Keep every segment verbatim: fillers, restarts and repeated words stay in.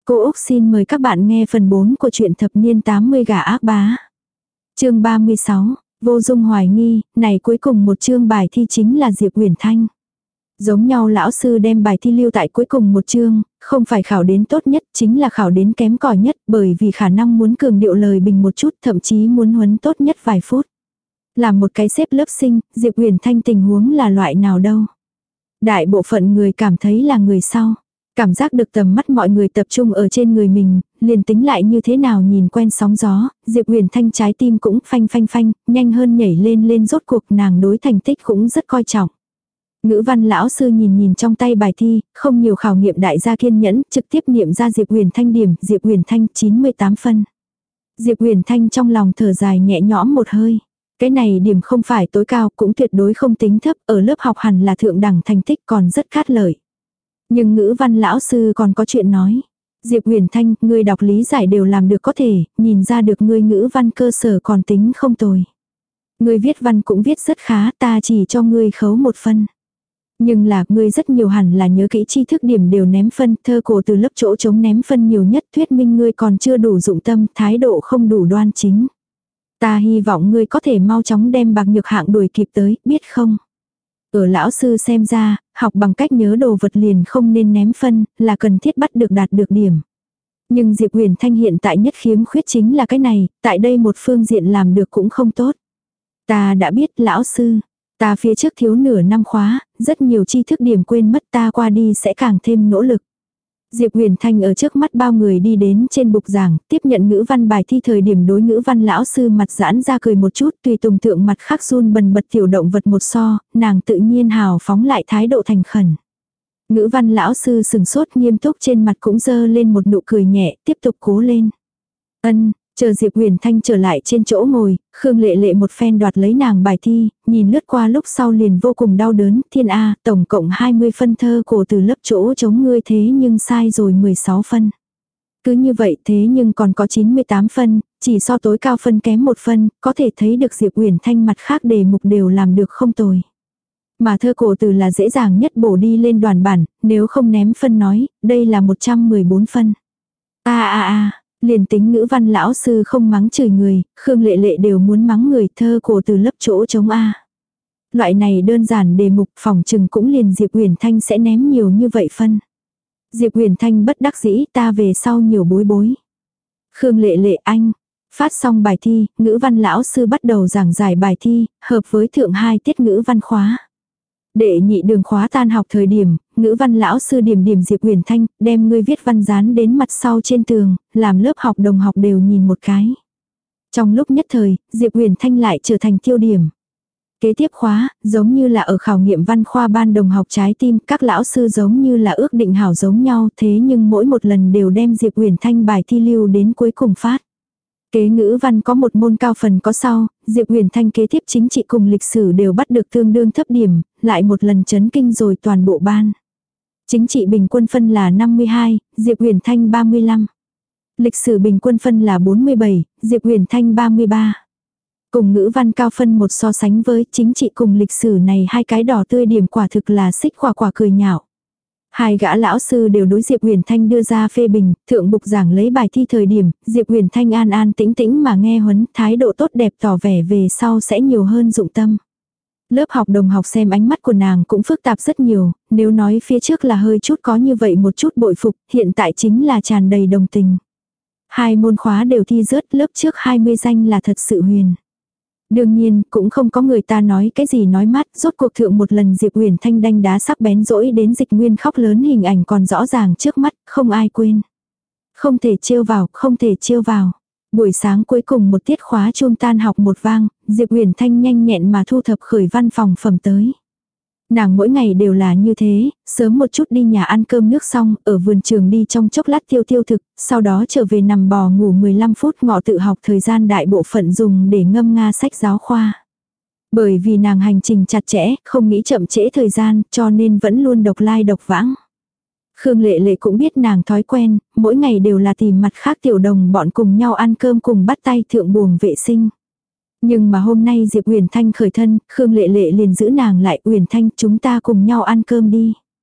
Cô Úc xin mời các bạn nghe phần bốn của truyện thập niên tám mươi gà ác bá. Chương ba mươi sáu, vô dung hoài nghi, này cuối cùng một chương bài thi chính là Diệp Uyển Thanh. Giống nhau lão sư đem bài thi lưu tại cuối cùng một chương, không phải khảo đến tốt nhất, chính là khảo đến kém cỏi nhất, bởi vì khả năng muốn cường điệu lời bình một chút, thậm chí muốn huấn tốt nhất vài phút. Làm một cái xếp lớp sinh, Diệp Uyển Thanh tình huống là loại nào đâu. Đại bộ phận người cảm thấy là người sau. Cảm giác được tầm mắt mọi người tập trung ở trên người mình, liền tính lại như thế nào nhìn quen sóng gió, Diệp Uyển Thanh trái tim cũng phanh phanh phanh, nhanh hơn nhảy lên lên rốt cuộc nàng đối thành tích cũng rất coi trọng. Ngữ văn lão sư nhìn nhìn trong tay bài thi, không nhiều khảo nghiệm đại gia kiên nhẫn, trực tiếp niệm ra Diệp Uyển Thanh điểm, Diệp Uyển Thanh chín mươi tám phân. Diệp Uyển Thanh trong lòng thở dài nhẹ nhõm một hơi. Cái này điểm không phải tối cao, cũng tuyệt đối không tính thấp, ở lớp học hẳn là thượng đẳng thành tích còn rất cát lợi. Nhưng ngữ văn lão sư còn có chuyện nói. Diệp Uyển Thanh, ngươi đọc lý giải đều làm được có thể, nhìn ra được ngươi ngữ văn cơ sở còn tính không tồi. Ngươi viết văn cũng viết rất khá, ta chỉ cho ngươi khấu một phân. Nhưng là, ngươi rất nhiều hẳn là nhớ kỹ tri thức điểm đều ném phân, thơ cổ từ lớp chỗ trống ném phân nhiều nhất, thuyết minh ngươi còn chưa đủ dụng tâm, thái độ không đủ đoan chính. Ta hy vọng ngươi có thể mau chóng đem bạc nhược hạng đuổi kịp tới, biết không? Ở lão sư xem ra, học bằng cách nhớ đồ vật liền không nên ném phân, là cần thiết bắt được đạt được điểm. Nhưng Diệp Uyển Thanh hiện tại nhất khiếm khuyết chính là cái này, tại đây một phương diện làm được cũng không tốt. Ta đã biết lão sư, ta phía trước thiếu nửa năm khóa, rất nhiều tri thức điểm quên mất, ta qua đi sẽ càng thêm nỗ lực. Diệp Uyển Thanh ở trước mắt bao người đi đến trên bục giảng, tiếp nhận ngữ văn bài thi thời điểm đối ngữ văn lão sư mặt giãn ra cười một chút, tùy tùng thượng mặt khắc run bần bật tiểu động vật một so, nàng tự nhiên hào phóng lại thái độ thành khẩn. Ngữ văn lão sư sừng sốt nghiêm túc trên mặt cũng dơ lên một nụ cười nhẹ, tiếp tục cố lên. Ân, chờ Diệp Uyển Thanh trở lại trên chỗ ngồi, Khương Lệ Lệ một phen đoạt lấy nàng bài thi, nhìn lướt qua lúc sau liền vô cùng đau đớn, thiên A, tổng cộng hai mươi phân thơ cổ từ lớp chỗ chống ngươi thế nhưng sai rồi mười sáu phân. Cứ như vậy thế nhưng còn có chín mươi tám phân, chỉ so tối cao phân kém một phân, có thể thấy được Diệp Uyển Thanh mặt khác đề mục đều làm được không tồi. Mà thơ cổ từ là dễ dàng nhất bổ đi lên đoàn bản, nếu không ném phân nói, đây là một trăm mười bốn phân. A a a. Liền tính ngữ văn lão sư không mắng chửi người, Khương Lệ Lệ đều muốn mắng người thơ cổ từ lớp chỗ chống A. Loại này đơn giản đề mục phòng trừng cũng liền Diệp Uyển Thanh sẽ ném nhiều như vậy phân. Diệp Uyển Thanh bất đắc dĩ ta về sau nhiều bối bối. Khương Lệ Lệ anh. Phát xong bài thi, ngữ văn lão sư bắt đầu giảng giải bài thi, hợp với thượng hai tiết ngữ văn khóa. Đệ nhị đường khóa tan học thời điểm, ngữ văn lão sư điểm điểm Diệp Uyển Thanh, đem ngươi viết văn dán đến mặt sau trên tường, làm lớp học đồng học đều nhìn một cái. Trong lúc nhất thời, Diệp Uyển Thanh lại trở thành tiêu điểm. Kế tiếp khóa, giống như là ở khảo nghiệm văn khoa ban đồng học trái tim, các lão sư giống như là ước định hảo giống nhau, thế nhưng mỗi một lần đều đem Diệp Uyển Thanh bài thi lưu đến cuối cùng phát. Kế ngữ văn có một môn cao phần có sau, Diệp Uyển Thanh kế tiếp chính trị cùng lịch sử đều bắt được tương đương thấp điểm, lại một lần chấn kinh rồi toàn bộ ban. Chính trị bình quân phân là năm mươi hai, Diệp Uyển Thanh ba mươi lăm. Lịch sử bình quân phân là bốn mươi bảy, Diệp Uyển Thanh ba mươi ba. Cùng ngữ văn cao phân một so sánh với chính trị cùng lịch sử này hai cái đỏ tươi điểm quả thực là xích quả quả cười nhạo. Hai gã lão sư đều đối Diệp Uyển Thanh đưa ra phê bình, thượng bục giảng lấy bài thi thời điểm, Diệp Uyển Thanh an an tĩnh tĩnh mà nghe huấn, thái độ tốt đẹp tỏ vẻ về sau sẽ nhiều hơn dụng tâm. Lớp học đồng học xem ánh mắt của nàng cũng phức tạp rất nhiều, nếu nói phía trước là hơi chút có như vậy một chút bội phục, hiện tại chính là tràn đầy đồng tình. Hai môn khóa đều thi rớt, lớp trước hai mươi danh là thật sự huyền. Đương nhiên, cũng không có người ta nói cái gì nói mát, rốt cuộc thượng một lần Diệp Uyển Thanh đanh đá sắc bén dỗi đến Dịch Nguyên khóc lớn hình ảnh còn rõ ràng trước mắt, không ai quên. Không thể trêu vào, không thể trêu vào. Buổi sáng cuối cùng một tiết khóa chuông tan học một vang, Diệp Uyển Thanh nhanh nhẹn mà thu thập khởi văn phòng phẩm tới. Nàng mỗi ngày đều là như thế, sớm một chút đi nhà ăn cơm nước xong, ở vườn trường đi trong chốc lát tiêu tiêu thực, sau đó trở về nằm bò ngủ mười lăm phút ngọ tự học thời gian đại bộ phận dùng để ngâm nga sách giáo khoa. Bởi vì nàng hành trình chặt chẽ, không nghĩ chậm trễ thời gian, cho nên vẫn luôn độc lai độc vãng. Khương Lệ Lệ cũng biết nàng thói quen, mỗi ngày đều là tìm mặt khác tiểu đồng bọn cùng nhau ăn cơm cùng bắt tay thượng buồng vệ sinh. Nhưng mà hôm nay Diệp Uyển Thanh khởi thân, Khương Lệ Lệ liền giữ nàng lại, Uyển Thanh chúng ta cùng nhau ăn cơm đi.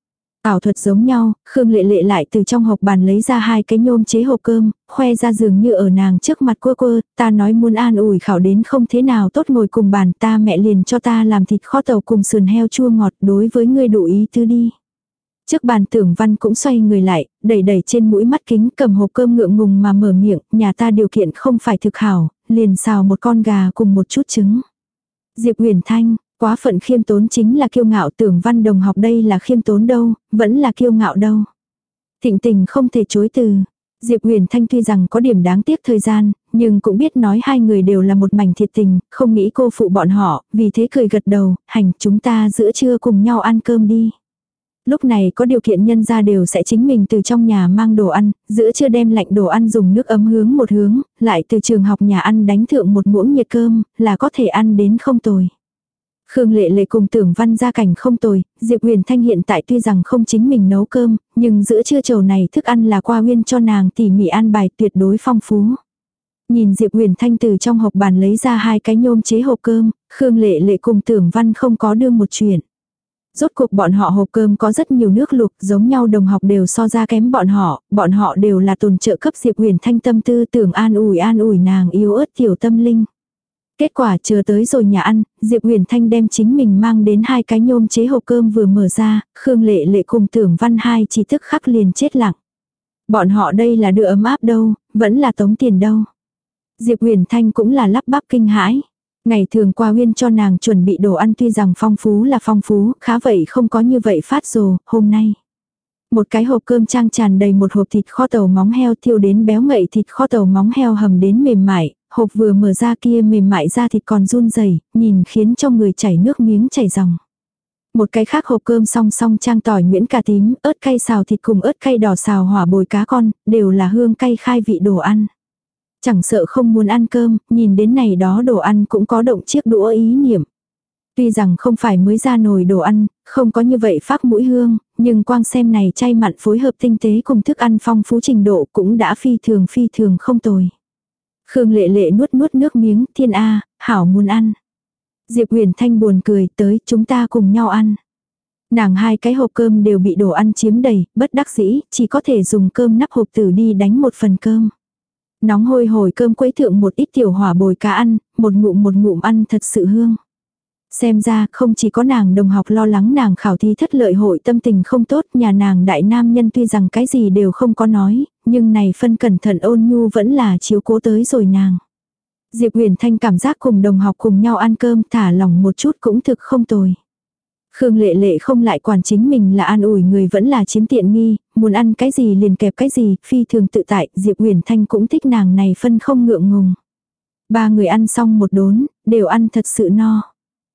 Ảo thuật giống nhau, Khương Lệ Lệ lại từ trong hộp bàn lấy ra hai cái nhôm chế hộp cơm, khoe ra dường như ở nàng trước mặt quơ quơ, ta nói muốn an ủi Khảo đến không thế nào tốt ngồi cùng bàn, ta mẹ liền cho ta làm thịt kho tàu cùng sườn heo chua ngọt, đối với ngươi đủ ý tứ đi. Trước bàn Tưởng Văn cũng xoay người lại, đẩy đẩy trên mũi mắt kính, cầm hộp cơm ngượng ngùng mà mở miệng, nhà ta điều kiện không phải thực hảo, liền xào một con gà cùng một chút trứng. Diệp Huyền Thanh, quá phận khiêm tốn chính là kiêu ngạo, Tưởng Văn đồng học đây là khiêm tốn đâu, vẫn là kiêu ngạo đâu. Thịnh tình không thể chối từ. Diệp Huyền Thanh tuy rằng có điểm đáng tiếc thời gian, nhưng cũng biết nói hai người đều là một mảnh thiệt tình, không nghĩ cô phụ bọn họ, vì thế cười gật đầu, hành chúng ta giữa trưa cùng nhau ăn cơm đi. Lúc này có điều kiện nhân gia đều sẽ chính mình từ trong nhà mang đồ ăn, giữa trưa đem lạnh đồ ăn dùng nước ấm hướng một hướng, lại từ trường học nhà ăn đánh thượng một muỗng nhiệt cơm, là có thể ăn đến không tồi. Khương Lệ Lệ cùng Tưởng Văn gia cảnh không tồi, Diệp Huyền Thanh hiện tại tuy rằng không chính mình nấu cơm, nhưng giữa trưa trầu này thức ăn là qua Huyên cho nàng tỉ mỉ an bài tuyệt đối phong phú. Nhìn Diệp Huyền Thanh từ trong hộp bàn lấy ra hai cái nhôm chế hộp cơm, Khương Lệ Lệ cùng Tưởng Văn không có đương một chuyện. Rốt cuộc bọn họ hộp cơm có rất nhiều nước luộc, giống nhau đồng học đều so ra kém bọn họ, bọn họ đều là tồn trợ cấp Diệp Huyền Thanh tâm tư tưởng an ủi an ủi nàng yếu ớt tiểu tâm linh. Kết quả chờ tới rồi nhà ăn, Diệp Huyền Thanh đem chính mình mang đến hai cái nhôm chế hộp cơm vừa mở ra, Khương Lệ Lệ cùng Tưởng Văn hai chỉ thức khắc liền chết lặng. Bọn họ đây là đưa ấm áp đâu, vẫn là tống tiền đâu. Diệp Huyền Thanh cũng là lắp bắp kinh hãi. Ngày thường qua Huyên cho nàng chuẩn bị đồ ăn tuy rằng phong phú là phong phú, khá vậy không có như vậy phát rồ, hôm nay. Một cái hộp cơm trang tràn đầy một hộp thịt kho tàu móng heo thiêu đến béo ngậy thịt kho tàu móng heo hầm đến mềm mại, hộp vừa mở ra kia mềm mại ra thịt còn run rẩy, nhìn khiến cho người chảy nước miếng chảy ròng. Một cái khác hộp cơm song song trang tỏi nhuyễn cà tím, ớt cay xào thịt cùng ớt cay đỏ xào hỏa bồi cá con, đều là hương cay khai vị đồ ăn. Chẳng sợ không muốn ăn cơm, nhìn đến này đó đồ ăn cũng có động chiếc đũa ý niệm. Tuy rằng không phải mới ra nồi đồ ăn, không có như vậy phác mũi hương, nhưng quang xem này chay mặn phối hợp tinh tế cùng thức ăn phong phú trình độ cũng đã phi thường phi thường không tồi. Khương Lệ Lệ nuốt nuốt nước miếng, thiên a, hảo muốn ăn. Diệp Huyền Thanh buồn cười, tới chúng ta cùng nhau ăn. Nàng hai cái hộp cơm đều bị đồ ăn chiếm đầy, bất đắc dĩ, chỉ có thể dùng cơm nắp hộp tử đi đánh một phần cơm. Nóng hôi hổi cơm quấy thượng một ít tiểu hỏa bồi cá ăn, một ngụm một ngụm ăn thật sự hương. Xem ra không chỉ có nàng đồng học lo lắng nàng khảo thí thất lợi hội tâm tình không tốt, nhà nàng đại nam nhân tuy rằng cái gì đều không có nói, nhưng này phân cẩn thận ôn nhu vẫn là chiếu cố tới rồi nàng. Diệp Huyền Thanh cảm giác cùng đồng học cùng nhau ăn cơm thả lỏng một chút cũng thực không tồi. Khương Lệ Lệ không lại quản chính mình là an ủi người vẫn là chiếm tiện nghi, muốn ăn cái gì liền kẹp cái gì, phi thường tự tại, Diệp Huyền Thanh cũng thích nàng này phân không ngượng ngùng. Ba người ăn xong một đốn, đều ăn thật sự no.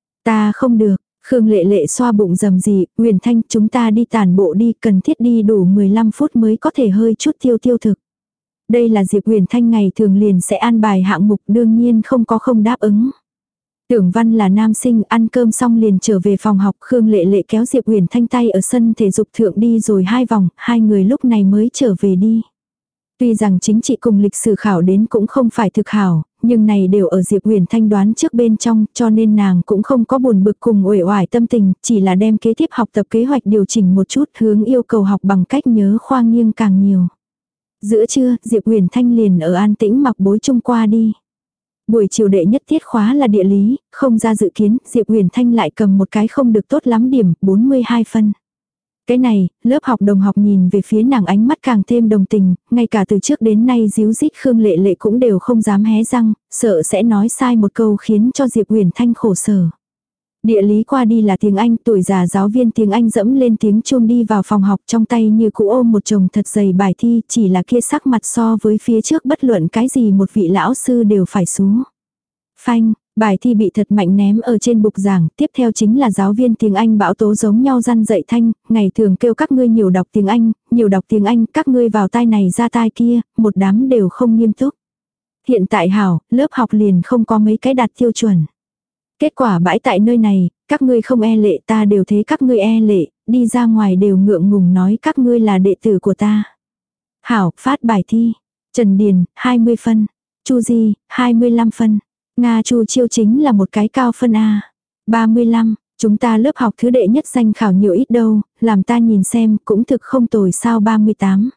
Ta không được, Khương Lệ Lệ xoa bụng rầm rì, Huyền Thanh chúng ta đi tản bộ đi, cần thiết đi đủ mười lăm phút mới có thể hơi chút tiêu tiêu thực. Đây là Diệp Huyền Thanh ngày thường liền sẽ an bài hạng mục đương nhiên không có không đáp ứng. Tưởng Văn là nam sinh, ăn cơm xong liền trở về phòng học, Khương Lệ Lệ kéo Diệp Huyền Thanh tay ở sân thể dục thượng đi rồi hai vòng, hai người lúc này mới trở về đi. Tuy rằng chính trị cùng lịch sử khảo đến cũng không phải thực hảo, nhưng này đều ở Diệp Huyền Thanh đoán trước bên trong, cho nên nàng cũng không có buồn bực cùng uể oải tâm tình, chỉ là đem kế tiếp học tập kế hoạch điều chỉnh một chút hướng yêu cầu học bằng cách nhớ khoa nghiêng càng nhiều. Giữa trưa, Diệp Huyền Thanh liền ở an tĩnh mặc bối chung qua đi. Buổi chiều đệ nhất tiết khóa là địa lý, không ra dự kiến, Diệp Huyền Thanh lại cầm một cái không được tốt lắm điểm, bốn mươi hai phân. Cái này, lớp học đồng học nhìn về phía nàng ánh mắt càng thêm đồng tình, ngay cả từ trước đến nay díu dít Khương Lệ Lệ cũng đều không dám hé răng, sợ sẽ nói sai một câu khiến cho Diệp Huyền Thanh khổ sở. Địa lý qua đi là tiếng Anh, tuổi già giáo viên tiếng Anh dẫm lên tiếng chuông đi vào phòng học trong tay như cũ ôm một chồng thật dày bài thi, chỉ là kia sắc mặt so với phía trước bất luận cái gì một vị lão sư đều phải xuống. Phanh, bài thi bị thật mạnh ném ở trên bục giảng, tiếp theo chính là giáo viên tiếng Anh bão tố giống nhau răn dạy thanh, ngày thường kêu các ngươi nhiều đọc tiếng Anh, nhiều đọc tiếng Anh, các ngươi vào tai này ra tai kia, một đám đều không nghiêm túc. Hiện tại hảo, lớp học liền không có mấy cái đạt tiêu chuẩn. Kết quả bãi tại nơi này, các ngươi không e lệ ta đều thế các ngươi e lệ, đi ra ngoài đều ngượng ngùng nói các ngươi là đệ tử của ta. Hảo, phát bài thi. Trần Điền, hai mươi phân. Chu Di, hai mươi lăm phân. Nga Chu Chiêu chính là một cái cao phân A. ba mươi lăm, Chúng ta lớp học thứ đệ nhất danh khảo nhiều ít đâu, làm ta nhìn xem cũng thực không tồi sao ba mươi tám.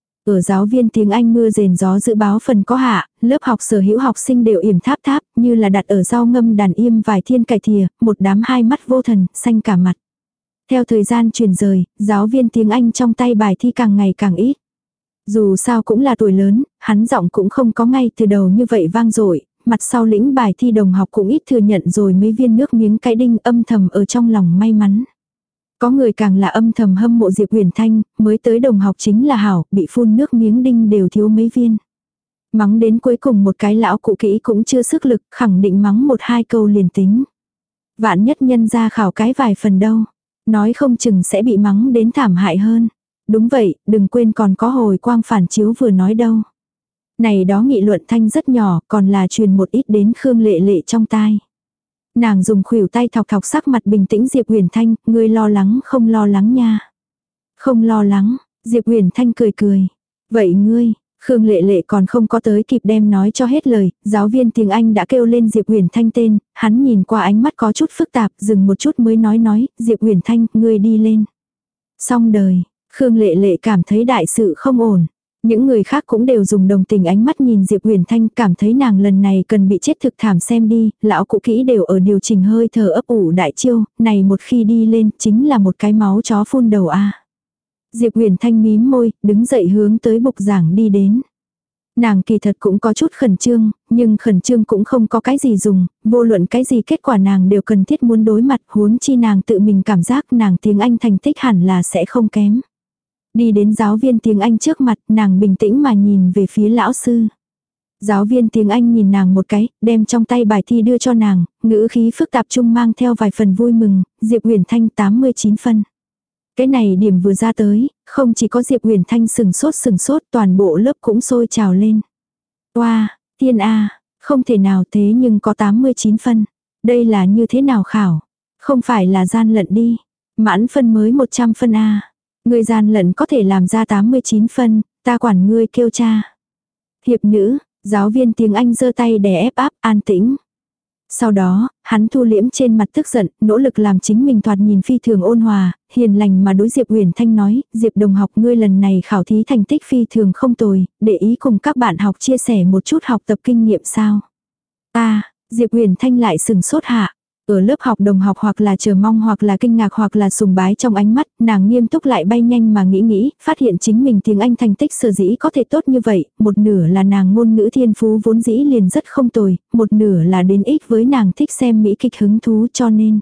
Ở giáo viên tiếng Anh mưa rền gió dự báo phần có hạ, lớp học sở hữu học sinh đều yểm tháp tháp, như là đặt ở rau ngâm đàn im vài thiên cải thìa, một đám hai mắt vô thần, xanh cả mặt. Theo thời gian truyền rời, giáo viên tiếng Anh trong tay bài thi càng ngày càng ít. Dù sao cũng là tuổi lớn, hắn giọng cũng không có ngay từ đầu như vậy vang dội, mặt sau lĩnh bài thi đồng học cũng ít thừa nhận rồi mấy viên nước miếng cái đinh âm thầm ở trong lòng may mắn. Có người càng là âm thầm hâm mộ Diệp Huyền Thanh, mới tới đồng học chính là hảo, bị phun nước miếng đinh đều thiếu mấy viên. Mắng đến cuối cùng một cái lão cụ kỹ cũng chưa sức lực, khẳng định mắng một hai câu liền tính. Vạn nhất nhân ra khảo cái vài phần đâu, nói không chừng sẽ bị mắng đến thảm hại hơn. Đúng vậy, đừng quên còn có hồi quang phản chiếu vừa nói đâu. Này đó nghị luận thanh rất nhỏ, còn là truyền một ít đến Khương Lệ Lệ trong tai. Nàng dùng khuỷu tay thọc thọc sắc mặt bình tĩnh Diệp Huyền Thanh, ngươi lo lắng không lo lắng nha. Không lo lắng, Diệp Huyền Thanh cười cười. Vậy ngươi, Khương Lệ Lệ còn không có tới kịp đem nói cho hết lời, giáo viên tiếng Anh đã kêu lên Diệp Huyền Thanh tên, hắn nhìn qua ánh mắt có chút phức tạp, dừng một chút mới nói nói, Diệp Huyền Thanh, ngươi đi lên. Xong đời, Khương Lệ Lệ cảm thấy đại sự không ổn. Những người khác cũng đều dùng đồng tình ánh mắt nhìn Diệp Huyền Thanh, cảm thấy nàng lần này cần bị chết thực thảm xem đi, lão cụ kỹ đều ở điều chỉnh hơi thở ấp ủ đại chiêu, này một khi đi lên chính là một cái máu chó phun đầu a. Diệp Huyền Thanh mím môi, đứng dậy hướng tới bục giảng đi đến. Nàng kỳ thật cũng có chút khẩn trương, nhưng khẩn trương cũng không có cái gì dùng, vô luận cái gì kết quả nàng đều cần thiết muốn đối mặt, huống chi nàng tự mình cảm giác nàng tiếng Anh thành tích hẳn là sẽ không kém. Đi đến giáo viên tiếng Anh trước mặt, nàng bình tĩnh mà nhìn về phía lão sư. Giáo viên tiếng Anh nhìn nàng một cái, đem trong tay bài thi đưa cho nàng, ngữ khí phức tạp chung mang theo vài phần vui mừng, Diệp Huyền Thanh tám mươi chín phân. Cái này điểm vừa ra tới, không chỉ có Diệp Huyền Thanh sừng sốt sừng sốt, toàn bộ lớp cũng sôi trào lên. Oa, wow, tiên A, không thể nào thế nhưng có tám mươi chín phân. Đây là như thế nào khảo? Không phải là gian lận đi. Mãn phân mới một trăm phân A. Người gian lận có thể làm ra tám mươi chín phân, ta quản ngươi kêu cha. Hiệp nữ, giáo viên tiếng Anh giơ tay đè ép áp, an tĩnh. Sau đó, hắn thu liễm trên mặt tức giận, nỗ lực làm chính mình thoạt nhìn phi thường ôn hòa, hiền lành mà đối Diệp Huyền Thanh nói, Diệp đồng học ngươi lần này khảo thí thành tích phi thường không tồi, để ý cùng các bạn học chia sẻ một chút học tập kinh nghiệm sao. Ta, Diệp Huyền Thanh lại sừng sốt hạ. Ở lớp học đồng học hoặc là chờ mong hoặc là kinh ngạc hoặc là sùng bái trong ánh mắt, nàng nghiêm túc lại bay nhanh mà nghĩ nghĩ, phát hiện chính mình tiếng Anh thành tích sở dĩ có thể tốt như vậy, một nửa là nàng ngôn ngữ thiên phú vốn dĩ liền rất không tồi, một nửa là đến ích với nàng thích xem mỹ kịch hứng thú cho nên.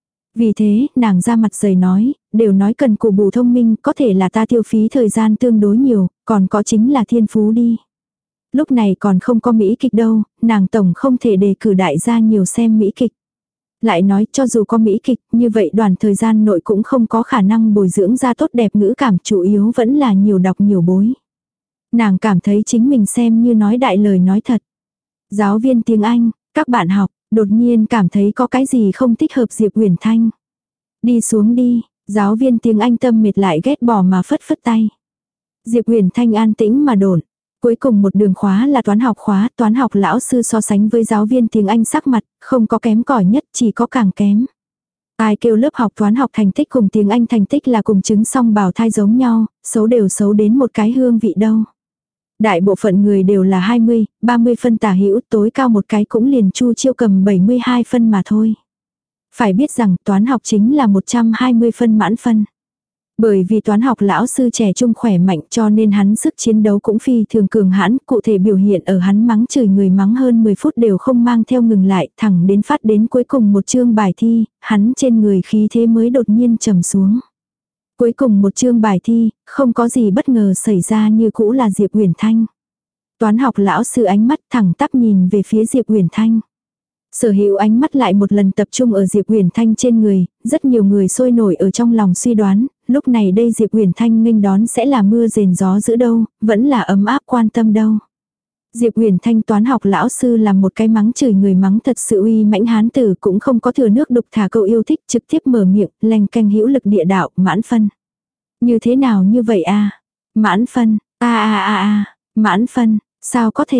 Vì thế, nàng ra mặt dày nói, đều nói cần cù bù thông minh, có thể là ta tiêu phí thời gian tương đối nhiều, còn có chính là thiên phú đi. Lúc này còn không có mỹ kịch đâu, nàng tổng không thể đề cử đại gia nhiều xem mỹ kịch. Lại nói cho dù có mỹ kịch, như vậy đoàn thời gian nội cũng không có khả năng bồi dưỡng ra tốt đẹp ngữ cảm, chủ yếu vẫn là nhiều đọc nhiều bối. Nàng cảm thấy chính mình xem như nói đại lời nói thật. Giáo viên tiếng Anh, các bạn học, đột nhiên cảm thấy có cái gì không thích hợp Diệp Huyền Thanh. Đi xuống đi, giáo viên tiếng Anh tâm mệt lại ghét bỏ mà phất phất tay. Diệp Huyền Thanh an tĩnh mà đồn. Cuối cùng một đường khóa là toán học khóa, toán học lão sư so sánh với giáo viên tiếng Anh sắc mặt, không có kém cỏi nhất, chỉ có càng kém. Ai kêu lớp học toán học thành tích cùng tiếng Anh thành tích là cùng chứng song bào thai giống nhau, xấu đều xấu đến một cái hương vị đâu. Đại bộ phận người đều là hai mươi, ba mươi phân tả hữu, tối cao một cái cũng liền Chu Chiêu cầm bảy mươi hai phân mà thôi. Phải biết rằng toán học chính là một trăm hai mươi phân mãn phân. Bởi vì toán học lão sư trẻ trung khỏe mạnh cho nên hắn sức chiến đấu cũng phi thường cường hãn, cụ thể biểu hiện ở hắn mắng chửi người mắng hơn mười phút đều không mang theo ngừng lại, thẳng đến phát đến cuối cùng một chương bài thi, hắn trên người khí thế mới đột nhiên trầm xuống. Cuối cùng một chương bài thi, không có gì bất ngờ xảy ra như cũ là Diệp Huyền Thanh. Toán học lão sư ánh mắt thẳng tắp nhìn về phía Diệp Huyền Thanh. Sở hữu ánh mắt lại một lần tập trung ở Diệp Huyền Thanh trên người, rất nhiều người sôi nổi ở trong lòng suy đoán, lúc này đây Diệp Huyền Thanh nghênh đón sẽ là mưa rền gió dữ đâu, vẫn là ấm áp quan tâm đâu. Diệp Huyền Thanh toán học lão sư làm một cái mắng chửi người mắng thật sự uy mãnh hán tử cũng không có thừa nước đục thả câu yêu thích trực tiếp mở miệng, leng canh hữu lực địa đạo, mãn phân. Như thế nào như vậy a? Mãn phân, a a a a, mãn phân, sao có thể,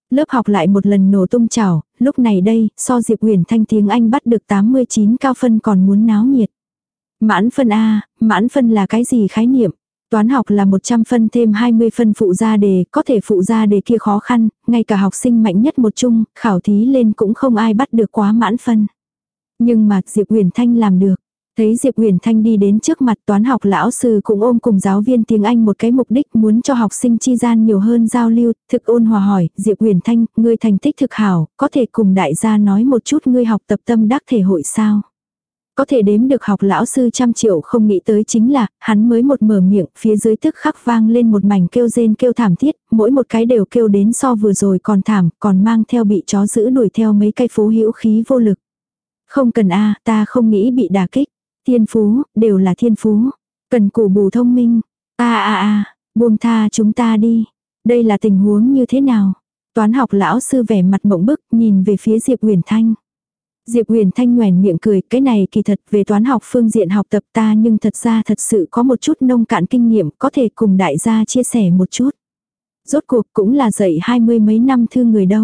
Lớp học lại một lần nổ tung chảo, lúc này đây, so Diệp Uyển Thanh tiếng Anh bắt được tám mươi chín cao phân còn muốn náo nhiệt. Mãn phân A, mãn phân là cái gì khái niệm? Toán học là một trăm phân thêm hai mươi phân phụ gia đề, có thể phụ gia đề kia khó khăn, ngay cả học sinh mạnh nhất một chung, khảo thí lên cũng không ai bắt được quá mãn phân. Nhưng mà Diệp Uyển Thanh làm được. Thấy Diệp Uyển Thanh đi đến trước mặt, toán học lão sư cũng ôm cùng giáo viên tiếng Anh một cái mục đích muốn cho học sinh chi gian nhiều hơn giao lưu, thực ôn hòa hỏi, Diệp Uyển Thanh, ngươi thành tích thực hảo, có thể cùng đại gia nói một chút ngươi học tập tâm đắc thể hội sao? Có thể đếm được học lão sư trăm triệu không nghĩ tới chính là, hắn mới một mở miệng, phía dưới tức khắc vang lên một mảnh kêu rên kêu thảm thiết, mỗi một cái đều kêu đến so vừa rồi còn thảm, còn mang theo bị chó giữ đuổi theo mấy cây phố hữu khí vô lực. Không cần a, ta không nghĩ bị đả kích. Thiên phú, đều là thiên phú. Cần cù bù thông minh. A a a, buông tha chúng ta đi. Đây là tình huống như thế nào? Toán học lão sư vẻ mặt mộng bức, nhìn về phía Diệp Uyển Thanh. Diệp Uyển Thanh nhoẻn miệng cười, cái này kỳ thật về toán học phương diện học tập ta nhưng thật ra thật sự có một chút nông cạn kinh nghiệm, có thể cùng đại gia chia sẻ một chút. Rốt cuộc cũng là dạy hai mươi mấy năm thư người đâu.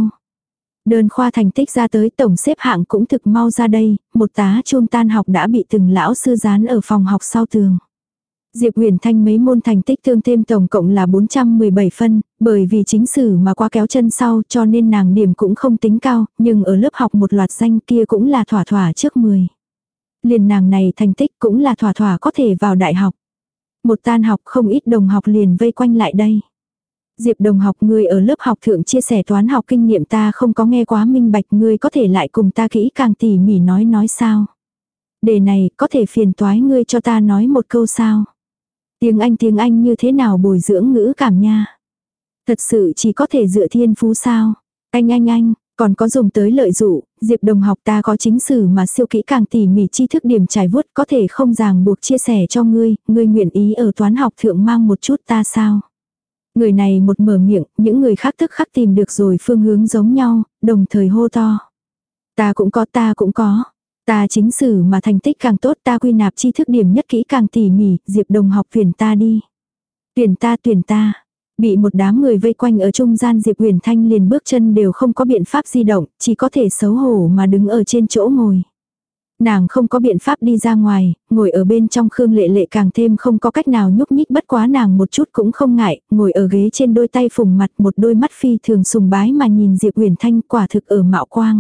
Đơn khoa thành tích ra tới tổng xếp hạng cũng thực mau ra đây, một tá chuông tan học đã bị từng lão sư dán ở phòng học sau tường. Diệp Uyển Thanh mấy môn thành tích tương thêm tổng cộng là bốn trăm mười bảy phân, bởi vì chính sử mà quá kéo chân sau cho nên nàng điểm cũng không tính cao, nhưng ở lớp học một loạt danh kia cũng là thỏa thỏa trước mười. Liền nàng này thành tích cũng là thỏa thỏa có thể vào đại học. Một tan học không ít đồng học liền vây quanh lại đây. Diệp đồng học, ngươi ở lớp học thượng chia sẻ toán học kinh nghiệm ta không có nghe quá minh bạch, ngươi có thể lại cùng ta kỹ càng tỉ mỉ nói nói sao. Đề này có thể phiền toái ngươi cho ta nói một câu sao. Tiếng Anh tiếng Anh như thế nào bồi dưỡng ngữ cảm nha. Thật sự chỉ có thể dựa thiên phú sao. Anh anh anh, còn có dùng tới lợi dụ, Diệp đồng học ta có chính sử mà siêu kỹ càng tỉ mỉ tri thức điểm trải vuốt có thể không ràng buộc chia sẻ cho ngươi, ngươi nguyện ý ở toán học thượng mang một chút ta sao. Người này một mở miệng, những người khác tức khắc tìm được rồi phương hướng giống nhau, đồng thời hô to. Ta cũng có, ta cũng có. Ta chính sử mà thành tích càng tốt, ta quy nạp tri thức điểm nhất kỹ càng tỉ mỉ, Diệp đồng học tuyển ta đi. Tuyển ta tuyển ta. Bị một đám người vây quanh ở trung gian, Diệp Uyển Thanh liền bước chân đều không có biện pháp di động, chỉ có thể xấu hổ mà đứng ở trên chỗ ngồi. Nàng không có biện pháp đi ra ngoài, ngồi ở bên trong Khương Lệ Lệ càng thêm không có cách nào nhúc nhích, bất quá nàng một chút cũng không ngại, ngồi ở ghế trên đôi tay phùng mặt, một đôi mắt phi thường sùng bái mà nhìn Diệp Uyển Thanh, quả thực ở mạo quang.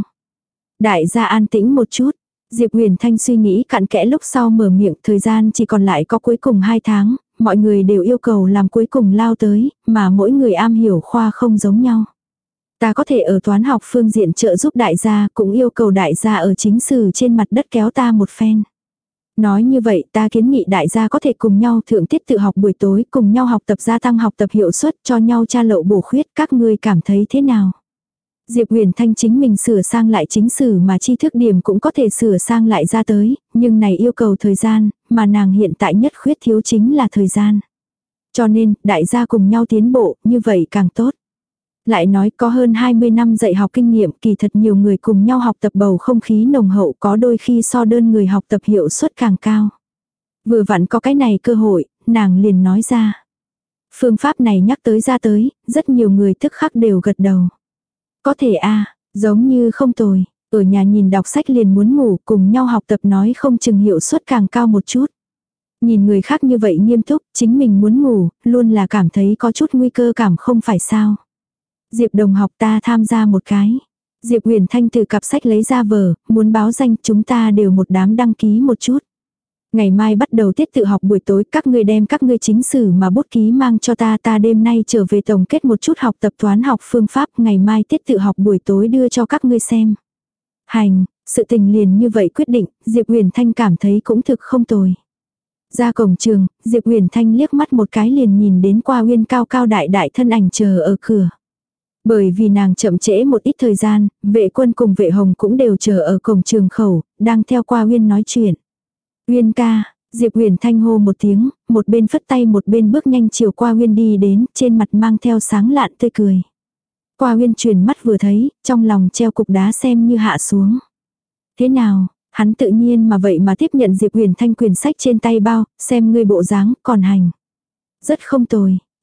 Đại gia an tĩnh một chút, Diệp Uyển Thanh suy nghĩ cặn kẽ lúc sau mở miệng, thời gian chỉ còn lại có cuối cùng hai tháng, mọi người đều yêu cầu làm cuối cùng lao tới, mà mỗi người am hiểu khoa không giống nhau. Ta có thể ở toán học phương diện trợ giúp đại gia, cũng yêu cầu đại gia ở chính sử trên mặt đất kéo ta một phen. Nói như vậy ta kiến nghị đại gia có thể cùng nhau thượng tiết tự học buổi tối, cùng nhau học tập gia tăng học tập hiệu suất, cho nhau tra lậu bổ khuyết, các ngươi cảm thấy thế nào? Diệp Uyển Thanh chính mình sửa sang lại chính sử mà tri thức điểm cũng có thể sửa sang lại ra tới, nhưng này yêu cầu thời gian, mà nàng hiện tại nhất khuyết thiếu chính là thời gian. Cho nên, đại gia cùng nhau tiến bộ, như vậy càng tốt. Lại nói có hơn hai mươi năm dạy học kinh nghiệm, kỳ thật nhiều người cùng nhau học tập bầu không khí nồng hậu, có đôi khi so đơn người học tập hiệu suất càng cao. Vừa vặn có cái này cơ hội, nàng liền nói ra. Phương pháp này nhắc tới ra tới, rất nhiều người tức khắc đều gật đầu. Có thể a, giống như không tồi, ở nhà nhìn đọc sách liền muốn ngủ, cùng nhau học tập nói không chừng hiệu suất càng cao một chút. Nhìn người khác như vậy nghiêm túc, chính mình muốn ngủ, luôn là cảm thấy có chút nguy cơ cảm không phải sao. Diệp đồng học ta tham gia một cái. Diệp Uyển Thanh từ cặp sách lấy ra vở, muốn báo danh, chúng ta đều một đám đăng ký một chút. Ngày mai bắt đầu tiết tự học buổi tối, các ngươi đem các ngươi chính sử mà bút ký mang cho ta, ta đêm nay trở về tổng kết một chút học tập toán học phương pháp, ngày mai tiết tự học buổi tối đưa cho các ngươi xem. Hành, sự tình liền như vậy quyết định, Diệp Uyển Thanh cảm thấy cũng thực không tồi. Ra cổng trường, Diệp Uyển Thanh liếc mắt một cái liền nhìn đến Qua Uyên cao cao đại đại thân ảnh chờ ở cửa. Bởi vì nàng chậm trễ một ít thời gian, vệ quân cùng vệ hồng cũng đều chờ ở cổng trường khẩu, đang theo Qua Uyên nói chuyện. Uyên ca, Diệp Uyển Thanh hô một tiếng, một bên phất tay một bên bước nhanh chiều Qua Uyên đi đến, trên mặt mang theo sáng lạn tươi cười. Qua Uyên chuyển mắt vừa thấy, trong lòng treo cục đá xem như hạ xuống. Thế nào, hắn tự nhiên mà vậy mà tiếp nhận Diệp Uyển Thanh quyển sách trên tay bao, xem ngươi bộ dáng, còn hành. Rất không tồi,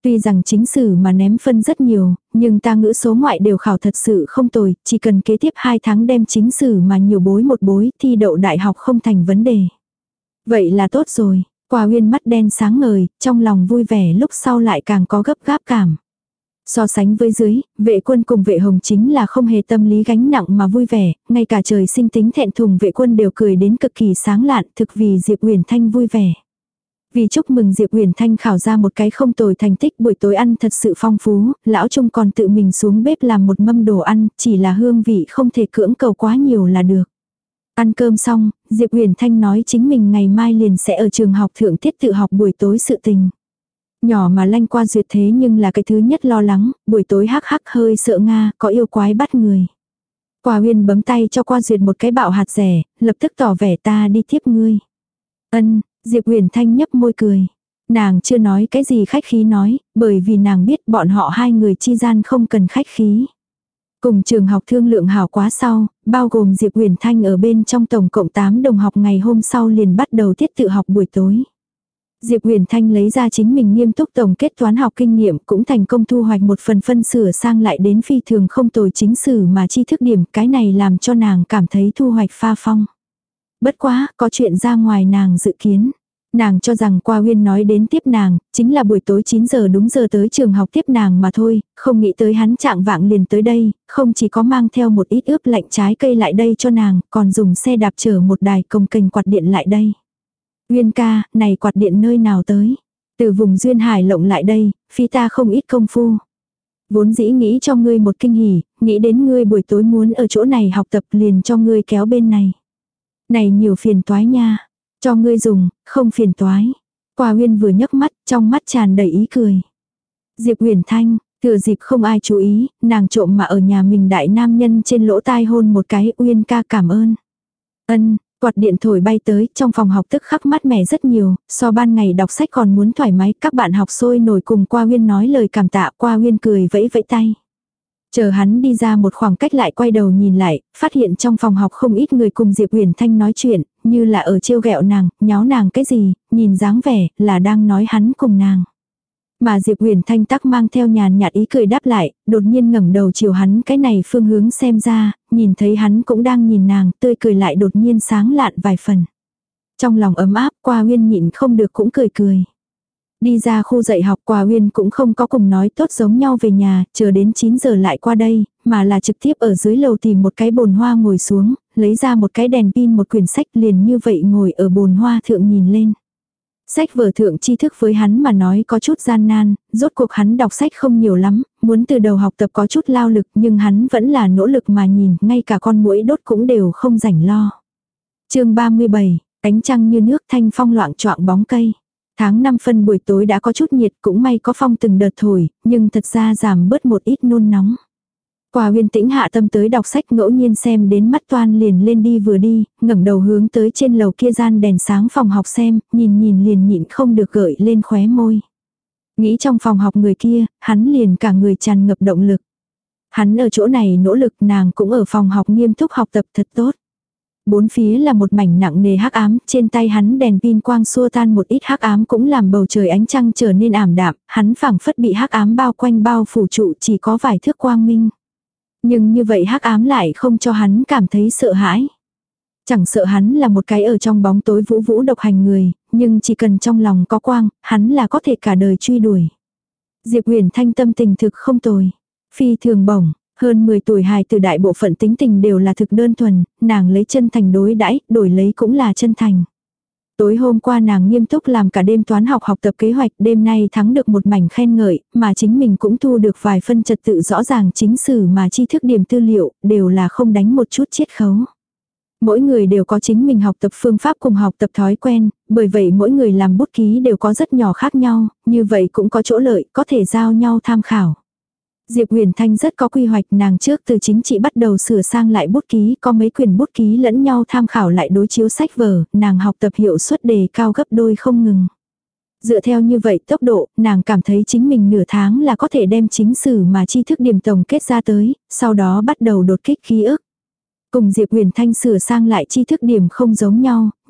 Tuy rằng chính sử mà ném phân rất nhiều, nhưng ta ngữ số ngoại đều khảo thật sự không tồi, chỉ cần kế tiếp hai tháng đem chính sử mà nhiều bối một bối thi đậu đại học không thành vấn đề. Vậy là tốt rồi, Quả Uyên mắt đen sáng ngời, trong lòng vui vẻ lúc sau lại càng có gấp gáp cảm. So sánh với dưới, vệ quân cùng vệ hồng chính là không hề tâm lý gánh nặng mà vui vẻ, ngay cả trời sinh tính thẹn thùng vệ quân đều cười đến cực kỳ sáng lạn, thực vì Diệp Uyển Thanh vui vẻ. Vì chúc mừng Diệp Uyển Thanh khảo ra một cái không tồi thành tích, buổi tối ăn thật sự phong phú, lão Trung còn tự mình xuống bếp làm một mâm đồ ăn, chỉ là hương vị không thể cưỡng cầu quá nhiều là được. Ăn cơm xong, Diệp Uyển Thanh nói chính mình ngày mai liền sẽ ở trường học thượng tiết tự học buổi tối sự tình. Nhỏ mà lanh qua duyệt thế nhưng là cái thứ nhất lo lắng, buổi tối hắc hắc hơi sợ Nga, có yêu quái bắt người. Quả Uyên bấm tay cho qua duyệt một cái bạo hạt rẻ, lập tức tỏ vẻ ta đi tiếp ngươi. Ân, Diệp Uyển Thanh nhấp môi cười. Nàng chưa nói cái gì khách khí nói, bởi vì nàng biết bọn họ hai người chi gian không cần khách khí. Cùng trường học thương lượng hảo quá sau, bao gồm Diệp Uyển Thanh ở bên trong tổng cộng tám đồng học ngày hôm sau liền bắt đầu tiết tự học buổi tối. Diệp Uyển Thanh lấy ra chính mình nghiêm túc tổng kết toán học kinh nghiệm, cũng thành công thu hoạch một phần phân sửa sang lại đến phi thường không tồi chính sử mà tri thức điểm, cái này làm cho nàng cảm thấy thu hoạch pha phong. Bất quá, có chuyện ra ngoài nàng dự kiến. Nàng cho rằng Qua Uyên nói đến tiếp nàng, chính là buổi tối chín giờ đúng giờ tới trường học tiếp nàng mà thôi, không nghĩ tới hắn trạng vạng liền tới đây, không chỉ có mang theo một ít ướp lạnh trái cây lại đây cho nàng, còn dùng xe đạp chở một đài cồng kềnh quạt điện lại đây. Uyên ca, này quạt điện nơi nào tới? Từ vùng Duyên Hải lộng lại đây, phí ta không ít công phu. Vốn dĩ nghĩ cho ngươi một kinh hỉ, nghĩ đến ngươi buổi tối muốn ở chỗ này học tập liền cho ngươi kéo bên này. Này nhiều phiền toái nha. Cho ngươi dùng, không phiền toái. Qua Uyên vừa nhấc mắt, trong mắt tràn đầy ý cười. Diệp Uyển Thanh, thừa dịp không ai chú ý, nàng trộm mà ở nhà mình đại nam nhân trên lỗ tai hôn một cái. Uyên ca cảm ơn. Ân, quạt điện thổi bay tới, trong phòng học tức khắc mát mẻ rất nhiều, so ban ngày đọc sách còn muốn thoải mái, các bạn học sôi nổi cùng Qua Uyên nói lời cảm tạ. Qua Uyên cười vẫy vẫy tay. Chờ hắn đi ra một khoảng cách lại quay đầu nhìn lại, phát hiện trong phòng học không ít người cùng Diệp Uyển Thanh nói chuyện, như là ở trêu ghẹo nàng, nháo nàng cái gì, nhìn dáng vẻ là đang nói hắn cùng nàng. Mà Diệp Uyển Thanh tắc mang theo nhàn nhạt ý cười đáp lại, đột nhiên ngẩng đầu chiều hắn cái này phương hướng xem ra, nhìn thấy hắn cũng đang nhìn nàng, tươi cười lại đột nhiên sáng lạn vài phần. Trong lòng ấm áp, Qua Uyên nhịn không được cũng cười cười. Đi ra khu dạy học, Qua Uyên cũng không có cùng nói tốt giống nhau về nhà, chờ đến chín giờ lại qua đây, mà là trực tiếp ở dưới lầu tìm một cái bồn hoa ngồi xuống, lấy ra một cái đèn pin một quyển sách liền như vậy ngồi ở bồn hoa thượng nhìn lên. Sách vở thượng tri thức với hắn mà nói có chút gian nan, rốt cuộc hắn đọc sách không nhiều lắm, muốn từ đầu học tập có chút lao lực nhưng hắn vẫn là nỗ lực mà nhìn, ngay cả con muỗi đốt cũng đều không rảnh lo. Chương ba mươi bảy, ánh trăng như nước, thanh phong loạng choạng bóng cây. Tháng năm phân buổi tối đã có chút nhiệt, cũng may có phong từng đợt thổi, nhưng thật ra giảm bớt một ít nôn nóng. Qua Uyên tĩnh hạ tâm tới đọc sách, ngẫu nhiên xem đến mắt toan liền lên đi vừa đi, ngẩng đầu hướng tới trên lầu kia gian đèn sáng phòng học xem, nhìn nhìn liền nhịn không được gợi lên khóe môi. Nghĩ trong phòng học người kia, hắn liền cả người tràn ngập động lực. Hắn ở chỗ này nỗ lực, nàng cũng ở phòng học nghiêm túc học tập thật tốt. Bốn phía là một mảnh nặng nề hắc ám, trên tay hắn đèn pin quang xua tan một ít hắc ám cũng làm bầu trời ánh trăng trở nên ảm đạm, hắn phảng phất bị hắc ám bao quanh bao phủ trụ, chỉ có vài thước quang minh. Nhưng như vậy hắc ám lại không cho hắn cảm thấy sợ hãi. Chẳng sợ hắn là một cái ở trong bóng tối vũ vũ độc hành người, nhưng chỉ cần trong lòng có quang, hắn là có thể cả đời truy đuổi. Diệp Uyển Thanh tâm tình thực không tồi. Phi thường bổng, hơn mười tuổi hài từ đại bộ phận tính tình đều là thực đơn thuần, nàng lấy chân thành đối đãi, đổi lấy cũng là chân thành. Tối hôm qua nàng nghiêm túc làm cả đêm toán học học tập kế hoạch, đêm nay thắng được một mảnh khen ngợi, mà chính mình cũng thu được vài phân trật tự rõ ràng chính sử mà tri thức điểm tư liệu, đều là không đánh một chút chiết khấu. Mỗi người đều có chính mình học tập phương pháp cùng học tập thói quen, bởi vậy mỗi người làm bút ký đều có rất nhỏ khác nhau, như vậy cũng có chỗ lợi, có thể giao nhau tham khảo. Diệp Uyển Thanh rất có quy hoạch, nàng trước từ chính trị bắt đầu sửa sang lại bút ký, có mấy quyển bút ký lẫn nhau tham khảo lại đối chiếu sách vở, nàng học tập hiệu suất đề cao gấp đôi không ngừng. Dựa theo như vậy tốc độ, nàng cảm thấy chính mình nửa tháng là có thể đem chính sử mà tri thức điểm tổng kết ra tới, sau đó bắt đầu đột kích ký ức. Cùng Diệp Uyển Thanh sửa sang lại tri thức điểm không giống nhau,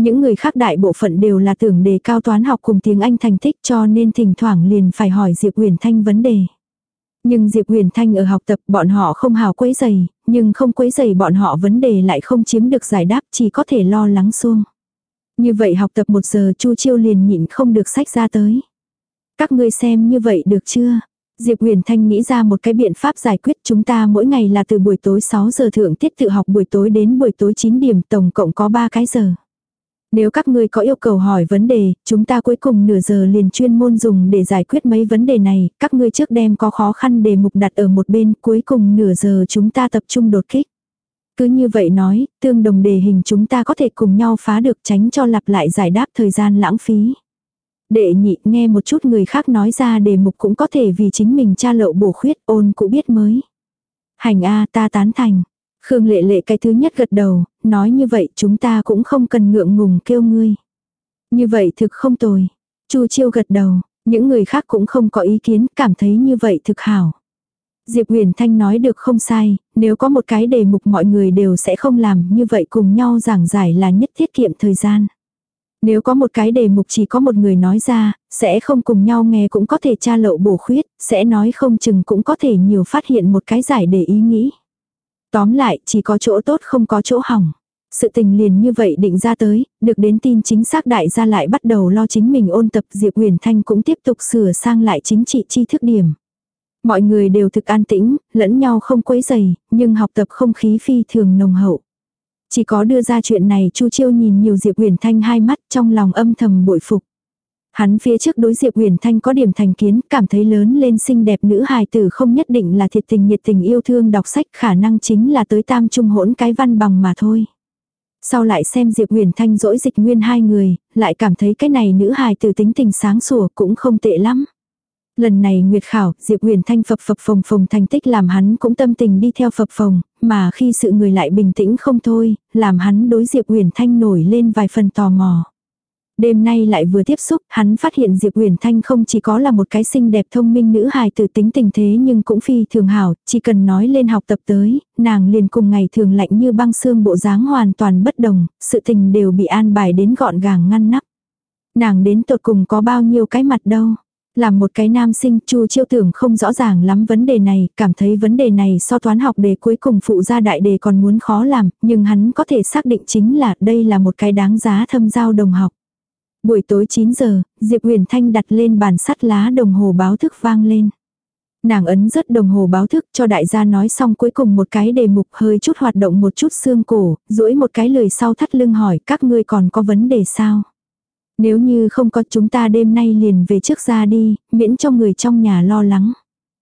Những người khác đại bộ phận đều là tưởng đề cao toán học cùng tiếng Anh thành tích, cho nên thỉnh thoảng liền phải hỏi Diệp Uyển Thanh vấn đề. Nhưng Diệp Uyển Thanh ở học tập bọn họ không hào quấy rầy, nhưng không quấy rầy bọn họ vấn đề lại không chiếm được giải đáp, chỉ có thể lo lắng suông. Như vậy học tập một giờ Chu Chiêu liền nhịn không được sách ra tới. Các ngươi xem như vậy được chưa? Diệp Uyển Thanh nghĩ ra một cái biện pháp giải quyết, chúng ta mỗi ngày là từ buổi tối sáu giờ thượng tiết tự học buổi tối đến buổi tối chín điểm, tổng cộng có ba cái giờ. Nếu các ngươi có yêu cầu hỏi vấn đề, chúng ta cuối cùng nửa giờ liền chuyên môn dùng để giải quyết mấy vấn đề này, các ngươi trước đem có khó khăn đề mục đặt ở một bên, cuối cùng nửa giờ chúng ta tập trung đột kích. Cứ như vậy nói, tương đồng đề hình chúng ta có thể cùng nhau phá được, tránh cho lặp lại giải đáp thời gian lãng phí. Đệ nhị, nghe một chút người khác nói ra đề mục cũng có thể vì chính mình tra lậu bổ khuyết, ôn cũ biết mới. Hành a, ta tán thành. Khương Lệ Lệ cái thứ nhất gật đầu, nói như vậy chúng ta cũng không cần ngượng ngùng kêu ngươi. Như vậy thực không tồi. Chu Chiêu gật đầu, những người khác cũng không có ý kiến, cảm thấy như vậy thực hảo. Diệp Uyển Thanh nói được không sai, nếu có một cái đề mục mọi người đều sẽ không làm, như vậy cùng nhau giảng giải là nhất tiết kiệm thời gian. Nếu có một cái đề mục chỉ có một người nói ra, sẽ không cùng nhau nghe cũng có thể tra lậu bổ khuyết, sẽ nói không chừng cũng có thể nhiều phát hiện một cái giải để ý nghĩ. Tóm lại, chỉ có chỗ tốt không có chỗ hỏng. Sự tình liền như vậy định ra tới, được đến tin chính xác đại gia lại bắt đầu lo chính mình ôn tập, Diệp Uyển Thanh cũng tiếp tục sửa sang lại chính trị tri thức điểm. Mọi người đều thực an tĩnh, lẫn nhau không quấy rầy, nhưng học tập không khí phi thường nồng hậu. Chỉ có đưa ra chuyện này Chu Chiêu nhìn nhiều Diệp Uyển Thanh hai mắt, trong lòng âm thầm bội phục. Hắn phía trước đối Diệp Uyển Thanh có điểm thành kiến, cảm thấy lớn lên xinh đẹp nữ hài tử không nhất định là thiệt tình nhiệt tình yêu thương đọc sách, khả năng chính là tới tam trung hỗn cái văn bằng mà thôi. Sau lại xem Diệp Uyển Thanh dỗi Dịch Nguyên hai người, lại cảm thấy cái này nữ hài tử tính tình sáng sủa cũng không tệ lắm. Lần này nguyệt khảo, Diệp Uyển Thanh phập phập phồng phồng thành tích làm hắn cũng tâm tình đi theo phập phồng, mà khi sự người lại bình tĩnh không thôi, làm hắn đối Diệp Uyển Thanh nổi lên vài phần tò mò. Đêm nay lại vừa tiếp xúc, hắn phát hiện Diệp Uyển Thanh không chỉ có là một cái xinh đẹp thông minh nữ hài tử tính tình thế nhưng cũng phi thường hảo, chỉ cần nói lên học tập tới, nàng liền cùng ngày thường lạnh như băng xương bộ dáng hoàn toàn bất đồng, sự tình đều bị an bài đến gọn gàng ngăn nắp. Nàng đến tột cùng có bao nhiêu cái mặt đâu. Làm một cái nam sinh, Chu Chiêu tưởng không rõ ràng lắm vấn đề này, cảm thấy vấn đề này so toán học đề cuối cùng phụ ra đại đề còn muốn khó làm, nhưng hắn có thể xác định chính là đây là một cái đáng giá thâm giao đồng học. Buổi tối chín giờ, Diệp Uyển Thanh đặt lên bàn sắt lá đồng hồ báo thức vang lên. Nàng ấn rớt đồng hồ báo thức cho đại gia nói xong cuối cùng một cái đề mục, hơi chút hoạt động một chút xương cổ, duỗi một cái lười sau thắt lưng hỏi các ngươi còn có vấn đề sao? Nếu như không có chúng ta đêm nay liền về trước ra đi, miễn cho người trong nhà lo lắng.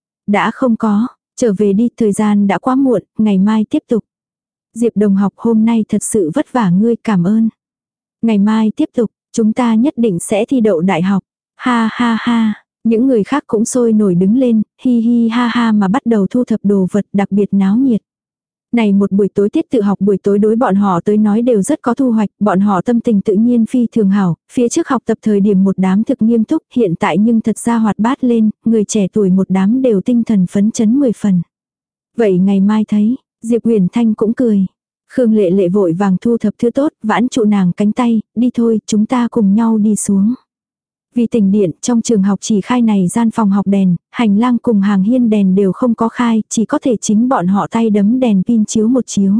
Đã không có, trở về đi, thời gian đã quá muộn, ngày mai tiếp tục. Diệp đồng học hôm nay thật sự vất vả ngươi, cảm ơn. Ngày mai tiếp tục, chúng ta nhất định sẽ thi đậu đại học. Ha ha ha, những người khác cũng sôi nổi đứng lên, hi hi ha ha mà bắt đầu thu thập đồ vật đặc biệt náo nhiệt. Này một buổi tối tiết tự học buổi tối đối bọn họ tới nói đều rất có thu hoạch, bọn họ tâm tình tự nhiên phi thường hảo, phía trước học tập thời điểm một đám thực nghiêm túc, hiện tại nhưng thật ra hoạt bát lên, người trẻ tuổi một đám đều tinh thần phấn chấn mười phần. Vậy ngày mai thấy, Diệp Uyển Thanh cũng cười. Khương Lệ Lệ vội vàng thu thập thứ tốt, vãn trụ nàng cánh tay, đi thôi, chúng ta cùng nhau đi xuống. Vì tỉnh điện, trong trường học chỉ khai này gian phòng học đèn, hành lang cùng hàng hiên đèn đều không có khai, chỉ có thể chính bọn họ tay đấm đèn pin chiếu một chiếu.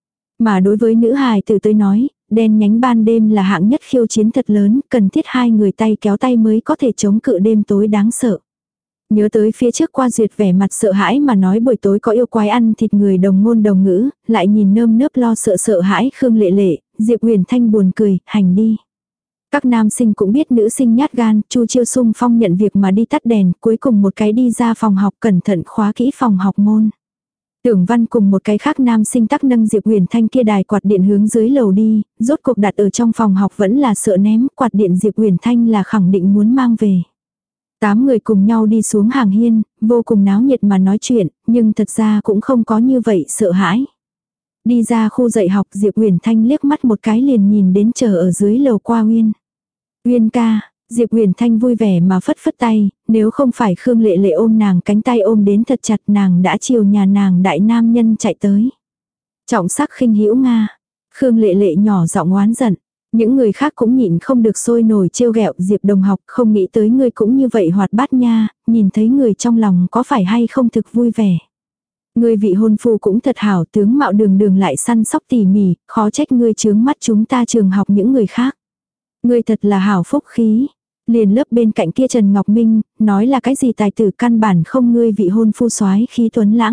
Mà đối với nữ hài tử tới nói, đèn nhánh ban đêm là hạng nhất khiêu chiến thật lớn, cần thiết hai người tay kéo tay mới có thể chống cự đêm tối đáng sợ. Nhớ tới phía trước qua duyệt vẻ mặt sợ hãi mà nói buổi tối có yêu quái ăn thịt người đồng ngôn đồng ngữ, lại nhìn nơm nớp lo sợ sợ hãi Khương Lệ Lệ, Diệp Uyển Thanh buồn cười, hành đi. Các nam sinh cũng biết nữ sinh nhát gan, Chu Chiêu sung phong nhận việc mà đi tắt đèn, cuối cùng một cái đi ra phòng học cẩn thận khóa kỹ phòng học môn. Tưởng Văn cùng một cái khác nam sinh tắc nâng Diệp Uyển Thanh kia đài quạt điện hướng dưới lầu đi, rốt cuộc đặt ở trong phòng học vẫn là sợ ném, quạt điện Diệp Uyển Thanh là khẳng định muốn mang về. Tám người cùng nhau đi xuống hàng hiên, vô cùng náo nhiệt mà nói chuyện, nhưng thật ra cũng không có như vậy sợ hãi. Đi ra khu dạy học Diệp Uyển Thanh liếc mắt một cái liền nhìn đến chờ ở dưới lầu qua Uyên. Uyên ca, Diệp Uyển Thanh vui vẻ mà phất phất tay, nếu không phải Khương Lệ Lệ ôm nàng cánh tay ôm đến thật chặt nàng đã chiều nhà nàng đại nam nhân chạy tới. Trọng sắc khinh hữu Nga. Khương Lệ Lệ nhỏ giọng oán giận. Những người khác cũng nhịn không được sôi nổi trêu ghẹo Diệp đồng học, không nghĩ tới ngươi cũng như vậy hoạt bát nha, nhìn thấy người trong lòng có phải hay không thực vui vẻ. Ngươi vị hôn phu cũng thật hảo, tướng mạo đường đường lại săn sóc tỉ mỉ, khó trách ngươi chướng mắt chúng ta trường học những người khác. Ngươi thật là hảo phúc khí. Liền lớp bên cạnh kia Trần Ngọc Minh, nói là cái gì tài tử căn bản không ngươi vị hôn phu soái khí tuấn lãng.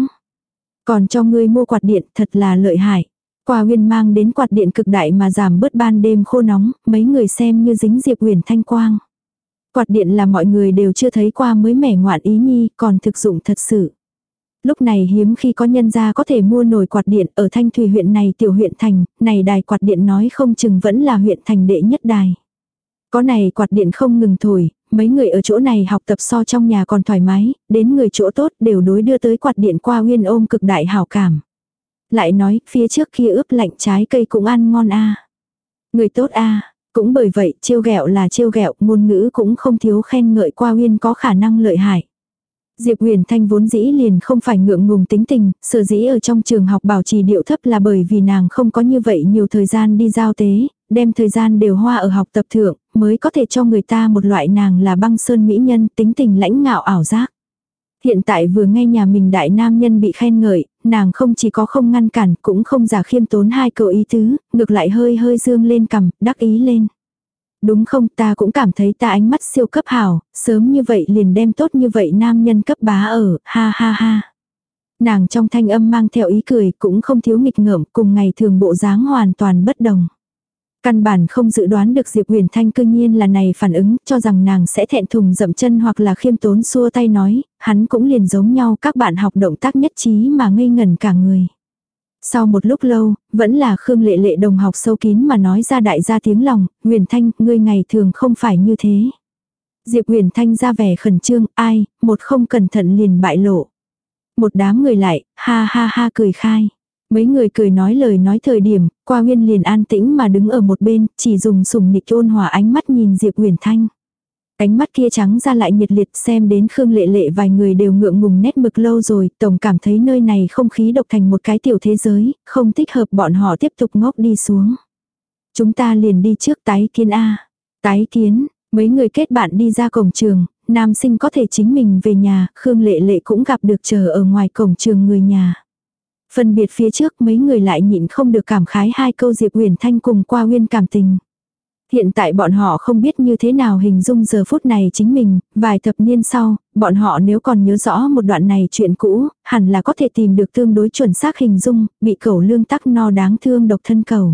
Còn cho ngươi mua quạt điện thật là lợi hại. Qua Uyên mang đến quạt điện cực đại mà giảm bớt ban đêm khô nóng, mấy người xem như dính Diệp Uyển thanh quang. Quạt điện là mọi người đều chưa thấy qua mới mẻ ngoạn ý nhi, còn thực dụng thật sự. Lúc này hiếm khi có nhân gia có thể mua nổi quạt điện ở Thanh Thủy huyện này tiểu huyện thành, này đài quạt điện nói không chừng vẫn là huyện thành đệ nhất đài. Có này quạt điện không ngừng thổi, mấy người ở chỗ này học tập so trong nhà còn thoải mái, đến người chỗ tốt đều đối đưa tới quạt điện Qua Uyên ôm cực đại hảo cảm. Lại nói, phía trước kia ướp lạnh trái cây cũng ăn ngon a. Người tốt a, cũng bởi vậy trêu ghẹo là trêu ghẹo, ngôn ngữ cũng không thiếu khen ngợi Qua Uyên có khả năng lợi hại. Diệp Huyền Thanh vốn dĩ liền không phải ngượng ngùng tính tình, sở dĩ ở trong trường học bảo trì điệu thấp là bởi vì nàng không có như vậy nhiều thời gian đi giao tế, đem thời gian đều hoa ở học tập thượng, mới có thể cho người ta một loại nàng là băng sơn mỹ nhân tính tình lãnh ngạo ảo giác. Hiện tại vừa nghe nhà mình đại nam nhân bị khen ngợi, nàng không chỉ có không ngăn cản cũng không giả khiêm tốn hai câu ý tứ, ngược lại hơi hơi dương lên cằm, đắc ý lên. Đúng không, ta cũng cảm thấy ta ánh mắt siêu cấp hảo, sớm như vậy liền đem tốt như vậy nam nhân cấp bá ở, ha ha ha. Nàng trong thanh âm mang theo ý cười cũng không thiếu nghịch ngợm, cùng ngày thường bộ dáng hoàn toàn bất đồng. Căn bản không dự đoán được Diệp Huyền Thanh cư nhiên là này phản ứng, cho rằng nàng sẽ thẹn thùng dậm chân hoặc là khiêm tốn xua tay nói, hắn cũng liền giống nhau các bạn học động tác nhất trí mà ngây ngẩn cả người. Sau một lúc lâu, vẫn là Khương Lệ Lệ đồng học sâu kín mà nói ra đại gia tiếng lòng, Huyền Thanh, ngươi ngày thường không phải như thế. Diệp Huyền Thanh ra vẻ khẩn trương, ai, một không cẩn thận liền bại lộ. Một đám người lại, ha ha ha cười khai. Mấy người cười nói lời nói thời điểm, Qua Uyên liền an tĩnh mà đứng ở một bên, chỉ dùng sủng nịch ôn hòa ánh mắt nhìn Diệp Huyền Thanh. Ánh mắt kia trắng ra lại nhiệt liệt, xem đến Khương Lệ Lệ vài người đều ngượng ngùng nét mực lâu rồi, tổng cảm thấy nơi này không khí độc thành một cái tiểu thế giới, không thích hợp bọn họ tiếp tục ngốc đi xuống. Chúng ta liền đi trước tái kiến A. Tái kiến, mấy người kết bạn đi ra cổng trường, nam sinh có thể chính mình về nhà, Khương Lệ Lệ cũng gặp được chờ ở ngoài cổng trường người nhà. Phân biệt phía trước mấy người lại nhịn không được cảm khái hai câu Diệp Huyền Thanh cùng Qua Uyên cảm tình. Hiện tại bọn họ không biết như thế nào hình dung giờ phút này chính mình, vài thập niên sau, bọn họ nếu còn nhớ rõ một đoạn này chuyện cũ, hẳn là có thể tìm được tương đối chuẩn xác hình dung, bị cẩu lương tắc no đáng thương độc thân cẩu.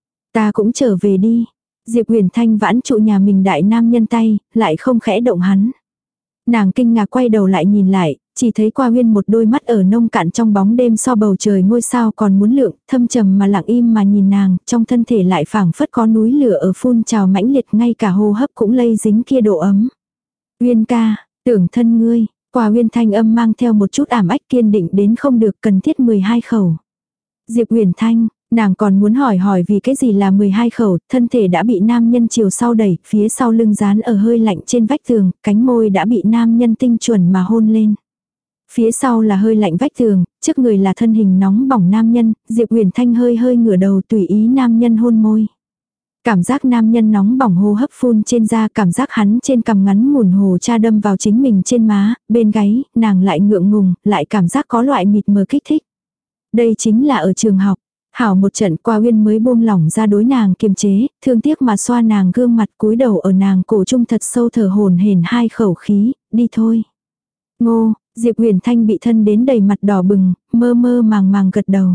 Ta cũng trở về đi. Diệp Huyền Thanh vãn trụ nhà mình đại nam nhân tay, lại không khẽ động hắn. Nàng kinh ngạc quay đầu lại nhìn lại, chỉ thấy Qua Uyên một đôi mắt ở nông cạn trong bóng đêm so bầu trời ngôi sao còn muốn lượng, thâm trầm mà lặng im mà nhìn nàng, trong thân thể lại phảng phất có núi lửa ở phun trào mãnh liệt, ngay cả hô hấp cũng lây dính kia độ ấm. Uyên ca, tưởng thân ngươi, Qua Uyên thanh âm mang theo một chút ảm ách kiên định đến không được, cần thiết mười hai khẩu. Diệp Huyền Thanh, nàng còn muốn hỏi hỏi vì cái gì là mười hai khẩu, thân thể đã bị nam nhân chiều sau đẩy, phía sau lưng dán ở hơi lạnh trên vách tường, cánh môi đã bị nam nhân tinh chuẩn mà hôn lên. Phía sau là hơi lạnh vách tường, trước người là thân hình nóng bỏng nam nhân, Diệp Huyền Thanh hơi hơi ngửa đầu tùy ý nam nhân hôn môi. Cảm giác nam nhân nóng bỏng hô hấp phun trên da, cảm giác hắn trên cằm ngắn ngủn hồ cha đâm vào chính mình trên má, bên gáy, nàng lại ngượng ngùng, lại cảm giác có loại mịt mờ kích thích. Đây chính là ở trường học. Hảo một trận Qua Uyên mới buông lỏng ra đối nàng kiềm chế, thương tiếc mà xoa nàng gương mặt, cúi đầu ở nàng cổ trung thật sâu thở hổn hển hai khẩu khí, đi thôi. Ngô, Diệp Huyền Thanh bị thân đến đầy mặt đỏ bừng, mơ mơ màng màng gật đầu.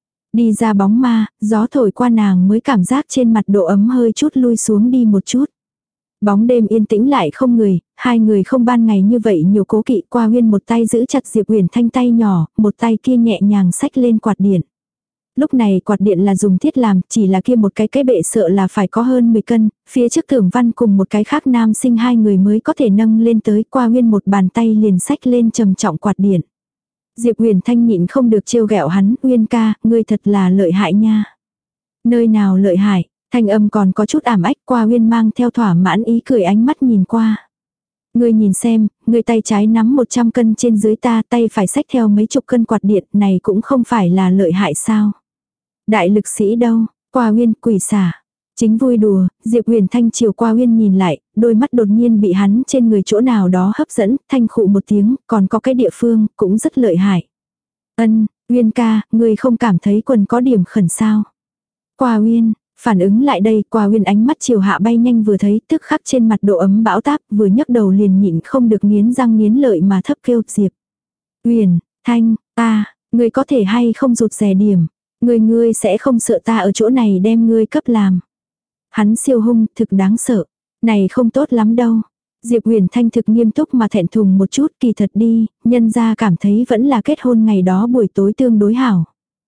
Đi ra bóng ma, gió thổi qua nàng mới cảm giác trên mặt độ ấm hơi chút lui xuống đi một chút. Bóng đêm yên tĩnh lại không người, hai người không ban ngày như vậy nhiều cố kỵ. Qua Uyên một tay giữ chặt Diệp Huyền Thanh tay nhỏ, một tay kia nhẹ nhàng xách lên quạt điện. Lúc này quạt điện là dùng thiết làm, chỉ là kia một cái cái bệ sợ là phải có hơn mười cân, phía trước Tưởng Văn cùng một cái khác nam sinh hai người mới có thể nâng lên tới. Qua Uyên một bàn tay liền xách lên trầm trọng quạt điện. Diệp Huyền Thanh nhịn không được trêu ghẹo hắn, Uyên ca, ngươi thật là lợi hại nha. Nơi nào lợi hại, thanh âm còn có chút ảm ách. Qua Uyên mang theo thỏa mãn ý cười ánh mắt nhìn qua. Ngươi nhìn xem, ngươi tay trái nắm một trăm cân trên dưới ta, tay phải xách theo mấy chục cân quạt điện, này cũng không phải là lợi hại sao. Đại lực sĩ đâu, Qua Uyên quỷ xả. Chính vui đùa, Diệp Huyền Thanh chiều qua Uyên nhìn lại, đôi mắt đột nhiên bị hắn trên người chỗ nào đó hấp dẫn, thanh khụ một tiếng, còn có cái địa phương, cũng rất lợi hại. Ân, Uyên ca, người không cảm thấy quần có điểm khẩn sao? Qua Uyên, phản ứng lại đây, Qua Uyên ánh mắt chiều hạ bay nhanh vừa thấy, tức khắc trên mặt độ ấm bão táp, vừa nhấc đầu liền nhịn không được nghiến răng nghiến lợi mà thấp kêu Diệp. Huyền, Thanh, ta, người có thể hay không rụt rè điểm, người ngươi sẽ không sợ ta ở chỗ này đem ngươi cấp làm. Hắn siêu hung, thực đáng sợ. Này không tốt lắm đâu. Diệp Huyền Thanh thực nghiêm túc mà thẹn thùng một chút, kỳ thật đi, nhân ra cảm thấy vẫn là kết hôn ngày đó buổi tối tương đối hảo.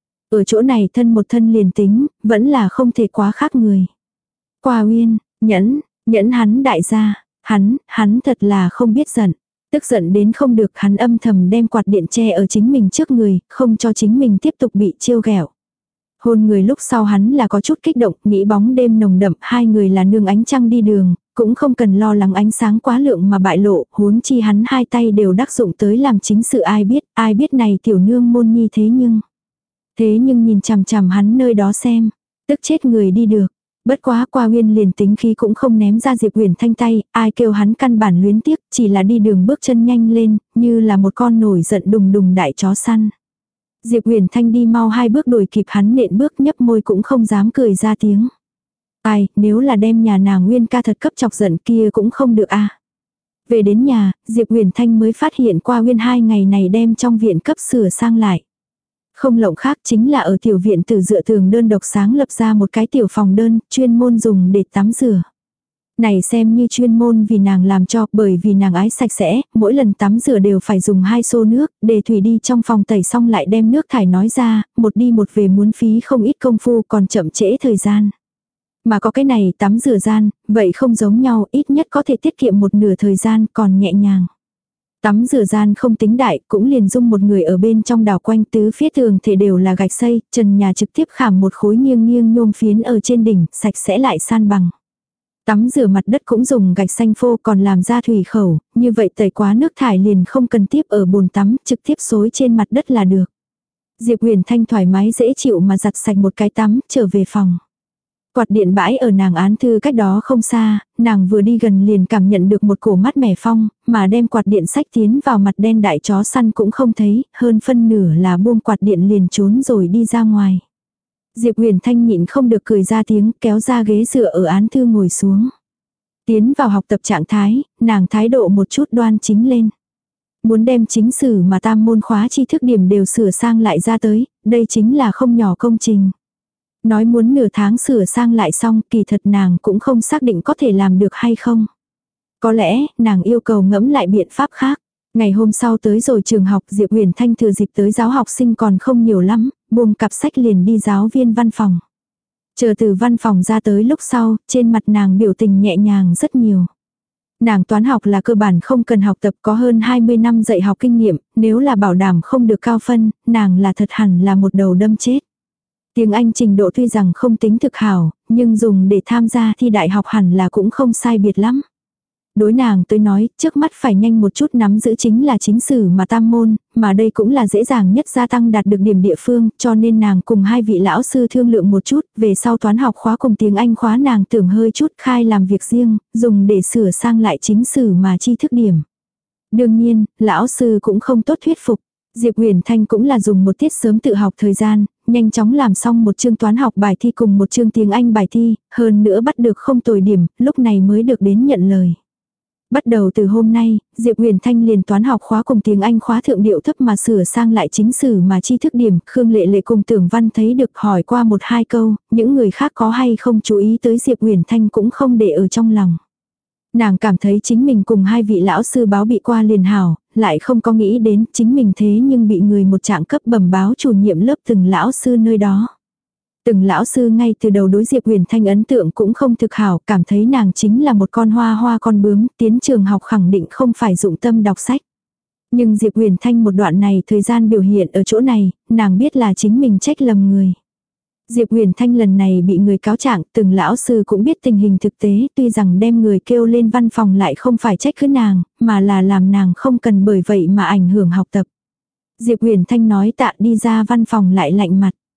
Ở chỗ này thân một thân liền tính, vẫn là không thể quá khác người. Qua Uyên, nhẫn, nhẫn hắn đại gia, hắn, hắn thật là không biết giận. Tức giận đến không được, hắn âm thầm đem quạt điện che ở chính mình trước người, không cho chính mình tiếp tục bị trêu ghẹo. Hôn người lúc sau hắn là có chút kích động, nghĩ bóng đêm nồng đậm, hai người là nương ánh trăng đi đường, cũng không cần lo lắng ánh sáng quá lượng mà bại lộ, huống chi hắn hai tay đều đắc dụng tới làm chính sự ai biết, ai biết này tiểu nương môn nhi thế nhưng. Thế nhưng nhìn chằm chằm hắn nơi đó xem, tức chết người đi được. Bất quá Qua Uyên liền tính khí cũng không ném ra Diệp Huyền Thanh tay, ai kêu hắn căn bản luyến tiếc, chỉ là đi đường bước chân nhanh lên, như là một con nổi giận đùng đùng đại chó săn. Diệp Huyền Thanh đi mau hai bước đuổi kịp hắn nện bước, nhấp môi cũng không dám cười ra tiếng. Ai, nếu là đem nhà nàng Nguyên ca thật cấp chọc giận kia cũng không được à. Về đến nhà, Diệp Huyền Thanh mới phát hiện Qua Uyên hai ngày này đem trong viện cấp sửa sang lại. Không lộng khác chính là ở tiểu viện từ dựa tường đơn độc sáng lập ra một cái tiểu phòng đơn, chuyên môn dùng để tắm rửa. Này xem như chuyên môn vì nàng làm cho, bởi vì nàng ái sạch sẽ, mỗi lần tắm rửa đều phải dùng hai xô nước, để thủy đi trong phòng tẩy xong lại đem nước thải nói ra, một đi một về muốn phí không ít công phu còn chậm trễ thời gian. Mà có cái này tắm rửa gian, vậy không giống nhau, ít nhất có thể tiết kiệm một nửa thời gian còn nhẹ nhàng. Tắm rửa gian không tính đại, cũng liền dung một người ở bên trong đảo quanh, tứ phía tường thể đều là gạch xây, trần nhà trực tiếp khảm một khối nghiêng nghiêng nhôm phiến ở trên đỉnh, sạch sẽ lại san bằng. Tắm rửa mặt đất cũng dùng gạch xanh phô còn làm ra thủy khẩu, như vậy tẩy quá nước thải liền không cần tiếp ở bồn tắm, trực tiếp xối trên mặt đất là được. Diệp Huyền Thanh thoải mái dễ chịu mà giặt sạch một cái tắm, trở về phòng. Quạt điện bãi ở nàng án thư cách đó không xa, nàng vừa đi gần liền cảm nhận được một cổ mát mẻ phong, mà đem quạt điện sách tiến vào mặt đen đại chó săn cũng không thấy, hơn phân nửa là buông quạt điện liền trốn rồi đi ra ngoài. Diệp Huyền Thanh nhịn không được cười ra tiếng, kéo ra ghế dựa ở án thư ngồi xuống. Tiến vào học tập trạng thái, nàng thái độ một chút đoan chính lên. Muốn đem chính sử mà tam môn khóa tri thức điểm đều sửa sang lại ra tới, đây chính là không nhỏ công trình. Nói muốn nửa tháng sửa sang lại xong, kỳ thật nàng cũng không xác định có thể làm được hay không. Có lẽ, nàng yêu cầu ngẫm lại biện pháp khác. Ngày hôm sau tới rồi trường học, Diệp Huyền Thanh thừa dịp tới giáo học sinh còn không nhiều lắm, buông cặp sách liền đi giáo viên văn phòng. Chờ từ văn phòng ra tới lúc sau, trên mặt nàng biểu tình nhẹ nhàng rất nhiều. Nàng toán học là cơ bản không cần học tập, có hơn hai mươi năm dạy học kinh nghiệm, nếu là bảo đảm không được cao phân, nàng là thật hẳn là một đầu đâm chết. Tiếng Anh trình độ tuy rằng không tính thực hảo, nhưng dùng để tham gia thi đại học hẳn là cũng không sai biệt lắm. Đối nàng tôi nói, trước mắt phải nhanh một chút nắm giữ chính là chính sử mà tam môn, mà đây cũng là dễ dàng nhất gia tăng đạt được điểm địa phương, cho nên nàng cùng hai vị lão sư thương lượng một chút, về sau toán học khóa cùng tiếng Anh khóa nàng tưởng hơi chút khai làm việc riêng, dùng để sửa sang lại chính sử mà tri thức điểm. Đương nhiên, lão sư cũng không tốt thuyết phục. Diệp Huyền Thanh cũng là dùng một tiết sớm tự học thời gian, nhanh chóng làm xong một chương toán học bài thi cùng một chương tiếng Anh bài thi, hơn nữa bắt được không tồi điểm, lúc này mới được đến nhận lời. Bắt đầu từ hôm nay, Diệp Huyền Thanh liền toán học khóa cùng tiếng Anh khóa thượng điệu thấp mà sửa sang lại chính sử mà tri thức điểm, Khương Lệ Lệ cùng Tưởng Văn thấy được hỏi qua một hai câu, những người khác có hay không chú ý tới Diệp Huyền Thanh cũng không để ở trong lòng. Nàng cảm thấy chính mình cùng hai vị lão sư báo bị qua liền hảo, lại không có nghĩ đến chính mình thế nhưng bị người một trạng cấp bẩm báo chủ nhiệm lớp từng lão sư nơi đó. Từng lão sư ngay từ đầu đối Diệp Huyền Thanh ấn tượng cũng không thực hảo, cảm thấy nàng chính là một con hoa hoa con bướm, tiến trường học khẳng định không phải dụng tâm đọc sách. Nhưng Diệp Huyền Thanh một đoạn này thời gian biểu hiện ở chỗ này, nàng biết là chính mình trách lầm người. Diệp Huyền Thanh lần này bị người cáo trạng, từng lão sư cũng biết tình hình thực tế, tuy rằng đem người kêu lên văn phòng lại không phải trách cứ nàng, mà là làm nàng không cần bởi vậy mà ảnh hưởng học tập. Diệp Huyền Thanh nói tạ đi ra văn phòng lại lạnh mặt.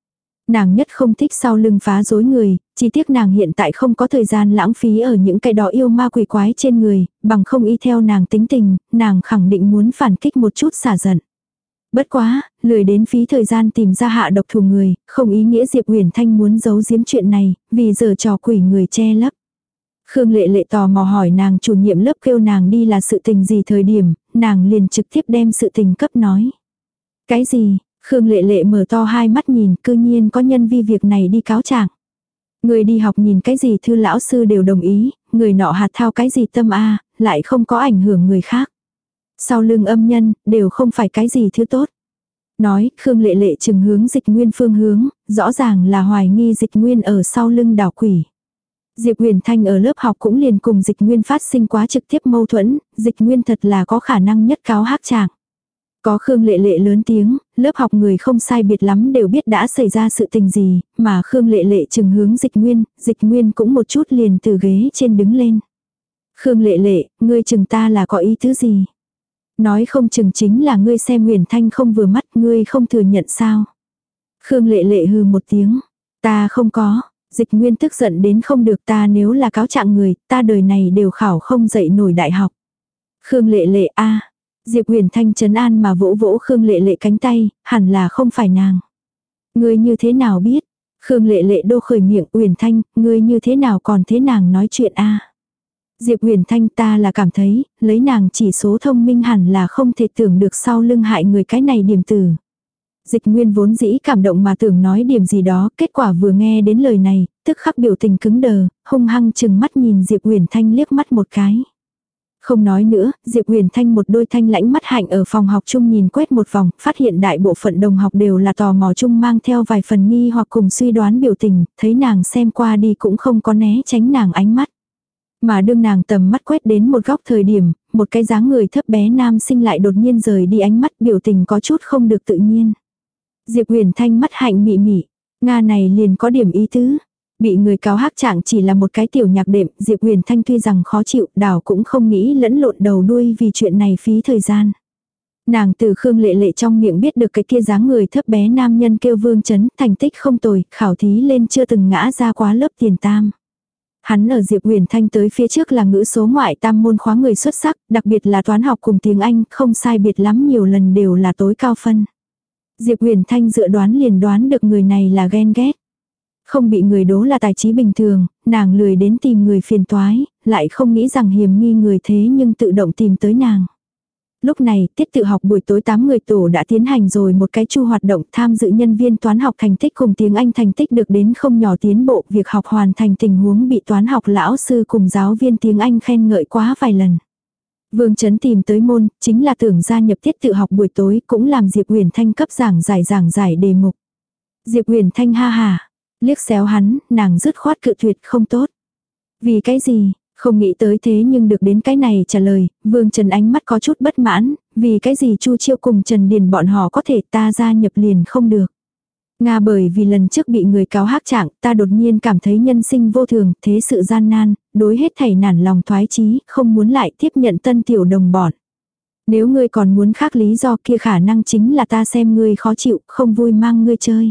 Nàng nhất không thích sau lưng phá rối người, chỉ tiếc nàng hiện tại không có thời gian lãng phí ở những cái đó yêu ma quỷ quái trên người, bằng không y theo nàng tính tình, nàng khẳng định muốn phản kích một chút xả giận. Bất quá, lười đến phí thời gian tìm ra hạ độc thủ người, không ý nghĩa Diệp Uyển Thanh muốn giấu giếm chuyện này, vì giở trò quỷ người che lấp. Khương Lệ Lệ tò mò hỏi nàng chủ nhiệm lớp kêu nàng đi là sự tình gì thời điểm, nàng liền trực tiếp đem sự tình cấp nói. Cái gì? Khương Lệ Lệ mở to hai mắt nhìn, cư nhiên có nhân vi việc này đi cáo trạng. Người đi học nhìn cái gì thư lão sư đều đồng ý, người nọ hạt thao cái gì tâm a, lại không có ảnh hưởng người khác. Sau lưng âm nhân, đều không phải cái gì thứ tốt. Nói, Khương Lệ Lệ chừng hướng Dịch Nguyên phương hướng, rõ ràng là hoài nghi Dịch Nguyên ở sau lưng đảo quỷ. Diệp Huyền Thanh ở lớp học cũng liền cùng Dịch Nguyên phát sinh quá trực tiếp mâu thuẫn, Dịch Nguyên thật là có khả năng nhất cáo hắc trạng. Có Khương Lệ Lệ lớn tiếng, lớp học người không sai biệt lắm đều biết đã xảy ra sự tình gì, mà Khương Lệ Lệ chừng hướng Dịch Nguyên, Dịch Nguyên cũng một chút liền từ ghế trên đứng lên. Khương Lệ Lệ, ngươi chừng ta là có ý thứ gì? Nói không chừng chính là ngươi xem Huyền Thanh không vừa mắt, ngươi không thừa nhận sao? Khương Lệ Lệ hừ một tiếng, ta không có. Dịch Nguyên tức giận đến không được, ta nếu là cáo trạng người, ta đời này đều khảo không dậy nổi đại học. Khương Lệ Lệ a. Diệp Huyền Thanh trấn an mà vỗ vỗ Khương Lệ Lệ cánh tay, hẳn là không phải nàng. Ngươi như thế nào biết? Khương Lệ Lệ đô khởi miệng, Huyền Thanh, ngươi như thế nào còn thế nàng nói chuyện a? Diệp Huyền Thanh, ta là cảm thấy, lấy nàng chỉ số thông minh hẳn là không thể tưởng được sau lưng hại người cái này điểm tử. Dịch Nguyên vốn dĩ cảm động mà tưởng nói điểm gì đó, kết quả vừa nghe đến lời này, tức khắc biểu tình cứng đờ, hung hăng chừng mắt nhìn Diệp Huyền Thanh liếc mắt một cái. Không nói nữa, Diệp Huyền Thanh một đôi thanh lãnh mắt hạnh ở phòng học chung nhìn quét một vòng, phát hiện đại bộ phận đồng học đều là tò mò chung mang theo vài phần nghi hoặc cùng suy đoán biểu tình, thấy nàng xem qua đi cũng không có né tránh nàng ánh mắt. Mà đương nàng tầm mắt quét đến một góc thời điểm, một cái dáng người thấp bé nam sinh lại đột nhiên rời đi ánh mắt, biểu tình có chút không được tự nhiên. Diệp Huyền Thanh mắt hạnh mị mị, Nga này liền có điểm ý tứ. Bị người cáo hắc trạng chỉ là một cái tiểu nhạc đệm, Diệp Huyền Thanh tuy rằng khó chịu, đảo cũng không nghĩ lẫn lộn đầu đuôi vì chuyện này phí thời gian. Nàng từ Khương Lệ Lệ trong miệng biết được cái kia dáng người thấp bé nam nhân kêu Vương Chấn, thành tích không tồi, khảo thí lên chưa từng ngã ra quá lớp tiền tam. Hắn ở Diệp Huyền Thanh tới phía trước là ngữ số ngoại tam môn khóa người xuất sắc, đặc biệt là toán học cùng tiếng Anh, không sai biệt lắm nhiều lần đều là tối cao phân. Diệp Huyền Thanh dự đoán liền đoán được người này là ghen ghét. Không bị người đố là tài trí bình thường, nàng lười đến tìm người phiền toái, lại không nghĩ rằng hiểm nghi người thế nhưng tự động tìm tới nàng. Lúc này, tiết tự học buổi tối tám người tổ đã tiến hành rồi một cái chu hoạt động, tham dự nhân viên toán học thành tích cùng tiếng Anh thành tích được đến không nhỏ tiến bộ, việc học hoàn thành tình huống bị toán học lão sư cùng giáo viên tiếng Anh khen ngợi quá vài lần. Vương Chấn tìm tới môn, chính là tưởng gia nhập tiết tự học buổi tối, cũng làm Diệp Huyền Thanh cấp giảng giải giảng giải đề mục. Diệp Huyền Thanh ha hà, liếc xéo hắn, nàng dứt khoát cự tuyệt không tốt. Vì cái gì? Không nghĩ tới thế nhưng được đến cái này trả lời, Vương Trần ánh mắt có chút bất mãn, vì cái gì Chu Chiêu cùng Trần Điền bọn họ có thể ta gia nhập liền không được. Nga bởi vì lần trước bị người cáo hắc trạng, ta đột nhiên cảm thấy nhân sinh vô thường, thế sự gian nan, đối hết thảy nản lòng thoái chí, không muốn lại tiếp nhận tân tiểu đồng bọn. Nếu ngươi còn muốn khác lý do kia khả năng chính là ta xem ngươi khó chịu, không vui mang ngươi chơi.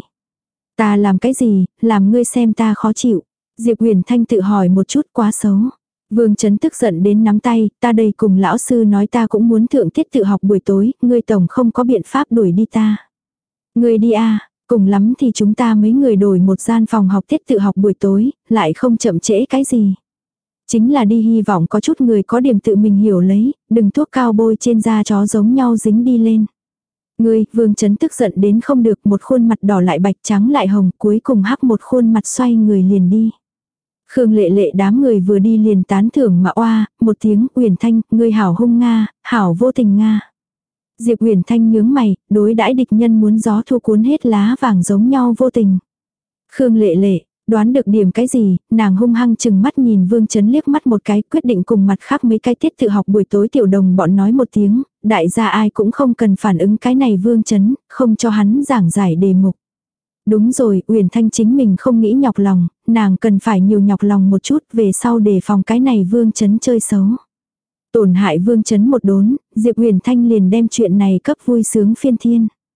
Ta làm cái gì, làm ngươi xem ta khó chịu. Diệp Huyền Thanh tự hỏi một chút quá xấu. Vương Trấn tức giận đến nắm tay, ta đây cùng lão sư nói ta cũng muốn thượng tiết tự học buổi tối, ngươi tổng không có biện pháp đuổi đi ta. Ngươi đi a, cùng lắm thì chúng ta mấy người đổi một gian phòng học tiết tự học buổi tối, lại không chậm trễ cái gì. Chính là đi hy vọng có chút người có điểm tự mình hiểu lấy, đừng thuốc cao bôi trên da chó giống nhau dính đi lên. Ngươi, Vương Trấn tức giận đến không được, một khuôn mặt đỏ lại bạch trắng lại hồng, cuối cùng hắc một khuôn mặt xoay người liền đi. Khương Lệ Lệ đám người vừa đi liền tán thưởng mà oa, một tiếng, Huyền Thanh, ngươi hảo hung Nga, hảo vô tình Nga. Diệp Huyền Thanh nhướng mày, đối đãi địch nhân muốn gió thu cuốn hết lá vàng giống nhau vô tình. Khương Lệ Lệ, đoán được điểm cái gì, nàng hung hăng chừng mắt nhìn Vương Chấn liếc mắt một cái, quyết định cùng mặt khác mấy cái tiết tự học buổi tối tiểu đồng bọn nói một tiếng, đại gia ai cũng không cần phản ứng cái này Vương Chấn, không cho hắn giảng giải đề mục. Đúng rồi, Uyển Thanh chính mình không nghĩ nhọc lòng, nàng cần phải nhiều nhọc lòng một chút về sau đề phòng cái này Vương Chấn chơi xấu. Tổn hại Vương Chấn một đốn, Diệp Uyển Thanh liền đem chuyện này cấp vui sướng phiên thiên.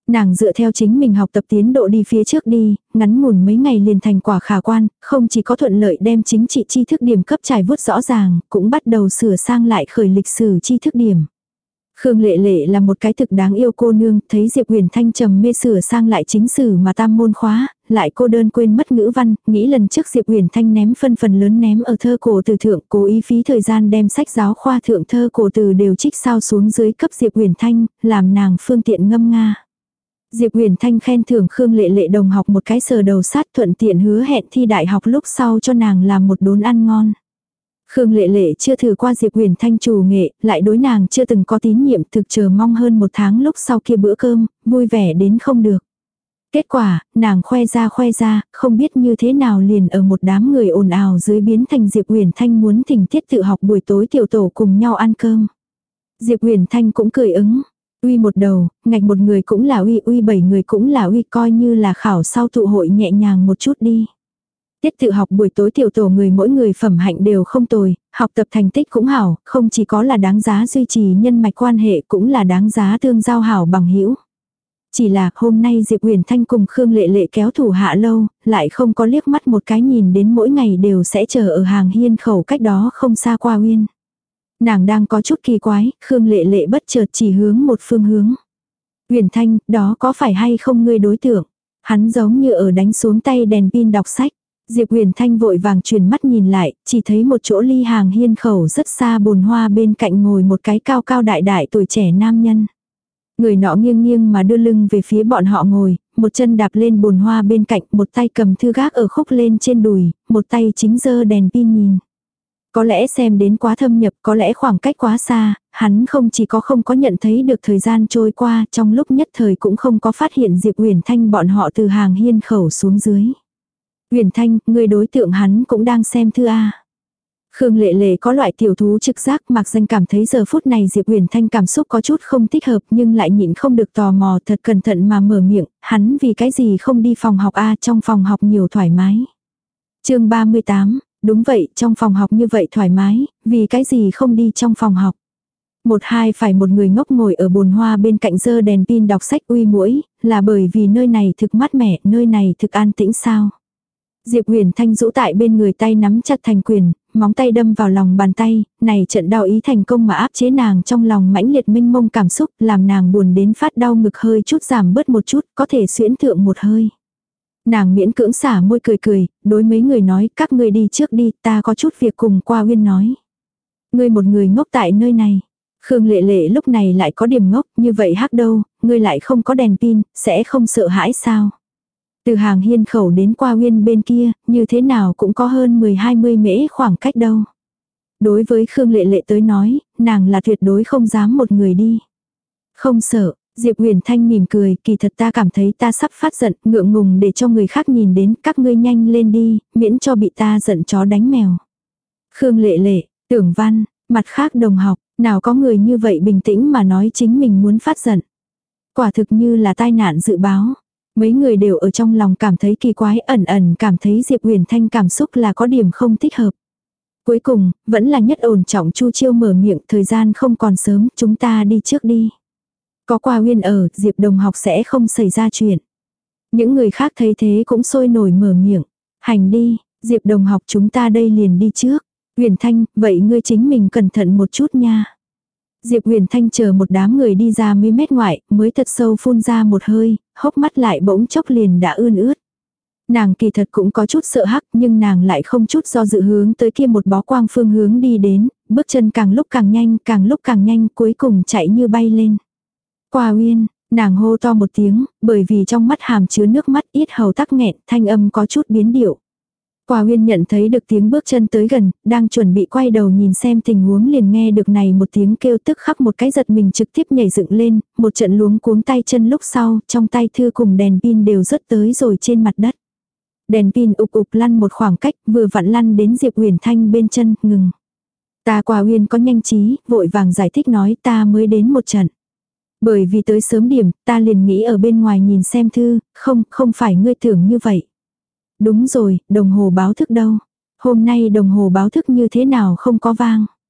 Nàng dựa theo chính mình học tập tiến độ đi phía trước đi, ngắn ngủn mấy ngày liền thành quả khả quan, không chỉ có thuận lợi đem chính trị tri thức điểm cấp trải vuốt rõ ràng, cũng bắt đầu sửa sang lại khởi lịch sử tri thức điểm. Khương Lệ Lệ là một cái thực đáng yêu cô nương, thấy Diệp Huyền Thanh trầm mê sửa sang lại chính sử mà tam môn khóa, lại cô đơn quên mất ngữ văn, nghĩ lần trước Diệp Huyền Thanh ném phân phần lớn ném ở thơ cổ từ thượng, cố ý phí thời gian đem sách giáo khoa thượng thơ cổ từ đều trích sao xuống dưới cấp Diệp Huyền Thanh, làm nàng phương tiện ngâm nga. Diệp Huyền Thanh khen thưởng Khương Lệ Lệ đồng học một cái sờ đầu sát, thuận tiện hứa hẹn thi đại học lúc sau cho nàng làm một đốn ăn ngon. Khương Lệ Lệ chưa thử qua Diệp Huyền Thanh chủ nghệ, lại đối nàng chưa từng có tín nhiệm, thực chờ mong hơn một tháng lúc sau kia bữa cơm, vui vẻ đến không được. Kết quả, nàng khoe ra khoe ra, không biết như thế nào liền ở một đám người ồn ào dưới biến thành Diệp Huyền Thanh muốn thỉnh tiết tự học buổi tối tiểu tổ cùng nhau ăn cơm. Diệp Huyền Thanh cũng cười ứng. Uy một đầu, ngạch một người cũng là uy, uy bảy người cũng là uy, coi như là khảo sau tụ hội nhẹ nhàng một chút đi. Tiết tự học buổi tối tiểu tổ người mỗi người phẩm hạnh đều không tồi, học tập thành tích cũng hảo, không chỉ có là đáng giá duy trì nhân mạch quan hệ cũng là đáng giá tương giao hảo bằng hữu. Chỉ là hôm nay Diệp Huyền Thanh cùng Khương Lệ Lệ kéo thủ hạ lâu, lại không có liếc mắt một cái nhìn đến mỗi ngày đều sẽ chờ ở hàng hiên khẩu cách đó không xa qua uyên. Nàng đang có chút kỳ quái, Khương Lệ Lệ bất chợt chỉ hướng một phương hướng. Huyền Thanh, đó có phải hay không ngươi đối tượng? Hắn giống như ở đánh xuống tay đèn pin đọc sách. Diệp Huyền Thanh vội vàng chuyển mắt nhìn lại, chỉ thấy một chỗ ly hàng hiên khẩu rất xa bồn hoa bên cạnh ngồi một cái cao cao đại đại tuổi trẻ nam nhân. Người nọ nghiêng nghiêng mà đưa lưng về phía bọn họ ngồi, một chân đạp lên bồn hoa bên cạnh, một tay cầm thư gác ở khúc lên trên đùi, một tay chính giơ đèn pin nhìn. Có lẽ xem đến quá thâm nhập, có lẽ khoảng cách quá xa, hắn không chỉ có không có nhận thấy được thời gian trôi qua, trong lúc nhất thời cũng không có phát hiện Diệp Huyền Thanh bọn họ từ hàng hiên khẩu xuống dưới. Huyền Thanh, người đối tượng hắn cũng đang xem thư A. Khương Lệ Lệ có loại tiểu thú trực giác, mặc danh cảm thấy giờ phút này Diệp Huyền Thanh cảm xúc có chút không thích hợp nhưng lại nhịn không được tò mò, thật cẩn thận mà mở miệng, hắn vì cái gì không đi phòng học A, trong phòng học nhiều thoải mái. Chương ba mươi tám, đúng vậy, trong phòng học như vậy thoải mái, vì cái gì không đi trong phòng học. Một hai phải một người ngốc ngồi ở bồn hoa bên cạnh giơ đèn pin đọc sách uy muỗi, là bởi vì nơi này thực mát mẻ, nơi này thực an tĩnh sao. Diệp Huyền Thanh rũ tại bên người tay nắm chặt thành quyền, móng tay đâm vào lòng bàn tay, này trận đau ý thành công mà áp chế nàng trong lòng mãnh liệt mênh mông cảm xúc, làm nàng buồn đến phát đau ngực hơi chút giảm bớt một chút, có thể xuyễn thượng một hơi. Nàng miễn cưỡng xả môi cười cười, đối mấy người nói, các ngươi đi trước đi, ta có chút việc cùng qua uyên nói. Ngươi một người ngốc tại nơi này. Khương Lệ Lệ lúc này lại có điểm ngốc, như vậy hắc đâu, ngươi lại không có đèn pin, sẽ không sợ hãi sao? Từ hàng hiên khẩu đến qua uyên bên kia, như thế nào cũng có hơn mười hai mươi mễ khoảng cách đâu. Đối với Khương Lệ Lệ tới nói, nàng là tuyệt đối không dám một người đi. Không sợ, Diệp Huyền Thanh mỉm cười, kỳ thật ta cảm thấy ta sắp phát giận, ngượng ngùng để cho người khác nhìn đến, các ngươi nhanh lên đi, miễn cho bị ta giận chó đánh mèo. Khương Lệ Lệ, Tưởng Văn, mặt khác đồng học, nào có người như vậy bình tĩnh mà nói chính mình muốn phát giận. Quả thực như là tai nạn dự báo. Mấy người đều ở trong lòng cảm thấy kỳ quái, ẩn ẩn cảm thấy Diệp Huyền Thanh cảm xúc là có điểm không thích hợp. Cuối cùng, vẫn là nhất ổn trọng Chu Chiêu mở miệng, thời gian không còn sớm, chúng ta đi trước đi. Có qua uyên ở, Diệp đồng học sẽ không xảy ra chuyện. Những người khác thấy thế cũng sôi nổi mở miệng. Hành đi, Diệp đồng học chúng ta đây liền đi trước. Huyền Thanh, vậy ngươi chính mình cẩn thận một chút nha. Diệp Huyền Thanh chờ một đám người đi ra mấy mét ngoại, mới thật sâu phun ra một hơi, hốc mắt lại bỗng chốc liền đã ươn ướt. Nàng kỳ thật cũng có chút sợ hắc, nhưng nàng lại không chút do dự hướng tới kia một bó quang phương hướng đi đến, bước chân càng lúc càng nhanh, càng lúc càng nhanh, cuối cùng chạy như bay lên. Qua uyên, nàng hô to một tiếng, bởi vì trong mắt hàm chứa nước mắt, yết hầu tắc nghẹn, thanh âm có chút biến điệu. Qua uyên nhận thấy được tiếng bước chân tới gần, đang chuẩn bị quay đầu nhìn xem tình huống liền nghe được này một tiếng kêu tức khắc một cái giật mình trực tiếp nhảy dựng lên, một trận luống cuống tay chân lúc sau, trong tay thư cùng đèn pin đều rớt tới rồi trên mặt đất. Đèn pin ục ục lăn một khoảng cách, vừa vặn lăn đến Diệp Huyền Thanh bên chân, ngừng. Ta Qua uyên có nhanh trí, vội vàng giải thích nói ta mới đến một trận. Bởi vì tới sớm điểm, ta liền nghĩ ở bên ngoài nhìn xem thư, không, không phải ngươi tưởng như vậy. Đúng rồi, đồng hồ báo thức đâu? Hôm nay đồng hồ báo thức như thế nào không có vang?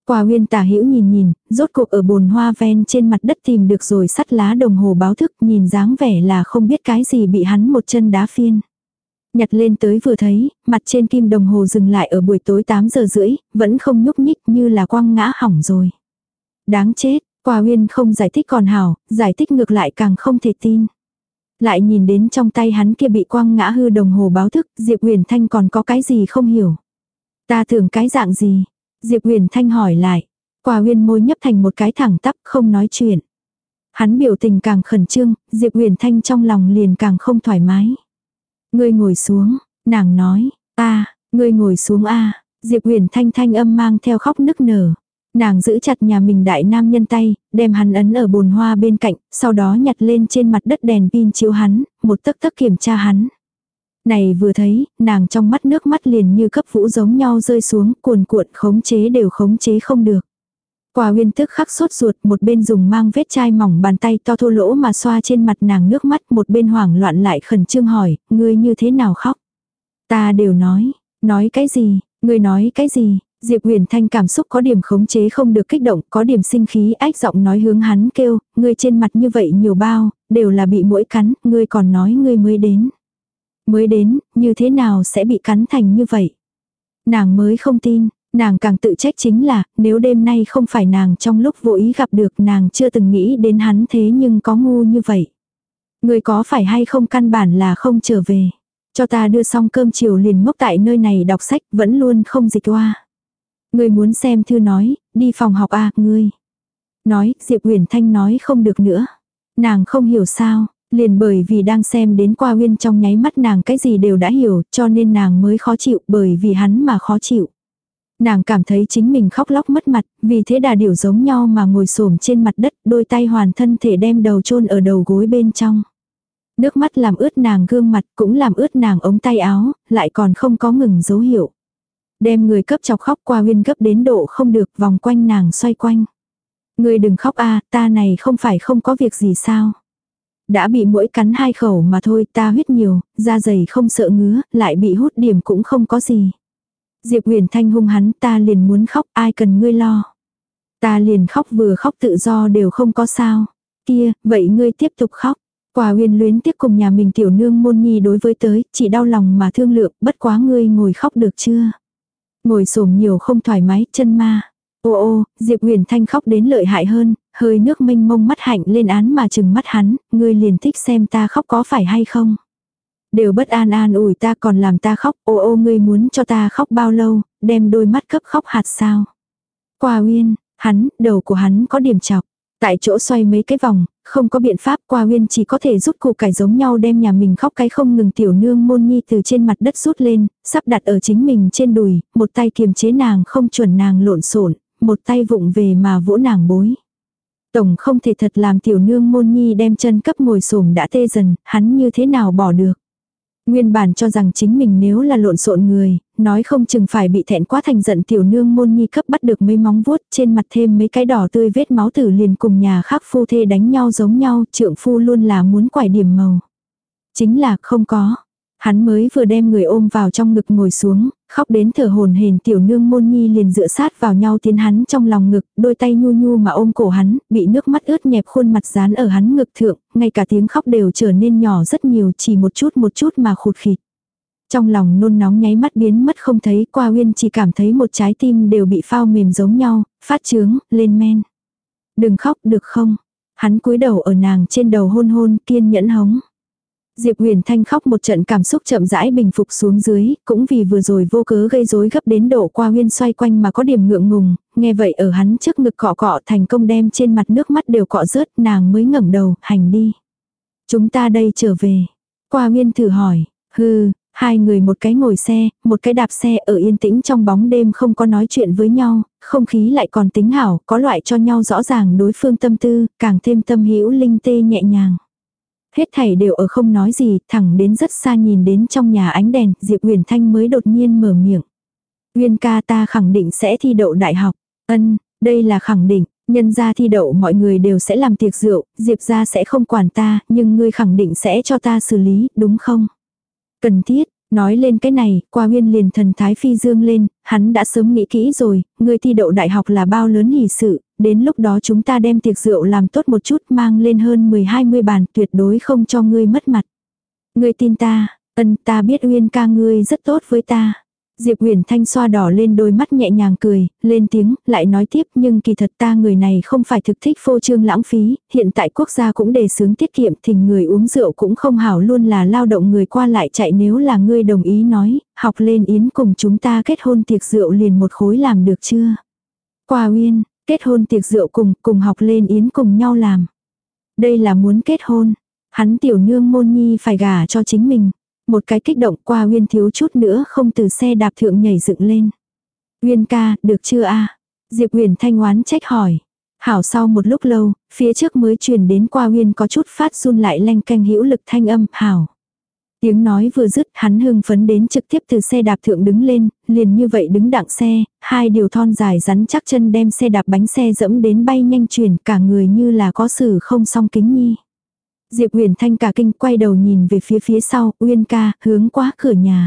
Qua Uyên tả hữu nhìn nhìn, rốt cuộc ở bồn hoa ven trên mặt đất tìm được rồi sắt lá đồng hồ báo thức, nhìn dáng vẻ là không biết cái gì bị hắn một chân đá phiên. Nhặt lên tới vừa thấy, mặt trên kim đồng hồ dừng lại ở buổi tối tám giờ rưỡi, vẫn không nhúc nhích như là quăng ngã hỏng rồi. Đáng chết, Qua Uyên không giải thích còn hảo, giải thích ngược lại càng không thể tin. Lại nhìn đến trong tay hắn kia bị quăng ngã hư đồng hồ báo thức, Diệp Huyền Thanh còn có cái gì không hiểu. Ta tưởng cái dạng gì? Diệp Huyền Thanh hỏi lại. Qua Uyên môi nhấp thành một cái thẳng tắp không nói chuyện. Hắn biểu tình càng khẩn trương, Diệp Huyền Thanh trong lòng liền càng không thoải mái. Ngươi ngồi xuống, nàng nói, ta, ngươi ngồi xuống a. Diệp Huyền Thanh thanh âm mang theo khóc nức nở. Nàng giữ chặt nhà mình đại nam nhân tay, đem hắn ấn ở bồn hoa bên cạnh, sau đó nhặt lên trên mặt đất đèn pin chiếu hắn, một tấc tấc kiểm tra hắn. Này vừa thấy, nàng trong mắt nước mắt liền như cấp vũ giống nhau rơi xuống, cuồn cuộn khống chế đều khống chế không được. Qua Uyên tức khắc sốt ruột, một bên dùng mang vết chai mỏng bàn tay to thô lỗ mà xoa trên mặt nàng nước mắt, một bên hoảng loạn lại khẩn trương hỏi, ngươi như thế nào khóc? Ta đều nói, nói cái gì, ngươi nói cái gì? Diệp Huyền Thanh cảm xúc có điểm khống chế không được kích động, có điểm sinh khí, ách giọng nói hướng hắn kêu, ngươi trên mặt như vậy nhiều bao, đều là bị muỗi cắn, ngươi còn nói ngươi mới đến. Mới đến, như thế nào sẽ bị cắn thành như vậy? Nàng mới không tin, nàng càng tự trách chính là, nếu đêm nay không phải nàng trong lúc vô ý gặp được nàng chưa từng nghĩ đến hắn thế nhưng có ngu như vậy. Ngươi có phải hay không căn bản là không trở về. Cho ta đưa xong cơm chiều liền ngốc tại nơi này đọc sách vẫn luôn không dịch qua. Ngươi muốn xem thư nói, đi phòng học à, ngươi. Nói, Diệp Huyền Thanh nói không được nữa. Nàng không hiểu sao, liền bởi vì đang xem đến Qua Uyên trong nháy mắt nàng cái gì đều đã hiểu, cho nên nàng mới khó chịu, bởi vì hắn mà khó chịu. Nàng cảm thấy chính mình khóc lóc mất mặt, vì thế đà điểu giống nhau mà ngồi xổm trên mặt đất, đôi tay hoàn thân thể đem đầu chôn ở đầu gối bên trong. Nước mắt làm ướt nàng gương mặt, cũng làm ướt nàng ống tay áo, lại còn không có ngừng dấu hiệu. Đem người cấp chọc khóc. Qua Uyên gấp đến độ không được, vòng quanh nàng xoay quanh. Ngươi đừng khóc a, ta này không phải không có việc gì sao. Đã bị muỗi cắn hai khẩu mà thôi, ta huyết nhiều, da dày không sợ ngứa, lại bị hút điểm cũng không có gì. Diệp Huyền Thanh hung hắn, ta liền muốn khóc, ai cần ngươi lo. Ta liền khóc vừa khóc tự do đều không có sao. Kia, vậy ngươi tiếp tục khóc. Qua Uyên luyến tiếc cùng nhà mình tiểu nương môn nhi đối với tới, chỉ đau lòng mà thương lượng, bất quá ngươi ngồi khóc được chưa. Ngồi xổm nhiều không thoải mái, chân ma. Ô ô, Diệp Huyền Thanh khóc đến lợi hại hơn, hơi nước mênh mông mắt hạnh lên án mà chừng mắt hắn, ngươi liền thích xem ta khóc có phải hay không. Đều bất an an ủi ta còn làm ta khóc, ô ô ngươi muốn cho ta khóc bao lâu, đem đôi mắt cấp khóc hạt sao. Qua Uyên, hắn, đầu của hắn có điểm chọc. Tại chỗ xoay mấy cái vòng, không có biện pháp. Qua Uyên chỉ có thể rút củ cải giống nhau đem nhà mình khóc cái không ngừng tiểu nương môn nhi từ trên mặt đất rút lên, sắp đặt ở chính mình trên đùi, một tay kiềm chế nàng không chuẩn nàng lộn xộn, một tay vụng về mà vỗ nàng bối. Tổng không thể thật làm tiểu nương môn nhi đem chân cấp ngồi xổm đã tê dần, hắn như thế nào bỏ được. Nguyên bản cho rằng chính mình nếu là lộn xộn người, nói không chừng phải bị thẹn quá thành giận tiểu nương môn nhi cấp bắt được mấy móng vuốt trên mặt thêm mấy cái đỏ tươi vết máu tử liền cùng nhà khác phu thê đánh nhau giống nhau, trượng phu luôn là muốn quải điểm màu. Chính là không có. Hắn mới vừa đem người ôm vào trong ngực ngồi xuống, khóc đến thở hổn hển tiểu nương môn nhi liền dựa sát vào nhau tiến hắn trong lòng ngực, đôi tay nhu nhu mà ôm cổ hắn, bị nước mắt ướt nhẹp khuôn mặt dán ở hắn ngực thượng, ngay cả tiếng khóc đều trở nên nhỏ rất nhiều, chỉ một chút một chút mà khụt khịt. Trong lòng nôn nóng nháy mắt biến mất không thấy. Qua Uyên chỉ cảm thấy một trái tim đều bị phao mềm giống nhau, phát chướng, lên men. Đừng khóc được không? Hắn cúi đầu ở nàng trên đầu hôn hôn, kiên nhẫn hống. Diệp Huyền Thanh khóc một trận cảm xúc chậm rãi bình phục xuống dưới, cũng vì vừa rồi vô cớ gây rối gấp đến độ Qua Uyên xoay quanh mà có điểm ngượng ngùng, nghe vậy ở hắn trước ngực cọ cọ thành công đem trên mặt nước mắt đều cọ rớt, nàng mới ngẩng đầu, hành đi. Chúng ta đây trở về. Qua Uyên thử hỏi, hừ, hai người một cái ngồi xe, một cái đạp xe ở yên tĩnh trong bóng đêm không có nói chuyện với nhau, không khí lại còn tính hảo, có loại cho nhau rõ ràng đối phương tâm tư, càng thêm tâm hữu linh tê nhẹ nhàng. Hết thảy đều ở không nói gì, thẳng đến rất xa nhìn đến trong nhà ánh đèn, Diệp Huyền Thanh mới đột nhiên mở miệng. Uyên ca, ta khẳng định sẽ thi đậu đại học. Ân, đây là khẳng định, nhân gia thi đậu mọi người đều sẽ làm tiệc rượu, Diệp gia sẽ không quản ta, nhưng ngươi khẳng định sẽ cho ta xử lý, đúng không? Cần thiết, Nói lên cái này, Qua Uyên liền thần thái phi dương lên, hắn đã sớm nghĩ kỹ rồi, ngươi thi đậu đại học là bao lớn hỷ sự, đến lúc đó chúng ta đem tiệc rượu làm tốt một chút mang lên hơn mười hai mươi bàn, tuyệt đối không cho ngươi mất mặt. Ngươi tin ta, ân ta biết Uyên ca ngươi rất tốt với ta. Diệp Uyển Thanh xoa đỏ lên đôi mắt nhẹ nhàng cười, lên tiếng, lại nói tiếp nhưng kỳ thật ta người này không phải thực thích phô trương lãng phí, hiện tại quốc gia cũng đề xướng tiết kiệm thỉnh người uống rượu cũng không hảo luôn là lao động người qua lại chạy nếu là ngươi đồng ý nói, học lên yến cùng chúng ta kết hôn tiệc rượu liền một khối làm được chưa? Qua Uyên, kết hôn tiệc rượu cùng, cùng học lên yến cùng nhau làm. Đây là muốn kết hôn, hắn tiểu nương môn nhi phải gả cho chính mình. Một cái kích động Qua Uyên thiếu chút nữa không từ xe đạp thượng nhảy dựng lên. Uyên ca, được chưa a? Diệp Uyển Thanh oán trách hỏi. Hảo sau một lúc lâu, phía trước mới truyền đến Qua Uyên có chút phát run lại leng keng hữu lực thanh âm, hảo. Tiếng nói vừa dứt hắn hưng phấn đến trực tiếp từ xe đạp thượng đứng lên, liền như vậy đứng đặng xe, hai điều thon dài rắn chắc chân đem xe đạp bánh xe dẫm đến bay nhanh chuyển cả người như là có sự không song kính nhi. Diệp Uyển Thanh cả kinh quay đầu nhìn về phía phía sau, Uyên ca, hướng qua cửa nhà.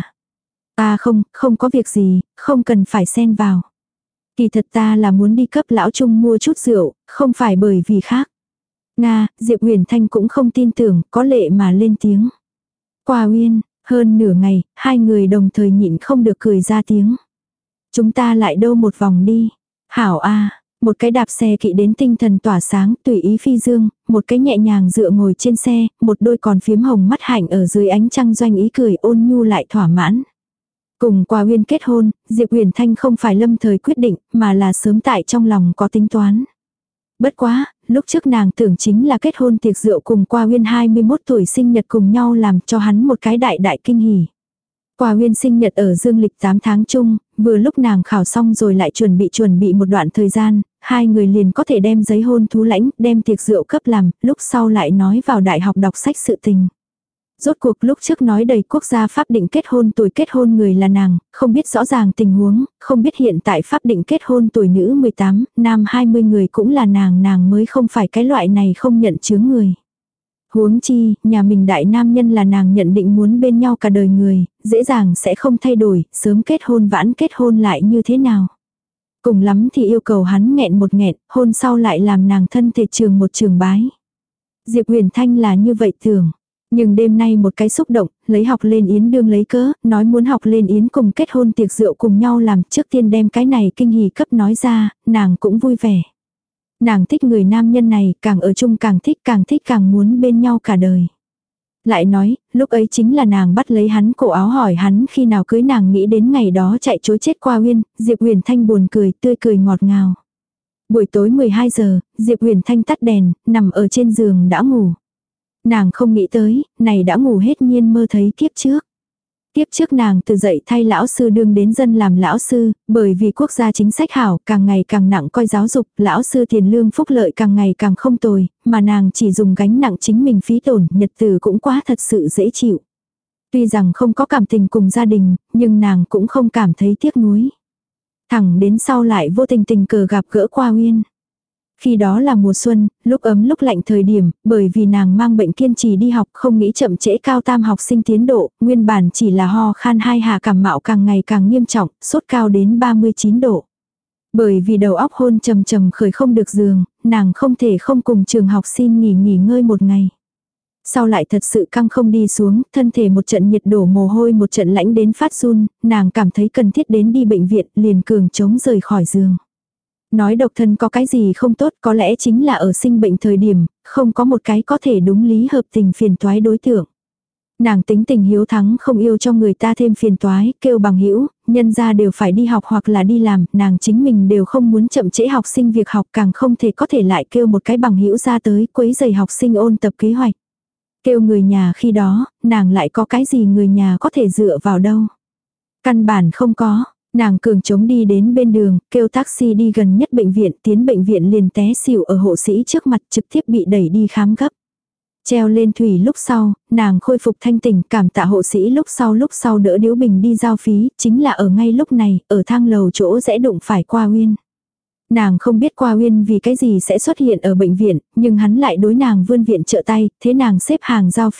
Ta không, không có việc gì, không cần phải xen vào. Kỳ thật ta là muốn đi cấp lão Trung mua chút rượu, không phải bởi vì khác. Nga, Diệp Uyển Thanh cũng không tin tưởng, có lệ mà lên tiếng. Qua Uyên, hơn nửa ngày, hai người đồng thời nhịn không được cười ra tiếng. Chúng ta lại đâu một vòng đi. Hảo a. Một cái đạp xe kỵ đến tinh thần tỏa sáng, tùy ý phi dương, một cái nhẹ nhàng dựa ngồi trên xe, một đôi còn phiếm hồng mắt hạnh ở dưới ánh trăng doanh ý cười ôn nhu lại thỏa mãn. Cùng Qua Uyên kết hôn, Diệp Uyển Thanh không phải lâm thời quyết định, mà là sớm tại trong lòng có tính toán. Bất quá, lúc trước nàng tưởng chính là kết hôn tiệc rượu cùng Qua Uyên hai mươi mốt tuổi sinh nhật cùng nhau làm cho hắn một cái đại đại kinh hỉ. Qua Uyên sinh nhật ở dương lịch tám tháng chung, vừa lúc nàng khảo xong rồi lại chuẩn bị chuẩn bị một đoạn thời gian, hai người liền có thể đem giấy hôn thú lãnh, đem tiệc rượu cấp làm, lúc sau lại nói vào đại học đọc sách sự tình. Rốt cuộc lúc trước nói đầy quốc gia pháp định kết hôn tuổi kết hôn người là nàng, không biết rõ ràng tình huống, không biết hiện tại pháp định kết hôn tuổi nữ mười tám, nam hai mươi người cũng là nàng, nàng mới không phải cái loại này không nhận chướng người. Huống chi, nhà mình đại nam nhân là nàng nhận định muốn bên nhau cả đời người, dễ dàng sẽ không thay đổi, sớm kết hôn vãn kết hôn lại như thế nào. Cùng lắm thì yêu cầu hắn nghẹn một nghẹn, hôn sau lại làm nàng thân thể trường một trường bái. Diệp Uyển Thanh là như vậy tưởng. Nhưng đêm nay một cái xúc động, lấy học lên yến đương lấy cớ, nói muốn học lên yến cùng kết hôn tiệc rượu cùng nhau làm, trước tiên đem cái này kinh hỉ cấp nói ra, nàng cũng vui vẻ. Nàng thích người nam nhân này, càng ở chung càng thích càng thích càng muốn bên nhau cả đời. Lại nói, lúc ấy chính là nàng bắt lấy hắn cổ áo hỏi hắn khi nào cưới, nàng nghĩ đến ngày đó chạy chối chết Qua Uyên, Diệp Uyển Thanh buồn cười, tươi cười ngọt ngào. Buổi tối mười hai giờ, Diệp Uyển Thanh tắt đèn, nằm ở trên giường đã ngủ. Nàng không nghĩ tới, này đã ngủ hết nhiên mơ thấy kiếp trước. Tiếp trước nàng từ dậy thay lão sư đương đến dân làm lão sư, bởi vì quốc gia chính sách hảo, càng ngày càng nặng coi giáo dục, lão sư tiền lương phúc lợi càng ngày càng không tồi, mà nàng chỉ dùng gánh nặng chính mình phí tổn, nhật từ cũng quá thật sự dễ chịu. Tuy rằng không có cảm tình cùng gia đình, nhưng nàng cũng không cảm thấy tiếc nuối. Thẳng đến sau lại vô tình tình cờ gặp gỡ Qua Uyên. Khi đó là mùa xuân, lúc ấm lúc lạnh thời điểm, bởi vì nàng mang bệnh kiên trì đi học không nghĩ chậm trễ cao tam học sinh tiến độ, nguyên bản chỉ là ho khan hai hà cảm mạo càng ngày càng nghiêm trọng, sốt cao đến ba mươi chín độ. Bởi vì đầu óc hôn trầm trầm khởi không được giường, nàng không thể không cùng trường học xin nghỉ nghỉ ngơi một ngày. Sau lại thật sự căng không đi xuống, thân thể một trận nhiệt đổ mồ hôi một trận lãnh đến phát run, nàng cảm thấy cần thiết đến đi bệnh viện liền cường chống rời khỏi giường. Nói độc thân có cái gì không tốt, có lẽ chính là ở sinh bệnh thời điểm, không có một cái có thể đúng lý hợp tình phiền toái đối tượng. Nàng tính tình hiếu thắng không yêu cho người ta thêm phiền toái, kêu bằng hữu, nhân ra đều phải đi học hoặc là đi làm, nàng chính mình đều không muốn chậm trễ học sinh việc học, càng không thể có thể lại kêu một cái bằng hữu ra tới quấy rầy học sinh ôn tập kế hoạch. Kêu người nhà khi đó, nàng lại có cái gì người nhà có thể dựa vào đâu. Căn bản không có. Nàng cường chống đi đến bên đường, kêu taxi đi gần nhất bệnh viện, tiến bệnh viện liền té xỉu ở hộ sĩ trước mặt, trực tiếp bị đẩy đi khám gấp. Treo lên thủy lúc sau, nàng khôi phục thanh tỉnh, cảm tạ hộ sĩ lúc sau lúc sau đỡ Điếu Bình đi giao phí, chính là ở ngay lúc này, ở thang lầu chỗ rẽ đụng phải Qua Uyên. Nàng không biết Qua Uyên vì cái gì sẽ xuất hiện ở bệnh viện, nhưng hắn lại đối nàng vươn viện trợ tay, thế nàng xếp hàng giao phí,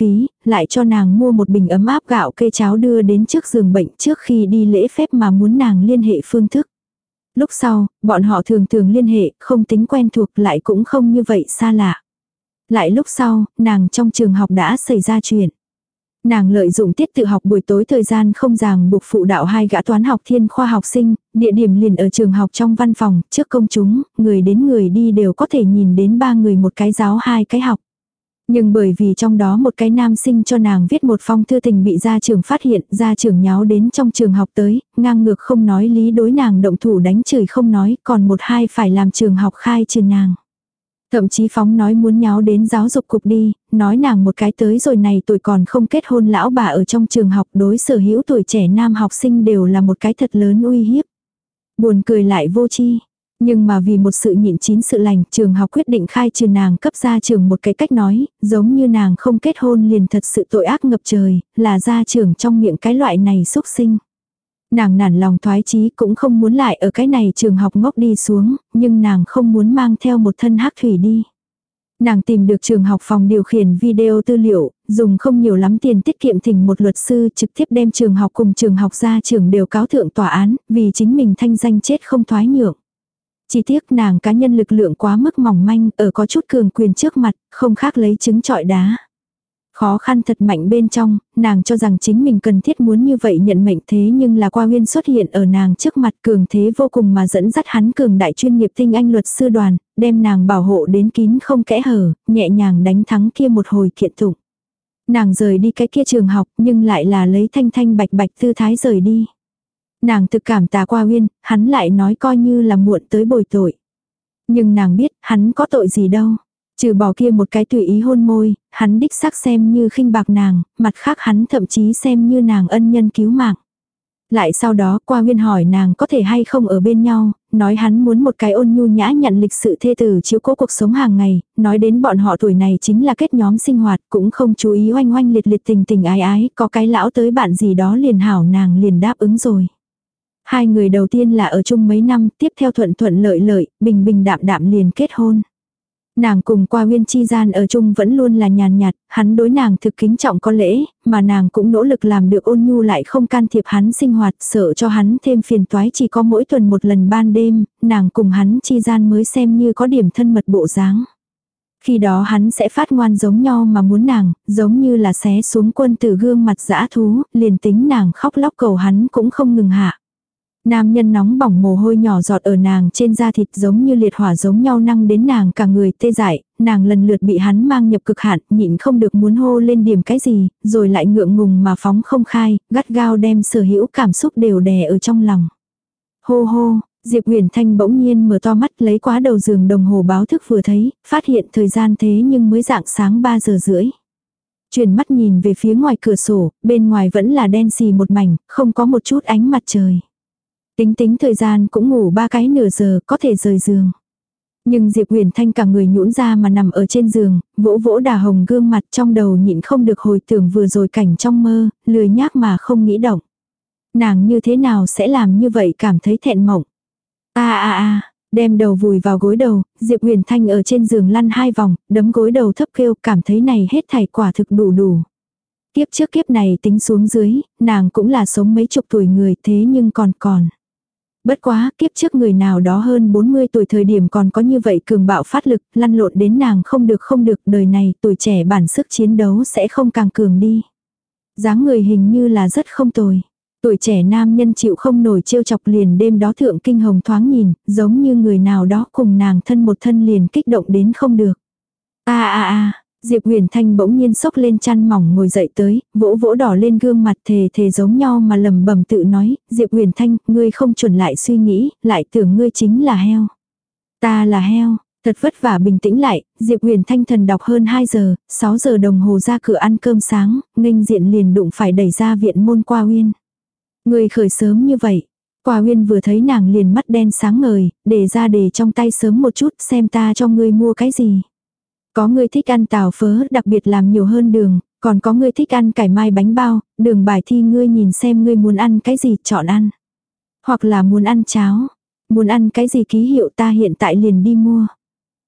lại cho nàng mua một bình ấm áp gạo kê cháo đưa đến trước giường bệnh trước khi đi lễ phép mà muốn nàng liên hệ phương thức. Lúc sau, bọn họ thường thường liên hệ, không tính quen thuộc lại cũng không như vậy xa lạ. Lại lúc sau, nàng trong trường học đã xảy ra chuyện. Nàng lợi dụng tiết tự học buổi tối thời gian không ràng buộc phụ đạo hai gã toán học thiên khoa học sinh, địa điểm liền ở trường học trong văn phòng, trước công chúng, người đến người đi đều có thể nhìn đến ba người một cái giáo hai cái học. Nhưng bởi vì trong đó một cái nam sinh cho nàng viết một phong thư tình bị gia trưởng phát hiện, gia trưởng nháo đến trong trường học tới, ngang ngược không nói lý đối nàng động thủ đánh chửi không nói, còn một hai phải làm trường học khai trừ nàng. Thậm chí phóng nói muốn nháo đến giáo dục cục đi, nói nàng một cái tới rồi này tuổi còn không kết hôn lão bà ở trong trường học đối sở hữu tuổi trẻ nam học sinh đều là một cái thật lớn uy hiếp. Buồn cười lại vô tri. Nhưng mà vì một sự nhịn chín sự lành, trường học quyết định khai trừ nàng cấp gia trưởng một cái cách nói, giống như nàng không kết hôn liền thật sự tội ác ngập trời, là gia trưởng trong miệng cái loại này xúc sinh. Nàng nản lòng thoái chí cũng không muốn lại ở cái này trường học ngốc đi xuống, nhưng nàng không muốn mang theo một thân hắc thủy đi. Nàng tìm được trường học phòng điều khiển video tư liệu, dùng không nhiều lắm tiền tiết kiệm thỉnh một luật sư trực tiếp đem trường học cùng trường học gia trưởng đều cáo thượng tòa án, vì chính mình thanh danh chết không thoái nhượng. Chỉ tiếc nàng cá nhân lực lượng quá mức mỏng manh, ở có chút cường quyền trước mặt, không khác lấy trứng trọi đá. Khó khăn thật mạnh bên trong, nàng cho rằng chính mình cần thiết muốn như vậy nhận mệnh thế nhưng là Qua Huyên xuất hiện ở nàng trước mặt cường thế vô cùng mà dẫn dắt hắn cường đại chuyên nghiệp tinh anh luật sư đoàn, đem nàng bảo hộ đến kín không kẽ hở, nhẹ nhàng đánh thắng kia một hồi kiện tụng. Nàng rời đi cái kia trường học nhưng lại là lấy thanh thanh bạch bạch tư thái rời đi. Nàng thực cảm tạ Qua Huyên, hắn lại nói coi như là muộn tới bồi tội. Nhưng nàng biết hắn có tội gì đâu. Trừ bỏ kia một cái tùy ý hôn môi, hắn đích xác xem như khinh bạc nàng, mặt khác hắn thậm chí xem như nàng ân nhân cứu mạng. Lại sau đó Qua Huyên hỏi nàng có thể hay không ở bên nhau, nói hắn muốn một cái ôn nhu nhã nhặn lịch sự thê tử chiếu cố cuộc sống hàng ngày, nói đến bọn họ tuổi này chính là kết nhóm sinh hoạt, cũng không chú ý oanh oanh liệt liệt tình tình ái ái, có cái lão tới bạn gì đó liền hảo nàng liền đáp ứng rồi. Hai người đầu tiên là ở chung mấy năm, tiếp theo thuận thuận lợi lợi, bình bình đạm đạm liền kết hôn. Nàng cùng Qua Huyên chi gian ở chung vẫn luôn là nhàn nhạt, hắn đối nàng thực kính trọng có lễ, mà nàng cũng nỗ lực làm được ôn nhu lại không can thiệp hắn sinh hoạt, sợ cho hắn thêm phiền toái chỉ có mỗi tuần một lần ban đêm, nàng cùng hắn chi gian mới xem như có điểm thân mật bộ dáng. Khi đó hắn sẽ phát ngoan giống nhau mà muốn nàng, giống như là xé xuống quân tử gương mặt dã thú, liền tính nàng khóc lóc cầu hắn cũng không ngừng hạ. Nam nhân nóng bỏng mồ hôi nhỏ giọt ở nàng trên da thịt giống như liệt hỏa giống nhau năng đến nàng cả người tê dại, nàng lần lượt bị hắn mang nhập cực hạn, nhịn không được muốn hô lên điểm cái gì, rồi lại ngượng ngùng mà phóng không khai, gắt gao đem sở hữu cảm xúc đều đè ở trong lòng. Hô hô, Diệp Huyền Thanh bỗng nhiên mở to mắt lấy quá đầu giường đồng hồ báo thức vừa thấy, phát hiện thời gian thế nhưng mới dạng sáng ba giờ rưỡi. Chuyển mắt nhìn về phía ngoài cửa sổ, bên ngoài vẫn là đen xì một mảnh, không có một chút ánh mặt trời. Tính tính thời gian cũng ngủ ba cái nửa giờ có thể rời giường. Nhưng Diệp Huyền Thanh cả người nhũn ra mà nằm ở trên giường, vỗ vỗ đà hồng gương mặt trong đầu nhịn không được hồi tưởng vừa rồi cảnh trong mơ, lười nhác mà không nghĩ động. Nàng như thế nào sẽ làm như vậy cảm thấy thẹn mộng. A a a, đem đầu vùi vào gối đầu, Diệp Huyền Thanh ở trên giường lăn hai vòng, đấm gối đầu thấp kêu cảm thấy này hết thảy quả thực đủ đủ. Kiếp trước kiếp này tính xuống dưới, nàng cũng là sống mấy chục tuổi người thế nhưng còn còn. Bất quá, kiếp trước người nào đó hơn bốn mươi tuổi thời điểm còn có như vậy cường bạo phát lực, lăn lộn đến nàng không được không được, đời này tuổi trẻ bản sức chiến đấu sẽ không càng cường đi. Dáng người hình như là rất không tồi. Tuổi trẻ nam nhân chịu không nổi trêu chọc liền đêm đó thượng kinh hồng thoáng nhìn, giống như người nào đó cùng nàng thân một thân liền kích động đến không được. A a a, Diệp Huyền Thanh bỗng nhiên xốc lên chăn mỏng ngồi dậy tới, vỗ vỗ đỏ lên gương mặt thề thề giống nhau mà lầm bầm tự nói, Diệp Huyền Thanh, ngươi không chuẩn lại suy nghĩ, lại tưởng ngươi chính là heo. Ta là heo, thật vất vả bình tĩnh lại, Diệp Huyền Thanh thần đọc hơn hai giờ, sáu giờ đồng hồ ra cửa ăn cơm sáng, nghênh diện liền đụng phải đẩy ra viện môn Qua Huyên. Ngươi khởi sớm như vậy. Qua Huyên vừa thấy nàng liền mắt đen sáng ngời, để ra để trong tay sớm một chút xem ta cho ngươi mua cái gì. Có người thích ăn tàu phớ, đặc biệt làm nhiều hơn đường, còn có người thích ăn cải mai bánh bao, đường bài thi ngươi nhìn xem ngươi muốn ăn cái gì chọn ăn. Hoặc là muốn ăn cháo, muốn ăn cái gì ký hiệu ta hiện tại liền đi mua.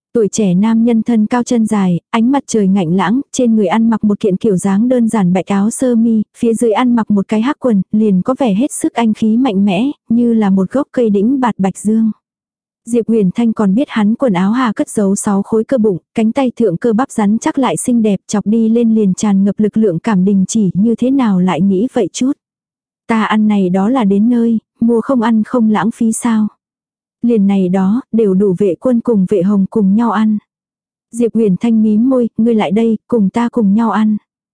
Tuổi trẻ nam nhân thân cao chân dài, ánh mặt trời ngạnh lãng, trên người ăn mặc một kiện kiểu dáng đơn giản bạch áo sơ mi, phía dưới ăn mặc một cái hắc quần, liền có vẻ hết sức anh khí mạnh mẽ, như là một gốc cây đĩnh bạt bạch dương. Diệp Huyền Thanh còn biết hắn quần áo hà cất giấu sáu khối cơ bụng, cánh tay thượng cơ bắp rắn chắc lại xinh đẹp, chọc đi lên liền tràn ngập lực lượng cảm đình chỉ, như thế nào lại nghĩ vậy chút. Ta ăn này đó là đến nơi, mua không ăn không lãng phí sao. Liền này đó, đều đủ vệ quân cùng vệ hồng cùng nhau ăn. Diệp Huyền Thanh mím môi, ngươi lại đây, cùng ta cùng nhau ăn.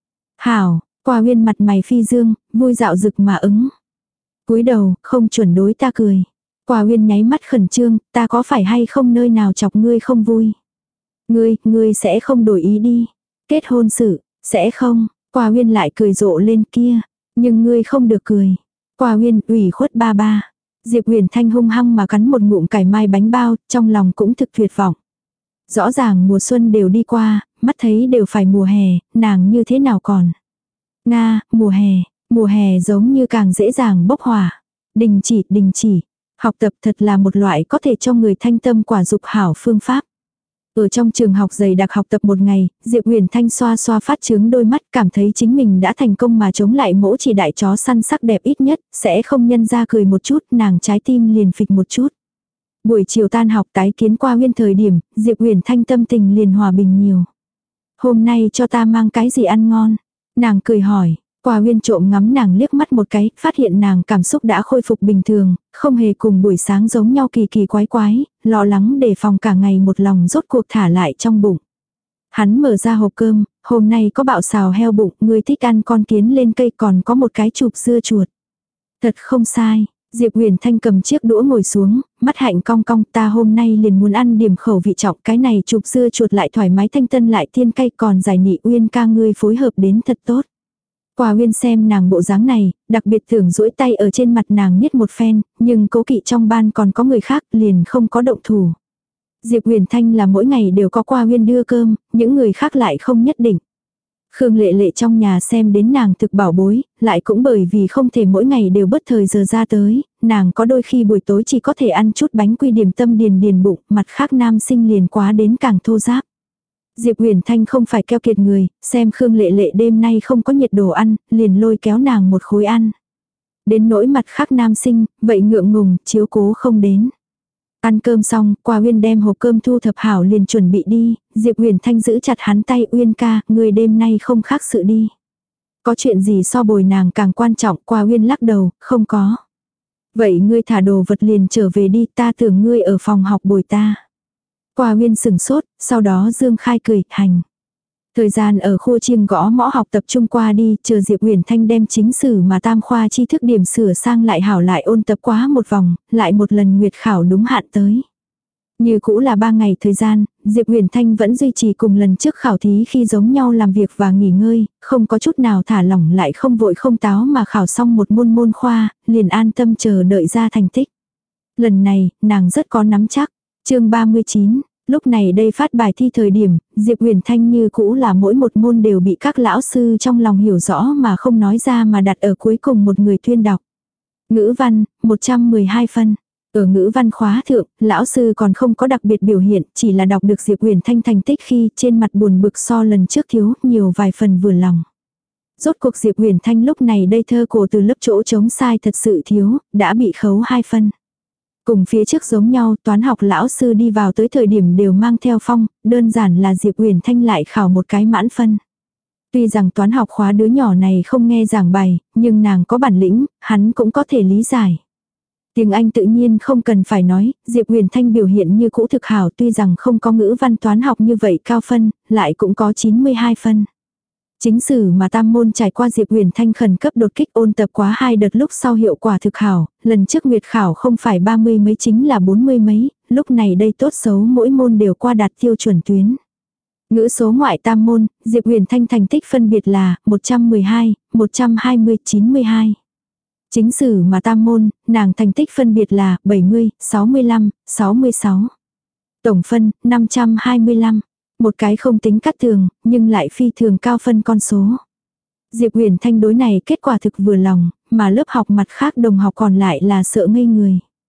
Hảo, Qua Huyên mặt mày phi dương, vui dạo rực mà ứng. Cúi đầu, không chuẩn đối ta cười. Qua Huyên nháy mắt khẩn trương, ta có phải hay không nơi nào chọc ngươi không vui. Ngươi, ngươi sẽ không đổi ý đi. Kết hôn sự, sẽ không. Qua Huyên lại cười rộ lên kia. Nhưng ngươi không được cười. Qua Huyên ủy khuất ba ba. Diệp Huyền Thanh hung hăng mà cắn một ngụm cải mai bánh bao, trong lòng cũng thực tuyệt vọng. Rõ ràng mùa xuân đều đi qua, mắt thấy đều phải mùa hè, nàng như thế nào còn. Nga, mùa hè, mùa hè giống như càng dễ dàng bốc hỏa. Đình chỉ, đình chỉ. Học tập thật là một loại có thể cho người thanh tâm quả dục hảo phương pháp. Ở trong trường học dày đặc học tập một ngày, Diệp Huyền Thanh xoa xoa phát trướng đôi mắt, cảm thấy chính mình đã thành công mà chống lại mỗ chỉ đại chó săn sắc đẹp ít nhất, sẽ không nhân ra cười một chút, nàng trái tim liền phịch một chút. Buổi chiều tan học tái kiến Qua Huyên thời điểm, Diệp Huyền Thanh tâm tình liền hòa bình nhiều. Hôm nay cho ta mang cái gì ăn ngon? Nàng cười hỏi. Qua Huyên trộm ngắm nàng liếc mắt một cái, phát hiện nàng cảm xúc đã khôi phục bình thường, không hề cùng buổi sáng giống nhau kỳ kỳ quái quái, lo lắng đề phòng cả ngày một lòng rốt cuộc thả lại trong bụng. Hắn mở ra hộp cơm, hôm nay có bạo xào heo bụng, người thích ăn con kiến lên cây còn có một cái chụp dưa chuột. Thật không sai, Diệp Huyền Thanh cầm chiếc đũa ngồi xuống, mắt hạnh cong cong, ta hôm nay liền muốn ăn điểm khẩu vị trọng, cái này chụp dưa chuột lại thoải mái thanh tân lại thiên cay, còn giải nị Uyên ca ngươi phối hợp đến thật tốt. Qua Huyên xem nàng bộ dáng này, đặc biệt tưởng duỗi tay ở trên mặt nàng niết một phen, nhưng cố kỵ trong ban còn có người khác liền không có động thủ. Diệp Huyền Thanh là mỗi ngày đều có Qua Huyên đưa cơm, những người khác lại không nhất định. Khương Lệ Lệ trong nhà xem đến nàng thực bảo bối, lại cũng bởi vì không thể mỗi ngày đều bất thời giờ ra tới, nàng có đôi khi buổi tối chỉ có thể ăn chút bánh quy điểm tâm điền điền bụng, mặt khác nam sinh liền quá đến càng thô giáp. Diệp Huyền Thanh không phải keo kiệt người, xem Khương Lệ Lệ đêm nay không có nhiệt đồ ăn, liền lôi kéo nàng một khối ăn. Đến nỗi mặt khác nam sinh, vậy ngượng ngùng, chiếu cố không đến. Ăn cơm xong, Qua Huyên đem hộp cơm thu thập hảo liền chuẩn bị đi, Diệp Huyền Thanh giữ chặt hắn tay, Uyên ca, người đêm nay không khác sự đi. Có chuyện gì so bồi nàng càng quan trọng, Qua Huyên lắc đầu, không có. Vậy ngươi thả đồ vật liền trở về đi, ta tưởng ngươi ở phòng học bồi ta. Qua Huyên sừng sốt, sau đó Dương Khai cười, hành. Thời gian ở khu chiêng gõ mõ học tập trung qua đi, chờ Diệp Huyền Thanh đem chính sử mà tam khoa tri thức điểm sửa sang lại hảo lại ôn tập quá một vòng, lại một lần nguyệt khảo đúng hạn tới. Như cũ là ba ngày thời gian, Diệp Huyền Thanh vẫn duy trì cùng lần trước khảo thí khi giống nhau làm việc và nghỉ ngơi, không có chút nào thả lỏng lại không vội không táo mà khảo xong một môn môn khoa, liền an tâm chờ đợi ra thành tích. Lần này, nàng rất có nắm chắc. Chương ba mươi chín, lúc này đây phát bài thi thời điểm, Diệp Huyền Thanh như cũ là mỗi một môn đều bị các lão sư trong lòng hiểu rõ mà không nói ra mà đặt ở cuối cùng một người tuyên đọc. Ngữ văn, một trăm mười hai phân. Ở ngữ văn khóa thượng, lão sư còn không có đặc biệt biểu hiện, chỉ là đọc được Diệp Huyền Thanh thành tích khi trên mặt buồn bực so lần trước thiếu nhiều vài phần vừa lòng. Rốt cuộc Diệp Huyền Thanh lúc này đây thơ cổ từ lớp chỗ trống sai thật sự thiếu, đã bị khấu hai phân. Cùng phía trước giống nhau, toán học lão sư đi vào tới thời điểm đều mang theo phong, đơn giản là Diệp Huyền Thanh lại khảo một cái mãn phân. Tuy rằng toán học khóa đứa nhỏ này không nghe giảng bài, nhưng nàng có bản lĩnh, hắn cũng có thể lý giải. Tiếng Anh tự nhiên không cần phải nói, Diệp Huyền Thanh biểu hiện như cũ thực hảo, tuy rằng không có ngữ văn toán học như vậy cao phân, lại cũng có chín mươi hai phân. Chính sử mà tam môn trải qua Diệp Huyền Thanh khẩn cấp đột kích ôn tập quá hai đợt lúc sau hiệu quả thực hảo, lần trước nguyệt khảo không phải ba mươi mấy chính là bốn mươi mấy, lúc này đây tốt xấu mỗi môn đều qua đạt tiêu chuẩn tuyến. Ngữ số ngoại tam môn, Diệp Huyền Thanh thành tích phân biệt là một trăm mười hai, một trăm hai mươi, chín mươi hai. Chính sử mà tam môn, nàng thành tích phân biệt là bảy mươi, sáu mươi lăm, sáu mươi sáu. Tổng phân, năm trăm hai mươi lăm. Một cái không tính cắt thường, nhưng lại phi thường cao phân con số. Diệp Huyền Thanh đối này kết quả thực vừa lòng, mà lớp học mặt khác đồng học còn lại là sợ ngây người.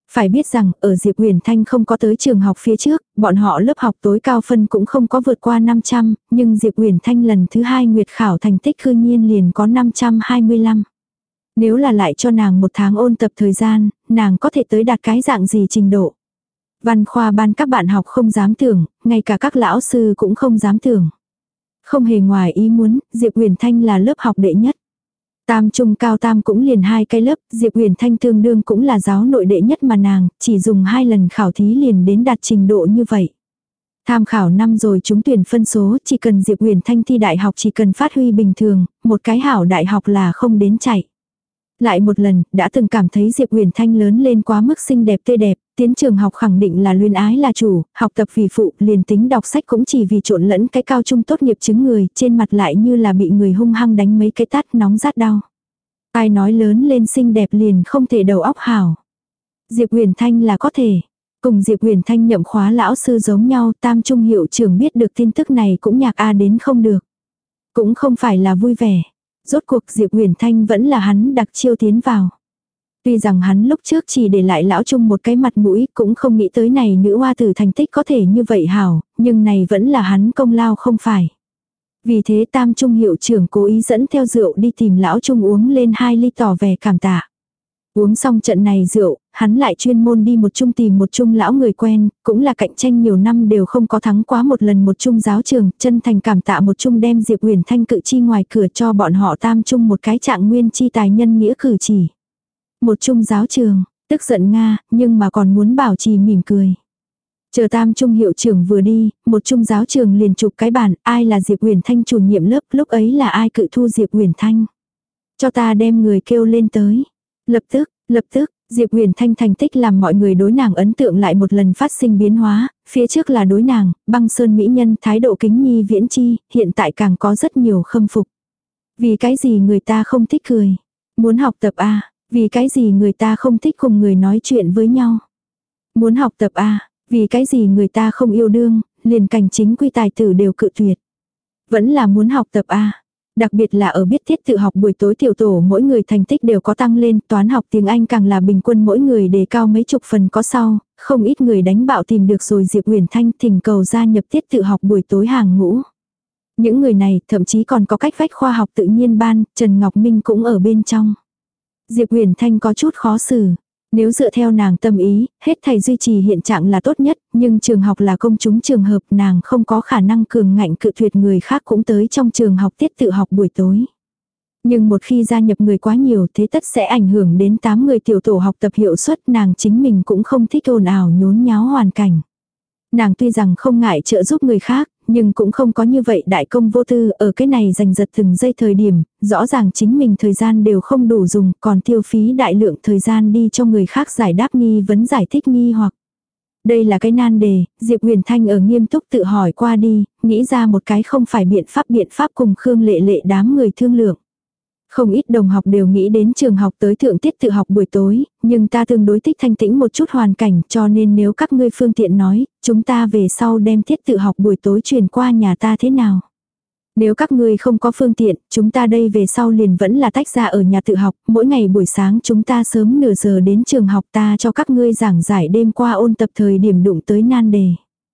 Phải biết rằng, ở Diệp Huyền Thanh không có tới trường học phía trước, bọn họ lớp học tối cao phân cũng không có vượt qua năm trăm, nhưng Diệp Huyền Thanh lần thứ hai nguyệt khảo thành tích cư nhiên liền có năm trăm hai mươi lăm. Nếu là lại cho nàng một tháng ôn tập thời gian, nàng có thể tới đạt cái dạng gì trình độ. Văn khoa ban các bạn học không dám tưởng, ngay cả các lão sư cũng không dám tưởng. Không hề ngoài ý muốn, Diệp Huyền Thanh là lớp học đệ nhất. Tam trung cao tam cũng liền hai cái lớp, Diệp Huyền Thanh tương đương cũng là giáo nội đệ nhất mà nàng, chỉ dùng hai lần khảo thí liền đến đạt trình độ như vậy. Tham khảo năm rồi trúng tuyển phân số, chỉ cần Diệp Huyền Thanh thi đại học chỉ cần phát huy bình thường, một cái hảo đại học là không đến chạy. Lại một lần, đã từng cảm thấy Diệp Huyền Thanh lớn lên quá mức xinh đẹp tươi đẹp, tiến trường học khẳng định là luyến ái là chủ, học tập vì phụ, liền tính đọc sách cũng chỉ vì trộn lẫn cái cao trung tốt nghiệp chứng người, trên mặt lại như là bị người hung hăng đánh mấy cái tát nóng rát đau. Ai nói lớn lên xinh đẹp liền không thể đầu óc hảo. Diệp Huyền Thanh là có thể. Cùng Diệp Huyền Thanh nhậm khóa lão sư giống nhau, tam trung hiệu trưởng biết được tin tức này cũng nhạc a đến không được. Cũng không phải là vui vẻ. Rốt cuộc Diệp Huyền Thanh vẫn là hắn đặc chiêu tiến vào. Tuy rằng hắn lúc trước chỉ để lại lão trung một cái mặt mũi, cũng không nghĩ tới này nữ hoa tử thành tích có thể như vậy hảo, nhưng này vẫn là hắn công lao không phải. Vì thế tam trung hiệu trưởng cố ý dẫn theo rượu đi tìm lão trung uống lên hai ly tỏ vẻ cảm tạ. Uống xong trận này rượu, hắn lại chuyên môn đi một chung tìm một chung lão người quen, cũng là cạnh tranh nhiều năm đều không có thắng quá một lần một chung giáo trường, chân thành cảm tạ một chung đem Diệp Huyền Thanh cự chi ngoài cửa cho bọn họ tam chung một cái trạng nguyên chi tài nhân nghĩa cử chỉ. Một chung giáo trường, tức giận Nga, nhưng mà còn muốn bảo trì mỉm cười. Chờ tam trung hiệu trưởng vừa đi, một trung giáo trường liền chụp cái bản, ai là Diệp Huyền Thanh chủ nhiệm lớp, lúc ấy là ai cự thu Diệp Huyền Thanh. Cho ta đem người kêu lên tới. Lập tức, lập tức, Diệp Huyền Thanh thành tích làm mọi người đối nàng ấn tượng lại một lần phát sinh biến hóa, phía trước là đối nàng, băng sơn mỹ nhân thái độ kính nhi viễn chi, hiện tại càng có rất nhiều khâm phục. Vì cái gì người ta không thích cười? Muốn học tập a? Vì cái gì người ta không thích cùng người nói chuyện với nhau? Muốn học tập a? Vì cái gì người ta không yêu đương, liền cảnh chính quy tài tử đều cự tuyệt. Vẫn là muốn học tập a. Đặc biệt là ở biết tiết tự học buổi tối tiểu tổ mỗi người thành tích đều có tăng lên, toán học tiếng Anh càng là bình quân mỗi người đề cao mấy chục phần có sau, không ít người đánh bạo tìm được rồi Diệp Huyền Thanh thỉnh cầu gia nhập tiết tự học buổi tối hàng ngũ. Những người này thậm chí còn có cách vách khoa học tự nhiên ban, Trần Ngọc Minh cũng ở bên trong. Diệp Huyền Thanh có chút khó xử. Nếu dựa theo nàng tâm ý, hết thầy duy trì hiện trạng là tốt nhất, nhưng trường học là công chúng trường hợp nàng không có khả năng cường ngạnh cự tuyệt người khác cũng tới trong trường học tiết tự học buổi tối. Nhưng một khi gia nhập người quá nhiều thế tất sẽ ảnh hưởng đến tám người tiểu tổ học tập hiệu suất, nàng chính mình cũng không thích ồn ào nhốn nháo hoàn cảnh. Nàng tuy rằng không ngại trợ giúp người khác, nhưng cũng không có như vậy đại công vô tư, ở cái này giành giật từng giây thời điểm, rõ ràng chính mình thời gian đều không đủ dùng, còn tiêu phí đại lượng thời gian đi cho người khác giải đáp nghi vấn giải thích nghi hoặc. Đây là cái nan đề, Diệp Huyền Thanh ở nghiêm túc tự hỏi qua đi, nghĩ ra một cái không phải biện pháp biện pháp cùng Khương Lệ Lệ đám người thương lượng. Không ít đồng học đều nghĩ đến trường học tới thượng tiết tự học buổi tối, nhưng ta tương đối thích thanh tĩnh một chút hoàn cảnh, cho nên nếu các ngươi phương tiện nói, chúng ta về sau đem tiết tự học buổi tối truyền qua nhà ta thế nào? Nếu các ngươi không có phương tiện, chúng ta đây về sau liền vẫn là tách ra ở nhà tự học, mỗi ngày buổi sáng chúng ta sớm nửa giờ đến trường học ta cho các ngươi giảng giải đêm qua ôn tập thời điểm đụng tới nan đề.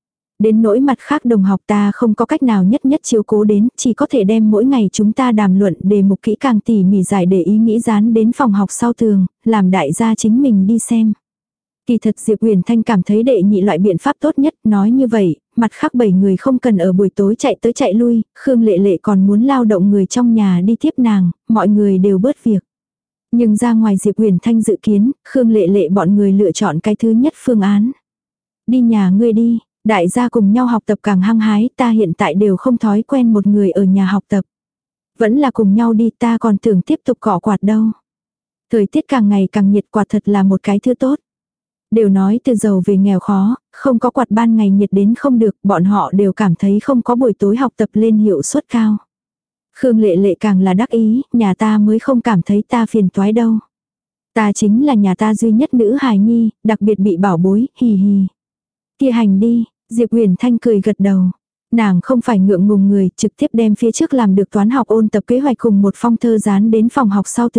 Đến nỗi mặt khác đồng học ta không có cách nào nhất nhất chiếu cố đến, chỉ có thể đem mỗi ngày chúng ta đàm luận đề mục kỹ càng tỉ mỉ giải để ý nghĩ dán đến phòng học sau tường, làm đại gia chính mình đi xem. Kỳ thật Diệp Huyền Thanh cảm thấy đệ nhị loại biện pháp tốt nhất, nói như vậy, mặt khác bảy người không cần ở buổi tối chạy tới chạy lui, Khương Lệ Lệ còn muốn lao động người trong nhà đi tiếp nàng, mọi người đều bớt việc. Nhưng ra ngoài Diệp Huyền Thanh dự kiến, Khương Lệ Lệ bọn người lựa chọn cái thứ nhất phương án. Đi nhà ngươi đi. Đại gia cùng nhau học tập càng hăng hái, ta hiện tại đều không thói quen một người ở nhà học tập. Vẫn là cùng nhau đi, ta còn tưởng tiếp tục cọ quạt đâu. Thời tiết càng ngày càng nhiệt, quạt thật là một cái thứ tốt. Đều nói từ giàu về nghèo khó, không có quạt ban ngày nhiệt đến không được, bọn họ đều cảm thấy không có buổi tối học tập lên hiệu suất cao. Khương Lệ Lệ càng là đắc ý, nhà ta mới không cảm thấy ta phiền toái đâu. Ta chính là nhà ta duy nhất nữ hài nhi, đặc biệt bị bảo bối, hì hì. Kia hành đi, Diệp Huyền Thanh cười gật đầu. Nàng không phải ngượng ngùng người, trực tiếp đem phía trước làm được toán học ôn tập kế hoạch cùng một phong thơ dán đến phòng học sau tường,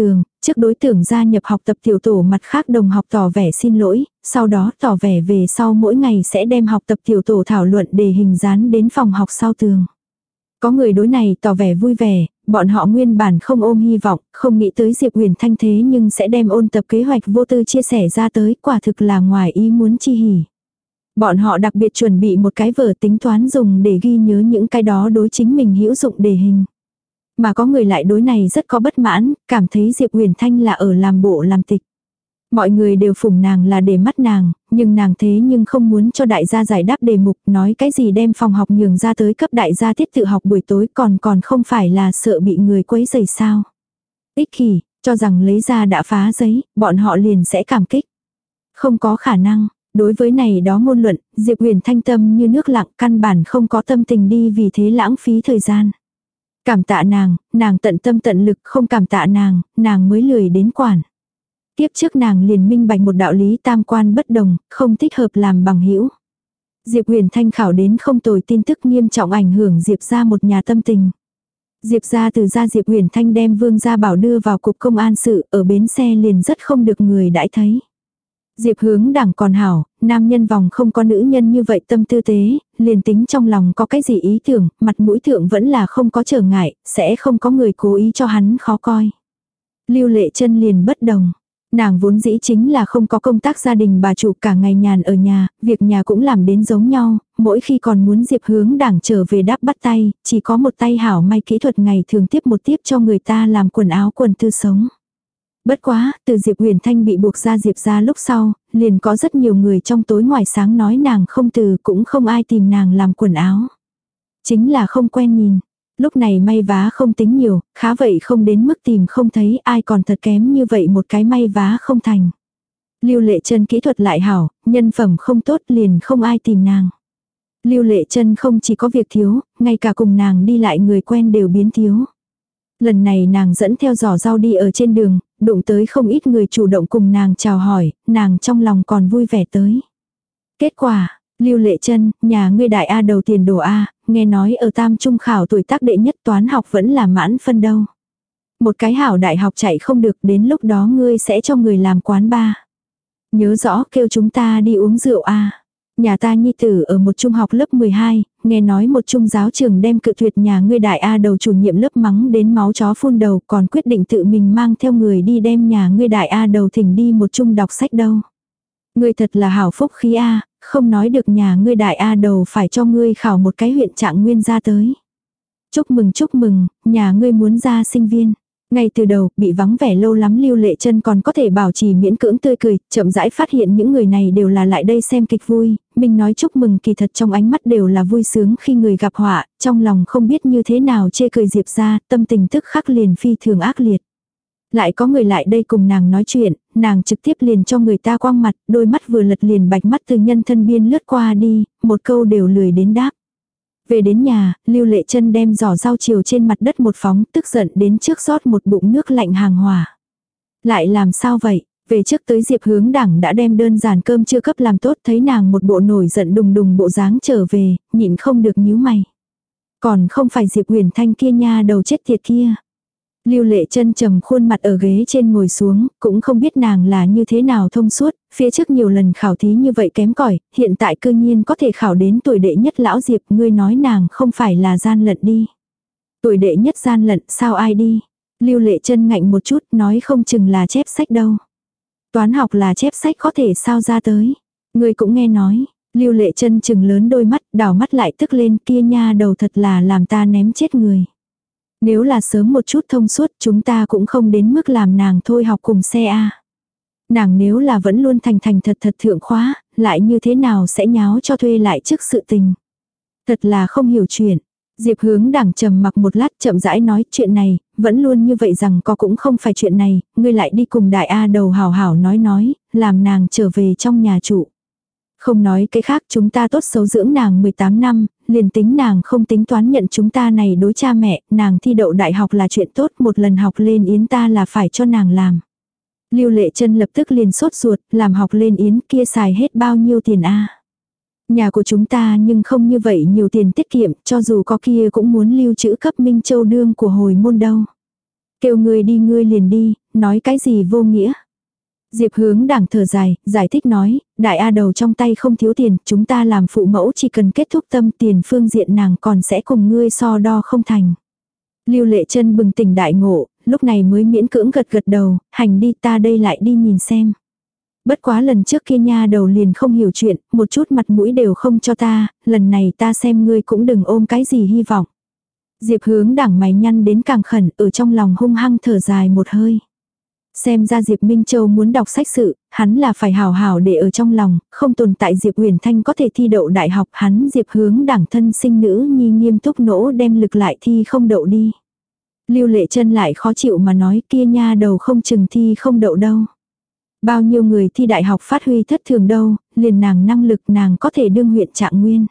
Trước đối tượng gia nhập học tập tiểu tổ mặt khác đồng học tỏ vẻ xin lỗi, sau đó tỏ vẻ về sau mỗi ngày sẽ đem học tập tiểu tổ thảo luận đề hình dán đến phòng học sau tường. Có người đối này tỏ vẻ vui vẻ, bọn họ nguyên bản không ôm hy vọng, không nghĩ tới Diệp Huyền Thanh thế nhưng sẽ đem ôn tập kế hoạch vô tư chia sẻ ra tới, quả thực là ngoài ý muốn chi hỉ. Bọn họ đặc biệt chuẩn bị một cái vở tính toán dùng để ghi nhớ những cái đó đối chính mình hữu dụng đề hình. Mà có người lại đối này rất có bất mãn, cảm thấy Diệp Huyền Thanh là ở làm bộ làm tịch. Mọi người đều phụng nàng là để mắt nàng, nhưng nàng thế nhưng không muốn cho đại gia giải đáp đề mục, nói cái gì đem phòng học nhường ra tới cấp đại gia tiết tự học buổi tối, còn còn không phải là sợ bị người quấy rầy sao. Ích kỷ, cho rằng lấy ra đã phá giấy, bọn họ liền sẽ cảm kích. Không có khả năng, đối với này đó ngôn luận, Diệp Huyền Thanh tâm như nước lặng, căn bản không có tâm tình đi vì thế lãng phí thời gian. Cảm tạ nàng, nàng tận tâm tận lực, không cảm tạ nàng, nàng mới lười đến quản. Tiếp trước nàng liền minh bạch một đạo lý tam quan bất đồng, không thích hợp làm bằng hữu. Diệp Huyền Thanh khảo đến không tồi tin tức nghiêm trọng ảnh hưởng Diệp ra một nhà tâm tình. Diệp ra từ ra Diệp Huyền Thanh đem Vương Gia Bảo đưa vào cục công an sự, ở bến xe liền rất không được người đãi thấy. Diệp Hướng Đảng còn hảo, nam nhân vòng không có nữ nhân như vậy tâm tư tế, liền tính trong lòng có cái gì ý tưởng, mặt mũi thượng vẫn là không có trở ngại, sẽ không có người cố ý cho hắn khó coi. Lưu Lệ Chân liền bất đồng. Nàng vốn dĩ chính là không có công tác gia đình bà chủ, cả ngày nhàn ở nhà, việc nhà cũng làm đến giống nhau, mỗi khi còn muốn Diệp Hướng Đảng trở về đáp bắt tay, chỉ có một tay hảo may kỹ thuật ngày thường tiếp một tiếp cho người ta làm quần áo quần tư sống. Bất quá, từ Diệp Huyền Thanh bị buộc ra Diệp ra lúc sau, liền có rất nhiều người trong tối ngoài sáng nói nàng không từ, cũng không ai tìm nàng làm quần áo. Chính là không quen nhìn. Lúc này may vá không tính nhiều, khá vậy không đến mức tìm không thấy, ai còn thật kém như vậy một cái may vá không thành. Lưu Lệ Chân kỹ thuật lại hảo, nhân phẩm không tốt liền không ai tìm nàng. Lưu Lệ Chân không chỉ có việc thiếu, ngay cả cùng nàng đi lại người quen đều biến thiếu. Lần này nàng dẫn theo giỏ rau đi ở trên đường, đụng tới không ít người chủ động cùng nàng chào hỏi, nàng trong lòng còn vui vẻ tới. Kết quả, Lưu Lệ Chân, nhà ngươi đại A đầu tiền đồ A, nghe nói ở tam trung khảo tuổi tác đệ nhất toán học vẫn là mãn phân đâu. Một cái hảo đại học chạy không được, đến lúc đó ngươi sẽ cho người làm quán bar. Nhớ rõ kêu chúng ta đi uống rượu A. Nhà ta nhi tử ở một trung học lớp mười hai, nghe nói một trung giáo trường đem cự tuyệt nhà ngươi đại A đầu chủ nhiệm lớp mắng đến máu chó phun đầu, còn quyết định tự mình mang theo người đi đem nhà ngươi đại A đầu thỉnh đi một trung đọc sách đâu. Ngươi thật là hảo phúc khí A, không nói được nhà ngươi đại A đầu phải cho ngươi khảo một cái huyện trạng nguyên ra tới. Chúc mừng chúc mừng, nhà ngươi muốn ra sinh viên. Ngay từ đầu, bị vắng vẻ lâu lắm Lưu Lệ Chân còn có thể bảo trì miễn cưỡng tươi cười, chậm rãi phát hiện những người này đều là lại đây xem kịch vui, mình nói chúc mừng kỳ thật trong ánh mắt đều là vui sướng khi người gặp họa, trong lòng không biết như thế nào chê cười Diệp ra, tâm tình tức khắc liền phi thường ác liệt. Lại có người lại đây cùng nàng nói chuyện, nàng trực tiếp liền cho người ta quăng mặt, đôi mắt vừa lật liền bạch mắt từ nhân thân biên lướt qua đi, một câu đều lười đến đáp. Về đến nhà, Lưu Lệ Chân đem giỏ rau chiều trên mặt đất một phóng, tức giận đến trước rót một bụng nước lạnh hàng hỏa. Lại làm sao vậy? Về trước tới Diệp Hướng Đảng đã đem đơn giản cơm chưa cấp làm tốt, thấy nàng một bộ nổi giận đùng đùng bộ dáng trở về, nhịn không được nhíu mày. Còn không phải Diệp Huyền Thanh kia nha đầu chết tiệt kia. Lưu Lệ Chân trầm khuôn mặt ở ghế trên ngồi xuống, cũng không biết nàng là như thế nào thông suốt, phía trước nhiều lần khảo thí như vậy kém cỏi, hiện tại cư nhiên có thể khảo đến tuổi đệ nhất lão Diệp, ngươi nói nàng không phải là gian lận đi. Tuổi đệ nhất gian lận, sao ai đi? Lưu Lệ Chân ngạnh một chút, nói không chừng là chép sách đâu. Toán học là chép sách có thể sao ra tới. Ngươi cũng nghe nói. Lưu Lệ Chân chừng lớn đôi mắt, đảo mắt lại tức lên, kia nha đầu thật là làm ta ném chết người. Nếu là sớm một chút thông suốt chúng ta cũng không đến mức làm nàng thôi học cùng xe A. Nàng nếu là vẫn luôn thành thành thật thật thượng khóa, lại như thế nào sẽ nháo cho thuê lại trước sự tình. Thật là không hiểu chuyện. Diệp Hướng Đảng trầm mặc một lát chậm rãi nói chuyện này, vẫn luôn như vậy rằng có cũng không phải chuyện này, ngươi lại đi cùng đại A đầu hảo hảo nói nói, làm nàng trở về trong nhà trụ. Không nói cái khác chúng ta tốt xấu dưỡng nàng mười tám năm, liền tính nàng không tính toán nhận chúng ta này đối cha mẹ, nàng thi đậu đại học là chuyện tốt, một lần học lên yến ta là phải cho nàng làm. Lưu Lệ Chân lập tức liền sốt ruột, làm học lên yến kia xài hết bao nhiêu tiền a? Nhà của chúng ta nhưng không như vậy nhiều tiền tiết kiệm, cho dù có kia cũng muốn lưu trữ cấp Minh Châu đương của hồi môn đâu. Kêu ngươi đi ngươi liền đi, nói cái gì vô nghĩa. Diệp Hướng Đảng thở dài, giải thích nói, đại A đầu trong tay không thiếu tiền, chúng ta làm phụ mẫu chỉ cần kết thúc tâm tiền phương diện nàng còn sẽ cùng ngươi so đo không thành. Lưu Lệ Chân bừng tỉnh đại ngộ, lúc này mới miễn cưỡng gật gật đầu, hành đi ta đây lại đi nhìn xem. Bất quá lần trước kia nha đầu liền không hiểu chuyện, một chút mặt mũi đều không cho ta, lần này ta xem ngươi cũng đừng ôm cái gì hy vọng. Diệp Hướng Đảng mày nhăn đến càng khẩn, ở trong lòng hung hăng thở dài một hơi. Xem ra Diệp Minh Châu muốn đọc sách sự, hắn là phải hào hào để ở trong lòng, không tồn tại Diệp Uyển Thanh có thể thi đậu đại học, hắn Diệp Hướng Đảng thân sinh nữ nhi nghiêm túc nỗ đem lực lại thi không đậu đi. Lưu Lệ Chân lại khó chịu mà nói kia nha đầu không chừng thi không đậu đâu. Bao nhiêu người thi đại học phát huy thất thường đâu, liền nàng năng lực nàng có thể đương huyện Trạng Nguyên.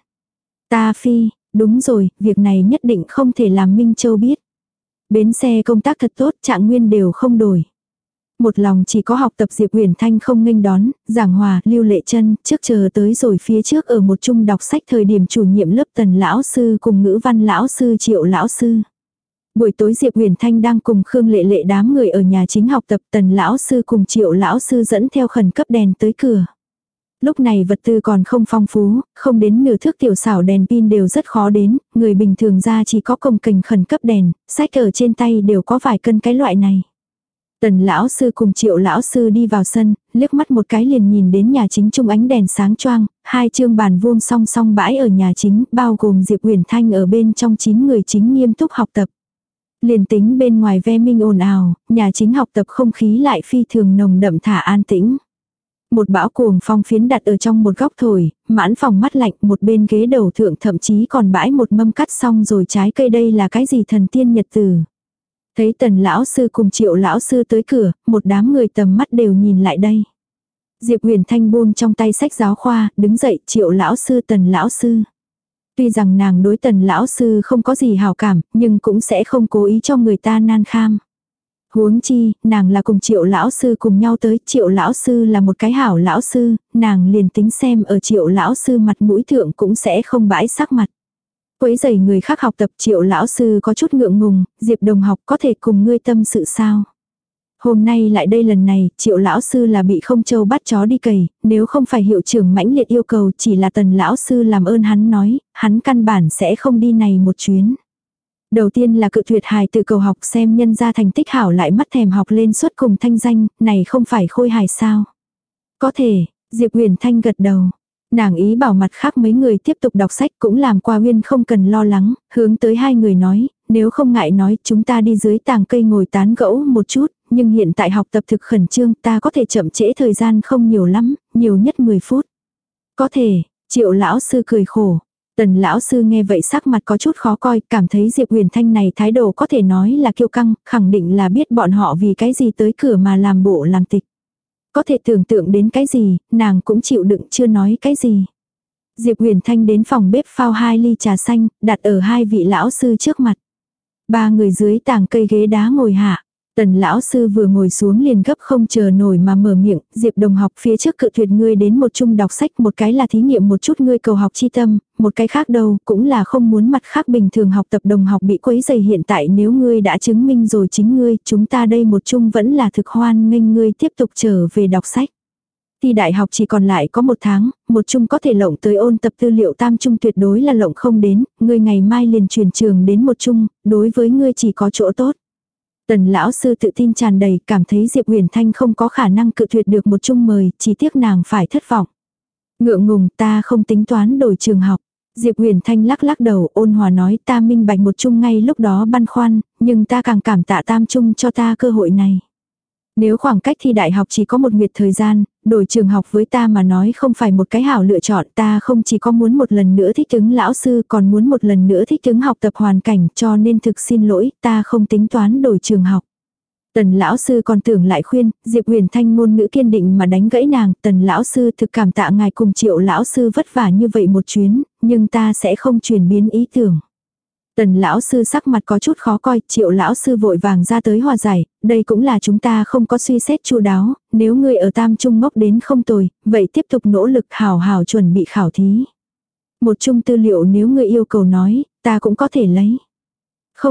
Ta phi, đúng rồi, việc này nhất định không thể làm Minh Châu biết. Bến xe công tác thật tốt, Trạng Nguyên đều không đổi. Một lòng chỉ có học tập Diệp Uyển Thanh không nghênh đón, giảng hòa, Lưu Lệ Chân trước chờ tới rồi phía trước ở một chung đọc sách thời điểm chủ nhiệm lớp Tần lão sư cùng ngữ văn lão sư Triệu lão sư. Buổi tối Diệp Uyển Thanh đang cùng Khương Lệ Lệ đám người ở nhà chính học tập, Tần lão sư cùng Triệu lão sư dẫn theo khẩn cấp đèn tới cửa. Lúc này vật tư còn không phong phú, không đến nửa thước tiểu xảo đèn pin đều rất khó đến, người bình thường ra chỉ có cồng kềnh khẩn cấp đèn, sách ở trên tay đều có vài cân cái loại này. Tần lão sư cùng Triệu lão sư đi vào sân, liếc mắt một cái liền nhìn đến nhà chính chung ánh đèn sáng choang, hai chương bàn vuông song song bãi ở nhà chính, bao gồm Diệp Uyển Thanh ở bên trong chín người chính nghiêm túc học tập. Liền tính bên ngoài ve minh ồn ào, nhà chính học tập không khí lại phi thường nồng đậm thả an tĩnh. Một bão cuồng phong phiến đặt ở trong một góc thổi, mãn phòng mắt lạnh, một bên ghế đầu thượng thậm chí còn bãi một mâm cắt xong rồi trái cây, đây là cái gì thần tiên nhật tử. Thấy Tần lão sư cùng Triệu lão sư tới cửa, một đám người tầm mắt đều nhìn lại đây. Diệp Uyển Thanh buông trong tay sách giáo khoa, đứng dậy, Triệu lão sư, Tần lão sư. Tuy rằng nàng đối Tần lão sư không có gì hảo cảm, nhưng cũng sẽ không cố ý cho người ta nan kham. Huống chi, nàng là cùng Triệu lão sư cùng nhau tới, Triệu lão sư là một cái hảo lão sư, nàng liền tính xem ở Triệu lão sư mặt mũi thượng cũng sẽ không bãi sắc mặt. Quấy rầy người khác học tập, Triệu lão sư có chút ngượng ngùng, Diệp đồng học có thể cùng ngươi tâm sự sao? Hôm nay lại đây lần này, Triệu lão sư là bị không châu bắt chó đi cầy, nếu không phải hiệu trưởng mãnh liệt yêu cầu, chỉ là Tần lão sư làm ơn hắn nói, hắn căn bản sẽ không đi này một chuyến. Đầu tiên là cự tuyệt hài từ cầu học, xem nhân gia thành tích hảo lại mắt thèm học lên suốt cùng thanh danh, này không phải khôi hài sao? Có thể, Diệp Uyển Thanh gật đầu. Nàng ý bảo mặt khác mấy người tiếp tục đọc sách, cũng làm Qua Uyên không cần lo lắng, hướng tới hai người nói, nếu không ngại nói chúng ta đi dưới tàng cây ngồi tán gẫu một chút, nhưng hiện tại học tập thực khẩn trương, ta có thể chậm trễ thời gian không nhiều lắm, nhiều nhất mười phút. Có thể, Triệu lão sư cười khổ. Tần lão sư nghe vậy sắc mặt có chút khó coi, cảm thấy Diệp Uyển Thanh này thái độ có thể nói là kiêu căng, khẳng định là biết bọn họ vì cái gì tới cửa mà làm bộ làm tịch. Có thể tưởng tượng đến cái gì, nàng cũng chịu đựng chưa nói cái gì. Diệp Uyển Thanh đến phòng bếp phao hai ly trà xanh, đặt ở hai vị lão sư trước mặt. Ba người dưới tàng cây ghế đá ngồi hạ. Tần lão sư vừa ngồi xuống liền gấp không chờ nổi mà mở miệng, Diệp đồng học phía trước cự tuyệt ngươi đến một chung đọc sách, một cái là thí nghiệm một chút ngươi cầu học chi tâm, một cái khác đâu cũng là không muốn mặt khác bình thường học tập đồng học bị quấy rầy, hiện tại nếu ngươi đã chứng minh rồi chính ngươi, chúng ta đây một chung vẫn là thực hoan nghênh ngươi tiếp tục trở về đọc sách. Thì đại học chỉ còn lại có một tháng, một chung có thể lộng tới ôn tập tư liệu, tam chung tuyệt đối là lộng không đến, ngươi ngày mai liền chuyển trường đến một chung, đối với ngươi chỉ có chỗ tốt. Tần lão sư tự tin tràn đầy, cảm thấy Diệp Uyển Thanh không có khả năng cự tuyệt được một chung mời, chỉ tiếc nàng phải thất vọng. Ngượng ngùng, ta không tính toán đổi trường học. Diệp Uyển Thanh lắc lắc đầu, ôn hòa nói, ta minh bạch một chung ngay lúc đó băn khoăn, nhưng ta càng cảm tạ tam chung cho ta cơ hội này. Nếu khoảng cách thi đại học chỉ có một nguyệt thời gian, đổi trường học với ta mà nói không phải một cái hảo lựa chọn, ta không chỉ có muốn một lần nữa thích ứng lão sư, còn muốn một lần nữa thích ứng học tập hoàn cảnh, cho nên thực xin lỗi, ta không tính toán đổi trường học. Tần lão sư còn tưởng lại khuyên, Diệp Uyển Thanh ngôn ngữ kiên định mà đánh gãy nàng, Tần lão sư thực cảm tạ ngài cùng Triệu lão sư vất vả như vậy một chuyến, nhưng ta sẽ không chuyển biến ý tưởng. Tần lão sư sắc mặt có chút khó coi, Triệu lão sư vội vàng ra tới hòa giải, đây cũng là chúng ta không có suy xét chu đáo, nếu ngươi ở tam trung ngốc đến không tồi, vậy tiếp tục nỗ lực hào hào chuẩn bị khảo thí. Một chung tư liệu nếu ngươi yêu cầu nói, ta cũng có thể lấy. Không được,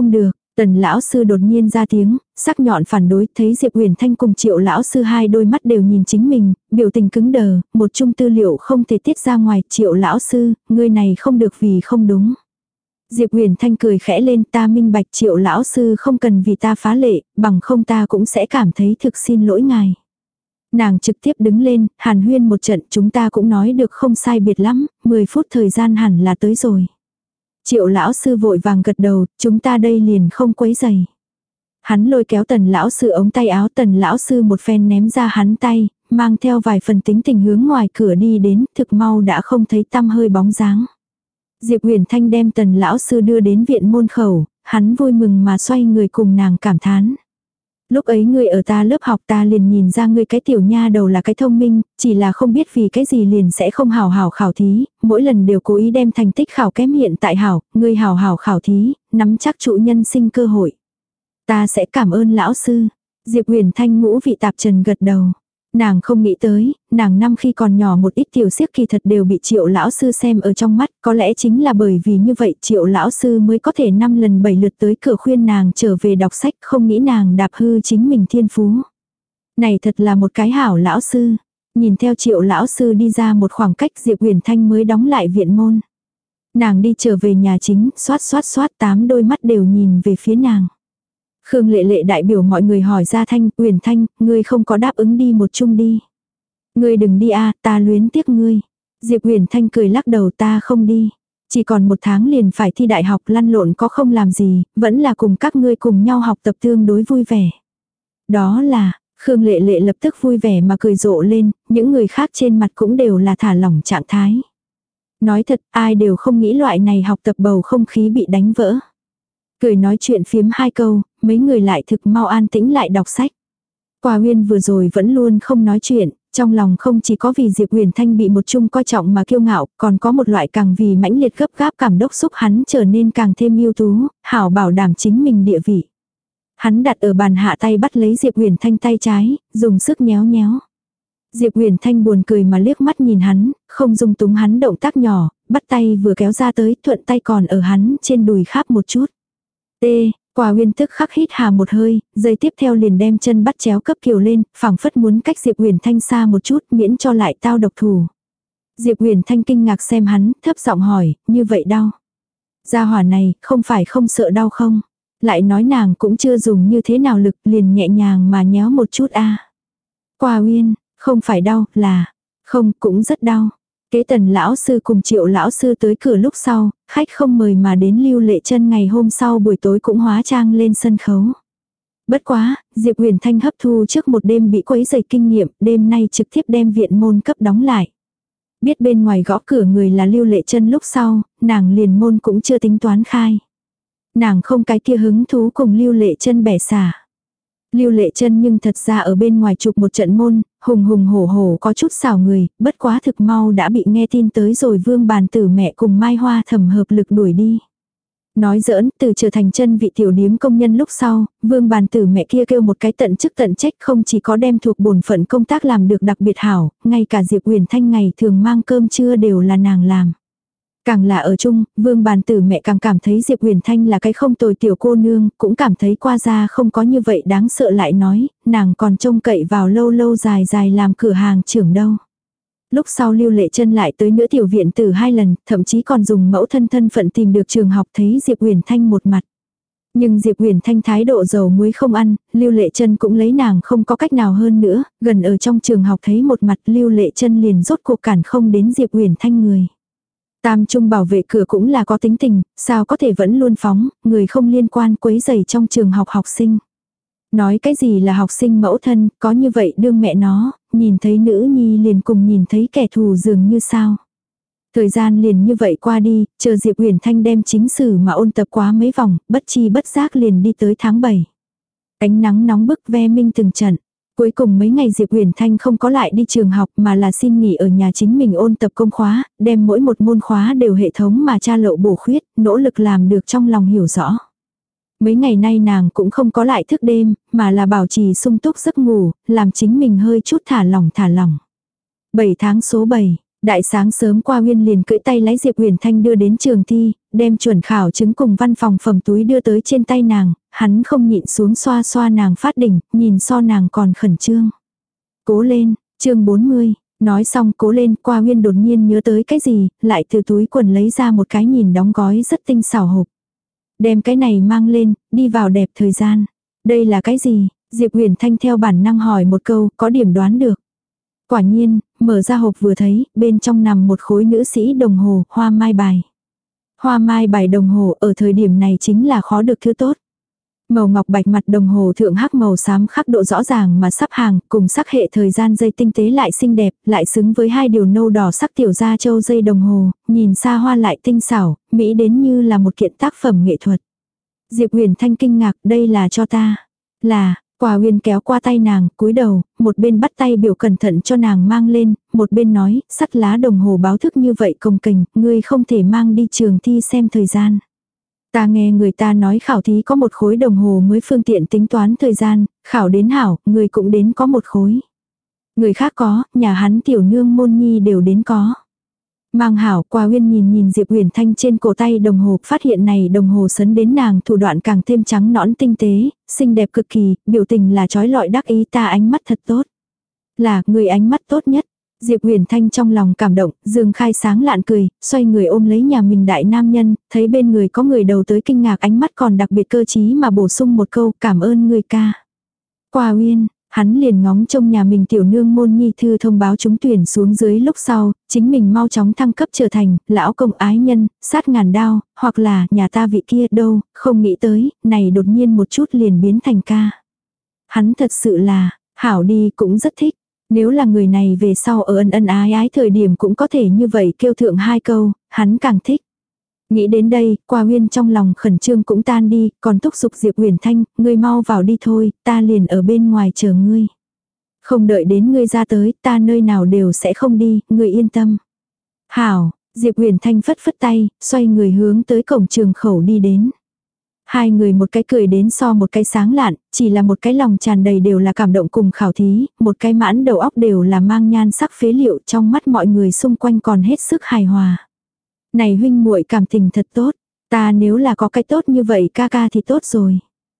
Tần lão sư đột nhiên ra tiếng, sắc nhọn phản đối, thấy Diệp Uyển Thanh cùng Triệu lão sư hai đôi mắt đều nhìn chính mình, biểu tình cứng đờ, một chung tư liệu không thể tiết ra ngoài, Triệu lão sư, ngươi này không được vì không đúng. Diệp Uyển Thanh cười khẽ lên, ta minh bạch, Triệu lão sư không cần vì ta phá lệ, bằng không ta cũng sẽ cảm thấy thực xin lỗi ngài. Nàng trực tiếp đứng lên, hàn huyên một trận, chúng ta cũng nói được không sai biệt lắm, mười phút thời gian hẳn là tới rồi. Triệu lão sư vội vàng gật đầu, chúng ta đây liền không quấy giày. Hắn lôi kéo tần lão sư ống tay áo, tần lão sư một phen ném ra hắn tay, mang theo vài phần tính tình hướng ngoài cửa đi đến, thực mau đã không thấy tăm hơi bóng dáng. Diệp Uyển Thanh đem tần lão sư đưa đến viện môn khẩu, hắn vui mừng mà xoay người cùng nàng cảm thán. Lúc ấy ngươi ở ta lớp học ta liền nhìn ra ngươi cái tiểu nha đầu là cái thông minh, chỉ là không biết vì cái gì liền sẽ không hào hào khảo thí, mỗi lần đều cố ý đem thành tích khảo kém hiện tại hảo, ngươi hào hào khảo thí, nắm chắc trụ nhân sinh cơ hội. Ta sẽ cảm ơn lão sư. Diệp Uyển Thanh ngũ vị tạp trần gật đầu. Nàng không nghĩ tới, nàng năm khi còn nhỏ một ít tiểu siếc kỳ thật đều bị Triệu lão sư xem ở trong mắt, có lẽ chính là bởi vì như vậy Triệu lão sư mới có thể năm lần bảy lượt tới cửa khuyên nàng trở về đọc sách, không nghĩ nàng đạp hư chính mình thiên phú. Này thật là một cái hảo lão sư. Nhìn theo Triệu lão sư đi ra một khoảng cách, Diệp Uyển Thanh mới đóng lại viện môn. Nàng đi trở về nhà chính, xoát xoát xoát, tám đôi mắt đều nhìn về phía nàng. Khương Lệ Lệ đại biểu mọi người hỏi ra Thanh, Uyển Thanh, ngươi không có đáp ứng đi một chung đi. Ngươi đừng đi a, ta luyến tiếc ngươi. Diệp Uyển Thanh cười lắc đầu, ta không đi. Chỉ còn một tháng liền phải thi đại học, lăn lộn có không làm gì, vẫn là cùng các ngươi cùng nhau học tập tương đối vui vẻ. Đó là, Khương Lệ Lệ lập tức vui vẻ mà cười rộ lên, những người khác trên mặt cũng đều là thả lỏng trạng thái. Nói thật, ai đều không nghĩ loại này học tập bầu không khí bị đánh vỡ. Cười nói chuyện phiếm hai câu, mấy người lại thực mau an tĩnh lại đọc sách. Quả Uyên vừa rồi vẫn luôn không nói chuyện, trong lòng không chỉ có vì Diệp Uyển Thanh bị một chung coi trọng mà kiêu ngạo, còn có một loại càng vì mãnh liệt gấp gáp cảm đốc xúc hắn trở nên càng thêm ưu tú, hảo bảo đảm chính mình địa vị. Hắn đặt ở bàn hạ tay bắt lấy Diệp Uyển Thanh tay trái, dùng sức nhéo nhéo. Diệp Uyển Thanh buồn cười mà liếc mắt nhìn hắn, không dung túng hắn động tác nhỏ, bắt tay vừa kéo ra tới, thuận tay còn ở hắn trên đùi khắp một chút. T, Quả Uyên tức khắc hít hà một hơi, giây tiếp theo liền đem chân bắt chéo cấp kiều lên, phảng phất muốn cách Diệp Uyển Thanh xa một chút miễn cho lại tao độc thủ. Diệp Uyển Thanh kinh ngạc xem hắn, thấp giọng hỏi, như vậy đau? Gia hỏa này, không phải không sợ đau không? Lại nói nàng cũng chưa dùng như thế nào lực, liền nhẹ nhàng mà nhéo một chút a. Quả Uyên, không phải đau, là, không, cũng rất đau. Kế Tần lão sư cùng Triệu lão sư tới cửa lúc sau, khách không mời mà đến Lưu Lệ Chân ngày hôm sau buổi tối cũng hóa trang lên sân khấu. Bất quá, Diệp Uyển Thanh hấp thu trước một đêm bị quấy rầy kinh nghiệm, đêm nay trực tiếp đem viện môn cấp đóng lại. Biết bên ngoài gõ cửa người là Lưu Lệ Chân lúc sau, nàng liền môn cũng chưa tính toán khai. Nàng không cái kia hứng thú cùng Lưu Lệ Chân bẻ xả. Lưu Lệ Chân nhưng thật ra ở bên ngoài chụp một trận môn, hùng hùng hổ hổ có chút xảo người, bất quá thực mau đã bị nghe tin tới rồi Vương Bàn Tử mẹ cùng Mai Hoa Thẩm hợp lực đuổi đi. Nói giỡn, từ trở thành chân vị tiểu điếm công nhân lúc sau, Vương Bàn Tử mẹ kia kêu một cái tận chức tận trách, không chỉ có đem thuộc bổn phận công tác làm được đặc biệt hảo, ngay cả Diệp Uyển Thanh ngày thường mang cơm trưa đều là nàng làm. Càng là ở chung, Vương Bàn Tử mẹ càng cảm thấy Diệp Uyển Thanh là cái không tồi tiểu cô nương, cũng cảm thấy qua ra không có như vậy đáng sợ, lại nói, nàng còn trông cậy vào lâu lâu dài dài làm cửa hàng trưởng đâu. Lúc sau Lưu Lệ Chân lại tới nữa tiểu viện tử hai lần, thậm chí còn dùng mẫu thân thân phận tìm được trường học thấy Diệp Uyển Thanh một mặt. Nhưng Diệp Uyển Thanh thái độ dầu muối không ăn, Lưu Lệ Chân cũng lấy nàng không có cách nào hơn nữa, gần ở trong trường học thấy một mặt Lưu Lệ Chân liền rốt cuộc cản không đến Diệp Uyển Thanh người. Tam trung bảo vệ cửa cũng là có tính tình, sao có thể vẫn luôn phóng, người không liên quan quấy rầy trong trường học học sinh. Nói cái gì là học sinh mẫu thân, có như vậy đương mẹ nó, nhìn thấy nữ nhi liền cùng nhìn thấy kẻ thù dường như sao. Thời gian liền như vậy qua đi, chờ Diệp Uyển Thanh đem chính sử mà ôn tập quá mấy vòng, bất chi bất giác liền đi tới tháng bảy. Ánh nắng nóng bức ve minh từng trận. Cuối cùng mấy ngày Diệp Uyển Thanh không có lại đi trường học mà là xin nghỉ ở nhà chính mình ôn tập công khóa, đem mỗi một môn khóa đều hệ thống mà tra lậu bổ khuyết, nỗ lực làm được trong lòng hiểu rõ. Mấy ngày nay nàng cũng không có lại thức đêm, mà là bảo trì sung túc giấc ngủ, làm chính mình hơi chút thả lỏng thả lỏng. bảy tháng số bảy, Đại sáng sớm qua Uyên liền cưỡi tay lái Diệp Uyển Thanh đưa đến trường thi, đem chuẩn khảo chứng cùng văn phòng phẩm túi đưa tới trên tay nàng, hắn không nhịn xuống xoa xoa nàng phát đỉnh, nhìn so nàng còn khẩn trương. Cố lên, chương bốn mươi, nói xong cố lên, qua Uyên đột nhiên nhớ tới cái gì, lại từ túi quần lấy ra một cái nhìn đóng gói rất tinh xảo hộp. Đem cái này mang lên, đi vào đẹp thời gian. Đây là cái gì? Diệp Uyển Thanh theo bản năng hỏi một câu, có điểm đoán được. Quả nhiên, mở ra hộp vừa thấy, bên trong nằm một khối nữ sĩ đồng hồ, hoa mai bài. Hoa mai bài đồng hồ ở thời điểm này chính là khó được thứ tốt. Màu ngọc bạch mặt đồng hồ thượng hắc màu xám khắc độ rõ ràng mà sắp hàng, cùng sắc hệ thời gian dây tinh tế lại xinh đẹp, lại xứng với hai điều nâu đỏ sắc tiểu gia châu dây đồng hồ, nhìn xa hoa lại tinh xảo, mỹ đến như là một kiện tác phẩm nghệ thuật. Diệp Uyển Thanh kinh ngạc, đây là cho ta. Là, Quả Uyên kéo qua tay nàng, cúi đầu, một bên bắt tay biểu cẩn thận cho nàng mang lên, một bên nói, sắt lá đồng hồ báo thức như vậy cồng kềnh, ngươi không thể mang đi trường thi xem thời gian. Ta nghe người ta nói khảo thí có một khối đồng hồ mới phương tiện tính toán thời gian, khảo đến hảo, người cũng đến có một khối. Người khác có, nhà hắn tiểu nương môn nhi đều đến có. Mang hảo, Quả Uyên nhìn nhìn Diệp Uyển Thanh trên cổ tay đồng hồ, phát hiện này đồng hồ sấn đến nàng thủ đoạn càng thêm trắng nõn tinh tế, xinh đẹp cực kỳ, biểu tình là trói lọi đắc ý, ta ánh mắt thật tốt. Là, người ánh mắt tốt nhất. Diệp Uyển Thanh trong lòng cảm động, dương khai sáng lạn cười, xoay người ôm lấy nhà mình đại nam nhân, thấy bên người có người đầu tới kinh ngạc, ánh mắt còn đặc biệt cơ trí mà bổ sung một câu, cảm ơn người ca. Quả Uyên, hắn liền ngóng trông nhà mình tiểu nương môn nhi thư thông báo trúng tuyển xuống dưới lúc sau, chính mình mau chóng thăng cấp trở thành lão công ái nhân, sát ngàn đao, hoặc là nhà ta vị kia đâu, không nghĩ tới, này đột nhiên một chút liền biến thành ca. Hắn thật sự là, hảo đi cũng rất thích. Nếu là người này về sau ở ân ân ái ái thời điểm cũng có thể như vậy kêu thượng hai câu, hắn càng thích. Nghĩ đến đây, Quả Uyên trong lòng khẩn trương cũng tan đi, còn thúc giục Diệp Uyển Thanh, ngươi mau vào đi thôi, ta liền ở bên ngoài chờ ngươi. Không đợi đến ngươi ra tới, ta nơi nào đều sẽ không đi, ngươi yên tâm. Hảo, Diệp Uyển Thanh phất phất tay, xoay người hướng tới cổng trường khẩu đi đến. Hai người một cái cười đến so một cái sáng lạn, chỉ là một cái lòng tràn đầy đều là cảm động cùng khảo thí, một cái mãn đầu óc đều là mang nhan sắc phế liệu, trong mắt mọi người xung quanh còn hết sức hài hòa. Này huynh muội cảm tình thật tốt, ta nếu là có cái tốt như vậy ca ca thì tốt rồi.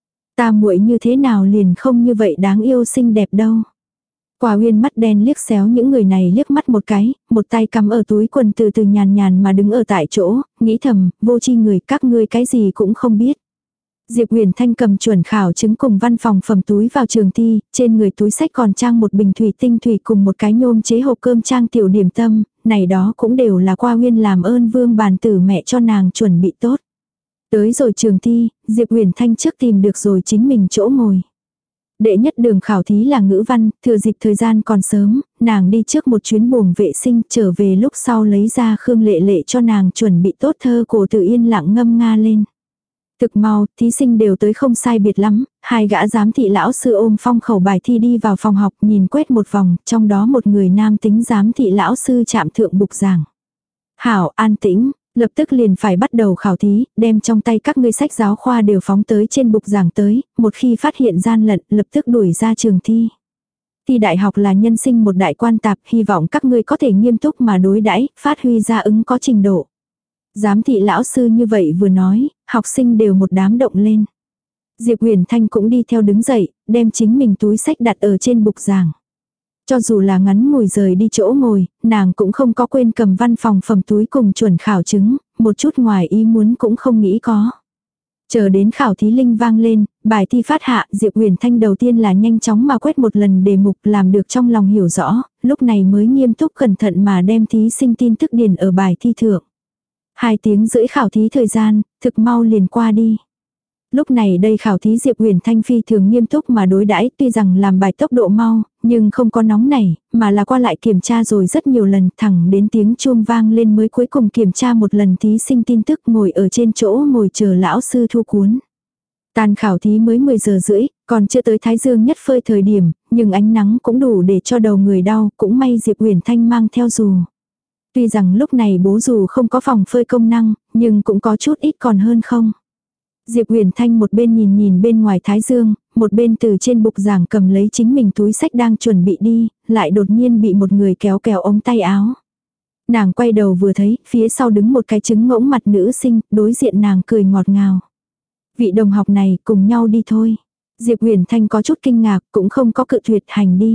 Ta muội như thế nào liền không như vậy đáng yêu xinh đẹp đâu. Quả Uyên mắt đen liếc xéo những người này liếc mắt một cái, một tay cắm ở túi quần từ từ nhàn nhàn mà đứng ở tại chỗ, nghĩ thầm, vô tri người các ngươi cái gì cũng không biết. Diệp Uyển Thanh cầm chuẩn khảo chứng cùng văn phòng phẩm túi vào trường thi, trên người túi sách còn trang một bình thủy tinh thủy cùng một cái nhôm chế hộp cơm trang tiểu điểm tâm, này đó cũng đều là Quả Uyên làm ơn vương bàn tử mẹ cho nàng chuẩn bị tốt. Tới rồi trường thi, Diệp Uyển Thanh trước tìm được rồi chính mình chỗ ngồi. Đệ nhất đường khảo thí là ngữ văn, thừa dịp thời gian còn sớm, nàng đi trước một chuyến buồng vệ sinh, trở về lúc sau lấy ra Khương Lệ Lệ cho nàng chuẩn bị tốt thơ cổ tự yên lặng ngâm nga lên. Thực mau, thí sinh đều tới không sai biệt lắm, hai gã giám thị lão sư ôm phong khẩu bài thi đi vào phòng học nhìn quét một vòng, trong đó một người nam tính giám thị lão sư chạm thượng bục giảng. Hảo, an tĩnh, lập tức liền phải bắt đầu khảo thí, đem trong tay các ngươi sách giáo khoa đều phóng tới trên bục giảng tới, một khi phát hiện gian lận, lập tức đuổi ra trường thi. Thi đại học là nhân sinh một đại quan tạp, hy vọng các ngươi có thể nghiêm túc mà đối đãi, phát huy ra ứng có trình độ. Giám thị lão sư như vậy vừa nói, học sinh đều một đám động lên. Diệp Uyển Thanh cũng đi theo đứng dậy, đem chính mình túi sách đặt ở trên bục giảng. Cho dù là ngắn ngồi rời đi chỗ ngồi, nàng cũng không có quên cầm văn phòng phẩm túi cùng chuẩn khảo chứng, một chút ngoài ý muốn cũng không nghĩ có. Chờ đến khảo thí linh vang lên, bài thi phát hạ, Diệp Uyển Thanh đầu tiên là nhanh chóng mà quét một lần đề mục làm được trong lòng hiểu rõ, lúc này mới nghiêm túc cẩn thận mà đem thí sinh tin tức điền ở bài thi thượng. Hai tiếng rưỡi khảo thí thời gian, thực mau liền qua đi. Lúc này đây khảo thí Diệp Uyển Thanh phi thường nghiêm túc mà đối đãi, tuy rằng làm bài tốc độ mau, nhưng không có nóng nảy, mà là qua lại kiểm tra rồi rất nhiều lần, thẳng đến tiếng chuông vang lên mới cuối cùng kiểm tra một lần thí sinh tin tức, ngồi ở trên chỗ ngồi chờ lão sư thu cuốn. Tan khảo thí mới mười giờ rưỡi, còn chưa tới thái dương nhất phơi thời điểm, nhưng ánh nắng cũng đủ để cho đầu người đau, cũng may Diệp Uyển Thanh mang theo dù. Tuy rằng lúc này bố dù không có phòng phơi công năng, nhưng cũng có chút ít còn hơn không. Diệp Uyển Thanh một bên nhìn nhìn bên ngoài thái dương, một bên từ trên bục giảng cầm lấy chính mình túi sách đang chuẩn bị đi, lại đột nhiên bị một người kéo kéo ống tay áo. Nàng quay đầu vừa thấy, phía sau đứng một cái trứng ngỗng mặt nữ sinh, đối diện nàng cười ngọt ngào. Vị đồng học này, cùng nhau đi thôi. Diệp Huyền Thanh có chút kinh ngạc, cũng không có cự tuyệt, hành đi.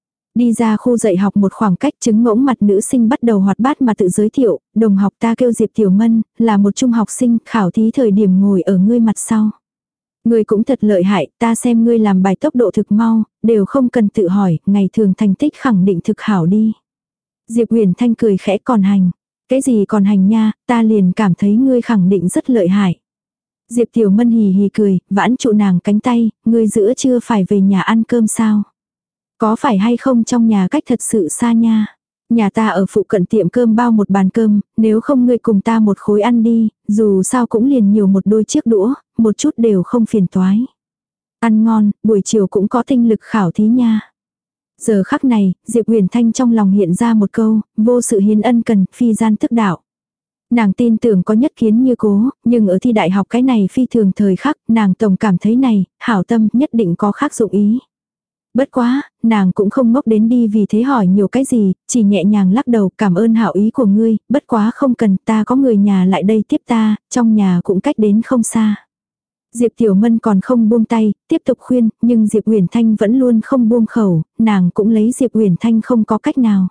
Đi ra khu dạy học một khoảng cách, trứng ngỗng mặt nữ sinh bắt đầu hoạt bát mà tự giới thiệu, đồng học ta kêu Diệp Tiểu Mân, là một trung học sinh, khảo thí thời điểm ngồi ở ngươi mặt sau. Ngươi cũng thật lợi hại, ta xem ngươi làm bài tốc độ thực mau, đều không cần tự hỏi, ngày thường thành tích khẳng định thực hảo đi. Diệp Huyền Thanh cười khẽ, còn hành. Cái gì còn hành nha, ta liền cảm thấy ngươi khẳng định rất lợi hại. Diệp Tiểu Mân hì hì cười, vãn trụ nàng cánh tay, ngươi giữa trưa phải về nhà ăn cơm sao? Có phải hay không trong nhà cách thật sự xa nha? Nhà ta ở phụ cận tiệm cơm bao một bàn cơm, nếu không ngươi cùng ta một khối ăn đi, dù sao cũng liền nhiều một đôi chiếc đũa, một chút đều không phiền toái. Ăn ngon, buổi chiều cũng có tinh lực khảo thí nha. Giờ khắc này, Diệp Huyền Thanh trong lòng hiện ra một câu, vô sự hiến ân cần, phi gian tức đạo. Nàng tin tưởng có nhất kiến như cố, nhưng ở thi đại học cái này phi thường thời khắc, nàng tổng cảm thấy này, hảo tâm nhất định có khác dụng ý. Bất quá, nàng cũng không ngốc đến đi vì thế hỏi nhiều cái gì, chỉ nhẹ nhàng lắc đầu, cảm ơn hảo ý của ngươi, bất quá không cần, ta có người nhà lại đây tiếp ta, trong nhà cũng cách đến không xa. Diệp Tiểu Mân còn không buông tay, tiếp tục khuyên, nhưng Diệp Huyền Thanh vẫn luôn không buông khẩu, nàng cũng lấy Diệp Huyền Thanh không có cách nào.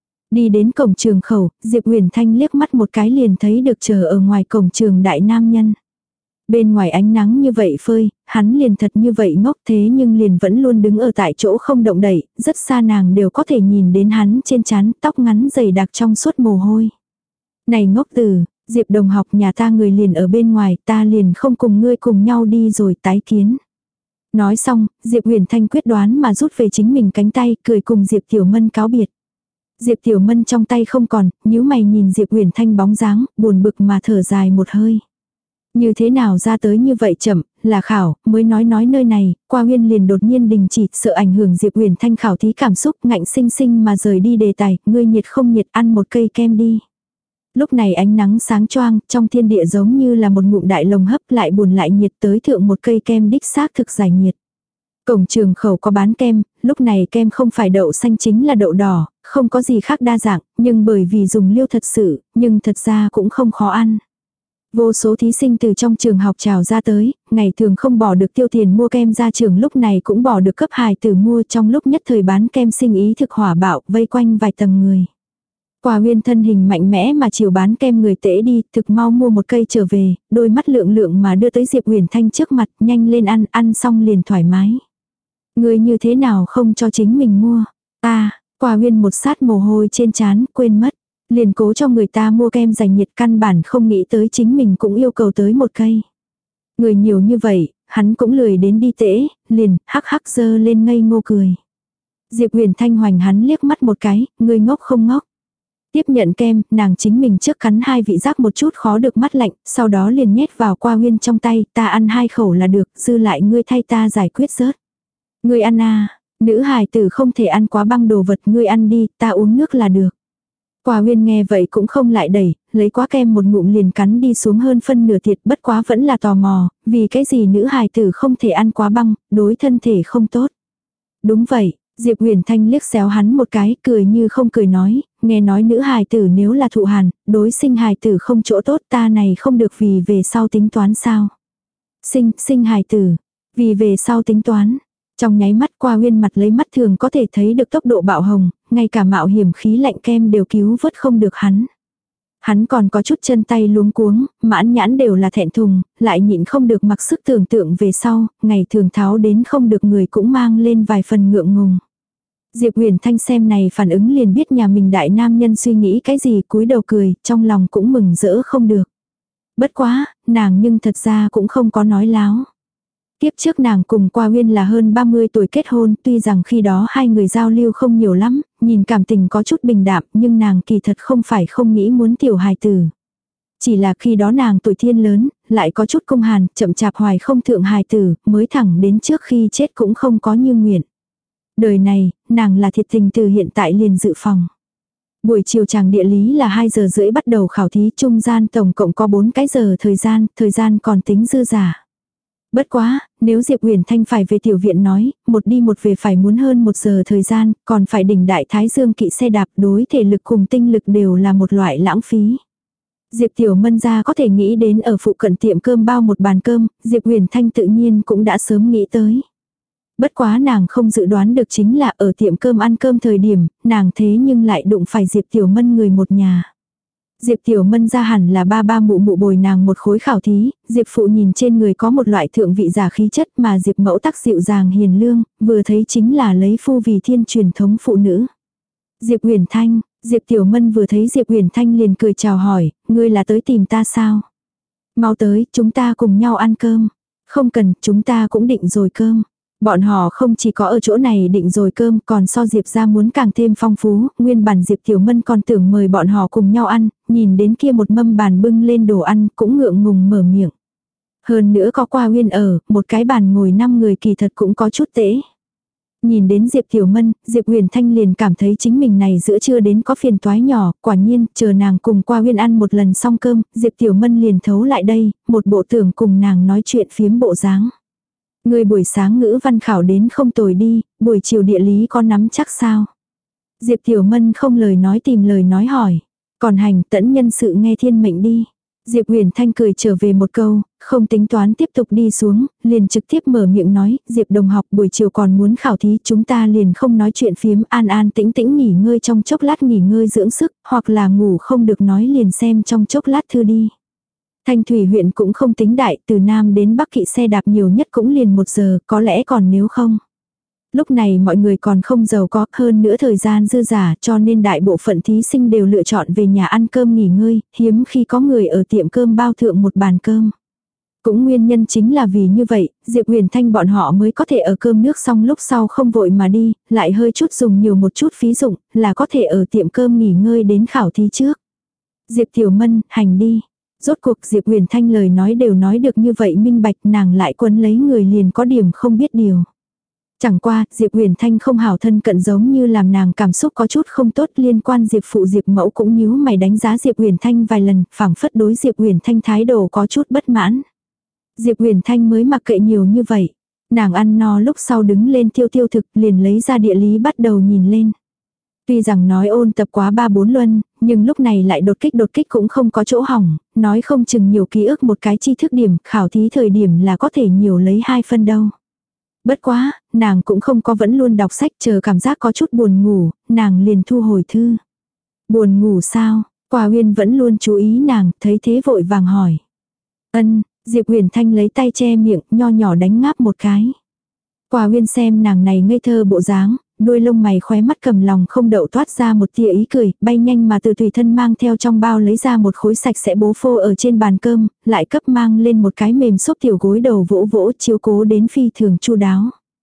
Đi đến cổng trường khẩu, Diệp Huyền Thanh liếc mắt một cái liền thấy được chờ ở ngoài cổng trường đại nam nhân. Bên ngoài ánh nắng như vậy phơi, hắn liền thật như vậy ngốc thế nhưng liền vẫn luôn đứng ở tại chỗ không động đậy, rất xa nàng đều có thể nhìn đến hắn trên trán tóc ngắn dày đặc trong suốt mồ hôi. Này ngốc tử, Diệp đồng học nhà ta người liền ở bên ngoài, ta liền không cùng ngươi cùng nhau đi rồi tái kiến. Nói xong, Diệp Huyền Thanh quyết đoán mà rút về chính mình cánh tay, cười cùng Diệp Tiểu Mân cáo biệt. Diệp Tiểu Mân trong tay không còn, nhíu mày nhìn Diệp Huyền Thanh bóng dáng, buồn bực mà thở dài một hơi. Như thế nào ra tới như vậy chậm, là khảo, mới nói nói nơi này, Qua Huyên liền đột nhiên đình chỉ, sợ ảnh hưởng Diệp Huyền Thanh khảo thí cảm xúc, ngạnh sinh sinh mà rời đi đề tài, ngươi nhiệt không nhiệt ăn một cây kem đi. Lúc này ánh nắng sáng choang, trong thiên địa giống như là một ngụm đại lồng hấp lại buồn lại nhiệt tới thượng một cây kem đích xác thực giải nhiệt. Cổng trường khẩu có bán kem, lúc này kem không phải đậu xanh chính là đậu đỏ, không có gì khác đa dạng, nhưng bởi vì dùng liêu thật sự, nhưng thật ra cũng không khó ăn. Vô số thí sinh từ trong trường học trào ra tới, ngày thường không bỏ được tiêu tiền mua kem ra trường lúc này cũng bỏ được cấp hài tử mua trong lúc nhất thời bán kem sinh ý thực hỏa bạo vây quanh vài tầng người. Qua Huyên thân hình mạnh mẽ mà chiều bán kem người tễ đi, thực mau mua một cây trở về, đôi mắt lượng lượng mà đưa tới Diệp Huyền Thanh trước mặt, nhanh lên ăn, ăn xong liền thoải mái. Người như thế nào không cho chính mình mua? Ta, Qua Huyên một sát mồ hôi trên trán, quên mất. Liền cố cho người ta mua kem giải nhiệt căn bản không nghĩ tới chính mình cũng yêu cầu tới một cây. Người nhiều như vậy, hắn cũng lười đến đi tễ, liền hắc hắc dơ lên ngây ngô cười. Diệp Huyền Thanh hoành hắn liếc mắt một cái, người ngốc không ngốc. Tiếp nhận kem, nàng chính mình trước cắn hai vị giác một chút khó được mắt lạnh, sau đó liền nhét vào Qua Huyên trong tay, ta ăn hai khẩu là được, dư lại ngươi thay ta giải quyết rớt. Ngươi ăn à, nữ hài tử không thể ăn quá băng đồ vật, ngươi ăn đi, ta uống nước là được. Qua Huyên nghe vậy cũng không lại đẩy, lấy quá kem một ngụm liền cắn đi xuống hơn phân nửa thịt, bất quá vẫn là tò mò, vì cái gì nữ hài tử không thể ăn quá băng, đối thân thể không tốt. Đúng vậy, Diệp Huyền Thanh liếc xéo hắn một cái, cười như không cười nói, nghe nói nữ hài tử nếu là thụ hàn, đối sinh hài tử không chỗ tốt, ta này không được vì về sau tính toán sao. Sinh, sinh hài tử, vì về sau tính toán. Trong nháy mắt Qua Huyên mặt lấy mắt thường có thể thấy được tốc độ bạo hồng, ngay cả mạo hiểm khí lạnh kem đều cứu vớt không được hắn. Hắn còn có chút chân tay luống cuống, mãn nhãn đều là thẹn thùng, lại nhịn không được mặc sức tưởng tượng về sau, ngày thường tháo đến không được người cũng mang lên vài phần ngượng ngùng. Diệp Huyền Thanh xem này phản ứng liền biết nhà mình đại nam nhân suy nghĩ cái gì, cúi đầu cười, trong lòng cũng mừng rỡ không được. Bất quá, nàng nhưng thật ra cũng không có nói láo. Tiếp trước nàng cùng Qua Huyên là hơn ba mươi tuổi kết hôn, tuy rằng khi đó hai người giao lưu không nhiều lắm, nhìn cảm tình có chút bình đạm, nhưng nàng kỳ thật không phải không nghĩ muốn tiểu hài tử. Chỉ là khi đó nàng tuổi thiên lớn, lại có chút cung hàn, chậm chạp hoài không thượng hài tử, mới thẳng đến trước khi chết cũng không có như nguyện. Đời này, nàng là thiệt tình từ hiện tại liền dự phòng. Buổi chiều chàng địa lý là hai giờ rưỡi bắt đầu khảo thí, trung gian tổng cộng có bốn cái giờ thời gian, thời gian còn tính dư giả. Bất quá, nếu Diệp Uyển Thanh phải về tiểu viện nói, một đi một về phải muốn hơn một giờ thời gian, còn phải đỉnh đại thái dương kỵ xe đạp, đối thể lực cùng tinh lực đều là một loại lãng phí. Diệp Tiểu Mân ra có thể nghĩ đến ở phụ cận tiệm cơm bao một bàn cơm, Diệp Uyển Thanh tự nhiên cũng đã sớm nghĩ tới. Bất quá nàng không dự đoán được chính là ở tiệm cơm ăn cơm thời điểm, nàng thế nhưng lại đụng phải Diệp Tiểu Mân người một nhà. Diệp Tiểu Mân ra hẳn là ba ba mụ mụ bồi nàng một khối khảo thí, Diệp phụ nhìn trên người có một loại thượng vị giả khí chất mà Diệp mẫu tắc dịu dàng hiền lương, vừa thấy chính là lấy phu vì thiên truyền thống phụ nữ. Diệp Uyển Thanh, Diệp Tiểu Mân vừa thấy Diệp Uyển Thanh liền cười chào hỏi, ngươi là tới tìm ta sao? Mau tới, chúng ta cùng nhau ăn cơm. Không cần, chúng ta cũng định rồi cơm. Bọn họ không chỉ có ở chỗ này định rồi cơm, còn so Diệp ra muốn càng thêm phong phú, nguyên bản Diệp Tiểu Mân còn tưởng mời bọn họ cùng nhau ăn, nhìn đến kia một mâm bàn bưng lên đồ ăn cũng ngượng ngùng mở miệng. Hơn nữa có Qua Uyên ở, một cái bàn ngồi năm người kỳ thật cũng có chút tễ. Nhìn đến Diệp Tiểu Mân, Diệp Uyển Thanh liền cảm thấy chính mình này giữa trưa đến có phiền toái nhỏ, quả nhiên, chờ nàng cùng Qua Uyên ăn một lần xong cơm, Diệp Tiểu Mân liền thấu lại đây, một bộ tưởng cùng nàng nói chuyện phiếm bộ dáng. Người buổi sáng ngữ văn khảo đến không tồi đi, buổi chiều địa lý có nắm chắc sao? Diệp Tiểu Mân không lời nói tìm lời nói hỏi. Còn hành tẫn nhân sự nghe thiên mệnh đi. Diệp Uyển Thanh cười trở về một câu, không tính toán tiếp tục đi xuống, liền trực tiếp mở miệng nói, Diệp đồng học buổi chiều còn muốn khảo thí, chúng ta liền không nói chuyện phiếm, an an tĩnh tĩnh nghỉ ngơi trong chốc lát nghỉ ngơi dưỡng sức, hoặc là ngủ không được nói liền xem trong chốc lát thư đi. Thanh Thủy huyện cũng không tính đại, từ Nam đến Bắc kỵ xe đạp nhiều nhất cũng liền một giờ, có lẽ còn nếu không. Lúc này mọi người còn không giàu có, hơn nữa thời gian dư giả, cho nên đại bộ phận thí sinh đều lựa chọn về nhà ăn cơm nghỉ ngơi, hiếm khi có người ở tiệm cơm bao thượng một bàn cơm. Cũng nguyên nhân chính là vì như vậy, Diệp Uyển Thanh bọn họ mới có thể ở cơm nước xong lúc sau không vội mà đi, lại hơi chút dùng nhiều một chút phí dụng, là có thể ở tiệm cơm nghỉ ngơi đến khảo thí trước. Diệp Tiểu Mân, hành đi. Rốt cuộc Diệp Uyển Thanh lời nói đều nói được như vậy minh bạch, nàng lại quấn lấy người liền có điểm không biết điều. Chẳng qua, Diệp Uyển Thanh không hảo thân cận giống như làm nàng cảm xúc có chút không tốt, liên quan Diệp phụ Diệp mẫu cũng nhíu mày đánh giá Diệp Uyển Thanh vài lần, phảng phất đối Diệp Uyển Thanh thái độ có chút bất mãn. Diệp Uyển Thanh mới mặc kệ nhiều như vậy. Nàng ăn no lúc sau đứng lên tiêu tiêu thực, liền lấy ra địa lý bắt đầu nhìn lên. Tuy rằng nói ôn tập quá ba bốn luân, nhưng lúc này lại đột kích đột kích cũng không có chỗ hỏng, nói không chừng nhiều ký ức một cái tri thức điểm, khảo thí thời điểm là có thể nhiều lấy hai phân đâu. Bất quá, nàng cũng không có vẫn luôn đọc sách, chờ cảm giác có chút buồn ngủ, nàng liền thu hồi thư. Buồn ngủ sao? Qua Uyên vẫn luôn chú ý nàng, thấy thế vội vàng hỏi. Ân, Diệp Uyển Thanh lấy tay che miệng, nho nhỏ đánh ngáp một cái. Qua Uyên xem nàng này ngây thơ bộ dáng, đuôi lông mày khóe mắt cầm lòng không đậu toát ra một tia ý cười, bay nhanh mà từ tùy thân mang theo trong bao lấy ra một khối sạch sẽ bố phô ở trên bàn cơm, lại cấp mang lên một cái mềm xốp tiểu gối đầu vỗ vỗ chiếu cố đến phi thường chu đáo.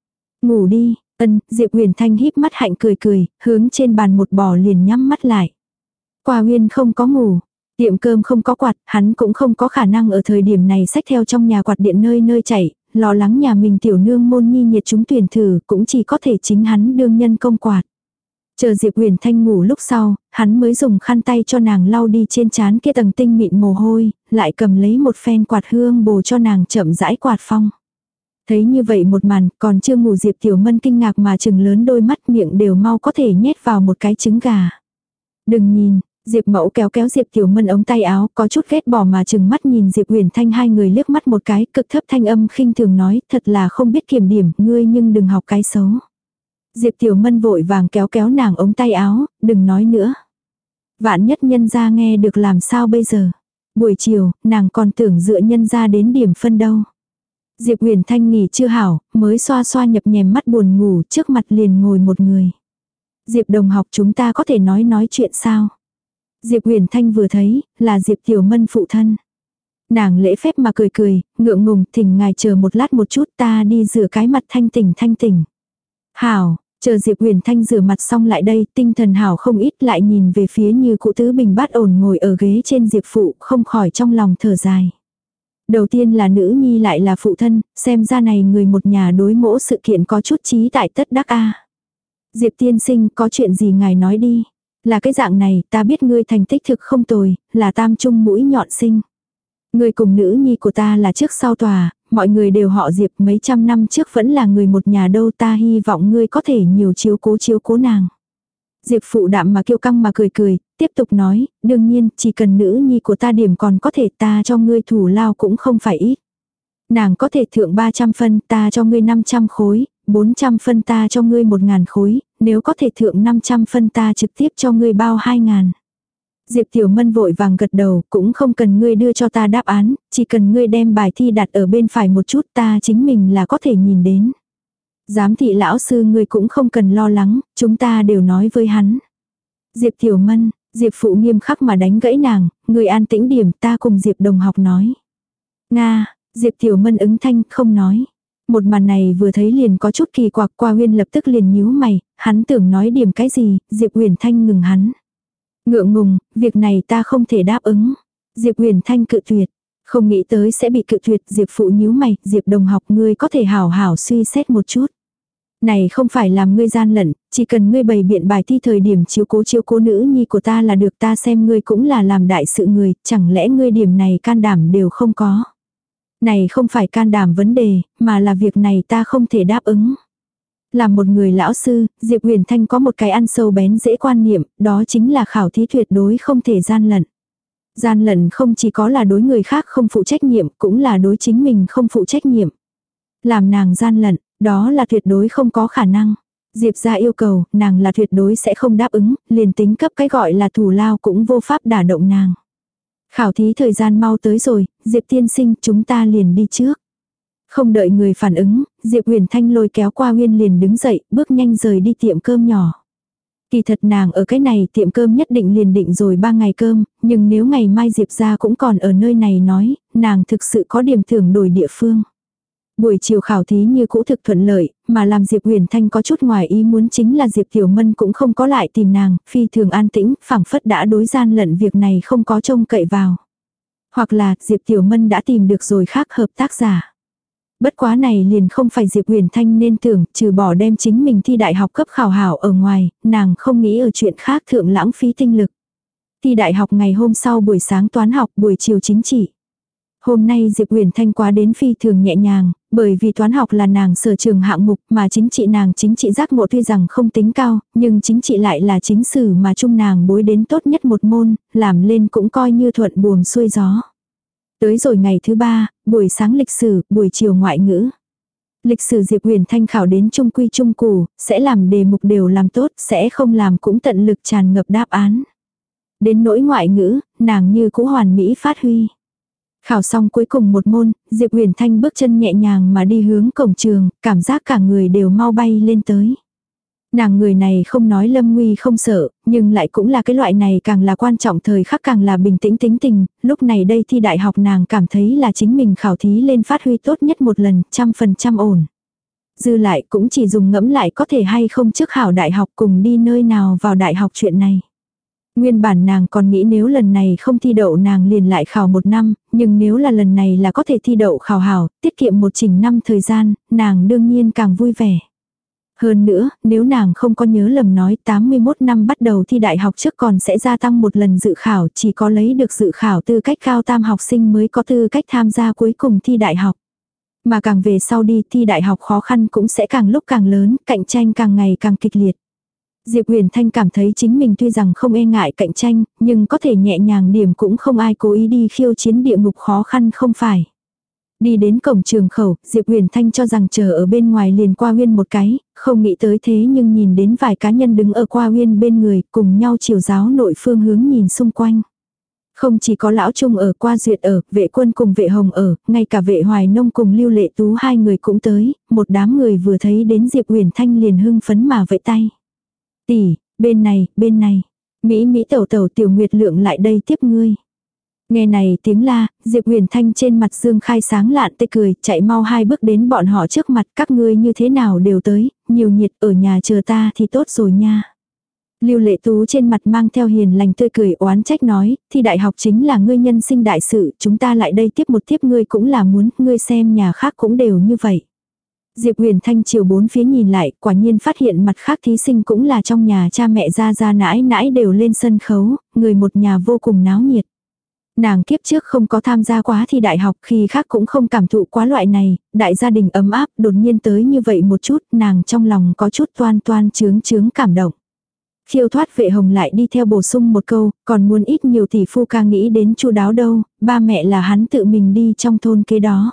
Ngủ đi, ân, Diệp Uyển Thanh híp mắt hạnh cười cười, hướng trên bàn một bò liền nhắm mắt lại. Qua Uyên không có ngủ. Tiệm cơm không có quạt, hắn cũng không có khả năng ở thời điểm này xách theo trong nhà quạt điện nơi nơi chạy, lo lắng nhà mình tiểu nương môn nhi nhiệt chúng tuyển thử, cũng chỉ có thể chính hắn đương nhân công quạt. Chờ Diệp Uyển Thanh ngủ lúc sau, hắn mới dùng khăn tay cho nàng lau đi trên trán kia tầng tinh mịn mồ hôi, lại cầm lấy một phen quạt hương bồ cho nàng chậm rãi quạt phong. Thấy như vậy một màn, còn chưa ngủ Diệp Tiểu Mân kinh ngạc mà trừng lớn đôi mắt, miệng đều mau có thể nhét vào một cái trứng gà. Đừng nhìn. Diệp mẫu kéo kéo Diệp Tiểu Mân ống tay áo, có chút ghét bỏ mà chừng mắt nhìn Diệp Uyển Thanh, hai người liếc mắt một cái, cực thấp thanh âm khinh thường nói, thật là không biết kiểm điểm, ngươi nhưng đừng học cái xấu. Diệp Tiểu Mân vội vàng kéo kéo nàng ống tay áo, đừng nói nữa. Vạn nhất nhân gia nghe được làm sao bây giờ. Buổi chiều, nàng còn tưởng dựa nhân gia đến điểm phân đâu. Diệp Uyển Thanh nghỉ chưa hảo, mới xoa xoa nhập nhèm mắt buồn ngủ, trước mặt liền ngồi một người. Diệp đồng học, chúng ta có thể nói nói chuyện sao? Diệp Uyển Thanh vừa thấy, là Diệp Tiểu Mân phụ thân. Nàng lễ phép mà cười cười, ngượng ngùng, thỉnh ngài chờ một lát một chút, ta đi rửa cái mặt thanh tỉnh thanh tỉnh. Hảo, chờ Diệp Uyển Thanh rửa mặt xong lại đây, tinh thần hảo không ít, lại nhìn về phía như cụ tứ bình bát ổn ngồi ở ghế trên Diệp phụ, không khỏi trong lòng thở dài. Đầu tiên là nữ nhi lại là phụ thân, xem ra này người một nhà đối mỗ sự kiện có chút trí tại tất đắc a. Diệp tiên sinh, có chuyện gì ngài nói đi. Là cái dạng này, ta biết ngươi thành tích thực không tồi, là tam trung mũi nhọn sinh. Người cùng nữ nhi của ta là trước sau tòa, mọi người đều họ Diệp, mấy trăm năm trước vẫn là người một nhà đâu, ta hy vọng ngươi có thể nhiều chiếu cố chiếu cố nàng. Diệp phụ đạm mà kiêu căng mà cười cười, tiếp tục nói, đương nhiên, chỉ cần nữ nhi của ta điểm còn có thể, ta cho ngươi thủ lao cũng không phải ít. Nàng có thể thượng ba trăm phân, ta cho ngươi năm trăm khối, bốn trăm phân ta cho ngươi một ngàn khối, nếu có thể thượng năm trăm phân ta trực tiếp cho ngươi bao hai ngàn. Diệp Tiểu Mân vội vàng gật đầu, cũng không cần ngươi đưa cho ta đáp án, chỉ cần ngươi đem bài thi đặt ở bên phải một chút, ta chính mình là có thể nhìn đến. Giám thị lão sư ngươi cũng không cần lo lắng, chúng ta đều nói với hắn. Diệp Tiểu Mân, Diệp phụ nghiêm khắc mà đánh gãy nàng, ngươi an tĩnh điểm, ta cùng Diệp đồng học nói. Nga, Diệp Tiểu Mân ứng thanh không nói. Một màn này vừa thấy liền có chút kỳ quặc, Qua Huyên lập tức liền nhíu mày, hắn tưởng nói điểm cái gì, Diệp Huyền Thanh ngừng hắn. Ngượng ngùng, việc này ta không thể đáp ứng. Diệp Huyền Thanh cự tuyệt, không nghĩ tới sẽ bị cự tuyệt, Diệp phụ nhíu mày, Diệp đồng học ngươi có thể hảo hảo suy xét một chút. Này không phải làm ngươi gian lận, chỉ cần ngươi bày biện bài thi thời điểm chiếu cố chiếu cố nữ nhi của ta là được, ta xem ngươi cũng là làm đại sự người, chẳng lẽ ngươi điểm này can đảm đều không có. Này không phải can đảm vấn đề, mà là việc này ta không thể đáp ứng. Là một người lão sư, Diệp Huyền Thanh có một cái ăn sâu bén dễ quan niệm, đó chính là khảo thí tuyệt đối không thể gian lận. Gian lận không chỉ có là đối người khác không phụ trách nhiệm, cũng là đối chính mình không phụ trách nhiệm. Làm nàng gian lận, đó là tuyệt đối không có khả năng. Diệp ra yêu cầu, nàng là tuyệt đối sẽ không đáp ứng, liền tính cấp cái gọi là thủ lao cũng vô pháp đả động nàng. Khảo thí thời gian mau tới rồi, Diệp tiên sinh chúng ta liền đi trước. Không đợi người phản ứng, Diệp Huyền Thanh lôi kéo Qua Huyên liền đứng dậy, bước nhanh rời đi tiệm cơm nhỏ. Kỳ thật nàng ở cái này tiệm cơm nhất định liền định rồi ba ngày cơm, nhưng nếu ngày mai Diệp ra cũng còn ở nơi này nói, nàng thực sự có điểm thưởng đổi địa phương. Buổi chiều khảo thí như cũ thực thuận lợi, mà làm Diệp Huyền Thanh có chút ngoài ý muốn chính là Diệp Tiểu Mân cũng không có lại tìm nàng, phi thường an tĩnh, phảng phất đã đối gian lận việc này không có trông cậy vào. Hoặc là Diệp Tiểu Mân đã tìm được rồi khác hợp tác giả. Bất quá này liền không phải Diệp Huyền Thanh nên tưởng, trừ bỏ đem chính mình thi đại học cấp khảo hảo ở ngoài, nàng không nghĩ ở chuyện khác thượng lãng phí tinh lực. Thi đại học ngày hôm sau buổi sáng toán học, buổi chiều chính trị. Hôm nay Diệp Huyền Thanh quá đến phi thường nhẹ nhàng, bởi vì toán học là nàng sở trường hạng mục mà chính trị nàng chính trị giác ngộ tuy rằng không tính cao, nhưng chính trị lại là chính sử mà chung nàng bối đến tốt nhất một môn, làm lên cũng coi như thuận buồm xuôi gió. Tới rồi ngày thứ ba, buổi sáng lịch sử, buổi chiều ngoại ngữ. Lịch sử Diệp Huyền Thanh khảo đến trung quy trung củ, sẽ làm đề mục đều làm tốt, sẽ không làm cũng tận lực tràn ngập đáp án. Đến nỗi ngoại ngữ, nàng như cũ hoàn mỹ phát huy. Khảo xong cuối cùng một môn, Diệp Huyền Thanh bước chân nhẹ nhàng mà đi hướng cổng trường, cảm giác cả người đều mau bay lên tới. Nàng người này không nói lâm nguy không sợ, nhưng lại cũng là cái loại này càng là quan trọng thời khắc càng là bình tĩnh tính tình, lúc này đây thi đại học nàng cảm thấy là chính mình khảo thí lên phát huy tốt nhất một lần, trăm phần trăm ổn. Dư lại cũng chỉ dùng ngẫm lại có thể hay không trước khảo đại học cùng đi nơi nào vào đại học chuyện này. Nguyên bản nàng còn nghĩ nếu lần này không thi đậu nàng liền lại khảo một năm, nhưng nếu là lần này là có thể thi đậu khảo hảo, tiết kiệm một chỉnh năm thời gian, nàng đương nhiên càng vui vẻ. Hơn nữa, nếu nàng không có nhớ lầm nói tám mươi mốt năm bắt đầu thi đại học trước còn sẽ gia tăng một lần dự khảo, chỉ có lấy được dự khảo tư cách cao tam học sinh mới có tư cách tham gia cuối cùng thi đại học. Mà càng về sau đi thi đại học khó khăn cũng sẽ càng lúc càng lớn, cạnh tranh càng ngày càng kịch liệt. Diệp Huyền Thanh cảm thấy chính mình tuy rằng không e ngại cạnh tranh, nhưng có thể nhẹ nhàng điểm cũng không ai cố ý đi khiêu chiến địa ngục khó khăn không phải. Đi đến cổng trường khẩu, Diệp Huyền Thanh cho rằng chờ ở bên ngoài liền Qua Huyên một cái, không nghĩ tới thế nhưng nhìn đến vài cá nhân đứng ở Qua Huyên bên người, cùng nhau chiều giáo nội phương hướng nhìn xung quanh. Không chỉ có lão Trung ở, Qua Duyệt ở, Vệ Quân cùng Vệ Hồng ở, ngay cả Vệ Hoài Nông cùng Lưu Lệ Tú hai người cũng tới, một đám người vừa thấy đến Diệp Huyền Thanh liền hưng phấn mà vẫy tay. Tỷ, bên này, bên này. Mỹ Mỹ tẩu tẩu Tiểu Nguyệt Lượng lại đây tiếp ngươi. Nghe này tiếng la, Diệp Huyền Thanh trên mặt dương khai sáng lạn tê cười, chạy mau hai bước đến bọn họ trước mặt, các ngươi như thế nào đều tới, nhiều nhiệt ở nhà chờ ta thì tốt rồi nha. Lưu Lệ Tú trên mặt mang theo hiền lành tươi cười oán trách nói, thi đại học chính là ngươi nhân sinh đại sự, chúng ta lại đây tiếp một tiếp ngươi cũng là muốn, ngươi xem nhà khác cũng đều như vậy. Diệp Huyền Thanh chiều bốn phía nhìn lại, quả nhiên phát hiện mặt khác thí sinh cũng là trong nhà cha mẹ ra ra nãi nãi đều lên sân khấu, người một nhà vô cùng náo nhiệt. Nàng kiếp trước không có tham gia quá thi đại học, khi khác cũng không cảm thụ quá loại này, đại gia đình ấm áp đột nhiên tới như vậy một chút, nàng trong lòng có chút toan toan chướng chướng cảm động. Khiêu thoát Vệ Hồng lại đi theo bổ sung một câu, còn muốn ít nhiều tỷ phu ca nghĩ đến chu đáo đâu, ba mẹ là hắn tự mình đi trong thôn kế đó.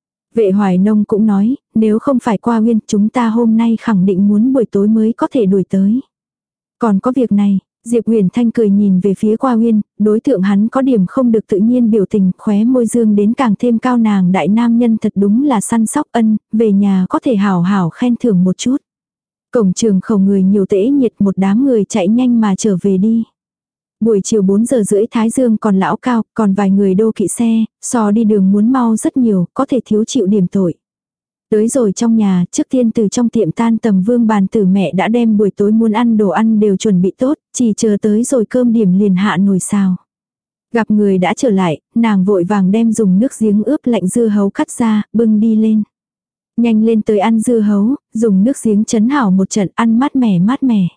Vệ Hoài Nông cũng nói, nếu không phải qua Uyên chúng ta hôm nay khẳng định muốn buổi tối mới có thể đuổi tới. Còn có việc này, Diệp Huyền Thanh cười nhìn về phía Qua Uyên, đối tượng hắn có điểm không được tự nhiên biểu tình, khóe môi dương đến càng thêm cao, nàng đại nam nhân thật đúng là săn sóc ân, về nhà có thể hảo hảo khen thưởng một chút. Cổng trường khẩu người nhiều tễ nhiệt, một đám người chạy nhanh mà trở về đi. Buổi chiều bốn giờ rưỡi thái dương còn lão cao, còn vài người đô kỵ xe, so đi đường muốn mau rất nhiều, có thể thiếu chịu điểm tội. Tới rồi trong nhà, trước tiên từ trong tiệm tan tầm Vương Bàn Tử mẹ đã đem buổi tối muốn ăn đồ ăn đều chuẩn bị tốt, chỉ chờ tới rồi cơm điểm liền hạ nồi xào. Gặp người đã trở lại, nàng vội vàng đem dùng nước giếng ướp lạnh dưa hấu cắt ra, bưng đi lên. Nhanh lên tới ăn dưa hấu, dùng nước giếng chấn hảo một trận ăn mát mẻ mát mẻ.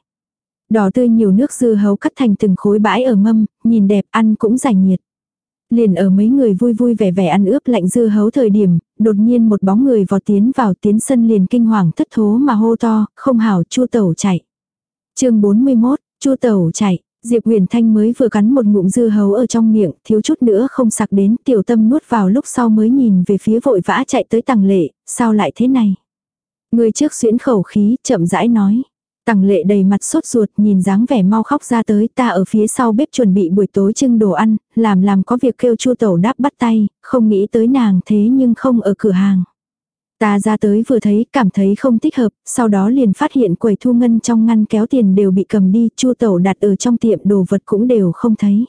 Đỏ tươi nhiều nước dưa hấu cắt thành từng khối bãi ở mâm, nhìn đẹp ăn cũng giải nhiệt. Liền ở mấy người vui vui vẻ vẻ ăn ướp lạnh dưa hấu thời điểm, đột nhiên một bóng người vọt tiến vào tiến sân liền kinh hoàng thất thố mà hô to, không hảo, Chu Tẩu chạy. Chương bốn mươi mốt, Chu Tẩu chạy. Diệp Huyền Thanh mới vừa cắn một ngụm dưa hấu ở trong miệng, thiếu chút nữa không sặc đến, Tiểu Tâm nuốt vào lúc sau mới nhìn về phía vội vã chạy tới Tằng Lệ, sao lại thế này? Người trước xuyễn khẩu khí, chậm rãi nói. Tằng Lệ đầy mặt sốt ruột, nhìn dáng vẻ mau khóc ra tới, ta ở phía sau bếp chuẩn bị buổi tối trưng đồ ăn, làm làm có việc kêu Chu Tẩu đáp bắt tay, không nghĩ tới nàng thế nhưng không ở cửa hàng. Ta ra tới vừa thấy, cảm thấy không thích hợp, sau đó liền phát hiện quầy thu ngân trong ngăn kéo tiền đều bị cầm đi, Chu Tẩu đặt ở trong tiệm đồ vật cũng đều không thấy.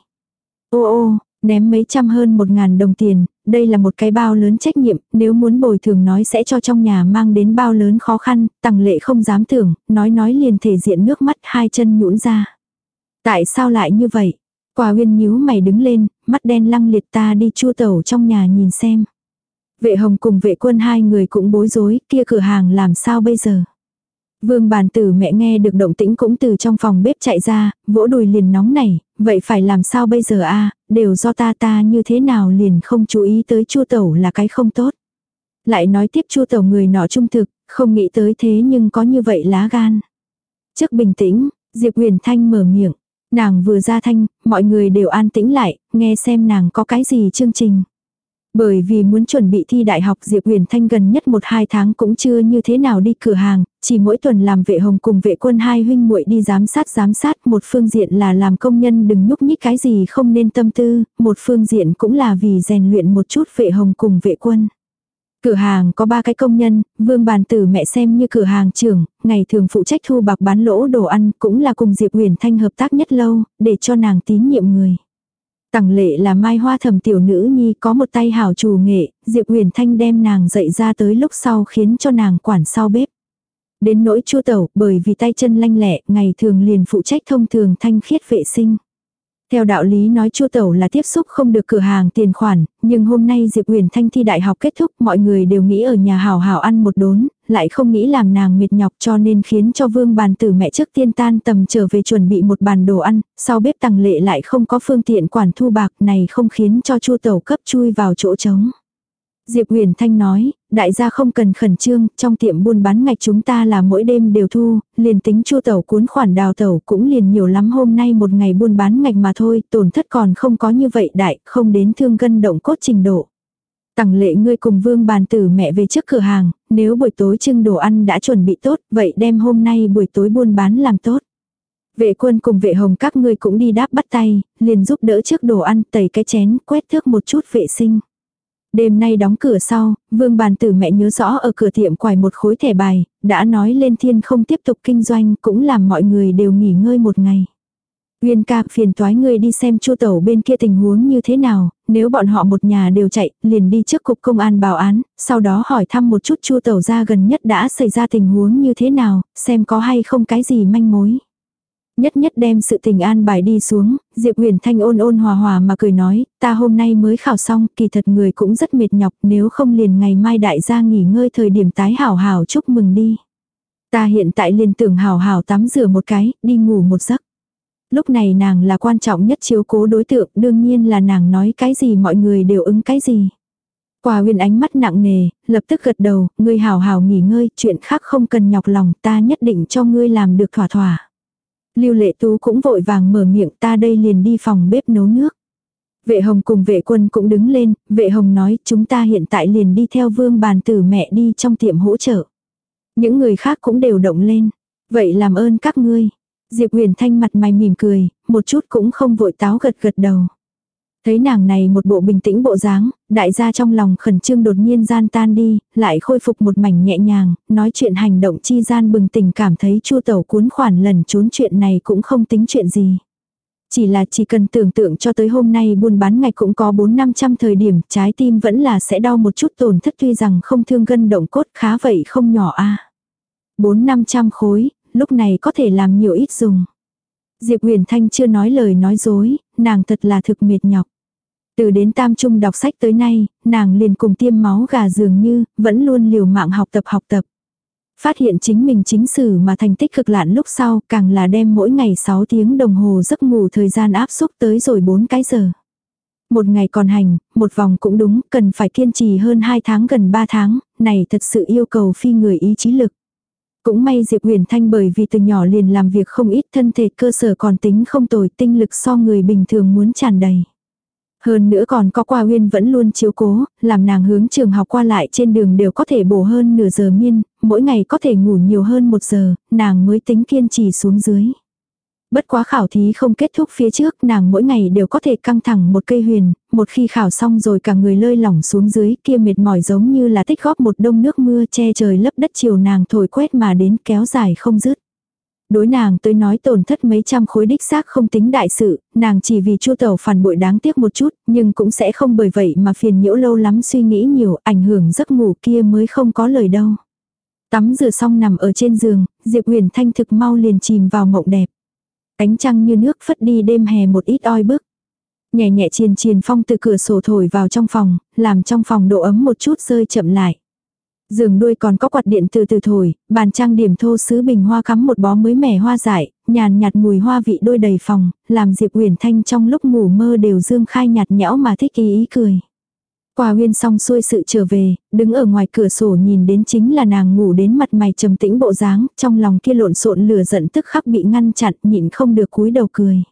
Ô ô, ném mấy trăm hơn một ngàn đồng tiền, đây là một cái bao lớn trách nhiệm, nếu muốn bồi thường nói sẽ cho trong nhà mang đến bao lớn khó khăn, Tằng Lệ không dám tưởng, nói nói liền thể diện nước mắt hai chân nhũn ra. Tại sao lại như vậy? Quả Uyên nhíu mày đứng lên, mắt đen lăng liệt, ta đi Chu Tẩu trong nhà nhìn xem. Vệ Hồng cùng Vệ Quân hai người cũng bối rối, kia cửa hàng làm sao bây giờ? Vương Bàn Tử mẹ nghe được động tĩnh cũng từ trong phòng bếp chạy ra, vỗ đùi liền nóng nảy, vậy phải làm sao bây giờ a? Đều do ta ta như thế nào liền không chú ý tới Chu Tẩu là cái không tốt. Lại nói tiếp Chu Tẩu người nọ trung thực, không nghĩ tới thế nhưng có như vậy lá gan. Trước bình tĩnh, Diệp Huyền Thanh mở miệng, nàng vừa ra thanh, mọi người đều an tĩnh lại, nghe xem nàng có cái gì chương trình. Bởi vì muốn chuẩn bị thi đại học, Diệp Huyền Thanh gần nhất một hai tháng cũng chưa như thế nào đi cửa hàng, chỉ mỗi tuần làm Vệ Hồng cùng Vệ Quân hai huynh muội đi giám sát giám sát, một phương diện là làm công nhân đừng nhúc nhích cái gì không nên tâm tư, một phương diện cũng là vì rèn luyện một chút Vệ Hồng cùng Vệ Quân. Cửa hàng có ba cái công nhân, Vương Bàn Tử mẹ xem như cửa hàng trưởng, ngày thường phụ trách thu bạc bán lỗ đồ ăn, cũng là cùng Diệp Huyền Thanh hợp tác nhất lâu, để cho nàng tín nhiệm người. Tằng Lệ là Mai Hoa Thầm tiểu nữ nhi, có một tay hảo trù nghệ, Diệp Huyền Thanh đem nàng dạy ra tới lúc sau khiến cho nàng quản sau bếp. Đến nỗi Chu Tẩu, bởi vì tay chân lanh lẹ, ngày thường liền phụ trách thông thường thanh khiết vệ sinh. Theo đạo lý nói Chu Tẩu là tiếp xúc không được cửa hàng tiền khoản, nhưng hôm nay Diệp Huyền Thanh thi đại học kết thúc, mọi người đều nghĩ ở nhà hảo hảo ăn một đốn, lại không nghĩ làm nàng mệt nhọc, cho nên khiến cho Vương Bàn Tử mẹ trước tiên tan tầm trở về chuẩn bị một bàn đồ ăn, sau bếp Tằng Lệ lại không có phương tiện quản thu bạc, này không khiến cho Chu Tẩu cấp chui vào chỗ trống. Diệp Huyền Thanh nói, đại gia không cần khẩn trương, trong tiệm buôn bán ngạch chúng ta là mỗi đêm đều thu, liền tính Chu Tẩu cuốn khoản đào tẩu cũng liền nhiều lắm, hôm nay một ngày buôn bán ngạch mà thôi, tổn thất còn không có như vậy đại, không đến thương gân động cốt trình độ. Tằng Lệ ngươi cùng Vương Bàn Tử mẹ về trước cửa hàng, nếu buổi tối trưng đồ ăn đã chuẩn bị tốt, vậy đem hôm nay buổi tối buôn bán làm tốt. Vệ Quân cùng Vệ Hồng các ngươi cũng đi đáp bắt tay, liền giúp đỡ trước đồ ăn, tẩy cái chén, quét thước một chút vệ sinh. Đêm nay đóng cửa sau, Vương Bàn Tử mẹ nhớ rõ ở cửa tiệm quải một khối thẻ bài, đã nói lên thiên không tiếp tục kinh doanh, cũng làm mọi người đều nghỉ ngơi một ngày. Uyên ca, phiền toái ngươi đi xem Chu Tẩu bên kia tình huống như thế nào, nếu bọn họ một nhà đều chạy, liền đi trước cục công an báo án, sau đó hỏi thăm một chút Chu Tẩu ra gần nhất đã xảy ra tình huống như thế nào, xem có hay không cái gì manh mối. Nhất nhất đem sự tình an bài đi xuống, Diệp Huyền Thanh ôn ôn hòa hòa mà cười nói, ta hôm nay mới khảo xong, kỳ thật người cũng rất mệt nhọc, nếu không liền ngày mai đại gia nghỉ ngơi thời điểm tái hảo hảo chúc mừng đi. Ta hiện tại liền tưởng hảo hảo tắm rửa một cái, đi ngủ một giấc. Lúc này nàng là quan trọng nhất chiếu cố đối tượng, đương nhiên là nàng nói cái gì mọi người đều ứng cái gì. Quả Uyên ánh mắt nặng nề, lập tức gật đầu, ngươi hảo hảo nghỉ ngơi, chuyện khác không cần nhọc lòng, ta nhất định cho ngươi làm được thỏa thỏa. Lưu Lệ Tú cũng vội vàng mở miệng, ta đây liền đi phòng bếp nấu nước. Vệ Hồng cùng Vệ Quân cũng đứng lên, Vệ Hồng nói, chúng ta hiện tại liền đi theo Vương Bàn Tử mẹ đi trong tiệm hỗ trợ. Những người khác cũng đều động lên. Vậy làm ơn các ngươi. Diệp Huyền Thanh mặt mày mỉm cười, một chút cũng không vội táo gật gật đầu. Thấy nàng này một bộ bình tĩnh bộ dáng, đại gia trong lòng khẩn trương đột nhiên gian tan đi, lại khôi phục một mảnh nhẹ nhàng, nói chuyện hành động chi gian bừng tỉnh cảm thấy Chu Tẩu cuốn khoản lần trốn chuyện này cũng không tính chuyện gì. Chỉ là chỉ cần tưởng tượng cho tới hôm nay buôn bán ngạch cũng có bốn năm trăm thời điểm, trái tim vẫn là sẽ đau một chút tổn thất tuy rằng không thương gân động cốt khá vậy không nhỏ a. Bốn năm trăm khối, lúc này có thể làm nhiều ít dùng. Diệp Huyền Thanh chưa nói lời nói dối, nàng thật là thực mệt nhọc. Từ đến tam trung đọc sách tới nay, nàng liền cùng tiêm máu gà dường như, vẫn luôn liều mạng học tập học tập. Phát hiện chính mình chính sử mà thành tích cực lạn lúc sau, càng là đem mỗi ngày sáu tiếng đồng hồ giấc ngủ thời gian áp xúc tới rồi bốn cái giờ. Một ngày còn hành, một vòng cũng đúng, cần phải kiên trì hơn hai tháng gần ba tháng, này thật sự yêu cầu phi người ý chí lực. Cũng may Diệp Huyền Thanh bởi vì từ nhỏ liền làm việc không ít, thân thể cơ sở còn tính không tồi, tinh lực so người bình thường muốn tràn đầy. Hơn nữa còn có Qua Uyên vẫn luôn chiếu cố, làm nàng hướng trường học qua lại trên đường đều có thể bổ hơn nửa giờ miên, mỗi ngày có thể ngủ nhiều hơn một giờ, nàng mới tính kiên trì xuống dưới. Bất quá khảo thí không kết thúc phía trước, nàng mỗi ngày đều có thể căng thẳng một cây huyền, một khi khảo xong rồi cả người lơi lỏng xuống dưới, kia mệt mỏi giống như là tích góp một đông nước mưa che trời lấp đất chiều nàng thổi quét mà đến kéo dài không dứt. Đối nàng tới nói tổn thất mấy trăm khối đích xác không tính đại sự, nàng chỉ vì Chu Tẩu phản bội đáng tiếc một chút, nhưng cũng sẽ không bởi vậy mà phiền nhiễu lâu lắm suy nghĩ nhiều, ảnh hưởng giấc ngủ kia mới không có lời đâu. Tắm rửa xong nằm ở trên giường, Diệp Huyền Thanh thực mau liền chìm vào mộng đẹp. Ánh trăng như nước phất đi đêm hè một ít oi bức. Nhẹ nhẹ triền triền phong từ cửa sổ thổi vào trong phòng, làm trong phòng độ ấm một chút rơi chậm lại. Giường đuôi còn có quạt điện từ từ thổi, bàn trang điểm thô sứ bình hoa cắm một bó mới mẻ hoa dại, nhàn nhạt mùi hoa vị đôi đầy phòng, làm Diệp Huyền Thanh trong lúc ngủ mơ đều dương khai nhạt nhẽo mà thích ý ý cười. Qua Uyên xong xuôi sự trở về, đứng ở ngoài cửa sổ nhìn đến chính là nàng ngủ đến mặt mày trầm tĩnh bộ dáng, trong lòng kia lộn xộn lửa giận tức khắc bị ngăn chặn, nhịn không được cúi đầu cười.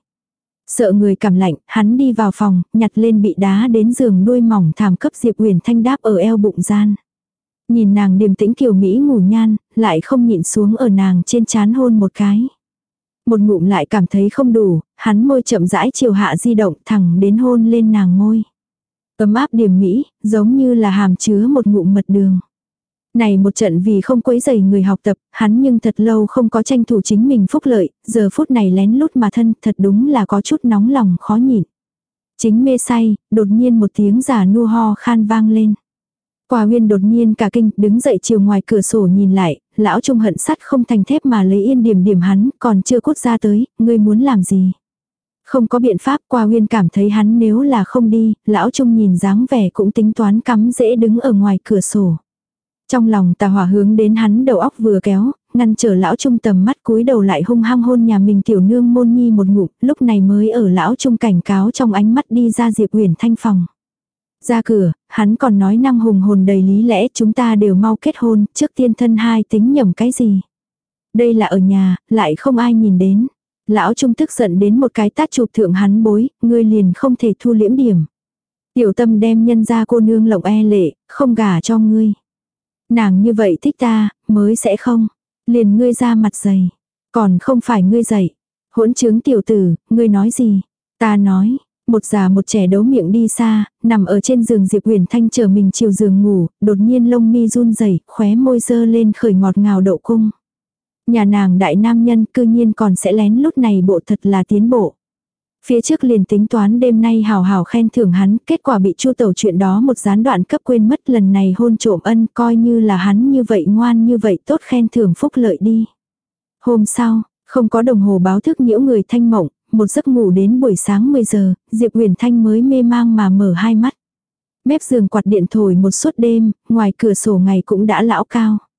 Sợ người cảm lạnh, hắn đi vào phòng, nhặt lên bị đá đến giường đuôi mỏng thảm cấp Diệp Huyền Thanh đáp ở eo bụng gian. Nhìn nàng điềm tĩnh kiều mỹ ngủ nhan, lại không nhịn xuống ở nàng trên trán hôn một cái. Một ngụm lại cảm thấy không đủ, hắn môi chậm rãi chiều hạ di động thẳng đến hôn lên nàng môi. Ấm áp điềm mỹ, giống như là hàm chứa một ngụm mật đường. Này một trận vì không quấy rầy người học tập, hắn nhưng thật lâu không có tranh thủ chính mình phúc lợi, giờ phút này lén lút mà thân thật đúng là có chút nóng lòng khó nhịn. Chính mê say, đột nhiên một tiếng giả nua ho khan vang lên. Qua Uyên đột nhiên cả kinh, đứng dậy chiều ngoài cửa sổ nhìn lại, lão Trung hận sắt không thành thép mà lấy yên điểm điểm hắn, còn chưa cốt ra tới, ngươi muốn làm gì? Không có biện pháp, Qua Uyên cảm thấy hắn nếu là không đi, lão Trung nhìn dáng vẻ cũng tính toán cắm dễ đứng ở ngoài cửa sổ. Trong lòng tà hỏa hướng đến hắn đầu óc vừa kéo, ngăn trở lão Trung tầm mắt cúi đầu lại hung hăng hôn nhà mình tiểu nương môn nhi một ngụm, lúc này mới ở lão Trung cảnh cáo trong ánh mắt đi ra Diệp Huyền Thanh phòng. Ra cửa, hắn còn nói năng hùng hồn đầy lý lẽ chúng ta đều mau kết hôn, trước tiên thân hai tính nhầm cái gì. Đây là ở nhà, lại không ai nhìn đến. Lão Trung tức giận đến một cái tát chụp thượng hắn bối, ngươi liền không thể thu liễm điểm. Tiểu Tâm đem nhân ra cô nương lộng e lệ, không gả cho ngươi. Nàng như vậy thích ta, mới sẽ không. Liền ngươi ra mặt dày. Còn không phải ngươi dạy. Hỗn trướng tiểu tử, ngươi nói gì? Ta nói. Một già một trẻ đấu miệng đi xa, nằm ở trên giường Diệp Huyền Thanh chờ mình chiều giường ngủ, đột nhiên lông mi run rẩy, khóe môi dơ lên khởi ngọt ngào đậu cung. Nhà nàng đại nam nhân cư nhiên còn sẽ lén lút này bộ thật là tiến bộ. Phía trước liền tính toán đêm nay hào hào khen thưởng hắn, kết quả bị Chu Tẩu chuyện đó một gián đoạn cấp quên mất, lần này hôn trộm ân coi như là hắn như vậy ngoan như vậy tốt khen thưởng phúc lợi đi. Hôm sau, không có đồng hồ báo thức nhiễu người thanh mộng, một giấc ngủ đến buổi sáng mười giờ, Diệp Huyền Thanh mới mê mang mà mở hai mắt. Mép giường quạt điện thổi một suốt đêm, ngoài cửa sổ ngày cũng đã lão cao.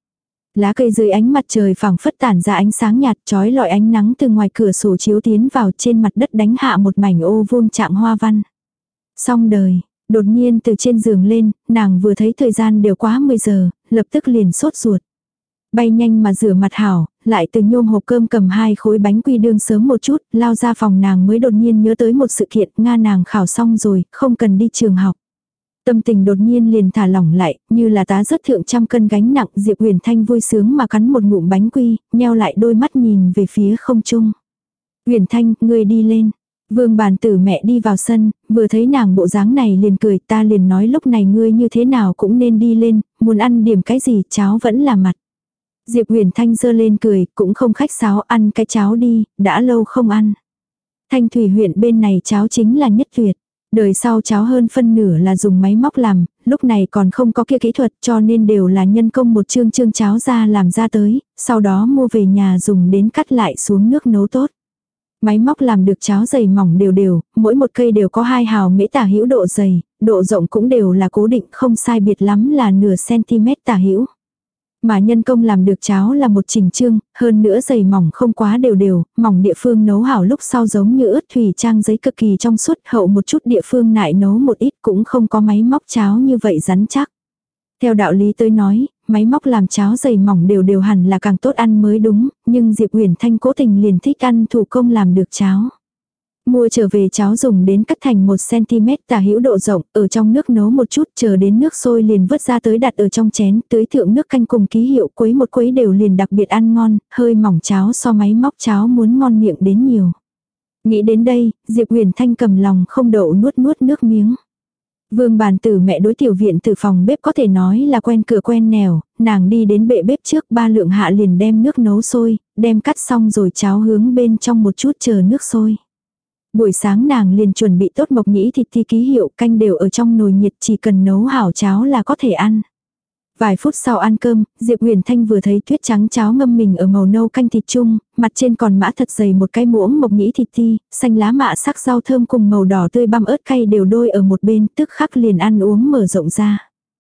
Lá cây dưới ánh mặt trời phảng phất tản ra ánh sáng nhạt, chói lọi ánh nắng từ ngoài cửa sổ chiếu tiến vào, trên mặt đất đánh hạ một mảnh ô vuông trạng hoa văn. Xong đời, đột nhiên từ trên giường lên, nàng vừa thấy thời gian đều quá mười giờ, lập tức liền sốt ruột. Bay nhanh mà rửa mặt hảo, lại từ nhôm hộp cơm cầm hai khối bánh quy đương sớm một chút, lao ra phòng nàng mới đột nhiên nhớ tới một sự kiện, Nga nàng khảo xong rồi, không cần đi trường học. Tâm tình đột nhiên liền thả lỏng lại, như là tá rớt thượng trăm cân gánh nặng. Diệp Huyền Thanh vui sướng mà cắn một ngụm bánh quy, nheo lại đôi mắt nhìn về phía không trung. Huyền Thanh, ngươi đi lên. Vương Bàn Tử mẹ đi vào sân, vừa thấy nàng bộ dáng này liền cười, ta liền nói lúc này ngươi như thế nào cũng nên đi lên, muốn ăn điểm cái gì, cháo vẫn là mặt. Diệp Huyền Thanh giơ lên cười, cũng không khách sáo, ăn cái cháo đi, đã lâu không ăn. Thanh Thủy huyện bên này cháo chính là nhất tuyệt. Đời sau cháo hơn phân nửa là dùng máy móc làm, lúc này còn không có kia kỹ thuật cho nên đều là nhân công một chương chương cháo ra làm ra tới, sau đó mua về nhà dùng đến cắt lại xuống nước nấu tốt. Máy móc làm được cháo dày mỏng đều đều, mỗi một cây đều có hai hào mễ tả hữu độ dày, độ rộng cũng đều là cố định không sai biệt lắm là nửa cm tả hữu. Mà nhân công làm được cháo là một chỉnh chương, hơn nữa dày mỏng không quá đều đều, mỏng địa phương nấu hảo lúc sau giống như ướt thủy trang giấy cực kỳ trong suốt, hậu một chút địa phương nại nấu một ít cũng không có máy móc cháo như vậy rắn chắc. Theo đạo lý tới nói, máy móc làm cháo dày mỏng đều đều hẳn là càng tốt ăn mới đúng, nhưng Diệp Huyền Thanh cố tình liền thích ăn thủ công làm được cháo. Mua trở về cháo dùng đến cắt thành một xăng-ti mét tả hữu độ rộng, ở trong nước nấu một chút, chờ đến nước sôi liền vớt ra tới đặt ở trong chén, tưới thượng nước canh cùng ký hiệu, quấy một quấy đều liền đặc biệt ăn ngon, hơi mỏng cháo so máy móc cháo muốn ngon miệng đến nhiều. Nghĩ đến đây, Diệp Huyền Thanh cầm lòng không đậu nuốt nuốt nước miếng. Vương Bàn Tử mẹ đối tiểu viện từ phòng bếp có thể nói là quen cửa quen nẻo, nàng đi đến bệ bếp trước ba lượng hạ liền đem nước nấu sôi, đem cắt xong rồi cháo hướng bên trong một chút chờ nước sôi. Buổi sáng nàng liền chuẩn bị tốt mộc nhĩ thịt ti ký hiệu canh đều ở trong nồi nhiệt, chỉ cần nấu hảo cháo là có thể ăn. Vài phút sau ăn cơm, Diệp Huyền Thanh vừa thấy tuyết trắng cháo ngâm mình ở màu nâu canh thịt chung, mặt trên còn mã thật dày một cái muỗng mộc nhĩ thịt ti, xanh lá mạ sắc rau thơm cùng màu đỏ tươi băm ớt cay đều đôi ở một bên, tức khắc liền ăn uống mở rộng ra.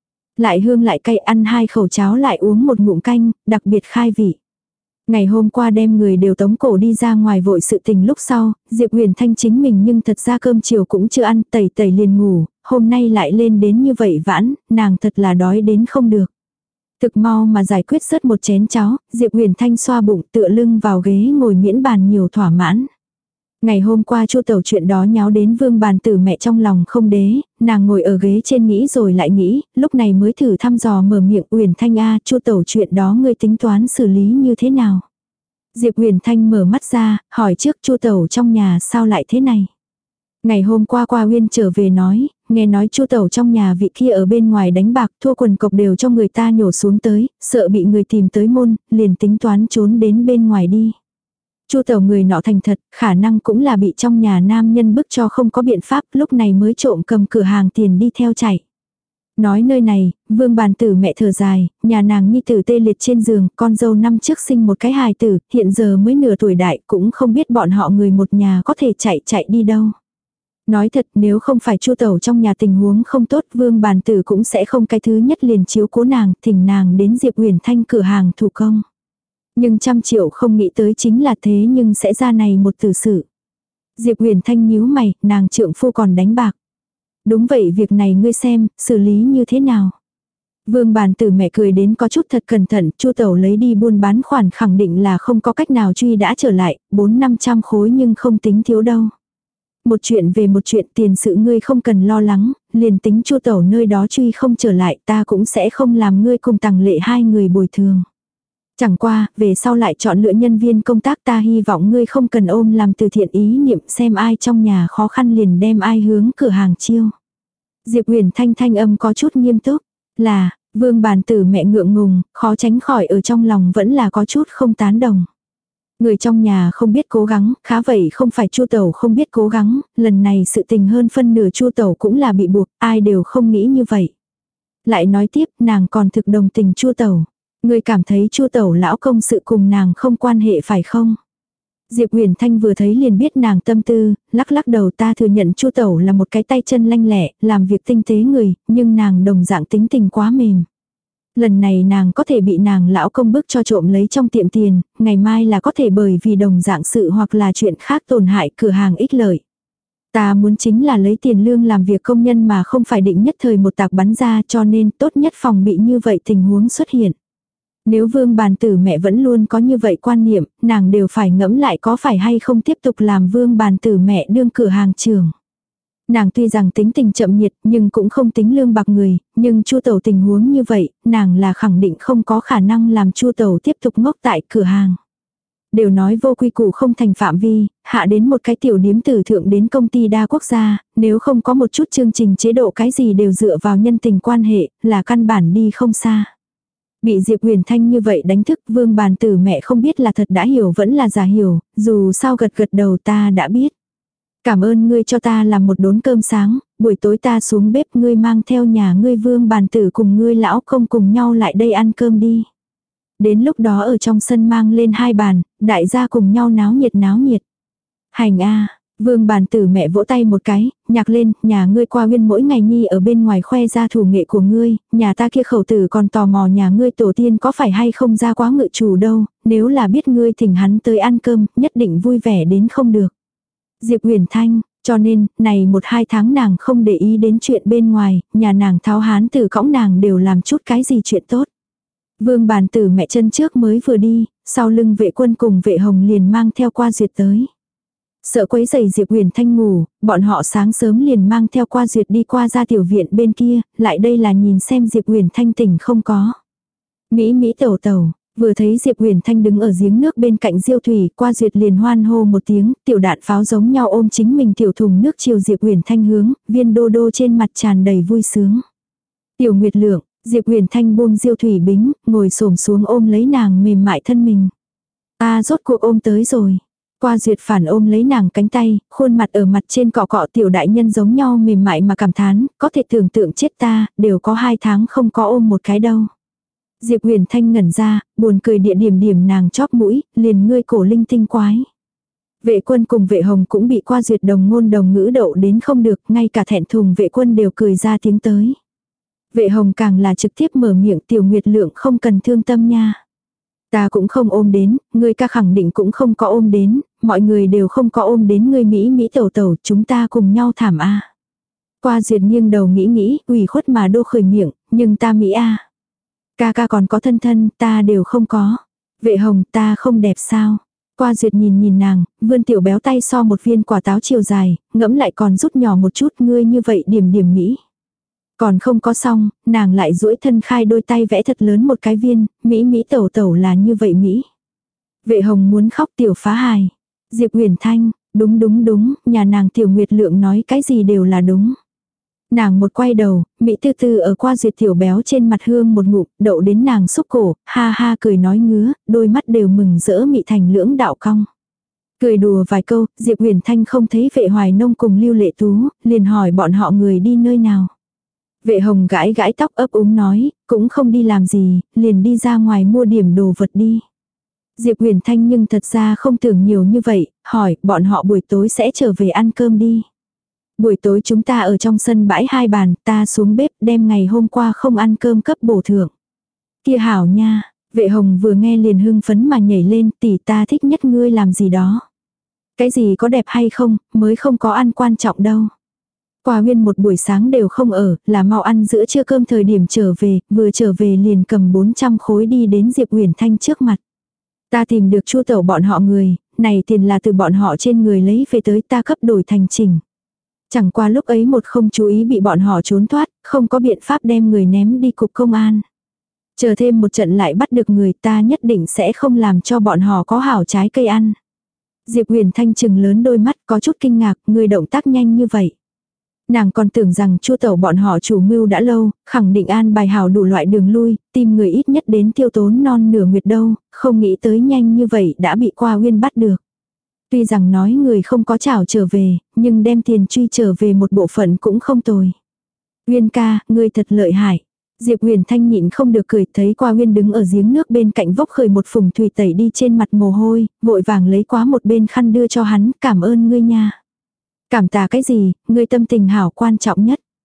Lại hương lại cay, ăn hai khẩu cháo lại uống một ngụm canh, đặc biệt khai vị. Ngày hôm qua đem người đều tống cổ đi ra ngoài vội sự tình lúc sau, Diệp Huyền Thanh chính mình nhưng thật ra cơm chiều cũng chưa ăn, tẩy tẩy liền ngủ, hôm nay lại lên đến như vậy vãn, nàng thật là đói đến không được. Thực mau mà giải quyết rớt một chén cháo, Diệp Huyền Thanh xoa bụng tựa lưng vào ghế ngồi miễn bàn nhiều thỏa mãn. Ngày hôm qua Chu Tẩu chuyện đó nháo đến Vương Bàn Tử mẹ trong lòng không đế, nàng ngồi ở ghế trên nghĩ rồi lại nghĩ, lúc này mới thử thăm dò mở miệng, Huyền Thanh a, Chu Tẩu chuyện đó ngươi tính toán xử lý như thế nào? Diệp Huyền Thanh mở mắt ra, hỏi trước Chu Tẩu trong nhà sao lại thế này? Ngày hôm qua qua Uyên trở về nói, nghe nói Chu Tẩu trong nhà vị kia ở bên ngoài đánh bạc, thua quần cộc đều cho người ta nhổ xuống tới, sợ bị người tìm tới môn, liền tính toán trốn đến bên ngoài đi. Chu Tẩu người nọ thành thật, khả năng cũng là bị trong nhà nam nhân bức cho không có biện pháp, lúc này mới trộm cầm cửa hàng tiền đi theo chạy. Nói nơi này, Vương Bàn Tử mẹ thở dài, nhà nàng nhi tử tê liệt trên giường, con dâu năm trước sinh một cái hài tử, hiện giờ mới nửa tuổi đại, cũng không biết bọn họ người một nhà có thể chạy chạy đi đâu. Nói thật, nếu không phải Chu Tẩu trong nhà tình huống không tốt, Vương Bàn Tử cũng sẽ không cái thứ nhất liền chiếu cố nàng, thỉnh nàng đến Diệp Huyền Thanh cửa hàng thủ công. Nhưng trăm triệu không nghĩ tới chính là thế, nhưng sẽ ra này một tử sự. Diệp Huyền Thanh nhíu mày, nàng trượng phu còn đánh bạc. Đúng vậy, việc này ngươi xem, xử lý như thế nào? Vương Bàn Tử mẹ cười đến có chút thật cẩn thận, Chu Tẩu lấy đi buôn bán khoản khẳng định là không có cách nào truy đã trở lại, bốn năm trăm khối nhưng không tính thiếu đâu. Một chuyện về một chuyện, tiền sự ngươi không cần lo lắng, liền tính Chu Tẩu nơi đó truy không trở lại, ta cũng sẽ không làm ngươi cùng Tằng Lệ hai người bồi thường. Chẳng qua, về sau lại chọn lựa nhân viên công tác, ta hy vọng ngươi không cần ôm làm từ thiện ý niệm xem ai trong nhà khó khăn liền đem ai hướng cửa hàng chiêu. Diệp Huyền Thanh thanh âm có chút nghiêm túc, là, Vương Bàn Tử mẹ ngượng ngùng, khó tránh khỏi ở trong lòng vẫn là có chút không tán đồng. Người trong nhà không biết cố gắng, khá vậy không phải Chu Tẩu không biết cố gắng, lần này sự tình hơn phân nửa Chu Tẩu cũng là bị buộc, ai đều không nghĩ như vậy. Lại nói tiếp, nàng còn thực đồng tình Chu Tẩu. Người cảm thấy Chu Tẩu lão công sự cùng nàng không quan hệ phải không? Diệp Huyền Thanh vừa thấy liền biết nàng tâm tư, lắc lắc đầu, ta thừa nhận Chu Tẩu là một cái tay chân lanh lẹ, làm việc tinh tế người, nhưng nàng đồng dạng tính tình quá mềm. lần này nàng có thể bị nàng lão công bức cho trộm lấy trong tiệm tiền, ngày mai là có thể bởi vì đồng dạng sự hoặc là chuyện khác tổn hại cửa hàng ích lợi. Ta muốn chính là lấy tiền lương làm việc công nhân mà không phải định nhất thời một tạc bắn ra, cho nên tốt nhất phòng bị như vậy tình huống xuất hiện. Nếu Vương Bàn Tử mẹ vẫn luôn có như vậy quan niệm, nàng đều phải ngẫm lại có phải hay không tiếp tục làm Vương Bàn Tử mẹ đương cửa hàng trường. Nàng tuy rằng tính tình chậm nhiệt nhưng cũng không tính lương bạc người, nhưng Chu Tẩu tình huống như vậy, nàng là khẳng định không có khả năng làm Chu Tẩu tiếp tục ngốc tại cửa hàng. Đều nói vô quy củ không thành phạm vi, hạ đến một cái tiểu điếm từ thượng đến công ty đa quốc gia, nếu không có một chút chương trình chế độ cái gì đều dựa vào nhân tình quan hệ, là căn bản đi không xa. Bị Diệp Huyền Thanh như vậy đánh thức, Vương Bàn Tử mẹ không biết là thật đã hiểu vẫn là giả hiểu, dù sao gật gật đầu ta đã biết. Cảm ơn ngươi cho ta làm một đốn cơm sáng, buổi tối ta xuống bếp ngươi mang theo nhà ngươi Vương Bàn Tử cùng ngươi lão công cùng nhau lại đây ăn cơm đi. Đến lúc đó ở trong sân mang lên hai bàn, đại gia cùng nhau náo nhiệt náo nhiệt. Hành a, Vương Bàn Tử mẹ vỗ tay một cái, nhạc lên, nhà ngươi qua Uyên mỗi ngày nhi ở bên ngoài khoe ra thủ nghệ của ngươi, nhà ta kia khẩu tử còn tò mò nhà ngươi tổ tiên có phải hay không ra quá ngự chủ đâu, nếu là biết ngươi thỉnh hắn tới ăn cơm, nhất định vui vẻ đến không được. Diệp Huyền Thanh, cho nên, này một hai tháng nàng không để ý đến chuyện bên ngoài, nhà nàng tháo hán tử cõng nàng đều làm chút cái gì chuyện tốt. Vương Bàn Tử mẹ chân trước mới vừa đi, sau lưng Vệ Quân cùng Vệ Hồng liền mang theo Qua Duyệt tới. Sợ quấy rầy Diệp Huyền Thanh ngủ, bọn họ sáng sớm liền mang theo Qua Duyệt đi qua ra tiểu viện bên kia, lại đây là nhìn xem Diệp Huyền Thanh tỉnh không có. Mỹ Mỹ tẩu tẩu, vừa thấy Diệp Huyền Thanh đứng ở giếng nước bên cạnh Diêu Thủy, Qua Duyệt liền hoan hô một tiếng, tiểu đạn pháo giống nhau ôm chính mình tiểu thùng nước chiều Diệp Huyền Thanh hướng, viên đô đô trên mặt tràn đầy vui sướng. Tiểu Nguyệt Lượng, Diệp Huyền Thanh buông Diêu Thủy bính, ngồi xổm xuống ôm lấy nàng mềm mại thân mình. Ta rốt cuộc ôm tới rồi. Qua Duyệt phản ôm lấy nàng cánh tay, khuôn mặt ở mặt trên cọ cọ tiểu đại nhân giống nhau mềm mại mà cảm thán, có thể tưởng tượng chết ta, đều có hai tháng không có ôm một cái đâu. Diệp Huyền Thanh ngẩn ra, buồn cười địa điểm điểm nàng chóp mũi, liền ngươi cổ linh tinh quái. Vệ Quân cùng Vệ Hồng cũng bị Qua Duyệt đồng ngôn đồng ngữ đậu đến không được, ngay cả thẹn thùng Vệ Quân đều cười ra tiếng tới. Vệ Hồng càng là trực tiếp mở miệng Tiểu Nguyệt Lượng không cần thương tâm nha. Ta cũng không ôm đến, ngươi ca khẳng định cũng không có ôm đến, mọi người đều không có ôm đến ngươi Mỹ Mỹ tẩu tẩu, chúng ta cùng nhau thảm a. Qua Duyệt nghiêng đầu nghĩ nghĩ, ủy khuất mà đô khởi miệng, nhưng ta Mỹ a. Ca ca còn có thân thân, ta đều không có. Vệ Hồng, ta không đẹp sao? Qua Duyệt nhìn nhìn nàng, vươn tiểu béo tay so một viên quả táo chiều dài, ngẫm lại còn rút nhỏ một chút, ngươi như vậy điểm điểm Mỹ. Còn không có xong, nàng lại duỗi thân khai đôi tay vẽ thật lớn một cái viên, Mỹ Mỹ tẩu tẩu là như vậy Mỹ. Vệ Hồng muốn khóc tiểu phá hài. Diệp Huyền Thanh, đúng đúng đúng, nhà nàng Tiểu Nguyệt Lượng nói cái gì đều là đúng. Nàng một quay đầu, Mỹ tư tư ở Qua Duyệt tiểu béo trên mặt hương một ngụm, đậu đến nàng xúc cổ, ha ha cười nói ngứa, đôi mắt đều mừng rỡ mị thành lưỡng đạo cong. Cười đùa vài câu, Diệp Huyền Thanh không thấy Vệ Hoài Nông cùng Lưu Lệ Tú, liền hỏi bọn họ người đi nơi nào. Vệ Hồng gãi gãi tóc ấp úng nói, cũng không đi làm gì, liền đi ra ngoài mua điểm đồ vật đi. Diệp Huyền Thanh nhưng thật ra không tưởng nhiều như vậy, hỏi, bọn họ buổi tối sẽ trở về ăn cơm đi. Buổi tối chúng ta ở trong sân bãi hai bàn, ta xuống bếp đem ngày hôm qua không ăn cơm cấp bổ thưởng. Kia hảo nha, Vệ Hồng vừa nghe liền hưng phấn mà nhảy lên, tỷ ta thích nhất ngươi làm gì đó. Cái gì có đẹp hay không, mới không có ăn quan trọng đâu. Qua Uyên một buổi sáng đều không ở, là mau ăn giữa trưa cơm thời điểm trở về, vừa trở về liền cầm bốn trăm khối đi đến Diệp Huyền Thanh trước mặt. Ta tìm được Chu tẩu bọn họ người, này tiền là từ bọn họ trên người lấy về tới ta cấp đổi thành trình. Chẳng qua lúc ấy một không chú ý bị bọn họ trốn thoát, không có biện pháp đem người ném đi cục công an. Chờ thêm một trận lại bắt được người ta nhất định sẽ không làm cho bọn họ có hảo trái cây ăn. Diệp Huyền Thanh trừng lớn đôi mắt có chút kinh ngạc, người động tác nhanh như vậy. Nàng còn tưởng rằng Chu tẩu bọn họ chủ mưu đã lâu, khẳng định an bài hảo đủ loại đường lui, tìm người ít nhất đến tiêu tốn non nửa nguyệt đâu, không nghĩ tới nhanh như vậy đã bị Qua Uyên bắt được. Tuy rằng nói người không có chảo trở về, nhưng đem tiền truy trở về một bộ phận cũng không tồi. Uyên ca, ngươi thật lợi hại. Diệp Huyền Thanh nhịn không được cười, thấy Qua Uyên đứng ở giếng nước bên cạnh vốc khởi một phùng thủy tẩy đi trên mặt mồ hôi, vội vàng lấy quá một bên khăn đưa cho hắn, cảm ơn ngươi nha. Cảm tạ cái gì, ngươi tâm tình hảo quan trọng nhất.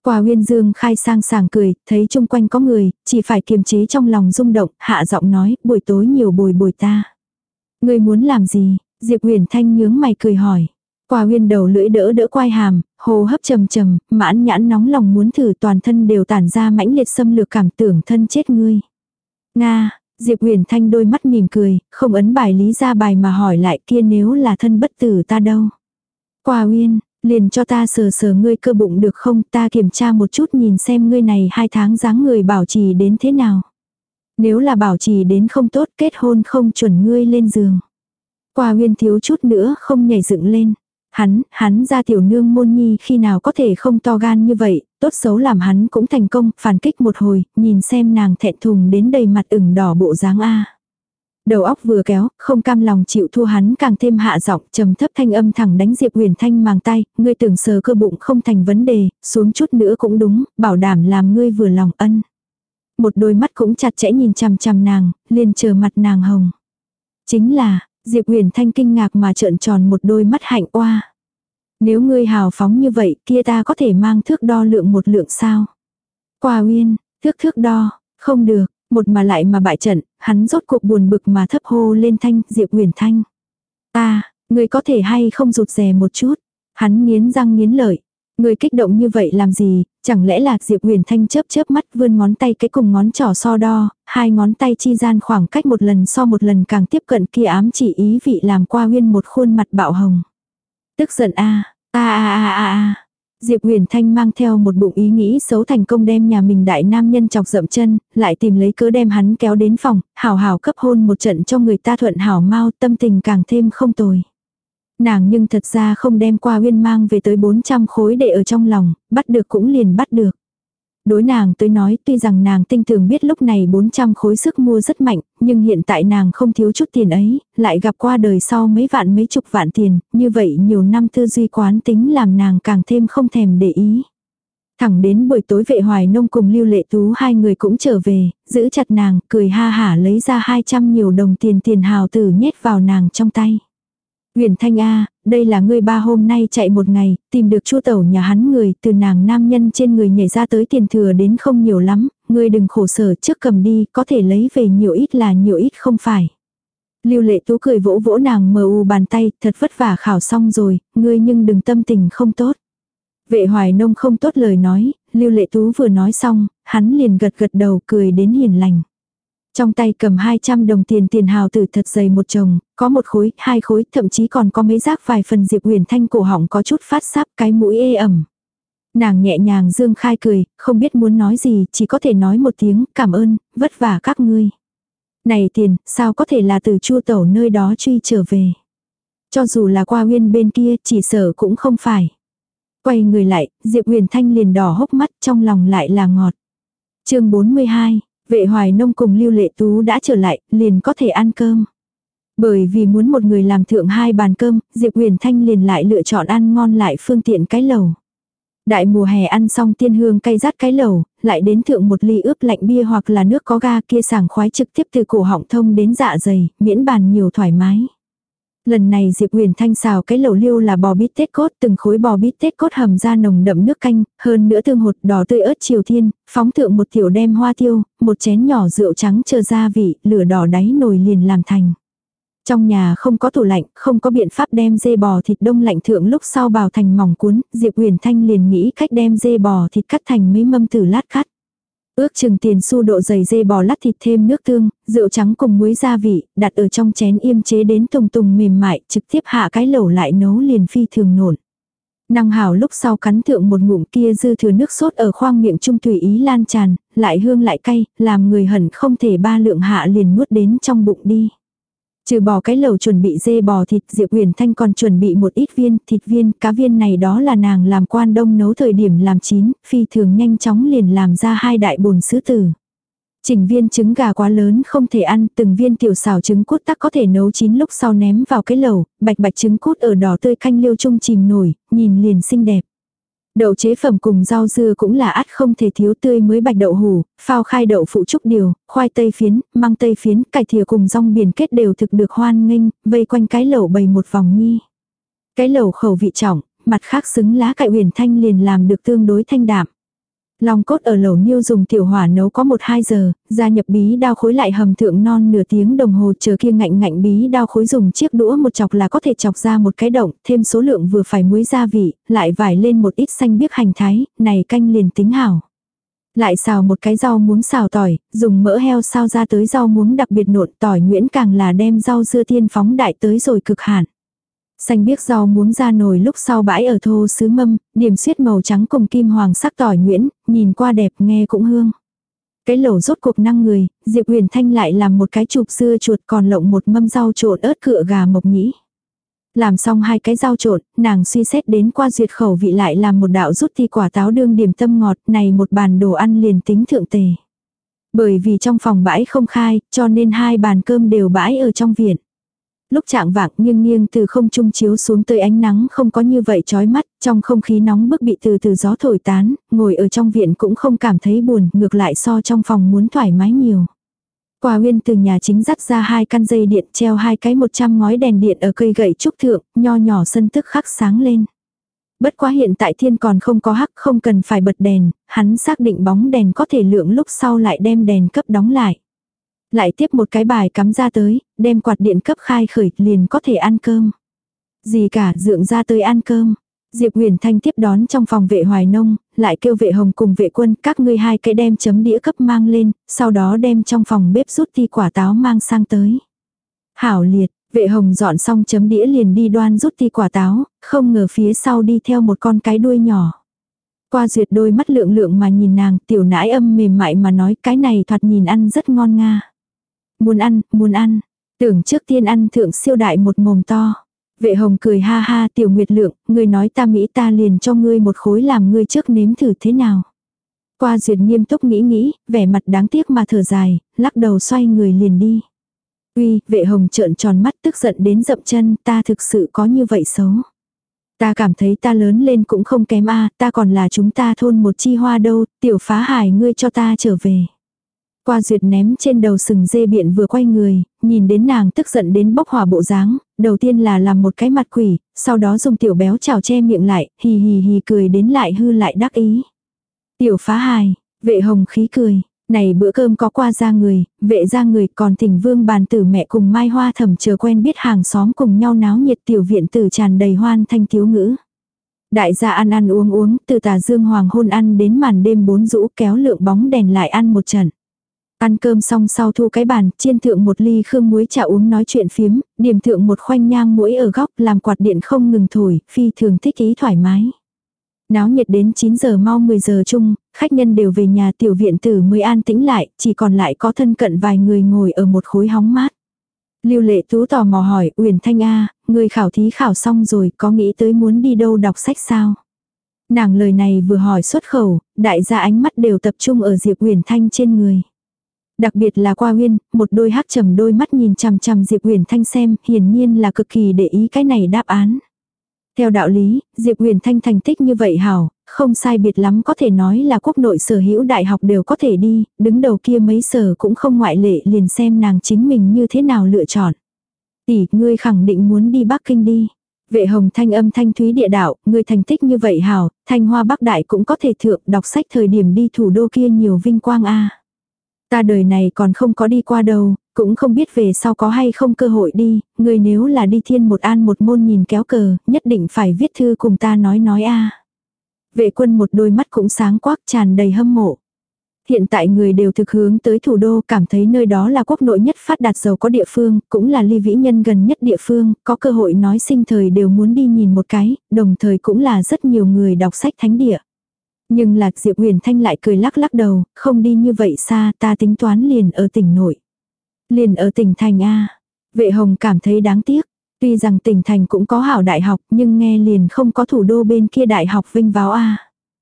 Quả Uyên Dương khai sang sảng cười, thấy chung quanh có người, chỉ phải kiềm chế trong lòng rung động, hạ giọng nói, buổi tối nhiều bồi bồi ta. Ngươi muốn làm gì? Diệp Uyển Thanh nhướng mày cười hỏi. Quả Uyên đầu lưỡi đỡ đỡ quai hàm, hô hấp trầm trầm, mãn nhãn nóng lòng muốn thử, toàn thân đều tản ra mãnh liệt xâm lược cảm tưởng thân chết ngươi. Nga, Diệp Uyển Thanh đôi mắt mỉm cười, không ấn bài lý ra bài mà hỏi lại, kia nếu là thân bất tử ta đâu. Quả Uyên, liền cho ta sờ sờ ngươi cơ bụng được không, ta kiểm tra một chút nhìn xem ngươi này hai tháng dáng người bảo trì đến thế nào. Nếu là bảo trì đến không tốt, kết hôn không chuẩn ngươi lên giường. Quả Uyên thiếu chút nữa không nhảy dựng lên. Hắn, hắn ra tiểu nương môn nhi khi nào có thể không to gan như vậy, tốt xấu làm hắn cũng thành công, phản kích một hồi, nhìn xem nàng thẹn thùng đến đầy mặt ửng đỏ bộ dáng a. Đầu óc vừa kéo, không cam lòng chịu thua hắn càng thêm hạ giọng, trầm thấp thanh âm thẳng đánh Diệp Uyển Thanh màng tay, ngươi tưởng sờ cơ bụng không thành vấn đề, xuống chút nữa cũng đúng, bảo đảm làm ngươi vừa lòng ân. Một đôi mắt cũng chặt chẽ nhìn chằm chằm nàng, liền chờ mặt nàng hồng. Chính là, Diệp Uyển Thanh kinh ngạc mà trợn tròn một đôi mắt hạnh oa. Nếu ngươi hào phóng như vậy, kia ta có thể mang thước đo lượng một lượng sao? Quả Uyên, thước thước đo, không được, một mà lại mà bại trận, hắn rốt cuộc buồn bực mà thấp hô lên thanh, Diệp Uyển Thanh. Ta, ngươi có thể hay không rụt rè một chút? Hắn nghiến răng nghiến lợi. Ngươi kích động như vậy làm gì, chẳng lẽ là Diệp Uyển Thanh chớp chớp mắt vươn ngón tay cái cùng ngón trỏ so đo, hai ngón tay chi gian khoảng cách một lần so một lần càng tiếp cận kia ám chỉ ý vị làm qua Uyên một khuôn mặt bạo hồng. Tức giận a, a a a a a. Diệp Uyển Thanh mang theo một bụng ý nghĩ xấu thành công đem nhà mình đại nam nhân chọc dậm chân, lại tìm lấy cớ đem hắn kéo đến phòng, hảo hảo cấp hôn một trận cho người ta thuận hảo mau, tâm tình càng thêm không tồi. Nàng nhưng thật ra không đem qua Uyên mang về tới bốn trăm khối để ở trong lòng, bắt được cũng liền bắt được. Đối nàng tới nói tuy rằng nàng tinh tường biết lúc này bốn trăm khối sức mua rất mạnh, nhưng hiện tại nàng không thiếu chút tiền ấy, lại gặp qua đời sau mấy vạn mấy chục vạn tiền, như vậy nhiều năm tư duy quán tính làm nàng càng thêm không thèm để ý. Thẳng đến buổi tối Vệ Hoài Nông cùng Lưu Lệ Tú hai người cũng trở về, giữ chặt nàng, cười ha hả lấy ra hai trăm nhiều đồng tiền tiền hào tử nhét vào nàng trong tay. Uyển Thanh a, đây là ngươi ba hôm nay chạy một ngày, tìm được chu tẩu nhà hắn người, từ nàng nam nhân trên người nhảy ra tới tiền thừa đến không nhiều lắm, ngươi đừng khổ sở, trước cầm đi, có thể lấy về nhiều ít là nhiều ít không phải. Lưu Lệ Tú cười vỗ vỗ nàng mờ u bàn tay, thật vất vả khảo xong rồi, ngươi nhưng đừng tâm tình không tốt. Vệ Hoài Nông không tốt lời nói, Lưu Lệ Tú vừa nói xong, hắn liền gật gật đầu cười đến hiền lành. Trong tay cầm hai trăm đồng tiền tiền hào tử thật dày một chồng, có một khối, hai khối, thậm chí còn có mấy rác vài phần. Diệp Uyển Thanh cổ họng có chút phát sáp, cái mũi ê ẩm. Nàng nhẹ nhàng dương khai cười, không biết muốn nói gì, chỉ có thể nói một tiếng, cảm ơn, vất vả các ngươi. Này tiền, sao có thể là từ Chu tẩu nơi đó truy trở về. Cho dù là qua Uyên bên kia, chỉ sợ cũng không phải. Quay người lại, Diệp Uyển Thanh liền đỏ hốc mắt, trong lòng lại là ngọt. Chương bốn mươi hai. Vệ Hoài Nông cùng Lưu Lệ Tú đã trở lại, liền có thể ăn cơm. Bởi vì muốn một người làm thượng hai bàn cơm, Diệp Uyển Thanh liền lại lựa chọn ăn ngon lại phương tiện cái lẩu. Đại mùa hè ăn xong tiên hương cay rát cái lẩu, lại đến thượng một ly ướp lạnh bia hoặc là nước có ga kia sảng khoái trực tiếp từ cổ họng thông đến dạ dày, miễn bàn nhiều thoải mái. Lần này Diệp Uyển Thanh xào cái lẩu liêu là bò bít tết cốt, từng khối bò bít tết cốt hầm ra nồng đậm nước canh, hơn nữa tương hột đỏ tươi ớt triều thiên, phóng thượng một tiểu đem hoa tiêu, một chén nhỏ rượu trắng chờ gia vị, lửa đỏ đáy nồi liền làm thành. Trong nhà không có tủ lạnh, không có biện pháp đem dê bò thịt đông lạnh thượng lúc sau bào thành mỏng cuốn, Diệp Uyển Thanh liền nghĩ cách đem dê bò thịt cắt thành mấy mâm tử lát cắt. Ước chừng tiền xu độ dày dê bò lát thịt thêm nước tương, rượu trắng cùng muối gia vị, đặt ở trong chén yêm chế đến tùng tùng mềm mại, trực tiếp hạ cái lẩu lại nấu liền phi thường nổn. Năng hảo lúc sau cắn thượng một ngụm kia dư thừa nước sốt ở khoang miệng trung tùy ý lan tràn, lại hương lại cay, làm người hận không thể ba lượng hạ liền nuốt đến trong bụng đi. Trừ bỏ cái lẩu chuẩn bị dê bò thịt, Diệp Uyển Thanh còn chuẩn bị một ít viên thịt viên, cá viên này đó là nàng làm quan đông nấu thời điểm làm chín, phi thường nhanh chóng liền làm ra hai đại bồn sứ tử. Chỉnh viên trứng gà quá lớn không thể ăn, từng viên tiểu xào trứng cút tắc có thể nấu chín lúc sau ném vào cái lẩu, bạch bạch trứng cút ở đỏ tươi canh liêu chung chìm nổi, nhìn liền xinh đẹp. Đậu chế phẩm cùng rau dưa cũng là ắt không thể thiếu, tươi mới bạch đậu hủ, phao khai đậu phụ trúc điều, khoai tây phiến, măng tây phiến, cải thìa cùng rong biển kết đều thực được hoan nghênh, vây quanh cái lẩu bày một vòng nhi. Cái lẩu khẩu vị trọng, mặt khác xứng lá cải Uyển Thanh liền làm được tương đối thanh đạm. Long cốt ở lẩu niêu dùng tiểu hỏa nấu có một hai giờ, gia nhập bí đao khối lại hầm thượng non nửa tiếng đồng hồ, chờ kia ngạnh ngạnh bí đao khối dùng chiếc đũa một chọc là có thể chọc ra một cái động, thêm số lượng vừa phải muối gia vị, lại vải lên một ít xanh biếc hành thái, này canh liền tính hảo. Lại xào một cái rau muống xào tỏi, dùng mỡ heo xào ra tới rau muống đặc biệt nộn, tỏi nhuyễn càng là đem rau dưa tiên phóng đại tới rồi cực hạn. Xanh biếc rau muống ra nồi lúc sau bãi ở thô sứ mâm, điểm xuyết màu trắng cùng kim hoàng sắc tỏi nhuyễn, nhìn qua đẹp nghe cũng hương. Cái lẩu rốt cuộc năng người, Diệp Huyền Thanh lại làm một cái chụp dưa chuột còn lộng một mâm rau trộn ớt cựa gà mộc nhĩ. Làm xong hai cái rau trộn, nàng suy xét đến qua duyệt khẩu vị lại làm một đạo rút ti quả táo đương điểm tâm ngọt, này một bàn đồ ăn liền tính thượng tề. Bởi vì trong phòng bãi không khai, cho nên hai bàn cơm đều bãi ở trong viện. Lúc trạng vạng nghiêng nghiêng từ không trung chiếu xuống tới ánh nắng không có như vậy chói mắt, trong không khí nóng bức bị từ từ gió thổi tán, ngồi ở trong viện cũng không cảm thấy buồn, ngược lại so trong phòng muốn thoải mái nhiều. Quả Uyên từ nhà chính dắt ra hai căn dây điện treo hai cái một trăm ngói đèn điện ở cây gậy trúc thượng, nho nhỏ sân tức khắc sáng lên. Bất quá hiện tại thiên còn không có hắc, không cần phải bật đèn, hắn xác định bóng đèn có thể lượng lúc sau lại đem đèn cấp đóng lại. Lại tiếp một cái bài cắm ra tới, đem quạt điện cấp khai khởi liền có thể ăn cơm. Gì cả dượng ra tới ăn cơm. Diệp Huyền Thanh tiếp đón trong phòng vệ Hoài Nông, lại kêu vệ Hồng cùng vệ Quân các ngươi hai cái đem chấm đĩa cấp mang lên, sau đó đem trong phòng bếp rút ti quả táo mang sang tới. Hảo liệt, vệ Hồng dọn xong chấm đĩa liền đi đoan rút ti quả táo, không ngờ phía sau đi theo một con cái đuôi nhỏ. Qua duyệt đôi mắt lượng lượng mà nhìn nàng, tiểu nãi âm mềm mại mà nói cái này thoạt nhìn ăn rất ngon nga. Muốn ăn, muốn ăn, tưởng trước tiên ăn thượng siêu đại một mồm to. Vệ Hồng cười ha ha, tiểu Nguyệt Lượng, ngươi nói ta Mỹ ta liền cho ngươi một khối làm ngươi trước nếm thử thế nào. Qua duyệt nghiêm túc nghĩ nghĩ, vẻ mặt đáng tiếc mà thở dài, lắc đầu xoay người liền đi. Uy, Vệ Hồng trợn tròn mắt tức giận đến dậm chân, ta thực sự có như vậy xấu. Ta cảm thấy ta lớn lên cũng không kém a, ta còn là chúng ta thôn một chi hoa đâu, tiểu Phá Hải ngươi cho ta trở về. Qua duyệt ném trên đầu sừng dê biện vừa quay người, nhìn đến nàng tức giận đến bốc hỏa bộ dáng, đầu tiên là làm một cái mặt quỷ, sau đó dùng tiểu béo chào che miệng lại, hì hì hì cười đến lại hư lại đắc ý. Tiểu Phá Hài, Vệ Hồng khí cười, này bữa cơm có qua ra người, vệ ra người còn thỉnh vương bàn tử mẹ cùng Mai Hoa Thẩm chờ quen biết hàng xóm cùng nhau náo nhiệt tiểu viện tử tràn đầy hoan thanh thiếu ngữ. Đại gia ăn ăn uống uống, từ tà dương hoàng hôn ăn đến màn đêm bốn rũ kéo lượng bóng đèn lại ăn một trận. Ăn cơm xong sau thu cái bàn, chiên thượng một ly khương muối trà uống nói chuyện phiếm, điểm thượng một khoanh nhang muỗi ở góc làm quạt điện không ngừng thổi, phi thường thích ý thoải mái. Náo nhiệt đến chín giờ mau mười giờ chung, khách nhân đều về nhà tiểu viện tử mới an tĩnh lại, chỉ còn lại có thân cận vài người ngồi ở một khối hóng mát. Lưu Lệ Tú tò mò hỏi, Uyển Thanh A, người khảo thí khảo xong rồi, có nghĩ tới muốn đi đâu đọc sách sao? Nàng lời này vừa hỏi xuất khẩu, đại gia ánh mắt đều tập trung ở Diệp Uyển Thanh trên người. Đặc biệt là Qua Uyên, một đôi hắc trầm đôi mắt nhìn chằm chằm Diệp Uyển Thanh xem, hiển nhiên là cực kỳ để ý cái này đáp án. Theo đạo lý, Diệp Uyển Thanh thành tích như vậy hảo, không sai biệt lắm có thể nói là quốc nội sở hữu đại học đều có thể đi, đứng đầu kia mấy sở cũng không ngoại lệ, liền xem nàng chính mình như thế nào lựa chọn. Tỷ, ngươi khẳng định muốn đi Bắc Kinh đi. Vệ Hồng thanh âm thanh thúy địa đạo, ngươi thành tích như vậy hảo, Thanh Hoa Bắc Đại cũng có thể thượng, đọc sách thời điểm đi thủ đô kia nhiều vinh quang a. Ta đời này còn không có đi qua đâu, cũng không biết về sau có hay không cơ hội đi, người nếu là đi thiên một an một môn nhìn kéo cờ, nhất định phải viết thư cùng ta nói nói a. Vệ Quân một đôi mắt cũng sáng quắc tràn đầy hâm mộ. Hiện tại người đều thực hướng tới thủ đô, cảm thấy nơi đó là quốc nội nhất phát đạt giàu có địa phương, cũng là ly vĩ nhân gần nhất địa phương, có cơ hội nói sinh thời đều muốn đi nhìn một cái, đồng thời cũng là rất nhiều người đọc sách thánh địa. Nhưng Lạc Diệp Huyền Thanh lại cười lắc lắc đầu, không đi như vậy xa, ta tính toán liền ở tỉnh nội. Liền ở tỉnh thành A. Vệ Hồng cảm thấy đáng tiếc. Tuy rằng tỉnh thành cũng có hảo đại học, nhưng nghe liền không có thủ đô bên kia đại học vinh váo A.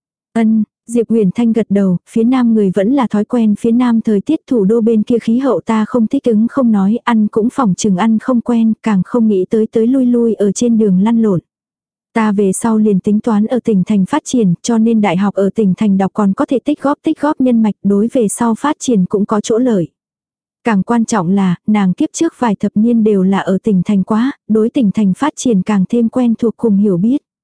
Ân, Diệp Huyền Thanh gật đầu, phía nam người vẫn là thói quen phía nam thời tiết thủ đô bên kia khí hậu ta không thích ứng không nói, ăn cũng phỏng chừng ăn không quen, càng không nghĩ tới tới lui lui ở trên đường lăn lộn. Ta về sau liền tính toán ở tỉnh thành phát triển, cho nên đại học ở tỉnh thành đọc còn có thể tích góp tích góp nhân mạch, đối về sau phát triển cũng có chỗ lợi. Càng quan trọng là, nàng kiếp trước vài thập niên đều là ở tỉnh thành quá, đối tỉnh thành phát triển càng thêm quen thuộc cùng hiểu biết.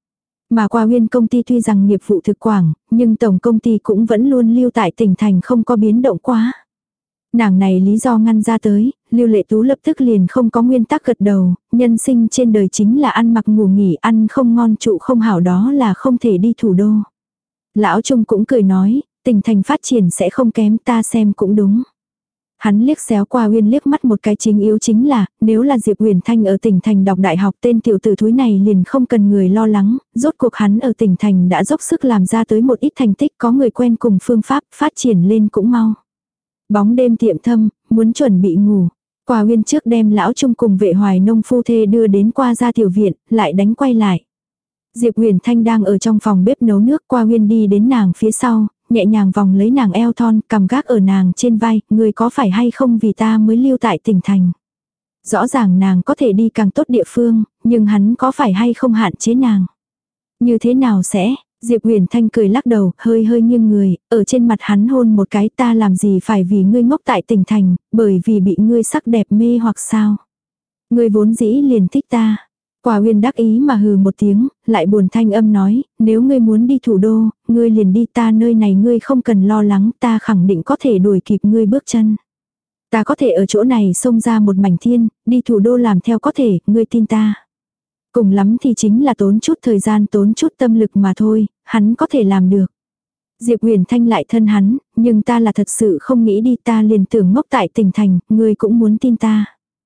Mà Qua Uyên công ty tuy rằng nghiệp vụ thực quảng, nhưng tổng công ty cũng vẫn luôn lưu tại tỉnh thành không có biến động quá. Nàng này lý do ngăn ra tới, Lưu Lệ Tú lập tức liền không có nguyên tắc gật đầu, nhân sinh trên đời chính là ăn mặc ngủ nghỉ, ăn không ngon trụ không hảo đó là không thể đi thủ đô. Lão Trung cũng cười nói, tỉnh thành phát triển sẽ không kém, ta xem cũng đúng. Hắn liếc xéo Qua Uyên liếc mắt một cái, chính yếu chính là, nếu là Diệp Huyền Thanh ở tỉnh thành đọc đại học, tên tiểu tử thúi này liền không cần người lo lắng, rốt cuộc hắn ở tỉnh thành đã dốc sức làm ra tới một ít thành tích, có người quen cùng phương pháp, phát triển lên cũng mau. Bóng đêm tiệm thâm, muốn chuẩn bị ngủ. Qua Uyên trước đem Lão Trung cùng Vệ Hoài Nông phu thê đưa đến qua ra tiểu viện, lại đánh quay lại. Diệp Huyền Thanh đang ở trong phòng bếp nấu nước, Qua Uyên đi đến nàng phía sau, nhẹ nhàng vòng lấy nàng eo thon, cầm gác ở nàng trên vai, người có phải hay không vì ta mới lưu tại tỉnh thành. Rõ ràng nàng có thể đi càng tốt địa phương, nhưng hắn có phải hay không hạn chế nàng. Như thế nào sẽ, Diệp Huyền Thanh cười lắc đầu, hơi hơi nghiêng người, ở trên mặt hắn hôn một cái, ta làm gì phải vì ngươi ngốc tại tỉnh thành, bởi vì bị ngươi sắc đẹp mê hoặc sao. Ngươi vốn dĩ liền thích ta. Qua Uyên đắc ý mà hừ một tiếng, lại buồn thanh âm nói, nếu ngươi muốn đi thủ đô, ngươi liền đi, ta nơi này ngươi không cần lo lắng, ta khẳng định có thể đuổi kịp ngươi bước chân. Ta có thể ở chỗ này xông ra một mảnh thiên, đi thủ đô làm theo có thể, ngươi tin ta. Cùng lắm thì chính là tốn chút thời gian, tốn chút tâm lực mà thôi, hắn có thể làm được. Diệp Huyền Thanh lại thân hắn, nhưng ta là thật sự không nghĩ đi, ta liền tưởng ngốc tại tỉnh thành, ngươi cũng muốn tin ta.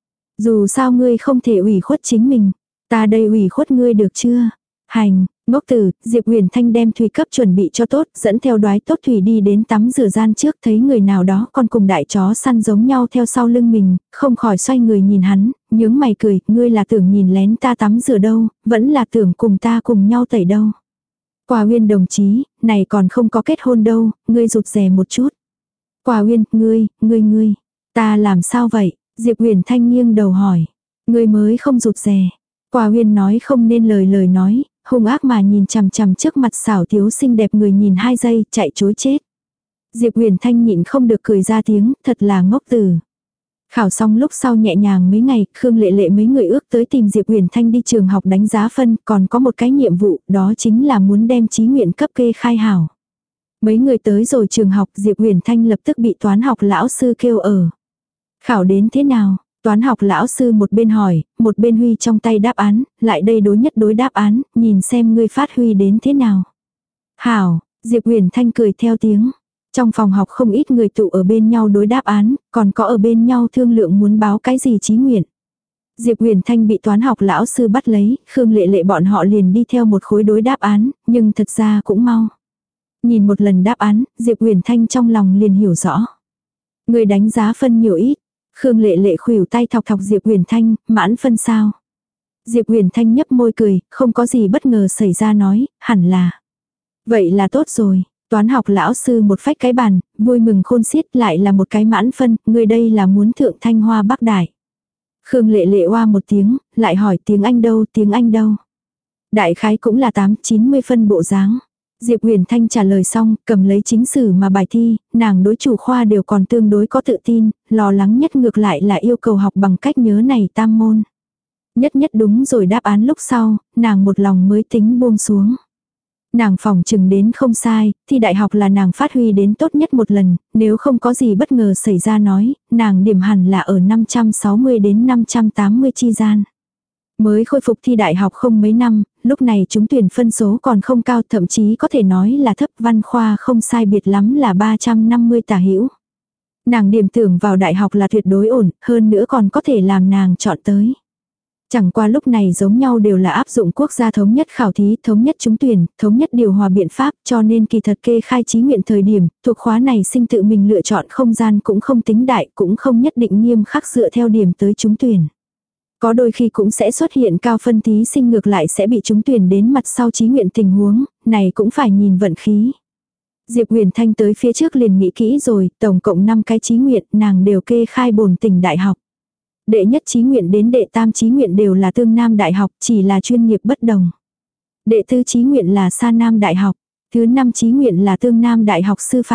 Dù sao ngươi không thể ủy khuất chính mình. Ta đây ủy khuất ngươi được chưa? Hành, ngốc tử, Diệp Huyền Thanh đem thủy cấp chuẩn bị cho tốt, dẫn theo đoái tốt thủy đi đến tắm rửa gian trước, thấy người nào đó còn cùng đại chó săn giống nhau theo sau lưng mình, không khỏi xoay người nhìn hắn, nhướng mày cười, ngươi là tưởng nhìn lén ta tắm rửa đâu, vẫn là tưởng cùng ta cùng nhau tẩy đâu. Qua Uyên đồng chí, này còn không có kết hôn đâu, ngươi rụt rè một chút. Qua Uyên, ngươi, ngươi ngươi, ta làm sao vậy? Diệp Huyền Thanh nghiêng đầu hỏi, ngươi mới không rụt rè. Qua Uyên nói không nên lời lời nói, hung ác mà nhìn chằm chằm trước mặt xảo thiếu xinh đẹp người nhìn hai giây, chạy chối chết. Diệp Huyền Thanh nhịn không được cười ra tiếng, thật là ngốc tử. Khảo xong lúc sau nhẹ nhàng mấy ngày, Khương Lệ Lệ mấy người ước tới tìm Diệp Huyền Thanh đi trường học đánh giá phân, còn có một cái nhiệm vụ, đó chính là muốn đem chí nguyện cấp kê khai hảo. Mấy người tới rồi trường học, Diệp Huyền Thanh lập tức bị toán học lão sư kêu ở. Khảo đến thế nào? Toán học lão sư một bên hỏi, một bên huy trong tay đáp án, lại đây đối nhất đối đáp án, nhìn xem ngươi phát huy đến thế nào. Hảo, Diệp Huyền Thanh cười theo tiếng. Trong phòng học không ít người tụ ở bên nhau đối đáp án, còn có ở bên nhau thương lượng muốn báo cái gì chí nguyện. Diệp Huyền Thanh bị toán học lão sư bắt lấy, Khương Lệ Lệ bọn họ liền đi theo một khối đối đáp án, nhưng thật ra cũng mau. Nhìn một lần đáp án, Diệp Huyền Thanh trong lòng liền hiểu rõ. Người đánh giá phân nhiều ít. Khương Lệ Lệ khuỷu tay thọc thọc Diệp Huyền Thanh, mãn phân sao. Diệp Huyền Thanh nhấp môi cười, không có gì bất ngờ xảy ra nói, hẳn là. Vậy là tốt rồi, toán học lão sư một phách cái bàn, vui mừng khôn xiết, lại là một cái mãn phân, người đây là muốn thượng Thanh Hoa Bắc Đại. Khương Lệ Lệ oa một tiếng, lại hỏi tiếng Anh đâu, tiếng Anh đâu. Đại khái cũng là tám chín mươi phân bộ dáng. Diệp Huyền Thanh trả lời xong, cầm lấy chính sử mà bài thi, nàng đối chủ khoa đều còn tương đối có tự tin, lo lắng nhất ngược lại là yêu cầu học bằng cách nhớ này tam môn. Nhất nhất đúng rồi đáp án lúc sau, nàng một lòng mới tính buông xuống. Nàng phòng chừng đến không sai, thì đại học là nàng phát huy đến tốt nhất một lần, nếu không có gì bất ngờ xảy ra nói, nàng điểm hẳn là ở năm trăm sáu mươi đến năm trăm tám mươi chi gian. Mới khôi phục thi đại học không mấy năm, lúc này chúng tuyển phân số còn không cao, thậm chí có thể nói là thấp, văn khoa không sai biệt lắm là ba trăm năm mươi tả hữu. Nàng điểm tưởng vào đại học là tuyệt đối ổn, hơn nữa còn có thể làm nàng chọn tới. Chẳng qua lúc này giống nhau đều là áp dụng quốc gia thống nhất khảo thí, thống nhất trúng tuyển, thống nhất điều hòa biện pháp, cho nên kỳ thật kê khai chí nguyện thời điểm, thuộc khóa này sinh tự mình lựa chọn không gian cũng không tính đại, cũng không nhất định nghiêm khắc dựa theo điểm tới trúng tuyển. Có đôi khi cũng sẽ xuất hiện cao phân thí sinh ngược lại sẽ bị trúng tuyển đến mặt sau chí nguyện tình huống, này cũng phải nhìn vận khí. Diệp Huyền Thanh tới phía trước liền nghĩ kỹ rồi, tổng cộng năm cái chí nguyện, nàng đều kê khai bổn tỉnh đại học. Đệ nhất chí nguyện đến đệ tam chí nguyện đều là Tương Nam Đại học, chỉ là chuyên nghiệp bất đồng. Đệ tứ chí nguyện là Sa Nam Đại học, thứ năm chí nguyện là Tương Nam Đại học sư phạm.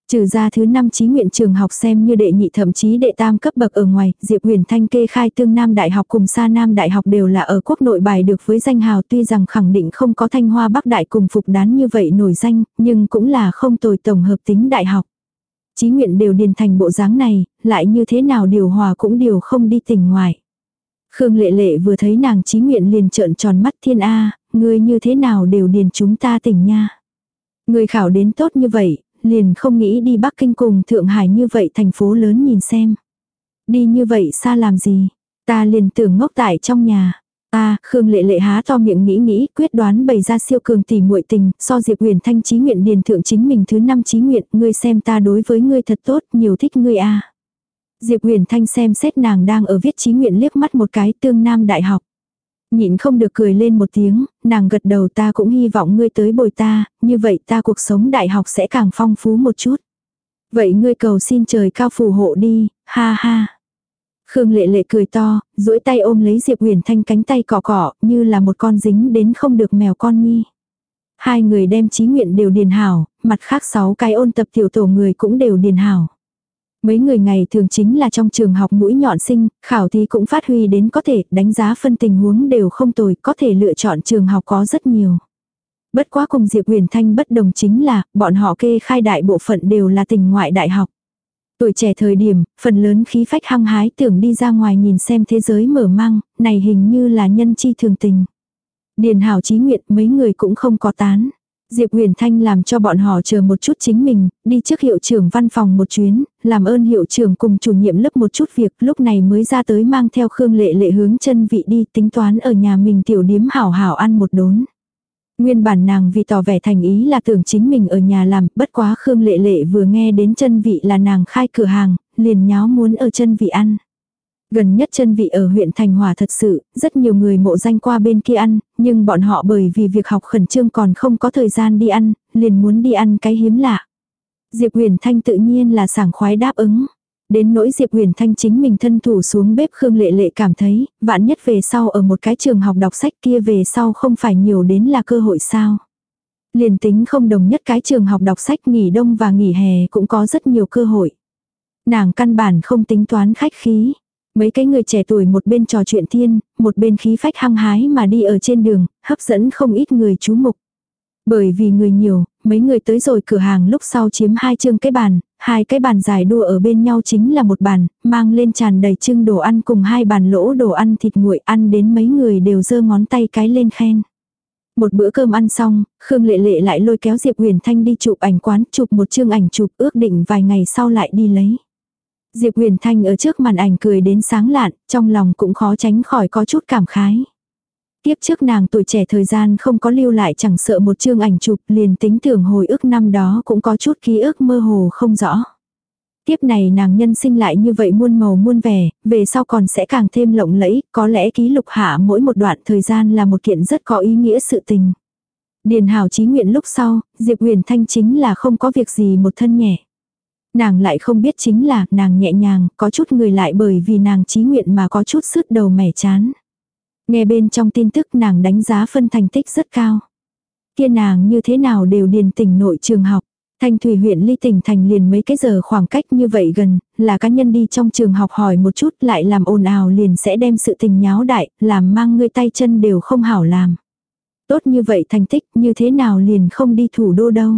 Trừ ra thứ năm chí nguyện trường học xem như đệ nhị thậm chí đệ tam cấp bậc ở ngoài, Diệp Huyền Thanh kê khai Tương Nam Đại học cùng Sa Nam Đại học đều là ở quốc nội bài được với danh hào, tuy rằng khẳng định không có Thanh Hoa Bắc Đại cùng Phục Đán như vậy nổi danh, nhưng cũng là không tồi tổng hợp tính đại học. Chí nguyện đều điền thành bộ dáng này, lại như thế nào điều hòa cũng điều không đi tỉnh ngoài. Khương Lệ Lệ vừa thấy nàng chí nguyện liền trợn tròn mắt, Thiên A, ngươi như thế nào đều điền chúng ta tỉnh nha. Ngươi khảo đến tốt như vậy, liền không nghĩ đi Bắc Kinh cùng Thượng Hải như vậy thành phố lớn nhìn xem. Đi như vậy xa làm gì, ta liền tưởng ngốc tại trong nhà. Ta, Khương Lệ Lệ há to miệng nghĩ nghĩ, quyết đoán bày ra siêu cường tỉ muội tình, so Diệp Huyền Thanh chí nguyện điền thượng chính mình thứ năm chí nguyện, ngươi xem ta đối với ngươi thật tốt, nhiều thích ngươi a. Diệp Huyền Thanh xem xét nàng đang ở viết chí nguyện liếc mắt một cái, Tương Nam Đại học. Nhịn không được cười lên một tiếng, nàng gật đầu, ta cũng hy vọng ngươi tới bồi ta, như vậy ta cuộc sống đại học sẽ càng phong phú một chút. Vậy ngươi cầu xin trời cao phù hộ đi, ha ha. Khương Lệ Lệ cười to, duỗi tay ôm lấy Diệp Huyền Thanh cánh tay cọ cọ, như là một con dính đến không được mèo con nhi. Hai người đem chí nguyện đều điền hảo, mặt khác sáu cái ôn tập tiểu tổ người cũng đều điền hảo. Mấy người ngày thường chính là trong trường học mũi nhọn sinh, khảo thí cũng phát huy đến có thể, đánh giá phân tình huống đều không tồi, có thể lựa chọn trường học có rất nhiều. Bất quá cùng Diệp Huyền Thanh bất đồng chính là, bọn họ kê khai đại bộ phận đều là tỉnh ngoại đại học. Tuổi trẻ thời điểm, phần lớn khí phách hăng hái tưởng đi ra ngoài nhìn xem thế giới mở mang, này hình như là nhân chi thường tình. Điền hảo chí nguyện mấy người cũng không có tán. Diệp Huyền Thanh làm cho bọn họ chờ một chút chính mình, đi trước hiệu trưởng văn phòng một chuyến, làm ơn hiệu trưởng cùng chủ nhiệm lớp một chút việc, lúc này mới ra tới mang theo Khương Lệ Lệ hướng chân vị đi, tính toán ở nhà mình tiểu điếm hảo hảo ăn một đốn. Nguyên bản nàng vì tỏ vẻ thành ý là tưởng chính mình ở nhà làm, bất quá Khương Lệ Lệ vừa nghe đến chân vị là nàng khai cửa hàng, liền nháo muốn ở chân vị ăn. Gần nhất chân vị ở huyện Thành Hòa thật sự, rất nhiều người mộ danh qua bên kia ăn, nhưng bọn họ bởi vì việc học khẩn trương còn không có thời gian đi ăn, liền muốn đi ăn cái hiếm lạ. Diệp Huyền Thanh tự nhiên là sảng khoái đáp ứng. Đến nỗi Diệp Huyền Thanh chính mình thân thủ xuống bếp, Khương Lệ Lệ cảm thấy, vạn nhất về sau ở một cái trường học đọc sách kia về sau không phải nhiều đến là cơ hội sao. Liền tính không đồng nhất cái trường học đọc sách, nghỉ đông và nghỉ hè cũng có rất nhiều cơ hội. Nàng căn bản không tính toán khách khí. Mấy cái người trẻ tuổi một bên trò chuyện thiên, một bên khí phách hăng hái mà đi ở trên đường, hấp dẫn không ít người chú mục. Bởi vì người nhiều, mấy người tới rồi cửa hàng lúc sau chiếm hai chương cái bàn, hai cái bàn dài đua ở bên nhau chính là một bàn, mang lên tràn đầy trưng đồ ăn cùng hai bàn lỗ đồ ăn thịt nguội, ăn đến mấy người đều giơ ngón tay cái lên khen. Một bữa cơm ăn xong, Khương Lệ Lệ lại lôi kéo Diệp Huyền Thanh đi chụp ảnh quán, chụp một chương ảnh chụp, ước định vài ngày sau lại đi lấy. Diệp Huyền Thanh ở trước màn ảnh cười đến sáng lạn, trong lòng cũng khó tránh khỏi có chút cảm khái. Tiếp trước nàng tuổi trẻ thời gian không có lưu lại chẳng sợ một chương ảnh chụp, liền tính tưởng hồi ức năm đó cũng có chút ký ức mơ hồ không rõ. Tiếp này nàng nhân sinh lại như vậy muôn màu muôn vẻ, về sau còn sẽ càng thêm lộng lẫy, có lẽ ký lục hạ mỗi một đoạn thời gian là một kiện rất có ý nghĩa sự tình. Điền hảo chí nguyện lúc sau, Diệp Huyền Thanh chính là không có việc gì một thân nhẹ. Nàng lại không biết chính là nàng nhẹ nhàng, có chút người lại bởi vì nàng chí nguyện mà có chút sứt đầu mẻ chán. Nghe bên trong tin tức nàng đánh giá phân thành tích rất cao. Kia nàng như thế nào đều điền tỉnh nội trường học. Thanh Thủy huyện ly tỉnh thành liền mấy cái giờ khoảng cách như vậy gần, là cá nhân đi trong trường học hỏi một chút lại làm ồn ào liền sẽ đem sự tình nháo đại, làm mang người tay chân đều không hảo làm. Tốt như vậy thành tích như thế nào liền không đi thủ đô đâu.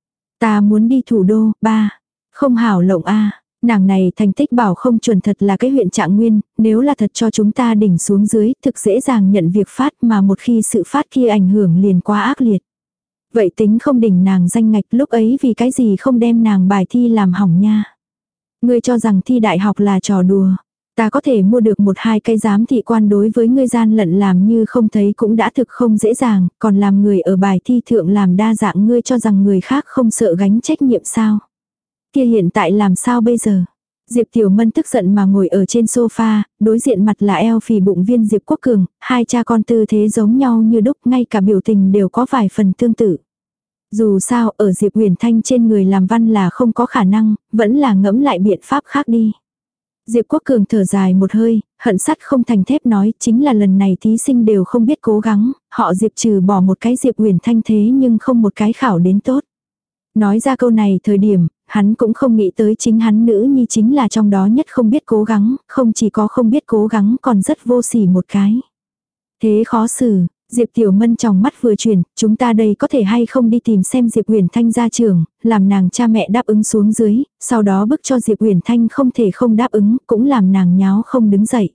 Ta muốn đi thủ đô, ba. Không hảo lộng a. Nàng này thành tích bảo không chuẩn thật là cái huyện Trạng Nguyên, nếu là thật cho chúng ta đỉnh xuống dưới, thực dễ dàng nhận việc phát mà một khi sự phát kia ảnh hưởng liền quá ác liệt. Vậy tính không đỉnh nàng danh ngạch lúc ấy vì cái gì không đem nàng bài thi làm hỏng nha. Ngươi cho rằng thi đại học là trò đùa. Ta có thể mua được một hai cái giám thị quan đối với ngươi gian lận làm như không thấy cũng đã thực không dễ dàng, còn làm người ở bài thi thượng làm đa dạng, ngươi cho rằng người khác không sợ gánh trách nhiệm sao. Kia hiện tại làm sao bây giờ? Diệp Tiểu Mân tức giận mà ngồi ở trên sofa, đối diện mặt là eo phì bụng viên Diệp Quốc Cường, hai cha con tư thế giống nhau như đúc, ngay cả biểu tình đều có vài phần tương tự. Dù sao ở Diệp Huyền Thanh trên người làm văn là không có khả năng, vẫn là ngẫm lại biện pháp khác đi. Diệp Quốc Cường thở dài một hơi, hận sắt không thành thép nói, chính là lần này thí sinh đều không biết cố gắng, họ Diệp trừ bỏ một cái Diệp Huyền Thanh thế nhưng không một cái khảo đến tốt. Nói ra câu này thời điểm, hắn cũng không nghĩ tới chính hắn nữ nhi chính là trong đó nhất không biết cố gắng, không chỉ có không biết cố gắng còn rất vô sỉ một cái. Thế khó xử, Diệp Tiểu Mân trong mắt vừa chuyển, chúng ta đây có thể hay không đi tìm xem Diệp Uyển Thanh ra trường, làm nàng cha mẹ đáp ứng xuống dưới, sau đó bức cho Diệp Uyển Thanh không thể không đáp ứng, cũng làm nàng nháo không đứng dậy.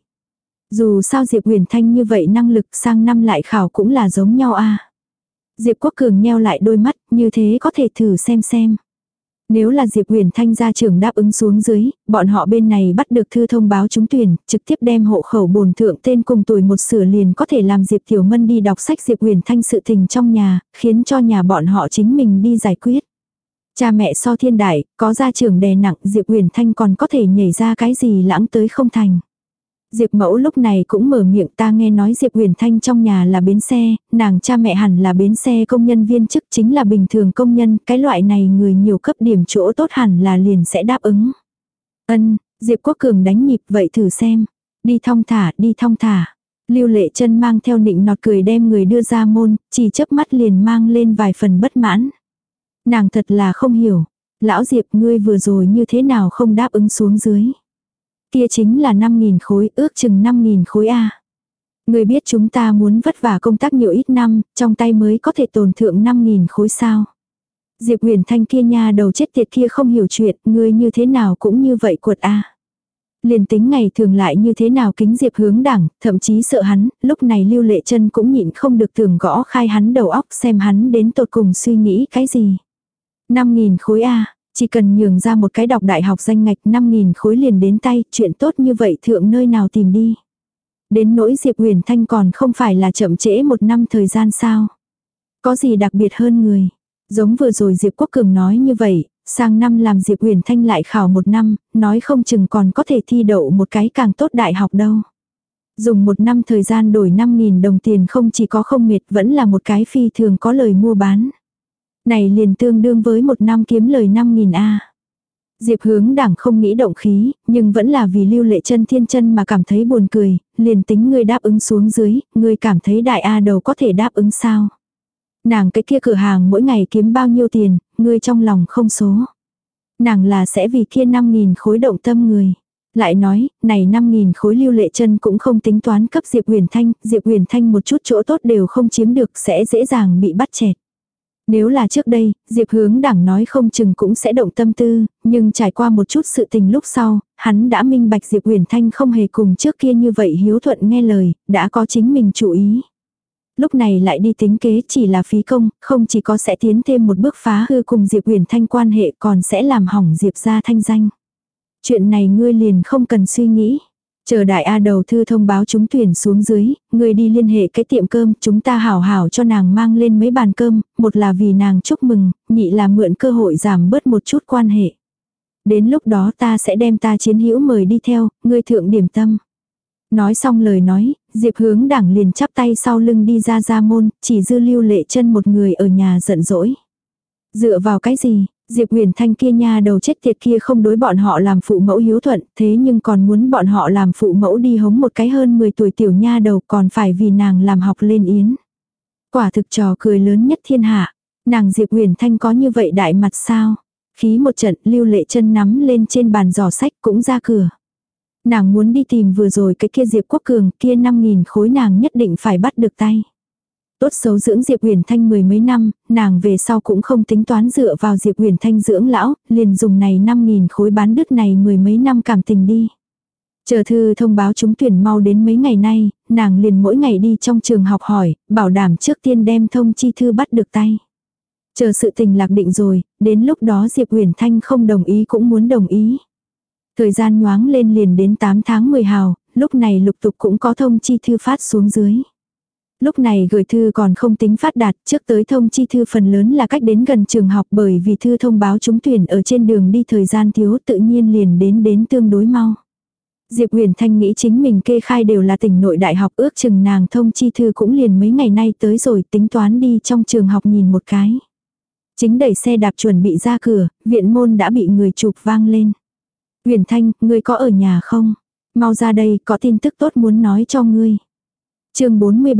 Dù sao Diệp Uyển Thanh như vậy năng lực sang năm lại khảo cũng là giống nhau a. Diệp Quốc Cường nheo lại đôi mắt, như thế có thể thử xem xem. Nếu là Diệp Uyển Thanh gia trưởng đáp ứng xuống dưới, bọn họ bên này bắt được thư thông báo trúng tuyển, trực tiếp đem hộ khẩu bổn thượng tên cùng tuổi một sửa liền có thể làm Diệp Tiểu Mân đi đọc sách Diệp Uyển Thanh sự tình trong nhà, khiến cho nhà bọn họ chính mình đi giải quyết. Cha mẹ so thiên đại, có gia trưởng đè nặng Diệp Uyển Thanh còn có thể nhảy ra cái gì lãng tới không thành. Diệp Mẫu lúc này cũng mở miệng, ta nghe nói Diệp Uyển Thanh trong nhà là bến xe, nàng cha mẹ hẳn là bến xe công nhân viên chức, chính là bình thường công nhân, cái loại này người nhiều cấp điểm chỗ tốt hẳn là liền sẽ đáp ứng. Ân, Diệp Quốc Cường đánh nhịp, vậy thử xem. Đi thong thả, đi thong thả. Lưu Lệ Chân mang theo nịnh nọt cười đem người đưa ra môn, chỉ chớp mắt liền mang lên vài phần bất mãn. Nàng thật là không hiểu, lão Diệp ngươi vừa rồi như thế nào không đáp ứng xuống dưới. Kia chính là năm nghìn khối, ước chừng năm nghìn khối a. Người biết chúng ta muốn vất vả công tác nhiều ít năm, trong tay mới có thể tồn thượng năm nghìn khối sao. Diệp Uyển Thanh kia nha đầu chết tiệt kia không hiểu chuyện, người như thế nào cũng như vậy cuột a. Liền tính ngày thường lại như thế nào kính Diệp Hướng Đẳng, thậm chí sợ hắn, lúc này Lưu Lệ Chân cũng nhịn không được tưởng gõ khai hắn đầu óc xem hắn đến tột cùng suy nghĩ cái gì. năm nghìn khối a. Chỉ cần nhường ra một cái đọc đại học danh ngạch năm nghìn khối liền đến tay, chuyện tốt như vậy thượng nơi nào tìm đi. Đến nỗi Diệp Uyển Thanh còn không phải là chậm trễ một năm thời gian sao. Có gì đặc biệt hơn người. Giống vừa rồi Diệp Quốc Cường nói như vậy, sang năm làm Diệp Uyển Thanh lại khảo một năm, nói không chừng còn có thể thi đậu một cái càng tốt đại học đâu. Dùng một năm thời gian đổi năm nghìn đồng tiền không chỉ có không mệt vẫn là một cái phi thường có lời mua bán. Này liền tương đương với một năm kiếm lời năm nghìn a. Diệp Hướng Đẳng không nghĩ động khí, nhưng vẫn là vì Lưu Lệ Chân thiên chân mà cảm thấy buồn cười, liền tính ngươi đáp ứng xuống dưới, ngươi cảm thấy đại A đầu có thể đáp ứng sao? Nàng cái kia cửa hàng mỗi ngày kiếm bao nhiêu tiền, ngươi trong lòng không số. Nàng là sẽ vì kia năm nghìn khối động tâm người. Lại nói, này năm nghìn khối Lưu Lệ Chân cũng không tính toán cấp Diệp Uyển Thanh, Diệp Uyển Thanh một chút chỗ tốt đều không chiếm được sẽ dễ dàng bị bắt chẹt. Nếu là trước đây, Diệp Hướng Đẳng nói không chừng cũng sẽ động tâm tư, nhưng trải qua một chút sự tình lúc sau, hắn đã minh bạch Diệp Uyển Thanh không hề cùng trước kia như vậy hiếu thuận nghe lời, đã có chính mình chủ ý. Lúc này lại đi tính kế chỉ là phí công, không chỉ có sẽ tiến thêm một bước phá hư cùng Diệp Uyển Thanh quan hệ còn sẽ làm hỏng Diệp gia thanh danh. Chuyện này ngươi liền không cần suy nghĩ. Chờ đại A đầu thư thông báo trúng tuyển xuống dưới, người đi liên hệ cái tiệm cơm, chúng ta hảo hảo cho nàng mang lên mấy bàn cơm, một là vì nàng chúc mừng, nhị là mượn cơ hội giảm bớt một chút quan hệ. Đến lúc đó ta sẽ đem ta chiến hữu mời đi theo, ngươi thượng điểm tâm. Nói xong lời nói, Diệp Hướng Đẳng liền chắp tay sau lưng đi ra ra môn, chỉ dư Lưu Lệ Chân một người ở nhà giận dỗi. Dựa vào cái gì? Diệp Uyển Thanh kia nha đầu chết tiệt kia không đối bọn họ làm phụ mẫu hiếu thuận, thế nhưng còn muốn bọn họ làm phụ mẫu đi hống một cái hơn mười tuổi tiểu nha đầu còn phải vì nàng làm học lên yến. Quả thực trò cười lớn nhất thiên hạ. Nàng Diệp Uyển Thanh có như vậy đại mặt sao? Khí một trận Lưu Lệ Chân nắm lên trên bàn giỏ sách cũng ra cửa. Nàng muốn đi tìm vừa rồi cái kia Diệp Quốc Cường kia năm nghìn khối nàng nhất định phải bắt được tay. Tốt xấu dưỡng Diệp Uyển Thanh mười mấy năm, nàng về sau cũng không tính toán dựa vào Diệp Uyển Thanh dưỡng lão, liền dùng này năm nghìn khối bán đứt này mười mấy năm cảm tình đi. Chờ thư thông báo trúng tuyển mau đến mấy ngày nay, nàng liền mỗi ngày đi trong trường học hỏi, bảo đảm trước tiên đem thông chi thư bắt được tay. Chờ sự tình lạc định rồi, đến lúc đó Diệp Uyển Thanh không đồng ý cũng muốn đồng ý. Thời gian nhoáng lên liền đến tám tháng mười hào, lúc này lục tục cũng có thông chi thư phát xuống dưới. Lúc này gửi thư còn không tính phát đạt, trước tới thông chi thư phần lớn là cách đến gần trường học bởi vì thư thông báo trúng tuyển ở trên đường đi thời gian thiếu tự nhiên liền đến đến tương đối mau. Diệp Uyển Thanh nghĩ chính mình kê khai đều là tỉnh nội đại học ước chừng nàng thông chi thư cũng liền mấy ngày nay tới rồi tính toán đi trong trường học nhìn một cái. Chính đẩy xe đạp chuẩn bị ra cửa, viện môn đã bị người chụp vang lên. Uyển Thanh, ngươi có ở nhà không? Mau ra đây, có tin tức tốt muốn nói cho ngươi. Chương bốn mươi ba,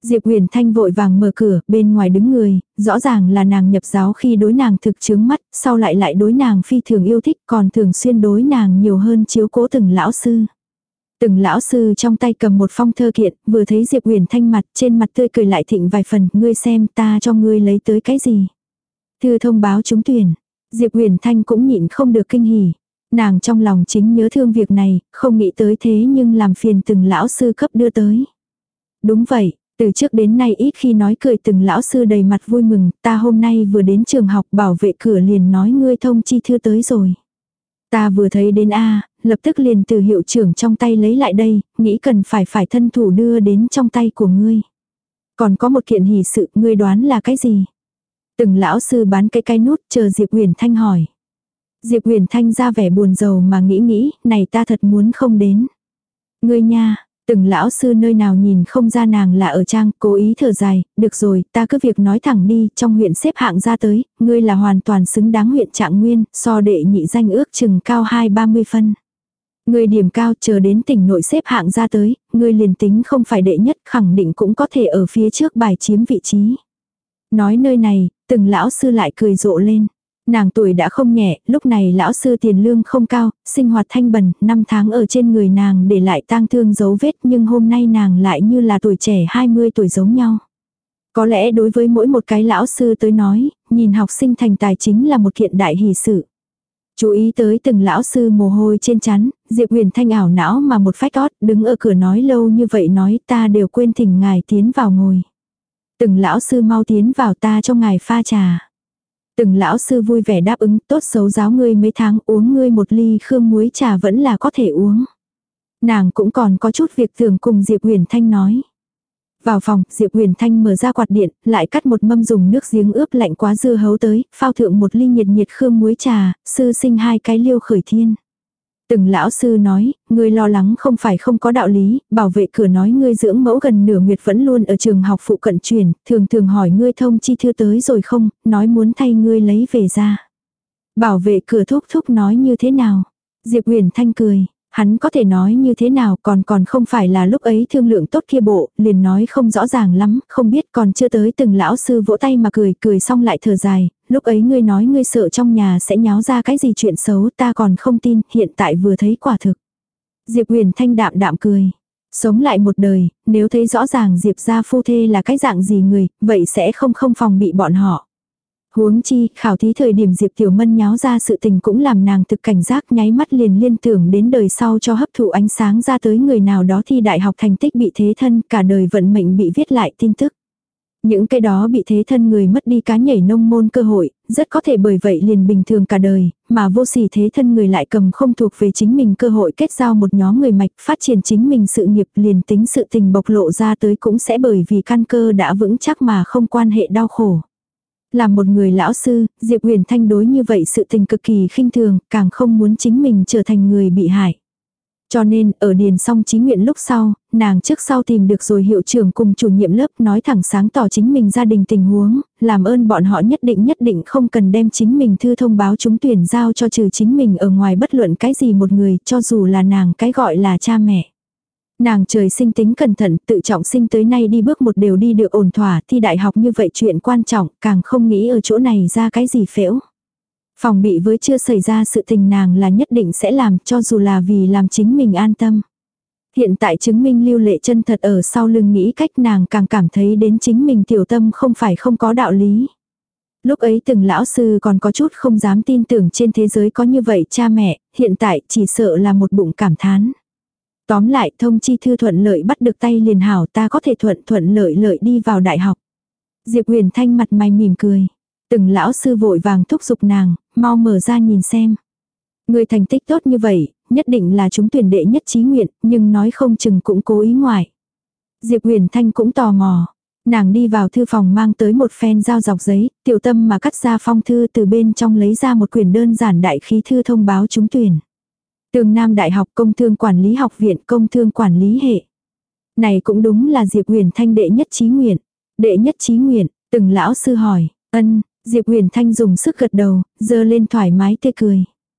Diệp Huyền Thanh vội vàng mở cửa, bên ngoài đứng người, rõ ràng là nàng nhập giáo khi đối nàng thực chướng mắt, sau lại lại đối nàng phi thường yêu thích, còn thường xuyên đối nàng nhiều hơn chiếu cố từng lão sư. Từng lão sư trong tay cầm một phong thơ kiện, vừa thấy Diệp Huyền Thanh mặt, trên mặt tươi cười lại thịnh vài phần, ngươi xem ta cho ngươi lấy tới cái gì. Thư thông báo trúng tuyển. Diệp Huyền Thanh cũng nhịn không được kinh hỉ. Nàng trong lòng chính nhớ thương việc này, không nghĩ tới thế nhưng làm phiền từng lão sư cấp đưa tới. Đúng vậy, từ trước đến nay ít khi nói cười từng lão sư đầy mặt vui mừng, ta hôm nay vừa đến trường học bảo vệ cửa liền nói ngươi thông chi thư tới rồi. Ta vừa thấy đến A, lập tức liền từ hiệu trưởng trong tay lấy lại đây, nghĩ cần phải phải thân thủ đưa đến trong tay của ngươi. Còn có một kiện hỷ sự, ngươi đoán là cái gì? Từng lão sư bán cái cái nút chờ Diệp Huyền Thanh hỏi. Diệp Huyền Thanh ra vẻ buồn rầu mà nghĩ nghĩ, này ta thật muốn không đến. Ngươi nha, từng lão sư nơi nào nhìn không ra nàng là ở trang, cố ý thở dài, được rồi, ta cứ việc nói thẳng đi, trong huyện xếp hạng ra tới, ngươi là hoàn toàn xứng đáng huyện Trạng Nguyên, so đệ nhị danh ước chừng cao hai ba mươi phân. Ngươi điểm cao chờ đến tỉnh nội xếp hạng ra tới, ngươi liền tính không phải đệ nhất khẳng định cũng có thể ở phía trước bài chiếm vị trí. Nói nơi này, từng lão sư lại cười rộ lên. Nàng tuổi đã không nhẹ, lúc này lão sư tiền lương không cao, sinh hoạt thanh bần, năm tháng ở trên người nàng để lại tang thương dấu vết nhưng hôm nay nàng lại như là tuổi trẻ hai mươi tuổi giống nhau. Có lẽ đối với mỗi một cái lão sư tới nói, nhìn học sinh thành tài chính là một kiện đại hỷ sự. Chú ý tới từng lão sư mồ hôi trên trán, Diệp Huyền Thanh ảo não mà một phách ót, đứng ở cửa nói lâu như vậy nói ta đều quên thỉnh ngài tiến vào ngồi. Từng lão sư mau tiến vào ta cho ngài pha trà. Từng lão sư vui vẻ đáp ứng, tốt xấu giáo ngươi mấy tháng uống ngươi một ly khương muối trà vẫn là có thể uống. Nàng cũng còn có chút việc thường cùng Diệp Huyền Thanh nói. Vào phòng, Diệp Huyền Thanh mở ra quạt điện, lại cắt một mâm dùng nước giếng ướp lạnh quá dưa hấu tới, phao thượng một ly nhiệt nhiệt khương muối trà, sư sinh hai cái liêu khởi thiên. Từng lão sư nói, ngươi lo lắng không phải không có đạo lý, bảo vệ cửa nói ngươi dưỡng mẫu gần nửa nguyệt vẫn luôn ở trường học phụ cận truyền, thường thường hỏi ngươi thông chi thư tới rồi không, nói muốn thay ngươi lấy về ra. Bảo vệ cửa thúc thúc nói như thế nào? Diệp Huyền Thanh cười, hắn có thể nói như thế nào còn còn không phải là lúc ấy thương lượng tốt kia bộ, liền nói không rõ ràng lắm, không biết còn chưa tới từng lão sư vỗ tay mà cười, cười xong lại thở dài, lúc ấy ngươi nói ngươi sợ trong nhà sẽ nháo ra cái gì chuyện xấu ta còn không tin, hiện tại vừa thấy quả thực. Diệp Huyền Thanh đạm đạm cười, sống lại một đời, nếu thấy rõ ràng Diệp gia phu thê là cái dạng gì người, vậy sẽ không không phòng bị bọn họ. Huống chi, khảo thí thời điểm Diệp Tiểu Mân nháo ra sự tình cũng làm nàng thực cảnh giác nháy mắt liền liên tưởng đến đời sau cho hấp thụ ánh sáng ra tới người nào đó thi đại học thành tích bị thế thân, cả đời vận mệnh bị viết lại tin tức. Những cái đó bị thế thân người mất đi cá nhảy nông môn cơ hội, rất có thể bởi vậy liền bình thường cả đời, mà vô sỉ thế thân người lại cầm không thuộc về chính mình cơ hội kết giao một nhóm người mạch phát triển chính mình sự nghiệp liền tính sự tình bộc lộ ra tới cũng sẽ bởi vì căn cơ đã vững chắc mà không quan hệ đau khổ. Là một người lão sư, Diệp Huyền Thanh đối như vậy sự tình cực kỳ khinh thường, càng không muốn chính mình trở thành người bị hại. Cho nên, ở điền xong chí nguyện lúc sau, nàng trước sau tìm được rồi hiệu trưởng cùng chủ nhiệm lớp nói thẳng sáng tỏ chính mình gia đình tình huống, làm ơn bọn họ nhất định nhất định không cần đem chính mình thư thông báo trúng tuyển giao cho trừ chính mình ở ngoài bất luận cái gì một người, cho dù là nàng cái gọi là cha mẹ. Nàng trời sinh tính cẩn thận, tự trọng sinh tới nay đi bước một đều đi được ổn thỏa, thi đại học như vậy chuyện quan trọng, càng không nghĩ ở chỗ này ra cái gì phễu. Phòng bị với chưa xảy ra sự tình nàng là nhất định sẽ làm, cho dù là vì làm chính mình an tâm. Hiện tại chứng minh Lưu Lệ chân thật ở sau lưng nghĩ cách nàng càng cảm thấy đến chính mình tiểu tâm không phải không có đạo lý. Lúc ấy từng lão sư còn có chút không dám tin tưởng trên thế giới có như vậy cha mẹ, hiện tại chỉ sợ là một bụng cảm thán. Tóm lại thông chi thư thuận lợi bắt được tay liền hảo ta có thể thuận thuận lợi lợi đi vào đại học. Diệp Huyền Thanh mặt mày mỉm cười. Từng lão sư vội vàng thúc giục nàng, mau mở ra nhìn xem. Người thành tích tốt như vậy, nhất định là chúng tuyển đệ nhất chí nguyện, nhưng nói không chừng cũng cố ý ngoại. Diệp Huyền Thanh cũng tò mò. Nàng đi vào thư phòng mang tới một phen dao dọc giấy, tiểu tâm mà cắt ra phong thư từ bên trong lấy ra một quyển đơn giản đại khí thư thông báo trúng tuyển. Tường Nam Đại học Công thương Quản lý Học viện Công thương Quản lý hệ. Này cũng đúng là Diệp Huyền Thanh đệ nhất chí nguyện. Đệ nhất chí nguyện, từng lão sư hỏi, ân, Diệp Huyền Thanh dùng sức gật đầu, giơ lên thoải mái tươi cười.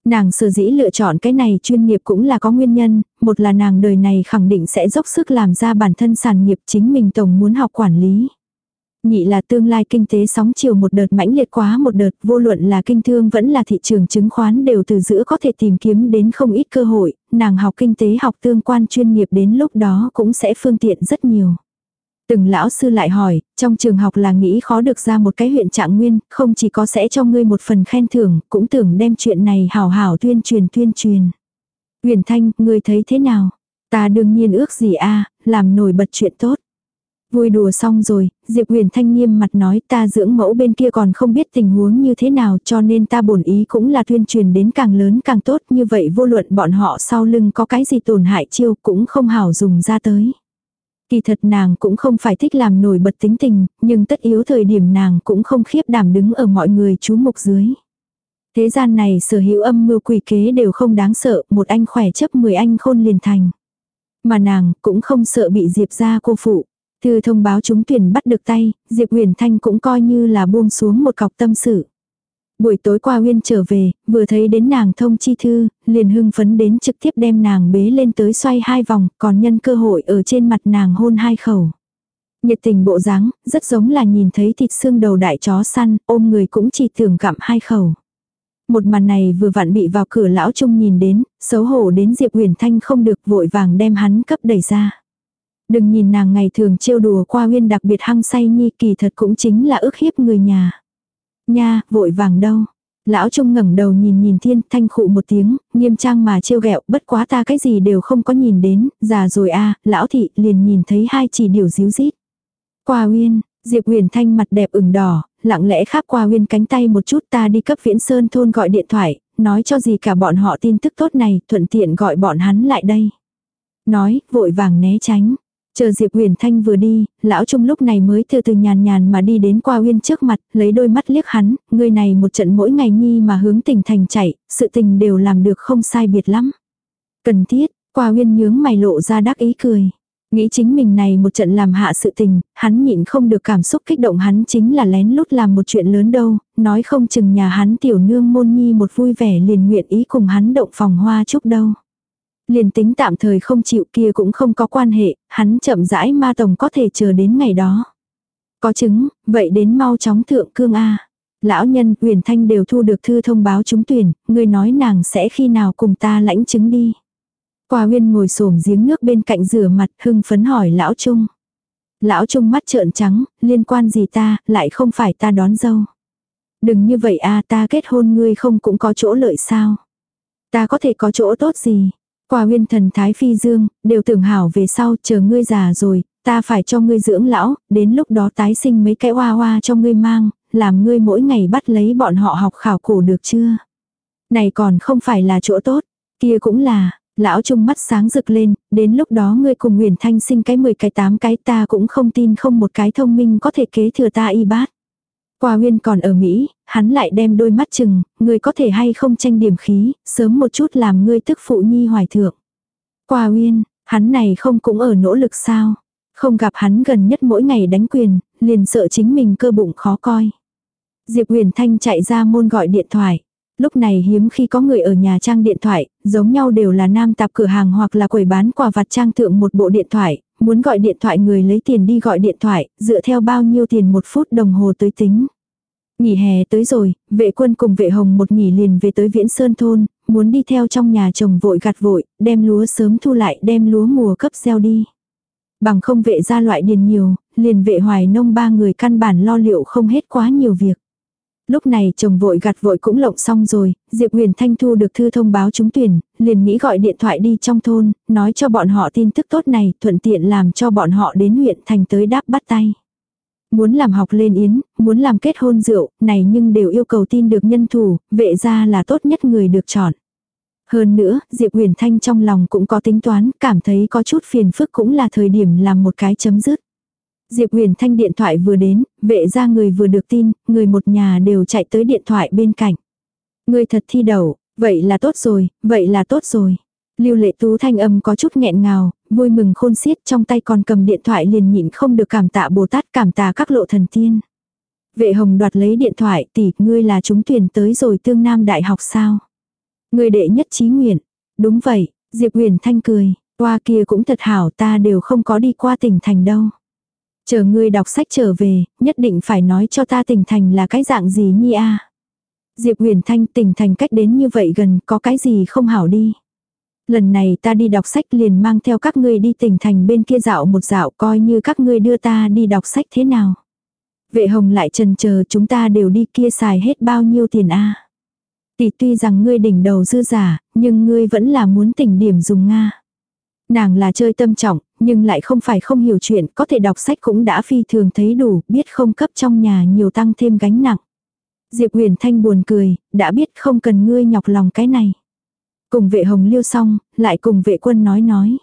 Nàng sở dĩ lựa chọn cái này chuyên nghiệp cũng là có nguyên nhân, một là nàng đời này khẳng định sẽ dốc sức làm ra bản thân sản nghiệp chính mình tổng muốn học quản lý. Nhị là tương lai kinh tế sóng chiều một đợt mãnh liệt quá một đợt, vô luận là kinh thương vẫn là thị trường chứng khoán đều từ giữa có thể tìm kiếm đến không ít cơ hội, nàng học kinh tế học tương quan chuyên nghiệp đến lúc đó cũng sẽ phương tiện rất nhiều. Từng lão sư lại hỏi, trong trường học là nghĩ khó được ra một cái huyện trạng nguyên, không chỉ có sẽ cho ngươi một phần khen thưởng, cũng tưởng đem chuyện này hào hảo tuyên truyền tuyên truyền. Huyền Thanh, ngươi thấy thế nào? Ta đương nhiên ước gì a, làm nổi bật chuyện tốt. Vui đùa xong rồi, Diệp Huyền Thanh nghiêm mặt nói ta dưỡng mẫu bên kia còn không biết tình huống như thế nào cho nên ta bổn ý cũng là tuyên truyền đến càng lớn càng tốt như vậy vô luận bọn họ sau lưng có cái gì tổn hại chiêu cũng không hảo dùng ra tới. Kỳ thật nàng cũng không phải thích làm nổi bật tính tình, nhưng tất yếu thời điểm nàng cũng không khiếp đảm đứng ở mọi người chú mục dưới. Thế gian này sở hữu âm mưu quỷ kế đều không đáng sợ, một anh khỏe chấp mười anh khôn liền thành. Mà nàng cũng không sợ bị Diệp gia cô phụ. Thư thông báo trúng tuyển bắt được tay, Diệp Huyền Thanh cũng coi như là buông xuống một cọc tâm sự. Buổi tối qua Uyên trở về, vừa thấy đến nàng thông chi thư, liền hưng phấn đến trực tiếp đem nàng bế lên tới xoay hai vòng, còn nhân cơ hội ở trên mặt nàng hôn hai khẩu. Nhiệt tình bộ dáng, rất giống là nhìn thấy thịt xương đầu đại chó săn, ôm người cũng chỉ tưởng gặm hai khẩu. Một màn này vừa vặn bị vào cửa lão Trung nhìn đến, xấu hổ đến Diệp Huyền Thanh không được vội vàng đem hắn cấp đẩy ra. Đừng nhìn nàng ngày thường trêu đùa qua Uyên đặc biệt hăng say nhi kỳ thật cũng chính là ức hiếp người nhà. Nha, vội vàng đâu. Lão Trung ngẩng đầu nhìn nhìn Thiên Thanh khụ một tiếng, nghiêm trang mà trêu ghẹo bất quá ta cái gì đều không có nhìn đến, già rồi a lão thị liền nhìn thấy hai chỉ điều díu rít. Qua Uyên, Diệp Huyền Thanh mặt đẹp ửng đỏ, lặng lẽ kháp qua Uyên cánh tay một chút ta đi cấp Viễn Sơn thôn gọi điện thoại, nói cho gì cả bọn họ tin tức tốt này, thuận tiện gọi bọn hắn lại đây. Nói, vội vàng né tránh. Chờ Diệp Huyền Thanh vừa đi, lão Trung lúc này mới từ từ nhàn nhàn mà đi đến Qua Uyên trước mặt, lấy đôi mắt liếc hắn, người này một trận mỗi ngày nhi mà hướng tỉnh thành chạy, sự tình đều làm được không sai biệt lắm. Cần thiết, Qua Uyên nhướng mày lộ ra đắc ý cười. Nghĩ chính mình này một trận làm hạ sự tình, hắn nhịn không được cảm xúc kích động hắn chính là lén lút làm một chuyện lớn đâu, nói không chừng nhà hắn tiểu nương môn nhi một vui vẻ liền nguyện ý cùng hắn động phòng hoa chúc đâu. Liền tính tạm thời không chịu kia cũng không có quan hệ, hắn chậm rãi ma tổng có thể chờ đến ngày đó. Có chứng, vậy đến mau chóng thượng cương A. Lão nhân, Huyền Thanh đều thu được thư thông báo trúng tuyển, người nói nàng sẽ khi nào cùng ta lãnh chứng đi. Qua Uyên ngồi xổm giếng nước bên cạnh rửa mặt hưng phấn hỏi Lão Trung. Lão Trung mắt trợn trắng, liên quan gì ta, lại không phải ta đón dâu. Đừng như vậy a ta kết hôn ngươi không cũng có chỗ lợi sao. Ta có thể có chỗ tốt gì. Qua Uyên thần thái phi dương, đều tưởng hảo về sau chờ ngươi già rồi, ta phải cho ngươi dưỡng lão, đến lúc đó tái sinh mấy cái oa oa cho ngươi mang, làm ngươi mỗi ngày bắt lấy bọn họ học khảo cổ được chưa. Này còn không phải là chỗ tốt, kia cũng là. Lão Trung mắt sáng rực lên, đến lúc đó ngươi cùng Huyền Thanh sinh cái mười cái tám cái ta cũng không tin không một cái thông minh có thể kế thừa ta y bát. Qua Uyên còn ở Mỹ, hắn lại đem đôi mắt chừng, ngươi có thể hay không tranh điểm khí, sớm một chút làm ngươi tức phụ nhi hoài thượng. Qua Uyên, hắn này không cũng ở nỗ lực sao, không gặp hắn gần nhất mỗi ngày đánh quyền, liền sợ chính mình cơ bụng khó coi. Diệp Huyền Thanh chạy ra môn gọi điện thoại. Lúc này hiếm khi có người ở nhà trang điện thoại, giống nhau đều là nam tạp cửa hàng hoặc là quầy bán quà vặt trang thượng một bộ điện thoại, muốn gọi điện thoại người lấy tiền đi gọi điện thoại, dựa theo bao nhiêu tiền một phút đồng hồ tới tính. Nghỉ hè tới rồi, vệ quân cùng vệ hồng một nghỉ liền về tới Viễn Sơn thôn, muốn đi theo trong nhà chồng vội gặt vội, đem lúa sớm thu lại đem lúa mùa cấp gieo đi. Bằng không vệ ra loại điền nhiều, liền vệ hoài nông ba người căn bản lo liệu không hết quá nhiều việc. Lúc này chồng vội gặt vội cũng lộng xong rồi, Diệp Huyền Thanh thu được thư thông báo trúng tuyển, liền nghĩ gọi điện thoại đi trong thôn, nói cho bọn họ tin tức tốt này, thuận tiện làm cho bọn họ đến huyện thành tới đáp bắt tay. Muốn làm học lên yến, muốn làm kết hôn rượu, này nhưng đều yêu cầu tin được nhân thủ, vệ ra là tốt nhất người được chọn. Hơn nữa, Diệp Huyền Thanh trong lòng cũng có tính toán, cảm thấy có chút phiền phức cũng là thời điểm làm một cái chấm dứt. Diệp Huyền Thanh điện thoại vừa đến, vệ ra người vừa được tin, người một nhà đều chạy tới điện thoại bên cạnh. Người thật thi đậu, vậy là tốt rồi, vậy là tốt rồi. Lưu Lệ Tú thanh âm có chút nghẹn ngào, vui mừng khôn xiết trong tay còn cầm điện thoại liền nhịn không được cảm tạ Bồ Tát cảm tạ các lộ thần tiên. Vệ Hồng đoạt lấy điện thoại tỷ ngươi là trúng tuyển tới rồi Tương Nam Đại học sao. Người đệ nhất chí nguyện. Đúng vậy, Diệp Huyền Thanh cười. Qua kia cũng thật hảo, ta đều không có đi qua tỉnh thành đâu. Chờ ngươi đọc sách trở về, nhất định phải nói cho ta tỉnh thành là cái dạng gì nhi a. Diệp Huyền Thanh, tỉnh thành cách đến như vậy gần, có cái gì không hảo đi. Lần này ta đi đọc sách liền mang theo các ngươi đi tỉnh thành bên kia dạo một dạo, coi như các ngươi đưa ta đi đọc sách thế nào. Vệ Hồng lại trần chờ, chúng ta đều đi kia xài hết bao nhiêu tiền a? Tỷ, tuy rằng ngươi đỉnh đầu dư giả, nhưng ngươi vẫn là muốn tỉnh điểm dùng Nga. Nàng là chơi tâm trọng, nhưng lại không phải không hiểu chuyện, có thể đọc sách cũng đã phi thường thấy đủ, biết không cấp trong nhà nhiều tăng thêm gánh nặng. Diệp Huyền Thanh buồn cười, đã biết không cần ngươi nhọc lòng cái này. Cùng Vệ Hồng liêu xong, lại cùng Vệ Quân nói nói.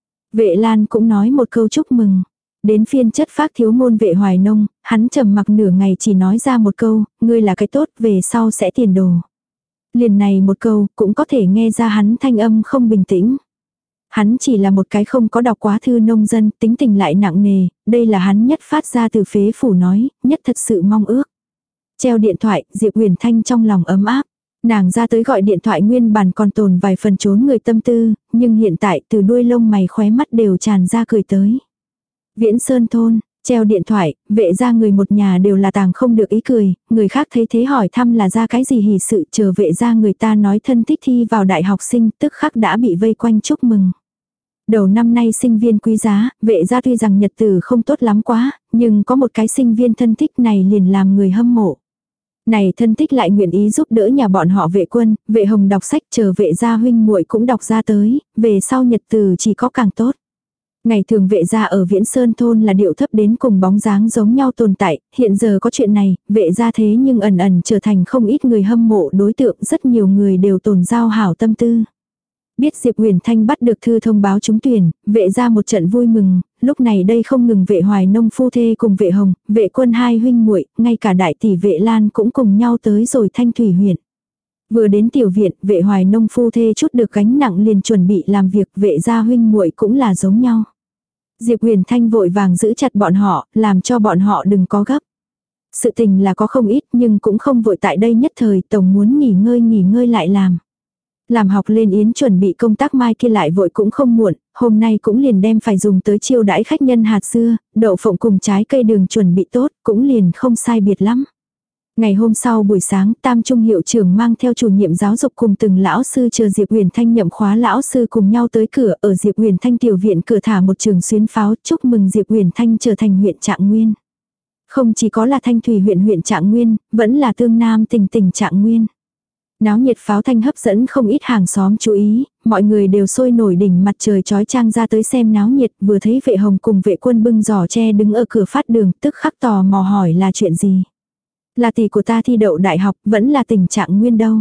Vệ Lan cũng nói một câu chúc mừng. Đến phiên chất phác thiếu môn Vệ Hoài Nông, hắn trầm mặc nửa ngày chỉ nói ra một câu, ngươi là cái tốt, về sau sẽ tiền đồ. Liền này một câu, cũng có thể nghe ra hắn thanh âm không bình tĩnh. Hắn chỉ là một cái không có đọc quá thư nông dân, tính tình lại nặng nề, đây là hắn nhất phát ra từ phế phủ nói, nhất thật sự mong ước. Treo điện thoại, Diệp Huyền Thanh trong lòng ấm áp. Nàng ra tới gọi điện thoại nguyên bản còn tồn vài phần trốn người tâm tư, nhưng hiện tại từ đuôi lông mày khóe mắt đều tràn ra cười tới. Viễn Sơn thôn, treo điện thoại, vệ ra người một nhà đều là tàng không được ý cười, người khác thấy thế hỏi thăm là ra cái gì hỉ sự, chờ vệ ra người ta nói thân thích thi vào đại học sinh, tức khắc đã bị vây quanh chúc mừng. Đầu năm nay sinh viên quý giá, vệ ra tuy rằng nhật tử không tốt lắm quá, nhưng có một cái sinh viên thân thích này liền làm người hâm mộ. Này thân thích lại nguyện ý giúp đỡ nhà bọn họ Vệ Quân, Vệ Hồng đọc sách, chờ vệ gia huynh muội cũng đọc ra tới, về sau nhật tử chỉ có càng tốt. Ngày thường vệ gia ở Viễn Sơn thôn là điệu thấp đến cùng bóng dáng giống nhau tồn tại, hiện giờ có chuyện này, vệ gia thế nhưng ẩn ẩn trở thành không ít người hâm mộ đối tượng, rất nhiều người đều tồn giao hảo tâm tư. Biết Diệp Huyền Thanh bắt được thư thông báo trúng tuyển, vệ ra một trận vui mừng, lúc này đây không ngừng Vệ Hoài Nông phu thê cùng Vệ Hồng, Vệ Quân hai huynh muội, ngay cả đại tỷ Vệ Lan cũng cùng nhau tới rồi Thanh Thủy huyện. Vừa đến tiểu viện, Vệ Hoài Nông phu thê chút được gánh nặng liền chuẩn bị làm việc, Vệ gia huynh muội cũng là giống nhau. Diệp Huyền Thanh vội vàng giữ chặt bọn họ, làm cho bọn họ đừng có gấp. Sự tình là có không ít nhưng cũng không vội tại đây nhất thời, tổng muốn nghỉ ngơi nghỉ ngơi lại làm. Làm học lên yến chuẩn bị công tác mai kia lại vội cũng không muộn, hôm nay cũng liền đem phải dùng tới chiêu đãi khách nhân hạt dưa, đậu phộng cùng trái cây đường chuẩn bị tốt, cũng liền không sai biệt lắm. Ngày hôm sau buổi sáng, Tam Trung hiệu trưởng mang theo chủ nhiệm giáo dục cùng từng lão sư chờ Diệp Huyền Thanh nhậm khóa lão sư cùng nhau tới cửa, ở Diệp Huyền Thanh tiểu viện cửa thả một trường xuyến pháo, chúc mừng Diệp Huyền Thanh trở thành huyện Trạng Nguyên. Không chỉ có là Thanh Thủy huyện huyện Trạng Nguyên, vẫn là Tương Nam tỉnh tỉnh Trạng Nguyên. Náo nhiệt pháo thanh hấp dẫn không ít hàng xóm chú ý, mọi người đều sôi nổi đỉnh mặt trời chói chang ra tới xem náo nhiệt, vừa thấy Vệ Hồng cùng Vệ Quân bưng giỏ tre đứng ở cửa phát đường, tức khắc tò mò hỏi là chuyện gì. Là tỷ của ta thi đậu đại học, vẫn là tỉnh Trạng Nguyên đâu.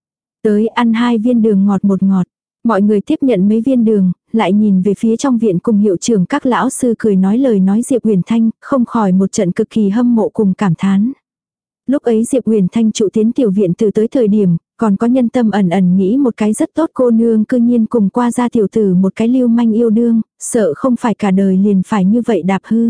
Tới ăn hai viên đường ngọt một ngọt. Mọi người tiếp nhận mấy viên đường, lại nhìn về phía trong viện cùng hiệu trưởng các lão sư cười nói lời nói Diệp Huyền Thanh, không khỏi một trận cực kỳ hâm mộ cùng cảm thán. Lúc ấy Diệp Huyền Thanh trụ tiến tiểu viện từ tới thời điểm, còn có nhân tâm ẩn ẩn nghĩ một cái rất tốt cô nương cư nhiên cùng qua gia tiểu tử một cái lưu manh yêu đương, sợ không phải cả đời liền phải như vậy đạp hư.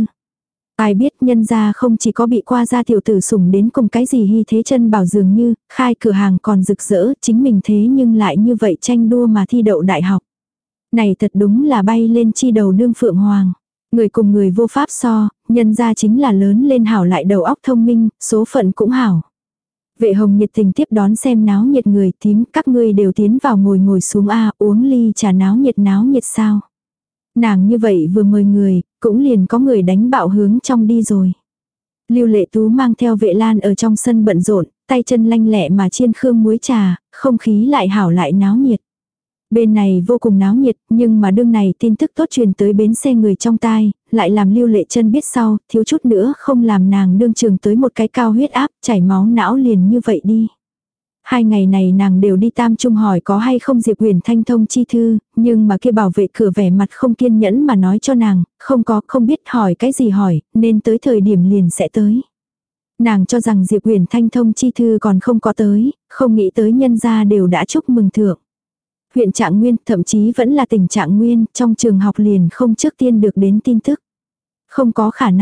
Ai biết nhân gia không chỉ có bị qua gia tiểu tử sủng đến cùng cái gì hy thế chân bảo dường như, khai cửa hàng còn rực rỡ, chính mình thế nhưng lại như vậy tranh đua mà thi đậu đại học. Này thật đúng là bay lên chi đầu đương phượng hoàng. Người cùng người vô pháp so, nhân gia chính là lớn lên hảo lại đầu óc thông minh, số phận cũng hảo. Vệ Hồng nhiệt tình tiếp đón xem náo nhiệt người, tím, các ngươi đều tiến vào ngồi ngồi xuống a, uống ly trà náo nhiệt náo nhiệt sao. Nàng như vậy vừa mời người, cũng liền có người đánh bạo hướng trong đi rồi. Lưu Lệ Tú mang theo Vệ Lan ở trong sân bận rộn, tay chân lanh lẹ mà chiên khương muối trà, không khí lại hảo lại náo nhiệt. Bên này vô cùng náo nhiệt, nhưng mà đương này tin tức tốt truyền tới bến xe người trong tai, lại làm Lưu Lệ Chân biết sau, thiếu chút nữa không làm nàng đương trường tới một cái cao huyết áp, chảy máu não liền như vậy đi. Hai ngày này nàng đều đi Tam Trung hỏi có hay không Diệp Huyền Thanh thông chi thư, nhưng mà kia bảo vệ cửa vẻ mặt không kiên nhẫn mà nói cho nàng, không có, không biết hỏi cái gì hỏi, nên tới thời điểm liền sẽ tới. Nàng cho rằng Diệp Huyền Thanh thông chi thư còn không có tới, không nghĩ tới nhân gia đều đã chúc mừng thượng. Huyện Trạng Nguyên, thậm chí vẫn là tỉnh Trạng Nguyên, trong trường học liền không trước tiên được đến tin tức. Không có khả năng,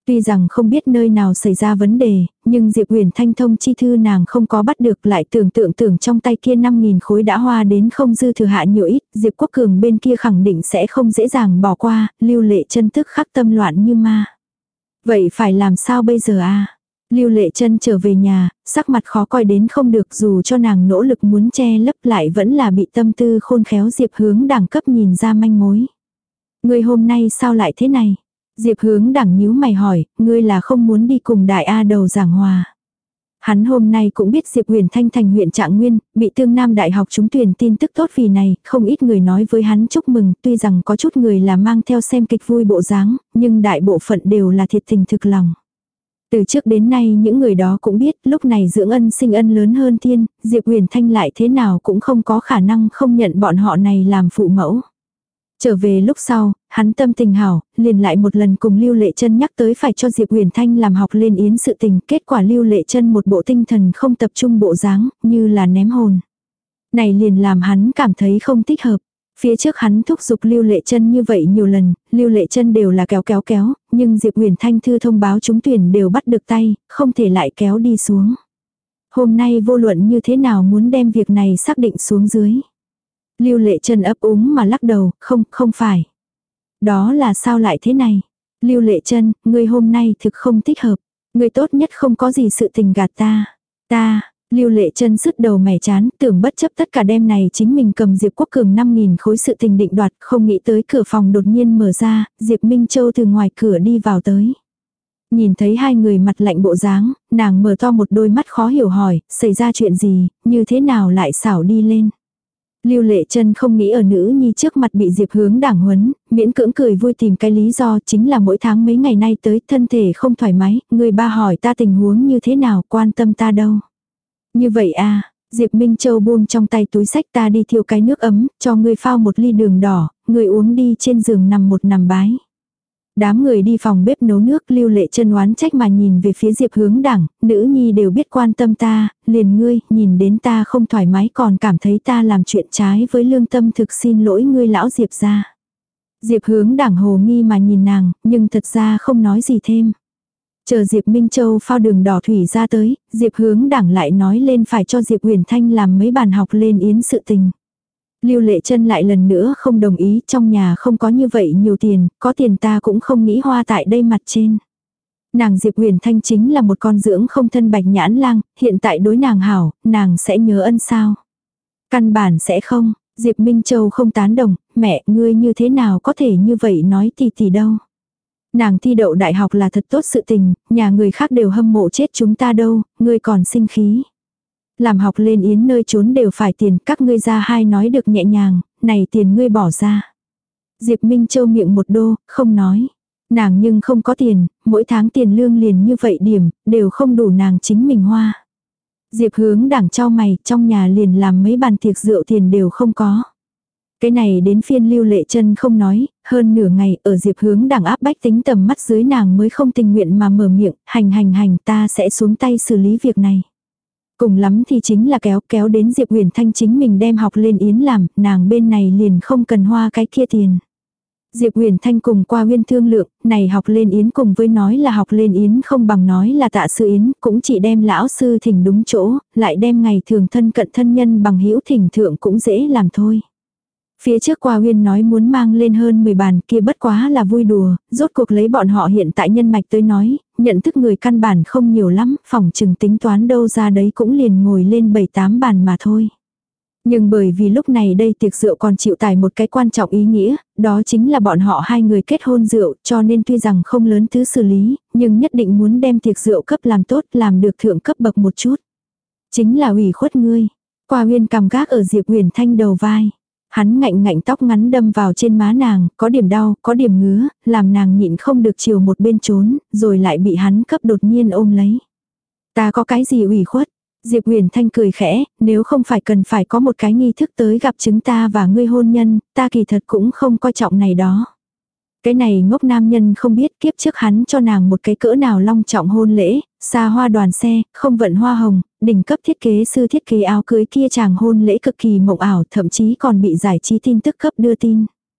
Tuy rằng không biết nơi nào xảy ra vấn đề, nhưng Diệp Huyền Thanh thông chi thư nàng không có bắt được, lại tưởng tượng tưởng trong tay kia năm nghìn khối đã hoa đến không dư thừa hạ nhiều ít, Diệp Quốc Cường bên kia khẳng định sẽ không dễ dàng bỏ qua, Lưu Lệ Chân tức khắc tâm loạn như ma. Vậy phải làm sao bây giờ a? Lưu Lệ Chân trở về nhà, sắc mặt khó coi đến không được, dù cho nàng nỗ lực muốn che lấp lại vẫn là bị tâm tư khôn khéo Diệp Hướng đẳng cấp nhìn ra manh mối. Ngươi hôm nay sao lại thế này? Diệp Hướng đẳng nhíu mày hỏi, ngươi là không muốn đi cùng đại A đầu giảng hòa. Hắn hôm nay cũng biết Diệp Huyền Thanh thành huyện Trạng Nguyên, bị Tương Nam Đại học trúng tuyển tin tức tốt vì này, không ít người nói với hắn chúc mừng, tuy rằng có chút người là mang theo xem kịch vui bộ dáng, nhưng đại bộ phận đều là thiệt tình thực lòng. Từ trước đến nay những người đó cũng biết lúc này dưỡng ân sinh ân lớn hơn thiên, Diệp Huyền Thanh lại thế nào cũng không có khả năng không nhận bọn họ này làm phụ mẫu. Trở về lúc sau, hắn tâm tình hảo, liền lại một lần cùng Lưu Lệ Chân nhắc tới phải cho Diệp Huyền Thanh làm học lên yến sự tình, kết quả Lưu Lệ Chân một bộ tinh thần không tập trung bộ dáng, như là ném hồn. Này liền làm hắn cảm thấy không thích hợp. Phía trước hắn thúc giục Lưu Lệ Chân như vậy nhiều lần, Lưu Lệ Chân đều là kéo kéo kéo, nhưng Diệp Huyền Thanh thư thông báo trúng tuyển đều bắt được tay, không thể lại kéo đi xuống. Hôm nay vô luận như thế nào muốn đem việc này xác định xuống dưới. Lưu Lệ Chân ấp úng mà lắc đầu, không, không phải. Đó là sao lại thế này? Lưu Lệ Chân, ngươi hôm nay thực không thích hợp. Ngươi tốt nhất không có gì sự tình gạt ta. Ta, Lưu Lệ Chân sứt đầu mẻ chán, tưởng bất chấp tất cả đêm này chính mình cầm Diệp Quốc Cường năm nghìn khối sự tình định đoạt, không nghĩ tới cửa phòng đột nhiên mở ra, Diệp Minh Châu từ ngoài cửa đi vào tới. Nhìn thấy hai người mặt lạnh bộ dáng, nàng mở to một đôi mắt khó hiểu hỏi, xảy ra chuyện gì, như thế nào lại xảo đi lên. Lưu Lệ Chân không nghĩ ở nữ nhi trước mặt bị Diệp Hướng đảng huấn, miễn cưỡng cười vui tìm cái lý do chính là mỗi tháng mấy ngày nay tới thân thể không thoải mái, người ba hỏi ta tình huống như thế nào, quan tâm ta đâu. Như vậy à, Diệp Minh Châu buông trong tay túi sách, ta đi thiêu cái nước ấm, cho ngươi phao một ly đường đỏ, ngươi uống đi, trên giường nằm một nằm bái. Đám người đi phòng bếp nấu nước, Lưu Lệ Chân oán trách mà nhìn về phía Diệp Hướng đẳng, nữ nhi đều biết quan tâm ta, liền ngươi, nhìn đến ta không thoải mái còn cảm thấy ta làm chuyện trái với lương tâm, thực xin lỗi ngươi lão Diệp gia. Diệp Hướng đẳng hồ nghi mà nhìn nàng, nhưng thật ra không nói gì thêm. Chờ Diệp Minh Châu phao đường đỏ thủy ra tới, Diệp Hướng đẳng lại nói lên phải cho Diệp Huyền Thanh làm mấy bàn học lên yến sự tình. Lưu Lệ Chân lại lần nữa không đồng ý, trong nhà không có như vậy nhiều tiền, có tiền ta cũng không nghĩ hoa tại đây mặt trên. Nàng Diệp Huyền Thanh chính là một con dưỡng không thân bạch nhãn lang, hiện tại đối nàng hảo, nàng sẽ nhớ ân sao? Căn bản sẽ không, Diệp Minh Châu không tán đồng, mẹ ngươi như thế nào có thể như vậy nói tỷ tỷ đâu. Nàng thi đậu đại học là thật tốt sự tình, nhà người khác đều hâm mộ chết chúng ta đâu, ngươi còn sinh khí. Làm học lên yến nơi trốn đều phải tiền, các ngươi ra hai nói được nhẹ nhàng, này tiền ngươi bỏ ra. Diệp Minh Châu miệng một đô, không nói. Nàng nhưng không có tiền, mỗi tháng tiền lương liền như vậy điểm, đều không đủ nàng chính mình hoa. Diệp Hướng đẳng trao mày, trong nhà liền làm mấy bàn tiệc rượu tiền đều không có. Cái này đến phiên Lưu Lệ Chân không nói, hơn nửa ngày ở Diệp Hướng đẳng áp bách tính tầm mắt dưới nàng mới không tình nguyện mà mở miệng, hành hành hành ta sẽ xuống tay xử lý việc này. Cùng lắm thì chính là kéo kéo đến Diệp Huyền Thanh chính mình đem học lên yến làm, nàng bên này liền không cần hoa cái kia tiền. Diệp Huyền Thanh cùng qua Huyên thương lượng, này học lên yến cùng với nói là học lên yến không bằng nói là tạ sư yến, cũng chỉ đem lão sư thỉnh đúng chỗ, lại đem ngày thường thân cận thân nhân bằng hữu thỉnh thượng cũng dễ làm thôi. Phía trước qua Huyên nói muốn mang lên hơn mười bàn kia bất quá là vui đùa, rốt cuộc lấy bọn họ hiện tại nhân mạch tới nói, nhận thức người căn bản không nhiều lắm, phòng chừng tính toán đâu ra đấy cũng liền ngồi lên bảy tám bàn mà thôi. Nhưng bởi vì lúc này đây tiệc rượu còn chịu tải một cái quan trọng ý nghĩa, đó chính là bọn họ hai người kết hôn rượu, cho nên tuy rằng không lớn thứ xử lý, nhưng nhất định muốn đem tiệc rượu cấp làm tốt, làm được thượng cấp bậc một chút. Chính là ủy khuất ngươi. Qua Huyên cầm gác ở Diệp Huyền Thanh đầu vai. Hắn ngạnh ngạnh tóc ngắn đâm vào trên má nàng, có điểm đau, có điểm ngứa, làm nàng nhịn không được chiều một bên trốn, rồi lại bị hắn cấp đột nhiên ôm lấy. Ta có cái gì ủy khuất? Diệp Huyền Thanh cười khẽ, nếu không phải cần phải có một cái nghi thức tới gặp chúng ta và ngươi hôn nhân, ta kỳ thật cũng không coi trọng này đó. Cái này ngốc nam nhân không biết kiếp trước hắn cho nàng một cái cỡ nào long trọng hôn lễ, xa hoa đoàn xe, không vận hoa hồng, đỉnh cấp thiết kế sư thiết kế áo cưới kia chàng hôn lễ cực kỳ mộng ảo, thậm chí còn bị giải trí tin tức cấp đưa tin.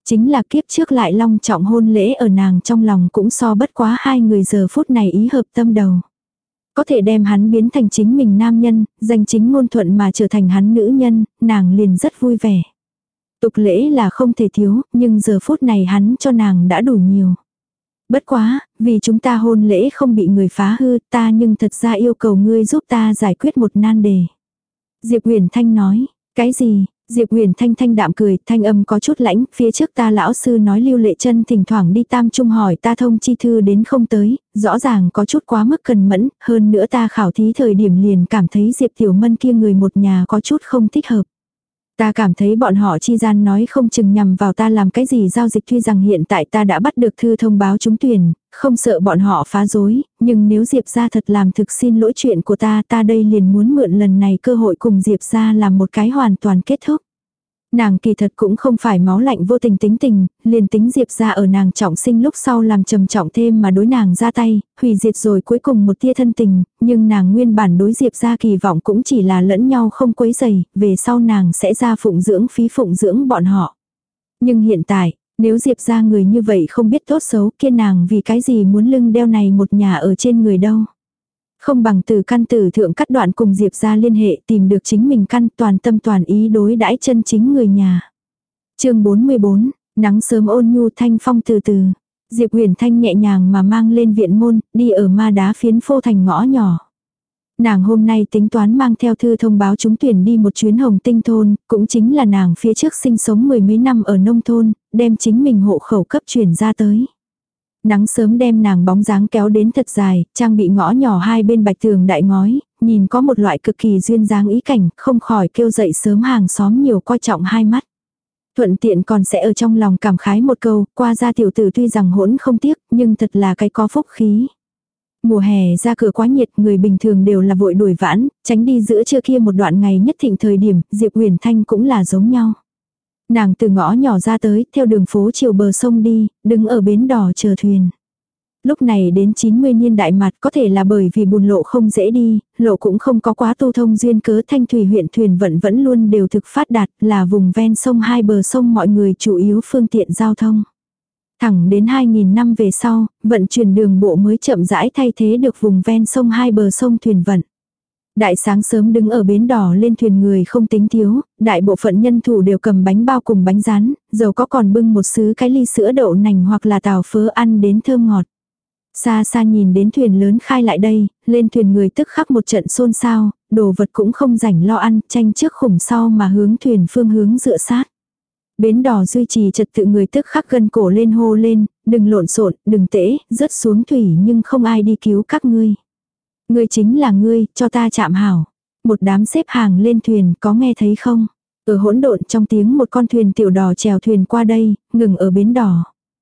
Chính là kiếp trước lại long trọng hôn lễ ở nàng trong lòng cũng so bất quá hai người giờ phút này ý hợp tâm đầu. Có thể đem hắn biến thành chính mình nam nhân, danh chính ngôn thuận mà trở thành hắn nữ nhân, nàng liền rất vui vẻ. Tục lễ là không thể thiếu, nhưng giờ phút này hắn cho nàng đã đủ nhiều. Bất quá, vì chúng ta hôn lễ không bị người phá hư, ta nhưng thật ra yêu cầu ngươi giúp ta giải quyết một nan đề. Diệp Huyền Thanh nói, cái gì? Diệp Huyền Thanh thanh đạm cười, thanh âm có chút lãnh, phía trước ta lão sư nói Lưu Lệ Chân thỉnh thoảng đi Tam Trung hỏi ta thông chi thư đến không tới, rõ ràng có chút quá mức cần mẫn, hơn nữa ta khảo thí thời điểm liền cảm thấy Diệp Tiểu Mân kia người một nhà có chút không thích hợp. Ta cảm thấy bọn họ chi gian nói không chừng nhằm vào ta làm cái gì giao dịch, tuy rằng hiện tại ta đã bắt được thư thông báo trúng tuyển, không sợ bọn họ phá rối, nhưng nếu Diệp gia thật làm thực xin lỗi chuyện của ta, ta đây liền muốn mượn lần này cơ hội cùng Diệp gia làm một cái hoàn toàn kết thúc. Nàng kỳ thật cũng không phải máu lạnh vô tình tính tình, liền tính Diệp gia ở nàng trọng sinh lúc sau làm trầm trọng thêm mà đối nàng ra tay, hủy diệt rồi cuối cùng một tia thân tình, nhưng nàng nguyên bản đối Diệp gia kỳ vọng cũng chỉ là lẫn nhau không quấy rầy, về sau nàng sẽ ra phụng dưỡng phí phụng dưỡng bọn họ. Nhưng hiện tại, nếu Diệp gia người như vậy không biết tốt xấu, kia nàng vì cái gì muốn lưng đeo này một nhà ở trên người đâu. Không bằng từ căn tử thượng cắt đoạn cùng Diệp gia liên hệ, tìm được chính mình căn, toàn tâm toàn ý đối đãi chân chính người nhà. Chương bốn mươi bốn, nắng sớm ôn nhu, thanh phong từ từ. Diệp Huyền Thanh nhẹ nhàng mà mang lên viện môn, đi ở ma đá phiến phô thành ngõ nhỏ. Nàng hôm nay tính toán mang theo thư thông báo trúng tuyển đi một chuyến Hồng Tinh thôn, cũng chính là nàng phía trước sinh sống mười mấy năm ở nông thôn, đem chính mình hộ khẩu cấp chuyển ra tới. Nắng sớm đem nàng bóng dáng kéo đến thật dài, trang bị ngõ nhỏ hai bên bạch tường đại ngói, nhìn có một loại cực kỳ duyên dáng ý cảnh, không khỏi kêu dậy sớm hàng xóm nhiều coi trọng hai mắt. Thuận tiện còn sẽ ở trong lòng cảm khái một câu, qua gia tiểu tử tuy rằng hỗn không tiếc, nhưng thật là cái có phúc khí. Mùa hè ra cửa quá nhiệt, người bình thường đều là vội đuổi vãn, tránh đi giữa trưa kia một đoạn ngày nhất thịnh thời điểm, Diệp Huyền Thanh cũng là giống nhau. Nàng từ ngõ nhỏ ra tới, theo đường phố chiều bờ sông đi, đứng ở bến đò chờ thuyền. Lúc này đến chín mươi niên đại mặt, có thể là bởi vì bùn lộ không dễ đi, lộ cũng không có quá tu thông duyên cớ, Thanh Thủy huyện thuyền vận vẫn luôn đều thực phát đạt, là vùng ven sông hai bờ sông mọi người chủ yếu phương tiện giao thông. Thẳng đến hai nghìn năm về sau, vận chuyển đường bộ mới chậm rãi thay thế được vùng ven sông hai bờ sông thuyền vận. Đại sáng sớm đứng ở bến đò lên thuyền người không tính thiếu, đại bộ phận nhân thủ đều cầm bánh bao cùng bánh rán, dầu có còn bưng một sứ cái ly sữa đậu nành hoặc là tàu phớ ăn đến thơm ngọt. Xa xa nhìn đến thuyền lớn khai lại đây, lên thuyền người tức khắc một trận xôn xao, đồ vật cũng không rảnh lo ăn, tranh trước khủng sau mà hướng thuyền phương hướng dựa sát. Bến đò duy trì trật tự người tức khắc gân cổ lên hô lên, đừng lộn xộn, đừng tễ, rớt xuống thủy nhưng không ai đi cứu các ngươi. Ngươi chính là ngươi, cho ta chạm hảo. Một đám xếp hàng lên thuyền, có nghe thấy không? Ở hỗn độn trong tiếng một con thuyền tiểu đò chèo thuyền qua đây, ngừng ở bến đò.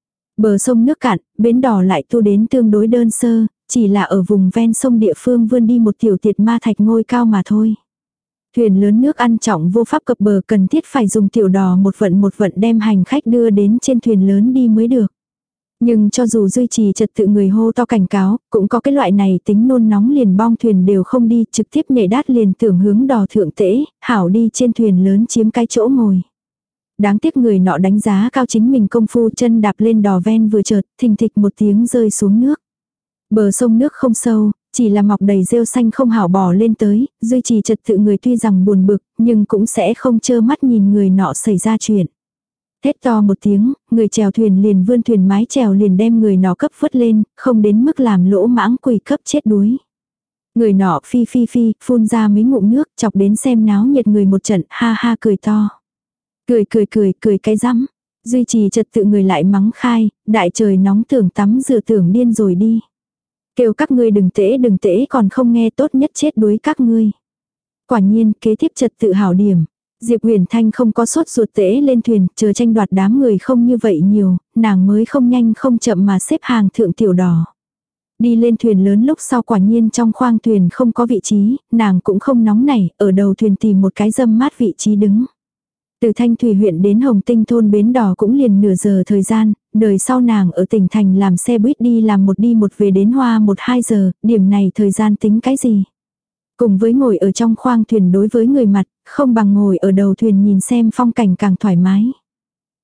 Bờ sông nước cạn, bến đò lại tu đến tương đối đơn sơ, chỉ là ở vùng ven sông địa phương vươn đi một tiểu tiệt ma thạch ngôi cao mà thôi. Thuyền lớn nước ăn trọng vô pháp cập bờ, cần thiết phải dùng tiểu đò một vận một vận đem hành khách đưa đến trên thuyền lớn đi mới được. Nhưng cho dù duy trì trật tự người hô to cảnh cáo, cũng có cái loại này tính nôn nóng liền bong thuyền đều không đi, trực tiếp nhảy đát liền tưởng hướng đò thượng tễ, hảo đi trên thuyền lớn chiếm cái chỗ ngồi. Đáng tiếc người nọ đánh giá cao chính mình công phu, chân đạp lên đò ven vừa chợt, thình thịch một tiếng rơi xuống nước. Bờ sông nước không sâu, chỉ là mọc đầy rêu xanh không hảo bò lên tới, duy trì trật tự người tuy rằng buồn bực, nhưng cũng sẽ không trơ mắt nhìn người nọ xảy ra chuyện. Thét to một tiếng, người chèo thuyền liền vươn thuyền mái chèo liền đem người nọ cấp vớt lên, không đến mức làm lỗ mãng quỳ cấp chết đuối. Người nọ phi phi phi, phun ra mấy ngụm nước, chọc đến xem náo nhiệt người một trận, ha ha cười to. Cười cười cười, cười cái rắm. Duy trì trật tự người lại mắng khai, đại trời nóng tưởng tắm rửa tưởng điên rồi đi. Kêu các ngươi đừng tễ đừng tễ còn không nghe, tốt nhất chết đuối các ngươi. Quả nhiên, kế tiếp trật tự hảo điểm. Diệp Huyền Thanh không có sốt ruột tễ lên thuyền, chờ tranh đoạt đám người không như vậy nhiều, nàng mới không nhanh không chậm mà xếp hàng thượng tiểu đò. Đi lên thuyền lớn lúc sau quả nhiên trong khoang thuyền không có vị trí, nàng cũng không nóng nảy, ở đầu thuyền tìm một cái râm mát vị trí đứng. Từ Thanh Thủy huyện đến Hồng Tinh thôn bến đò cũng liền nửa giờ thời gian, đời sau nàng ở tỉnh thành làm xe buýt đi làm một đi một về đến hoa một hai giờ, điểm này thời gian tính cái gì. Cùng với ngồi ở trong khoang thuyền đối với người mặt, không bằng ngồi ở đầu thuyền nhìn xem phong cảnh càng thoải mái.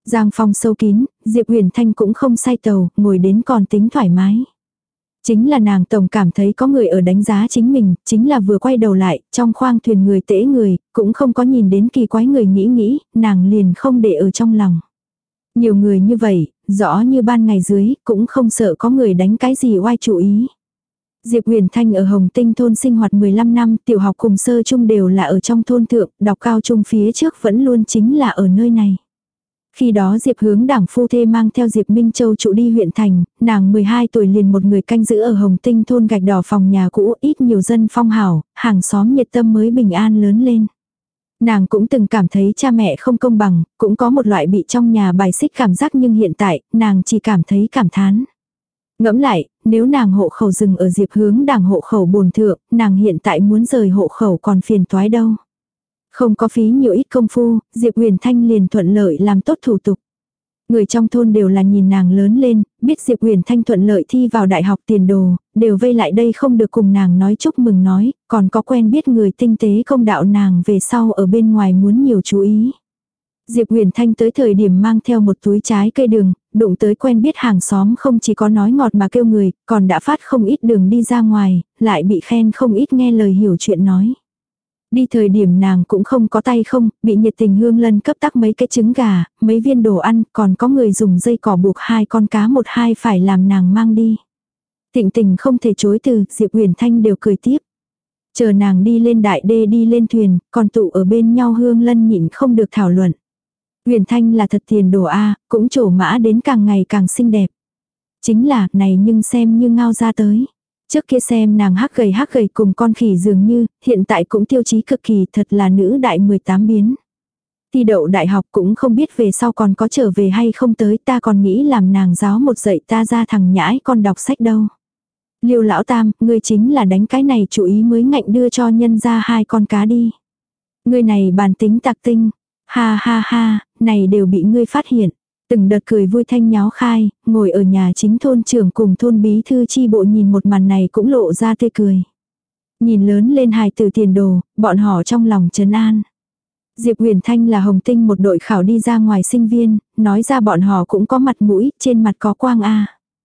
Giang phong sâu kín, Diệp Huyền Thanh cũng không say tàu, ngồi đến còn tính thoải mái. Chính là nàng tổng cảm thấy có người ở đánh giá chính mình, chính là vừa quay đầu lại, trong khoang thuyền người tễ người, cũng không có nhìn đến kỳ quái người nghĩ nghĩ, nàng liền không để ở trong lòng. Nhiều người như vậy, rõ như ban ngày dưới, cũng không sợ có người đánh cái gì oai chủ ý. Diệp Huyền Thanh ở Hồng Tinh thôn sinh hoạt mười lăm năm, tiểu học cùng sơ trung đều là ở trong thôn thượng, đọc cao trung phía trước vẫn luôn chính là ở nơi này. Khi đó Diệp Hướng Đảng phu thê mang theo Diệp Minh Châu trụ đi huyện thành, nàng mười hai tuổi liền một người canh giữ ở Hồng Tinh thôn gạch đỏ phòng nhà cũ, ít nhiều dân phong hào, hàng xóm nhiệt tâm mới bình an lớn lên. Nàng cũng từng cảm thấy cha mẹ không công bằng, cũng có một loại bị trong nhà bài xích cảm giác, nhưng hiện tại, nàng chỉ cảm thấy cảm thán. Ngẫm lại, nếu nàng hộ khẩu dừng ở Diệp Hướng Đảng hộ khẩu bổn thượng, nàng hiện tại muốn rời hộ khẩu còn phiền toái đâu. Không có phí nhiều ít công phu, Diệp Huyền Thanh liền thuận lợi làm tốt thủ tục. Người trong thôn đều là nhìn nàng lớn lên, biết Diệp Huyền Thanh thuận lợi thi vào đại học tiền đồ, đều vây lại đây không được cùng nàng nói chúc mừng nói, còn có quen biết người tinh tế công đạo nàng về sau ở bên ngoài muốn nhiều chú ý. Diệp Huyền Thanh tới thời điểm mang theo một túi trái cây đường, đụng tới quen biết hàng xóm không chỉ có nói ngọt mà kêu người, còn đã phát không ít đường đi ra ngoài, lại bị khen không ít nghe lời hiểu chuyện nói. Đi thời điểm nàng cũng không có tay không, bị nhiệt tình Hương Lân cấp tắc mấy cái trứng gà, mấy viên đồ ăn, còn có người dùng dây cỏ buộc hai con cá một hai phải làm nàng mang đi. Tịnh tình không thể chối từ, Diệp Huyền Thanh đều cười tiếp. Chờ nàng đi lên đại đê đi lên thuyền, còn tụ ở bên nhau Hương Lân nhịn không được thảo luận. Huyền Thanh là thật tiền đồ A, cũng trổ mã đến càng ngày càng xinh đẹp. Chính là, này nhưng xem như ngao ra tới. Trước kia xem nàng hắc gầy hắc gầy cùng con khỉ dường như, hiện tại cũng tiêu chí cực kỳ, thật là nữ đại mười tám biến. Thi đậu đại học cũng không biết về sau còn có trở về hay không tới, ta còn nghĩ làm nàng giáo một dạy ta ra thằng nhãi con đọc sách đâu. Liêu lão tam, ngươi chính là đánh cái này chủ ý mới ngạnh đưa cho nhân ra hai con cá đi. Ngươi này bản tính tạc tinh, ha ha ha, này đều bị ngươi phát hiện. Từng đợt cười vui thanh nháo khai, ngồi ở nhà chính thôn trưởng cùng thôn bí thư chi bộ nhìn một màn này cũng lộ ra tươi cười. Nhìn lớn lên hài tử tiền đồ, bọn họ trong lòng trấn an. Diệp Huyền Thanh là Hồng Tinh một đội khảo đi ra ngoài sinh viên, nói ra bọn họ cũng có mặt mũi, trên mặt có quang a.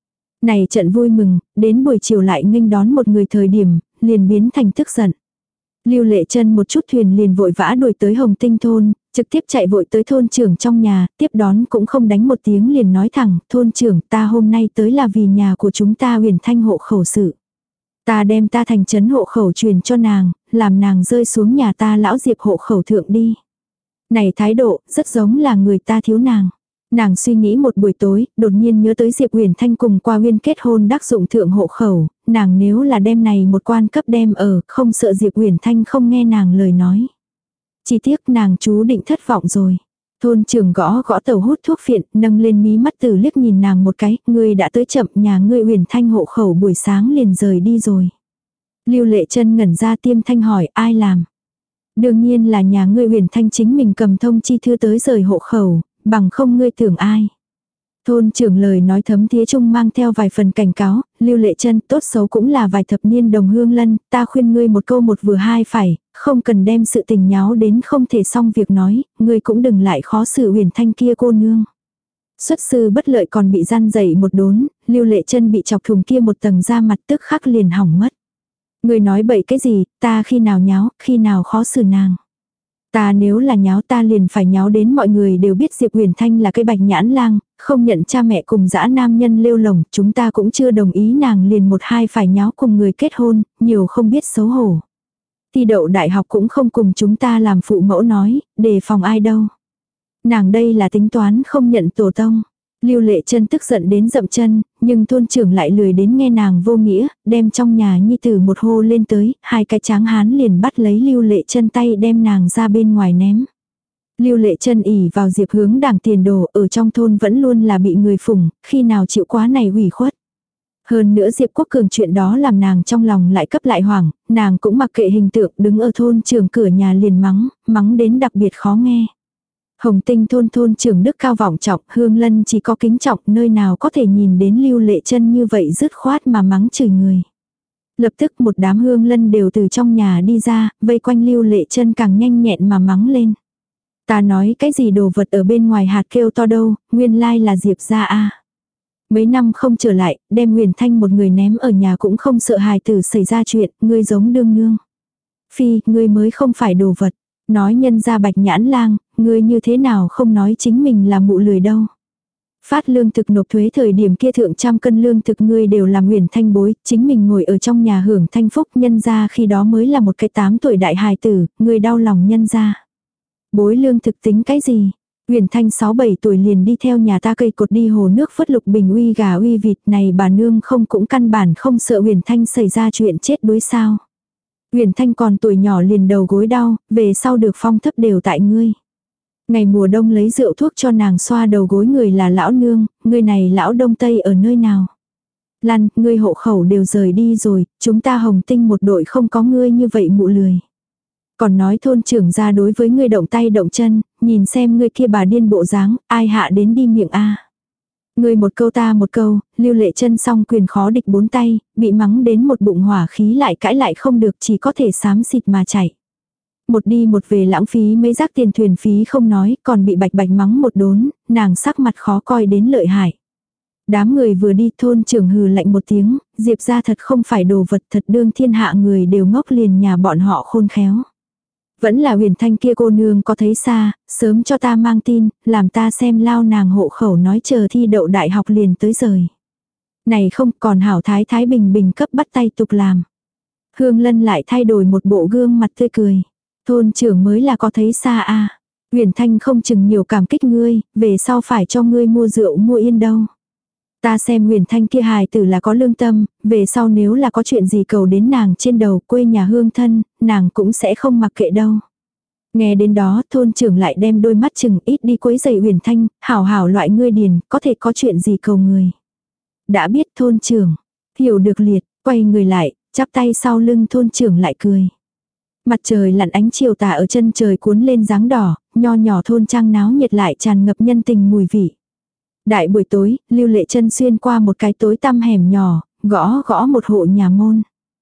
Này trận vui mừng, đến buổi chiều lại nghênh đón một người thời điểm, liền biến thành tức giận. Lưu Lệ Chân một chút thuyền liền vội vã đuổi tới Hồng Tinh thôn, trực tiếp chạy vội tới thôn trưởng trong nhà, tiếp đón cũng không đánh một tiếng liền nói thẳng, thôn trưởng ta hôm nay tới là vì nhà của chúng ta Huyền Thanh hộ khẩu sự. Ta đem ta thành trấn hộ khẩu truyền cho nàng, làm nàng rơi xuống nhà ta lão Diệp hộ khẩu thượng đi. Này thái độ, rất giống là người ta thiếu nàng. Nàng suy nghĩ một buổi tối, đột nhiên nhớ tới Diệp Huyền Thanh cùng qua Huyên kết hôn đắc dụng thượng hộ khẩu, nàng nếu là đem này một quan cấp đem ở, không sợ Diệp Huyền Thanh không nghe nàng lời nói. Chỉ tiếc nàng chú định thất vọng rồi. Thôn trưởng gõ gõ tàu hút thuốc phiện, nâng lên mí mắt từ liếc nhìn nàng một cái, ngươi đã tới chậm, nhà ngươi Huyền Thanh hộ khẩu buổi sáng liền rời đi rồi. Lưu Lệ Chân ngẩn ra tiêm thanh hỏi ai làm. Đương nhiên là nhà ngươi Huyền Thanh chính mình cầm thông chi thư tới rời hộ khẩu, bằng không ngươi tưởng ai. Thôn trưởng lời nói thấm thía chung mang theo vài phần cảnh cáo, Lưu Lệ Chân tốt xấu cũng là vài thập niên đồng hương lân, ta khuyên ngươi một câu một vừa hai phải, không cần đem sự tình nháo đến không thể xong việc nói, ngươi cũng đừng lại khó xử Huyền Thanh kia cô nương. Xuất sư bất lợi còn bị gian dậy một đốn, Lưu Lệ Chân bị chọc thùng kia một tầng da mặt tức khắc liền hỏng mất. Ngươi nói bậy cái gì, ta khi nào nháo, khi nào khó xử nàng. Ta nếu là nháo ta liền phải nháo đến mọi người đều biết Diệp Huyền Thanh là cái bạch nhãn lang, không nhận cha mẹ cùng dã nam nhân lêu lồng, chúng ta cũng chưa đồng ý nàng liền một hai phải nháo cùng người kết hôn, nhiều không biết xấu hổ. Thi đậu đại học cũng không cùng chúng ta làm phụ mẫu nói, đề phòng ai đâu. Nàng đây là tính toán không nhận tổ tông. Lưu Lệ Chân tức giận đến dậm chân, nhưng thôn trưởng lại lười đến nghe nàng vô nghĩa, đem trong nhà nhi tử một hô lên tới, hai cái tráng hán liền bắt lấy Lưu Lệ Chân tay đem nàng ra bên ngoài ném. Lưu Lệ Chân ỉ vào Diệp Hướng Đảng tiền đồ ở trong thôn vẫn luôn là bị người phụng, khi nào chịu quá này ủy khuất. Hơn nữa Diệp Quốc Cường chuyện đó làm nàng trong lòng lại cấp lại hoảng, nàng cũng mặc kệ hình tượng đứng ở thôn trưởng cửa nhà liền mắng, mắng đến đặc biệt khó nghe. Hồng Tinh thôn thôn trưởng đức cao vọng trọng, Hương Lân chỉ có kính trọng, nơi nào có thể nhìn đến Lưu Lệ Chân như vậy dứt khoát mà mắng chửi người. Lập tức một đám Hương Lân đều từ trong nhà đi ra, vây quanh Lưu Lệ Chân càng nhanh nhẹn mà mắng lên. Ta nói cái gì đồ vật ở bên ngoài hạt kêu to đâu, nguyên lai là Diệp gia a. Mấy năm không trở lại, đem Huyền Thanh một người ném ở nhà cũng không sợ hài tử xảy ra chuyện, ngươi giống đương nương. Phi, ngươi mới không phải đồ vật. Nói nhân ra Bạch Nhãn Lang, ngươi như thế nào không nói chính mình là mụ lười đâu. Phát lương thực nộp thuế thời điểm kia thượng trăm cân lương thực ngươi đều làm Huyền Thanh bối, chính mình ngồi ở trong nhà hưởng thanh phúc, nhân ra khi đó mới là một cái tám tuổi đại hài tử, ngươi đau lòng nhân ra. Bối lương thực tính cái gì? Huyền Thanh sáu bảy tuổi liền đi theo nhà ta cây cột đi hồ nước phất lục bình uy gà uy vịt này, bà nương không cũng căn bản không sợ Huyền Thanh xảy ra chuyện chết đuối sao. Huyền Thanh còn tuổi nhỏ liền đầu gối đau, về sau được phong thấp đều tại ngươi. Ngày mùa đông lấy rượu thuốc cho nàng xoa đầu gối người là lão nương, người này lão đông tây ở nơi nào. Lăn, ngươi hộ khẩu đều rời đi rồi, chúng ta Hồng Tinh một đội không có ngươi như vậy mụ lười. Còn nói thôn trưởng ra đối với ngươi động tay động chân, nhìn xem ngươi kia bà điên bộ dáng, ai hạ đến đi miệng a. Ngươi một câu ta một câu, Lưu Lệ Chân song quyền khó địch bốn tay, bị mắng đến một bụng hỏa khí lại cãi lại không được, chỉ có thể xám xịt mà chạy. Một đi một về lãng phí mấy rác tiền thuyền phí không nói, còn bị Bạch Bạch mắng một đốn, nàng sắc mặt khó coi đến lợi hại. Đám người vừa đi, thôn trưởng hừ lạnh một tiếng, Diệp ra thật không phải đồ vật, thật đương thiên hạ người đều ngốc, liền nhà bọn họ khôn khéo. Vẫn là Huyền Thanh kia cô nương có thấy xa, sớm cho ta mang tin, làm ta xem lao nàng hộ khẩu nói chờ thi đậu đại học liền tới rời. Này không, còn hảo thái thái bình bình cấp bắt tay tục làm. Hương Lân lại thay đổi một bộ gương mặt tươi cười. Thôn trưởng mới là có thấy xa a. Huyền Thanh không chừng nhiều cảm kích ngươi, về sau phải cho ngươi mua rượu mua yên đâu. Ta xem Huyền Thanh kia hài tử là có lương tâm, về sau nếu là có chuyện gì cầu đến nàng trên đầu quê nhà hương thân, nàng cũng sẽ không mặc kệ đâu. Nghe đến đó thôn trưởng lại đem đôi mắt chừng ít đi quấy giày Huyền Thanh, hảo hảo loại ngươi điền, có thể có chuyện gì cầu người. Đã biết thôn trưởng, hiểu được liệt, quay người lại, chắp tay sau lưng thôn trưởng lại cười. Mặt trời lặn ánh chiều tà ở chân trời cuốn lên dáng đỏ, nho nhỏ thôn trang náo nhiệt lại tràn ngập nhân tình mùi vị. Đại buổi tối, Lưu Lệ Chân xuyên qua một cái tối tăm hẻm nhỏ, gõ gõ một hộ nhà môn.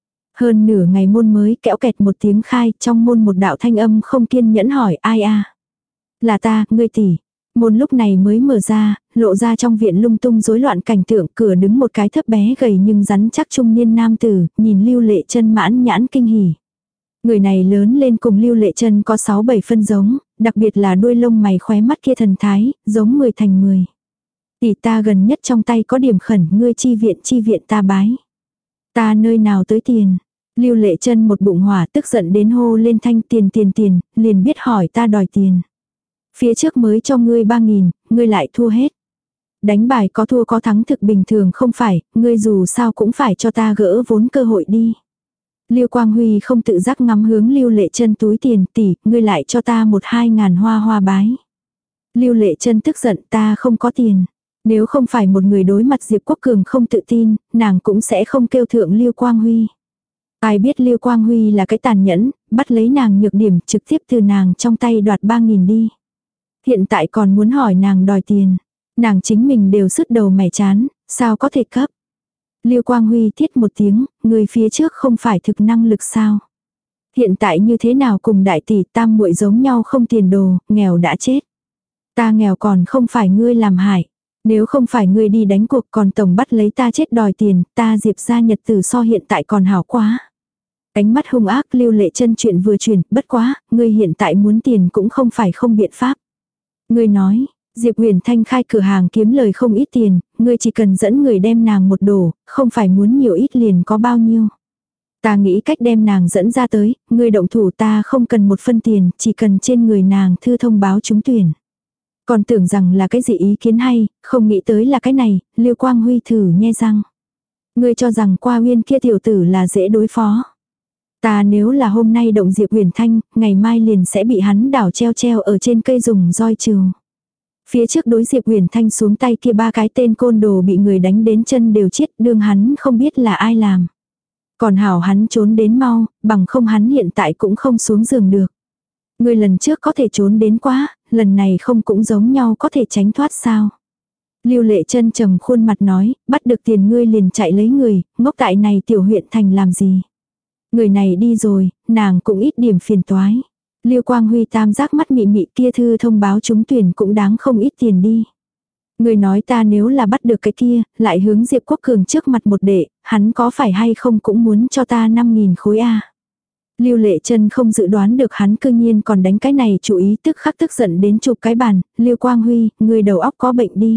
Hơn nửa ngày môn mới kẽo kẹt một tiếng khai, trong môn một đạo thanh âm không kiên nhẫn hỏi ai a. Là ta, ngươi tỷ. Môn lúc này mới mở ra, lộ ra trong viện lung tung rối loạn cảnh tượng, cửa đứng một cái thấp bé gầy nhưng rắn chắc trung niên nam tử, nhìn Lưu Lệ Chân mãn nhãn kinh hỉ. Người này lớn lên cùng Lưu Lệ Chân có sáu bảy phân giống, đặc biệt là đuôi lông mày khóe mắt kia thần thái, giống mười thành mười. Tỷ ta gần nhất trong tay có điểm khẩn, ngươi chi viện chi viện ta bái. Ta nơi nào tới tiền. Lưu Lệ Chân một bụng hỏa tức giận đến hô lên thanh tiền tiền tiền, liền biết hỏi ta đòi tiền. Phía trước mới cho ngươi ba nghìn, ngươi lại thua hết. Đánh bài có thua có thắng thực bình thường không phải, ngươi dù sao cũng phải cho ta gỡ vốn cơ hội đi. Lưu Quang Huy không tự giác ngắm hướng Lưu Lệ Chân túi tiền, tỷ, ngươi lại cho ta một hai ngàn hoa hoa bái. Lưu Lệ Chân tức giận, ta không có tiền. Nếu không phải một người đối mặt Diệp Quốc Cường không tự tin, nàng cũng sẽ không kêu thượng Lưu Quang Huy. Ai biết Lưu Quang Huy là cái tàn nhẫn, bắt lấy nàng nhược điểm trực tiếp từ nàng trong tay đoạt ba nghìn đi. Hiện tại còn muốn hỏi nàng đòi tiền. Nàng chính mình đều sứt đầu mẻ chán, sao có thể cấp. Lưu Quang Huy thiết một tiếng, người phía trước không phải thực năng lực sao. Hiện tại như thế nào cùng đại tỷ tam muội giống nhau không tiền đồ, nghèo đã chết. Ta nghèo còn không phải ngươi làm hại. Nếu không phải ngươi đi đánh cuộc còn tổng bắt lấy ta chết đòi tiền, ta Diệp ra nhật tử so hiện tại còn hảo quá. Ánh mắt hung ác Lưu Lệ Chân chuyện vừa chuyển, bất quá, ngươi hiện tại muốn tiền cũng không phải không biện pháp. Ngươi nói, Diệp Huyền Thanh khai cửa hàng kiếm lời không ít tiền, ngươi chỉ cần dẫn người đem nàng một đổ, không phải muốn nhiều ít liền có bao nhiêu. Ta nghĩ cách đem nàng dẫn ra tới, ngươi động thủ ta không cần một phân tiền, chỉ cần trên người nàng thư thông báo trúng tuyển. Còn tưởng rằng là cái gì ý kiến hay, không nghĩ tới là cái này, Lưu Quang Huy thử nhe răng. Ngươi cho rằng qua Uyên kia tiểu tử là dễ đối phó. Ta nếu là hôm nay động Diệp Huyền Thanh, ngày mai liền sẽ bị hắn đảo treo treo ở trên cây dùng roi trừ. Phía trước đối Diệp Huyền Thanh xuống tay kia ba cái tên côn đồ bị người đánh đến chân đều chết, đương hắn không biết là ai làm. Còn hảo hắn trốn đến mau, bằng không hắn hiện tại cũng không xuống giường được. Người lần trước có thể trốn đến quá, lần này không cũng giống nhau có thể tránh thoát sao. Lưu Lệ Chân trầm khuôn mặt nói, bắt được tiền ngươi liền chạy lấy người, ngốc tại này tiểu huyện thành làm gì. Người này đi rồi, nàng cũng ít điểm phiền toái. Lưu Quang Huy tam giác mắt mị mị, kia thư thông báo trúng tuyển cũng đáng không ít tiền đi. Người nói ta nếu là bắt được cái kia, lại hướng Diệp Quốc Cường trước mặt một đệ, hắn có phải hay không cũng muốn cho ta năm nghìn khối a. Lưu Lệ Trân không dự đoán được hắn cư nhiên còn đánh cái này chủ ý, tức khắc tức giận đến chụp cái bàn. Lưu Quang Huy, người đầu óc có bệnh đi.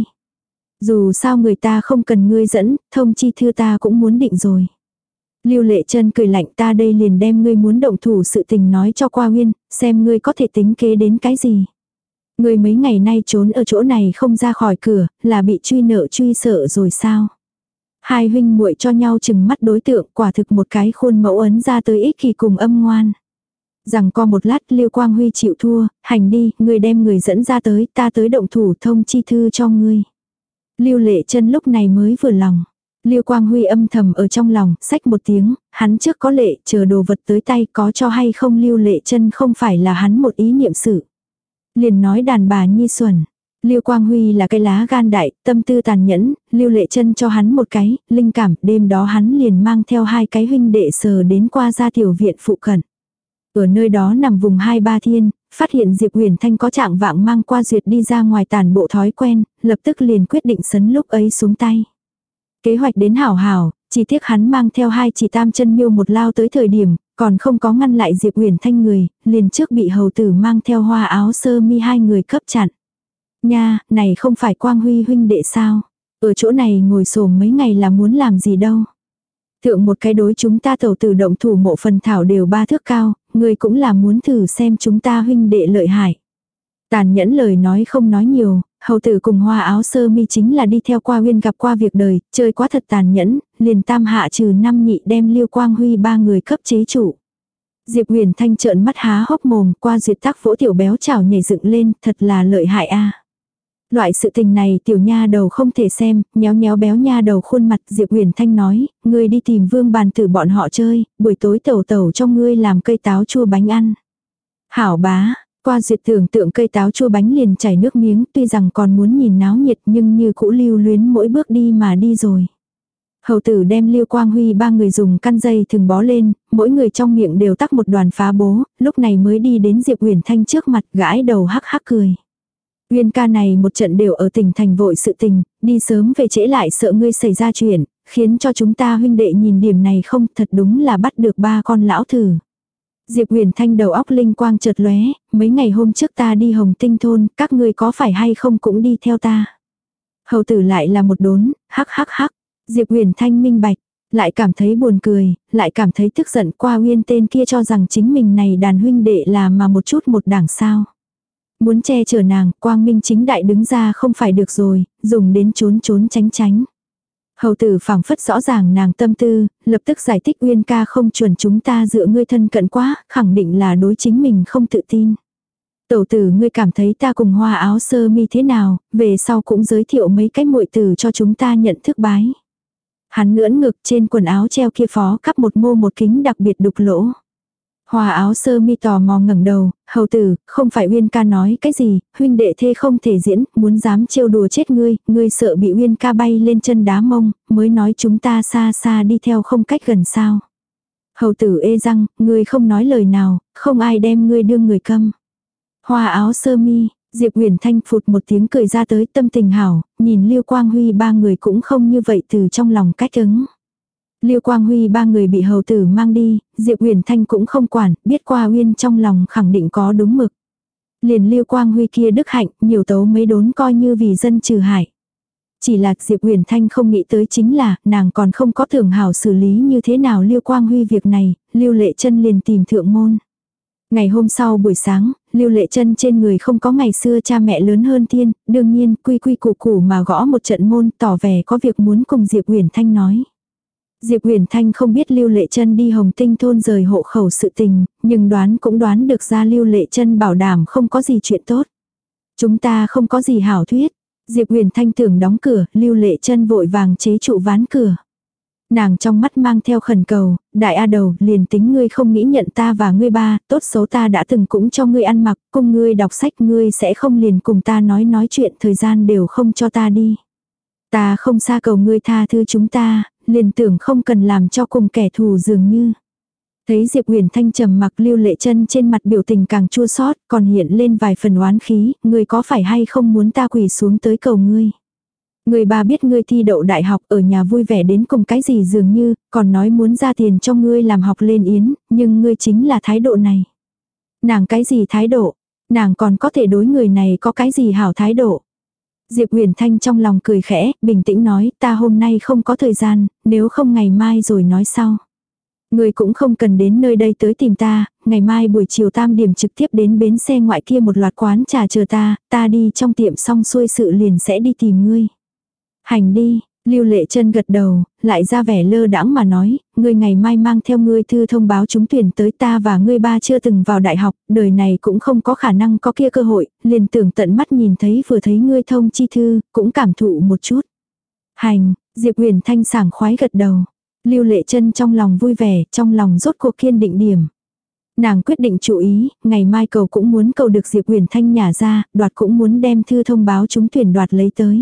Dù sao người ta không cần ngươi dẫn, thông chi thư ta cũng muốn định rồi. Lưu Lệ Trân cười lạnh, ta đây liền đem ngươi muốn động thủ sự tình nói cho Qua Uyên, xem ngươi có thể tính kế đến cái gì. Ngươi mấy ngày nay trốn ở chỗ này không ra khỏi cửa, là bị truy nợ truy sợ rồi sao? Hai huynh muội cho nhau chừng mắt đối tượng, quả thực một cái khuôn mẫu ấn ra tới ích kỳ cùng âm ngoan. Rằng co một lát, Lưu Quang Huy chịu thua, hành đi, ngươi đem người dẫn ra tới, ta tới động thủ thông chi thư cho ngươi. Lưu Lệ Trân lúc này mới vừa lòng. Lưu Quang Huy âm thầm ở trong lòng, xách một tiếng, hắn trước có lệ, chờ đồ vật tới tay có cho hay không. Lưu Lệ Trân không phải là hắn một ý niệm sự. Liền nói đàn bà nhi xuẩn. Lưu Quang Huy là cái lá gan đại, tâm tư tàn nhẫn, Lưu Lệ Trân cho hắn một cái, linh cảm, đêm đó hắn liền mang theo hai cái huynh đệ sờ đến qua ra tiểu viện phụ cận. Ở nơi đó nằm vùng hai ba thiên, phát hiện Diệp Huyền Thanh có trạng vạng mang qua duyệt đi ra ngoài tàn bộ thói quen, lập tức liền quyết định sấn lúc ấy xuống tay. Kế hoạch đến hảo hảo, chỉ tiếc hắn mang theo hai chỉ tam chân miêu một lao tới thời điểm, còn không có ngăn lại Diệp Huyền Thanh người, liền trước bị hầu tử mang theo hoa áo sơ mi hai người cấp chặn. Nha, này không phải Quang Huy huynh đệ sao? Ở chỗ này ngồi xổm mấy ngày là muốn làm gì đâu? Thượng một cái đối chúng ta tẩu tử động thủ mộ phần thảo đều ba thước cao, người cũng là muốn thử xem chúng ta huynh đệ lợi hại. Tàn nhẫn lời nói không nói nhiều, hầu tử cùng hoa áo sơ mi chính là đi theo Qua Uyên gặp qua việc đời, chơi quá thật tàn nhẫn, liền tam hạ trừ năm nhị đem Lưu Quang Huy ba người cấp chế chủ. Diệp Huyền Thanh trợn mắt há hốc mồm, Qua duyệt tác vỗ tiểu béo chảo nhảy dựng lên, thật là lợi hại a. Loại sự tình này tiểu nha đầu không thể xem, nhéo nhéo béo nha đầu khuôn mặt. Diệp Huyền Thanh nói, ngươi đi tìm Vương Bàn Tử bọn họ chơi, buổi tối tẩu tẩu cho ngươi làm cây táo chua bánh ăn. Hảo bá, Qua duyệt tưởng tượng cây táo chua bánh liền chảy nước miếng, tuy rằng còn muốn nhìn náo nhiệt nhưng như cũ lưu luyến mỗi bước đi mà đi rồi. Hầu tử đem Lưu Quang Huy ba người dùng căn dây thừng bó lên, mỗi người trong miệng đều tắc một đoàn phá bố, lúc này mới đi đến Diệp Huyền Thanh trước mặt, gãi đầu hắc hắc cười. Uyên ca này một trận đều ở tỉnh thành vội sự tình, đi sớm về trễ lại sợ ngươi xảy ra chuyện, khiến cho chúng ta huynh đệ nhìn điểm này không, thật đúng là bắt được ba con lão thử. Diệp Huyền Thanh đầu óc linh quang chợt lóe, mấy ngày hôm trước ta đi Hồng Tinh thôn, các ngươi có phải hay không cũng đi theo ta. Hầu tử lại là một đốn, hắc hắc hắc. Diệp Huyền Thanh minh bạch, lại cảm thấy buồn cười, lại cảm thấy tức giận. Qua Uyên tên kia cho rằng chính mình này đàn huynh đệ là mà một chút một đảng sao. Muốn che chở nàng, quang minh chính đại đứng ra không phải được rồi, dùng đến trốn trốn tránh tránh. Hầu tử phảng phất rõ ràng nàng tâm tư, lập tức giải thích Uyên ca không chuẩn chúng ta dựa ngươi thân cận quá, khẳng định là đối chính mình không tự tin. Tẩu tử ngươi cảm thấy ta cùng hoa áo sơ mi thế nào, về sau cũng giới thiệu mấy cái muội tử cho chúng ta nhận thức bái. Hắn ngưỡng ngực trên quần áo treo kia phó cắp một mô một kính đặc biệt đục lỗ. Hoa áo sơ mi tò mò ngẩng đầu, hầu tử, không phải Uyên ca nói cái gì, huynh đệ thê không thể diễn, muốn dám trêu đùa chết ngươi, ngươi sợ bị Uyên ca bay lên chân đá mông, mới nói chúng ta xa xa đi theo không cách gần sao. Hầu tử ê răng, ngươi không nói lời nào, không ai đem ngươi đương người câm. Hoa áo sơ mi, Diệp Huyền Thanh phụt một tiếng cười ra tới, tâm tình hảo, nhìn Lưu Quang Huy ba người cũng không như vậy từ trong lòng cách ứng. Lưu Quang Huy ba người bị hầu tử mang đi, Diệp Huyền Thanh cũng không quản, biết Qua Uyên trong lòng khẳng định có đúng mực. Liền Lưu Quang Huy kia đức hạnh, nhiều tấu mấy đốn coi như vì dân trừ hại. Chỉ là Diệp Huyền Thanh không nghĩ tới chính là, nàng còn không có thường hảo xử lý như thế nào Lưu Quang Huy việc này, Lưu Lệ Trân liền tìm thượng môn. Ngày hôm sau buổi sáng, Lưu Lệ Trân trên người không có ngày xưa cha mẹ lớn hơn thiên, đương nhiên quy quy củ củ mà gõ một trận môn tỏ vẻ có việc muốn cùng Diệp Huyền Thanh nói. Diệp Huyền Thanh không biết Lưu Lệ Trân đi Hồng Tinh thôn rời hộ khẩu sự tình, nhưng đoán cũng đoán được ra Lưu Lệ Trân bảo đảm không có gì chuyện tốt. Chúng ta không có gì hảo thuyết. Diệp Huyền Thanh tưởng đóng cửa, Lưu Lệ Trân vội vàng chế trụ ván cửa. Nàng trong mắt mang theo khẩn cầu, đại a đầu, liền tính ngươi không nghĩ nhận ta và ngươi ba, tốt xấu ta đã từng cũng cho ngươi ăn mặc, cùng ngươi đọc sách, ngươi sẽ không liền cùng ta nói nói chuyện thời gian đều không cho ta đi. Ta không xa cầu ngươi tha thứ chúng ta, liền tưởng không cần làm cho cùng kẻ thù dường như. Thấy Diệp Huyền Thanh trầm mặc, Lưu Lệ Chân trên mặt biểu tình càng chua xót, còn hiện lên vài phần oán khí, ngươi có phải hay không muốn ta quỳ xuống tới cầu ngươi? Người bà biết ngươi thi đậu đại học ở nhà vui vẻ đến cùng cái gì dường như, còn nói muốn ra tiền cho ngươi làm học lên yến, nhưng ngươi chính là thái độ này. Nàng cái gì thái độ? Nàng còn có thể đối người này có cái gì hảo thái độ? Diệp Huyền Thanh trong lòng cười khẽ, bình tĩnh nói, ta hôm nay không có thời gian, nếu không ngày mai rồi nói sau. Ngươi cũng không cần đến nơi đây tới tìm ta, ngày mai buổi chiều tam điểm trực tiếp đến bến xe ngoại kia một loạt quán trà chờ ta, ta đi trong tiệm xong xuôi sự liền sẽ đi tìm ngươi. Hành đi, Lưu Lệ Chân gật đầu, lại ra vẻ lơ đãng mà nói, ngươi ngày mai mang theo ngươi thư thông báo trúng tuyển tới, ta và ngươi ba chưa từng vào đại học, đời này cũng không có khả năng có kia cơ hội, liền tưởng tận mắt nhìn thấy vừa thấy ngươi thông chi thư, cũng cảm thụ một chút. Hành, Diệp Huyền Thanh sảng khoái gật đầu. Lưu Lệ Chân trong lòng vui vẻ, trong lòng rốt cuộc kiên định điểm. Nàng quyết định chú ý, ngày mai cầu cũng muốn cầu được Diệp Huyền Thanh nhả ra, đoạt cũng muốn đem thư thông báo trúng tuyển đoạt lấy tới.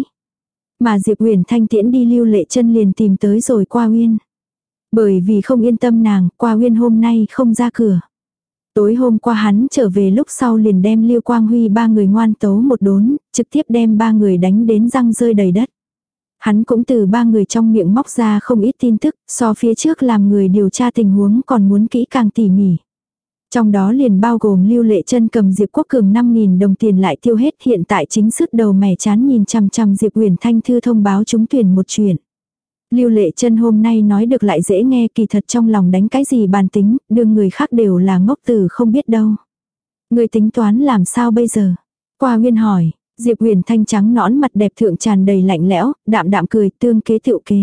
Mà Diệp Huyền Thanh tiễn đi Lưu Lệ Chân liền tìm tới rồi Qua Uyên. Bởi vì không yên tâm nàng, Qua Uyên hôm nay không ra cửa. Tối hôm qua hắn trở về lúc sau liền đem Lưu Quang Huy ba người ngoan tấu một đốn, trực tiếp đem ba người đánh đến răng rơi đầy đất. Hắn cũng từ ba người trong miệng móc ra không ít tin tức, so phía trước làm người điều tra tình huống còn muốn kỹ càng tỉ mỉ. Trong đó liền bao gồm Lưu Lệ Chân cầm Diệp Quốc Cường năm nghìn đồng tiền lại tiêu hết, hiện tại chính sứt đầu mẻ chán nhìn chằm chằm Diệp Huyền Thanh thư thông báo trúng tuyển một chuyện. Lưu Lệ Chân hôm nay nói được lại dễ nghe, kỳ thật trong lòng đánh cái gì bàn tính, đương người khác đều là ngốc tử không biết đâu. Người tính toán làm sao bây giờ? Qua Uyên hỏi. Diệp Huyền Thanh trắng nõn mặt đẹp thượng tràn đầy lạnh lẽo, đạm đạm cười, tương kế tựu kế.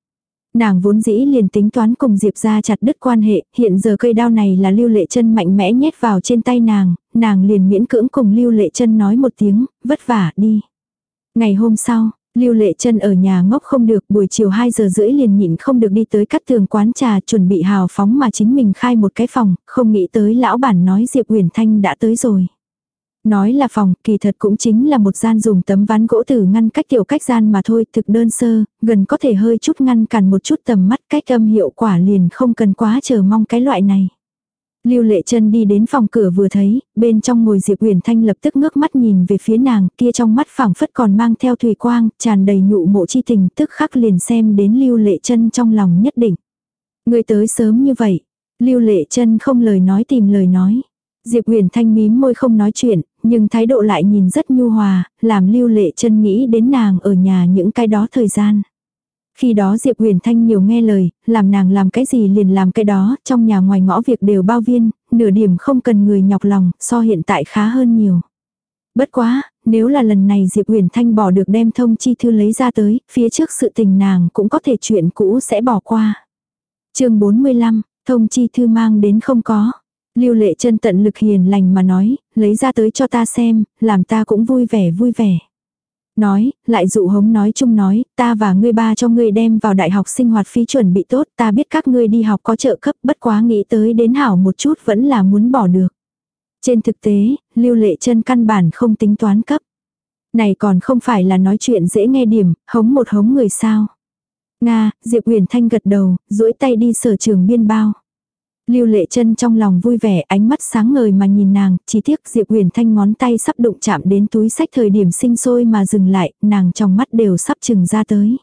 Nàng vốn dĩ liền tính toán cùng Diệp gia chặt đứt quan hệ, hiện giờ cây đao này là Lưu Lệ Chân mạnh mẽ nhét vào trên tay nàng, nàng liền miễn cưỡng cùng Lưu Lệ Chân nói một tiếng, vất vả đi. Ngày hôm sau, Lưu Lệ Chân ở nhà ngốc không được, buổi chiều hai giờ rưỡi liền nhịn không được đi tới Cát Tường quán trà chuẩn bị hào phóng mà chính mình khai một cái phòng, không nghĩ tới lão bản nói Diệp Huyền Thanh đã tới rồi. Nói là phòng, kỳ thật cũng chính là một gian dùng tấm ván gỗ tử ngăn cách tiểu cách gian mà thôi, thực đơn sơ, gần có thể hơi chút ngăn cản một chút tầm mắt, cách âm hiệu quả liền không cần quá chờ mong cái loại này. Lưu Lệ Chân đi đến phòng cửa vừa thấy, bên trong ngồi Diệp Huyền Thanh lập tức ngước mắt nhìn về phía nàng, kia trong mắt phảng phất còn mang theo thủy quang, tràn đầy nhụ mộ chi tình, tức khắc liền xem đến Lưu Lệ Chân trong lòng nhất định. Người tới sớm như vậy, Lưu Lệ Chân không lời nói tìm lời nói. Diệp Huyền Thanh mím môi không nói chuyện, nhưng thái độ lại nhìn rất nhu hòa, làm Lưu Lệ Chân nghĩ đến nàng ở nhà những cái đó thời gian. Khi đó Diệp Huyền Thanh nhiều nghe lời, làm nàng làm cái gì liền làm cái đó, trong nhà ngoài ngõ việc đều bao viên, nửa điểm không cần người nhọc lòng, so hiện tại khá hơn nhiều. Bất quá, nếu là lần này Diệp Huyền Thanh bỏ được đem thông chi thư lấy ra tới, phía trước sự tình nàng cũng có thể chuyện cũ sẽ bỏ qua. Chương bốn mươi lăm, thông chi thư mang đến không có. Lưu Lệ Chân tận lực hiền lành mà nói, lấy ra tới cho ta xem, làm ta cũng vui vẻ vui vẻ. Nói, lại dụ hống nói chung nói, ta và ngươi ba cho ngươi đem vào đại học sinh hoạt phí chuẩn bị tốt, ta biết các ngươi đi học có trợ cấp, bất quá nghĩ tới đến hảo một chút vẫn là muốn bỏ được. Trên thực tế, Lưu Lệ Chân căn bản không tính toán cấp. Này còn không phải là nói chuyện dễ nghe điểm, hống một hống người sao. Nga, Diệp Huyền Thanh gật đầu, duỗi tay đi sở trường biên bao. Lưu Lệ Chân trong lòng vui vẻ, ánh mắt sáng ngời mà nhìn nàng, chỉ tiếc Diệp Huyền Thanh ngón tay sắp đụng chạm đến túi sách thời điểm sinh sôi mà dừng lại, nàng trong mắt đều sắp trừng ra tới.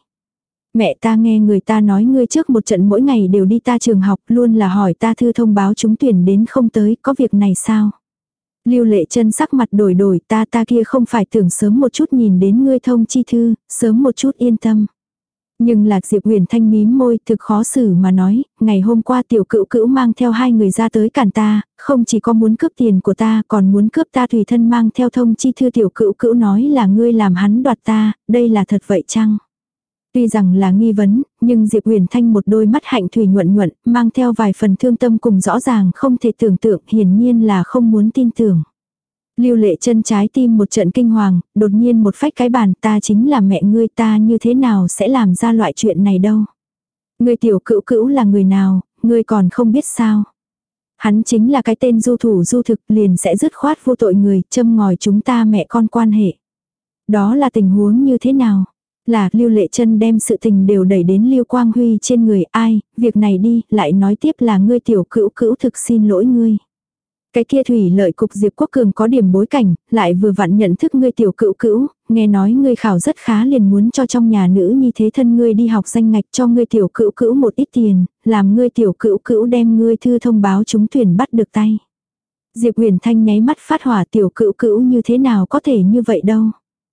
Mẹ ta nghe người ta nói ngươi trước một trận mỗi ngày đều đi ta trường học, luôn là hỏi ta thư thông báo trúng tuyển đến không tới, có việc này sao? Lưu Lệ Chân sắc mặt đổi đổi, ta ta kia không phải tưởng sớm một chút nhìn đến ngươi thông chi thư, sớm một chút yên tâm. Nhưng Lạc Diệp Huyền Thanh mím môi thực khó xử mà nói, ngày hôm qua tiểu cữu cữu mang theo hai người ra tới cản ta, không chỉ có muốn cướp tiền của ta còn muốn cướp ta tùy thân mang theo thông chi thư, tiểu cữu cữu nói là ngươi làm hắn đoạt ta, đây là thật vậy chăng? Tuy rằng là nghi vấn, nhưng Diệp Huyền Thanh một đôi mắt hạnh thủy nhuận nhuận, mang theo vài phần thương tâm cùng rõ ràng không thể tưởng tượng, hiển nhiên là không muốn tin tưởng. Lưu Lệ Chân trái tim một trận kinh hoàng, đột nhiên một phách cái bàn, ta chính là mẹ ngươi, ta như thế nào sẽ làm ra loại chuyện này đâu. Ngươi tiểu cữu cữu là người nào, ngươi còn không biết sao. Hắn chính là cái tên du thủ du thực, liền sẽ dứt khoát vô tội người, châm ngòi chúng ta mẹ con quan hệ. Đó là tình huống như thế nào? Là Lưu Lệ Trân đem sự tình đều đẩy đến Lưu Quang Huy trên người. Ai, việc này đi, lại nói tiếp là ngươi tiểu cữu cữu thực xin lỗi ngươi. Cái kia thủy lợi cục Diệp Quốc Cường có điểm bối cảnh, lại vừa vặn nhận thức ngươi tiểu cữu cữu, nghe nói ngươi khảo rất khá liền muốn cho trong nhà nữ nhi thế thân ngươi đi học danh ngạch cho ngươi tiểu cữu cữu một ít tiền, làm ngươi tiểu cữu cữu đem ngươi thư thông báo trúng tuyển bắt được tay. Diệp Huyền Thanh nháy mắt phát hỏa, tiểu cữu cữu như thế nào có thể như vậy đâu.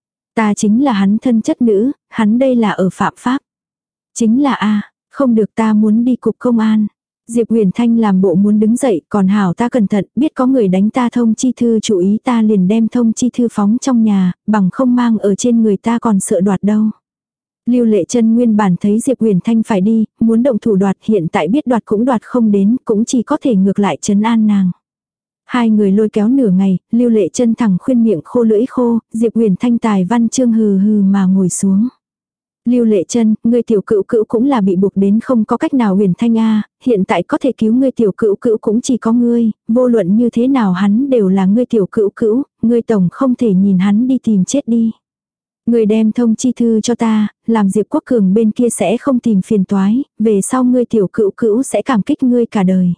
Ta chính là hắn thân chất nữ, hắn đây là ở phạm pháp. Chính là a, không được, ta muốn đi cục công an. Diệp Huyền Thanh làm bộ muốn đứng dậy, còn hảo ta cẩn thận, biết có người đánh ta thông chi thư chú ý ta liền đem thông chi thư phóng trong nhà, bằng không mang ở trên người ta còn sợ đoạt đâu. Lưu Lệ Trân nguyên bản thấy Diệp Huyền Thanh phải đi, muốn động thủ đoạt, hiện tại biết đoạt cũng đoạt không đến, cũng chỉ có thể ngược lại trấn an nàng. Hai người lôi kéo nửa ngày, Lưu Lệ Trân thẳng khuyên miệng khô lưỡi khô, Diệp Huyền Thanh tài văn chương hừ hừ mà ngồi xuống. Lưu Lệ Trân, ngươi tiểu cữu cữu cũng là bị buộc đến không có cách nào. Huyền Thanh a, hiện tại có thể cứu ngươi tiểu cữu cữu cũng chỉ có ngươi, vô luận như thế nào hắn đều là ngươi tiểu cữu cữu, ngươi tổng không thể nhìn hắn đi tìm chết đi. Ngươi đem thông chi thư cho ta, làm Diệp Quốc Cường bên kia sẽ không tìm phiền toái, về sau ngươi tiểu cữu cữu sẽ cảm kích ngươi cả đời.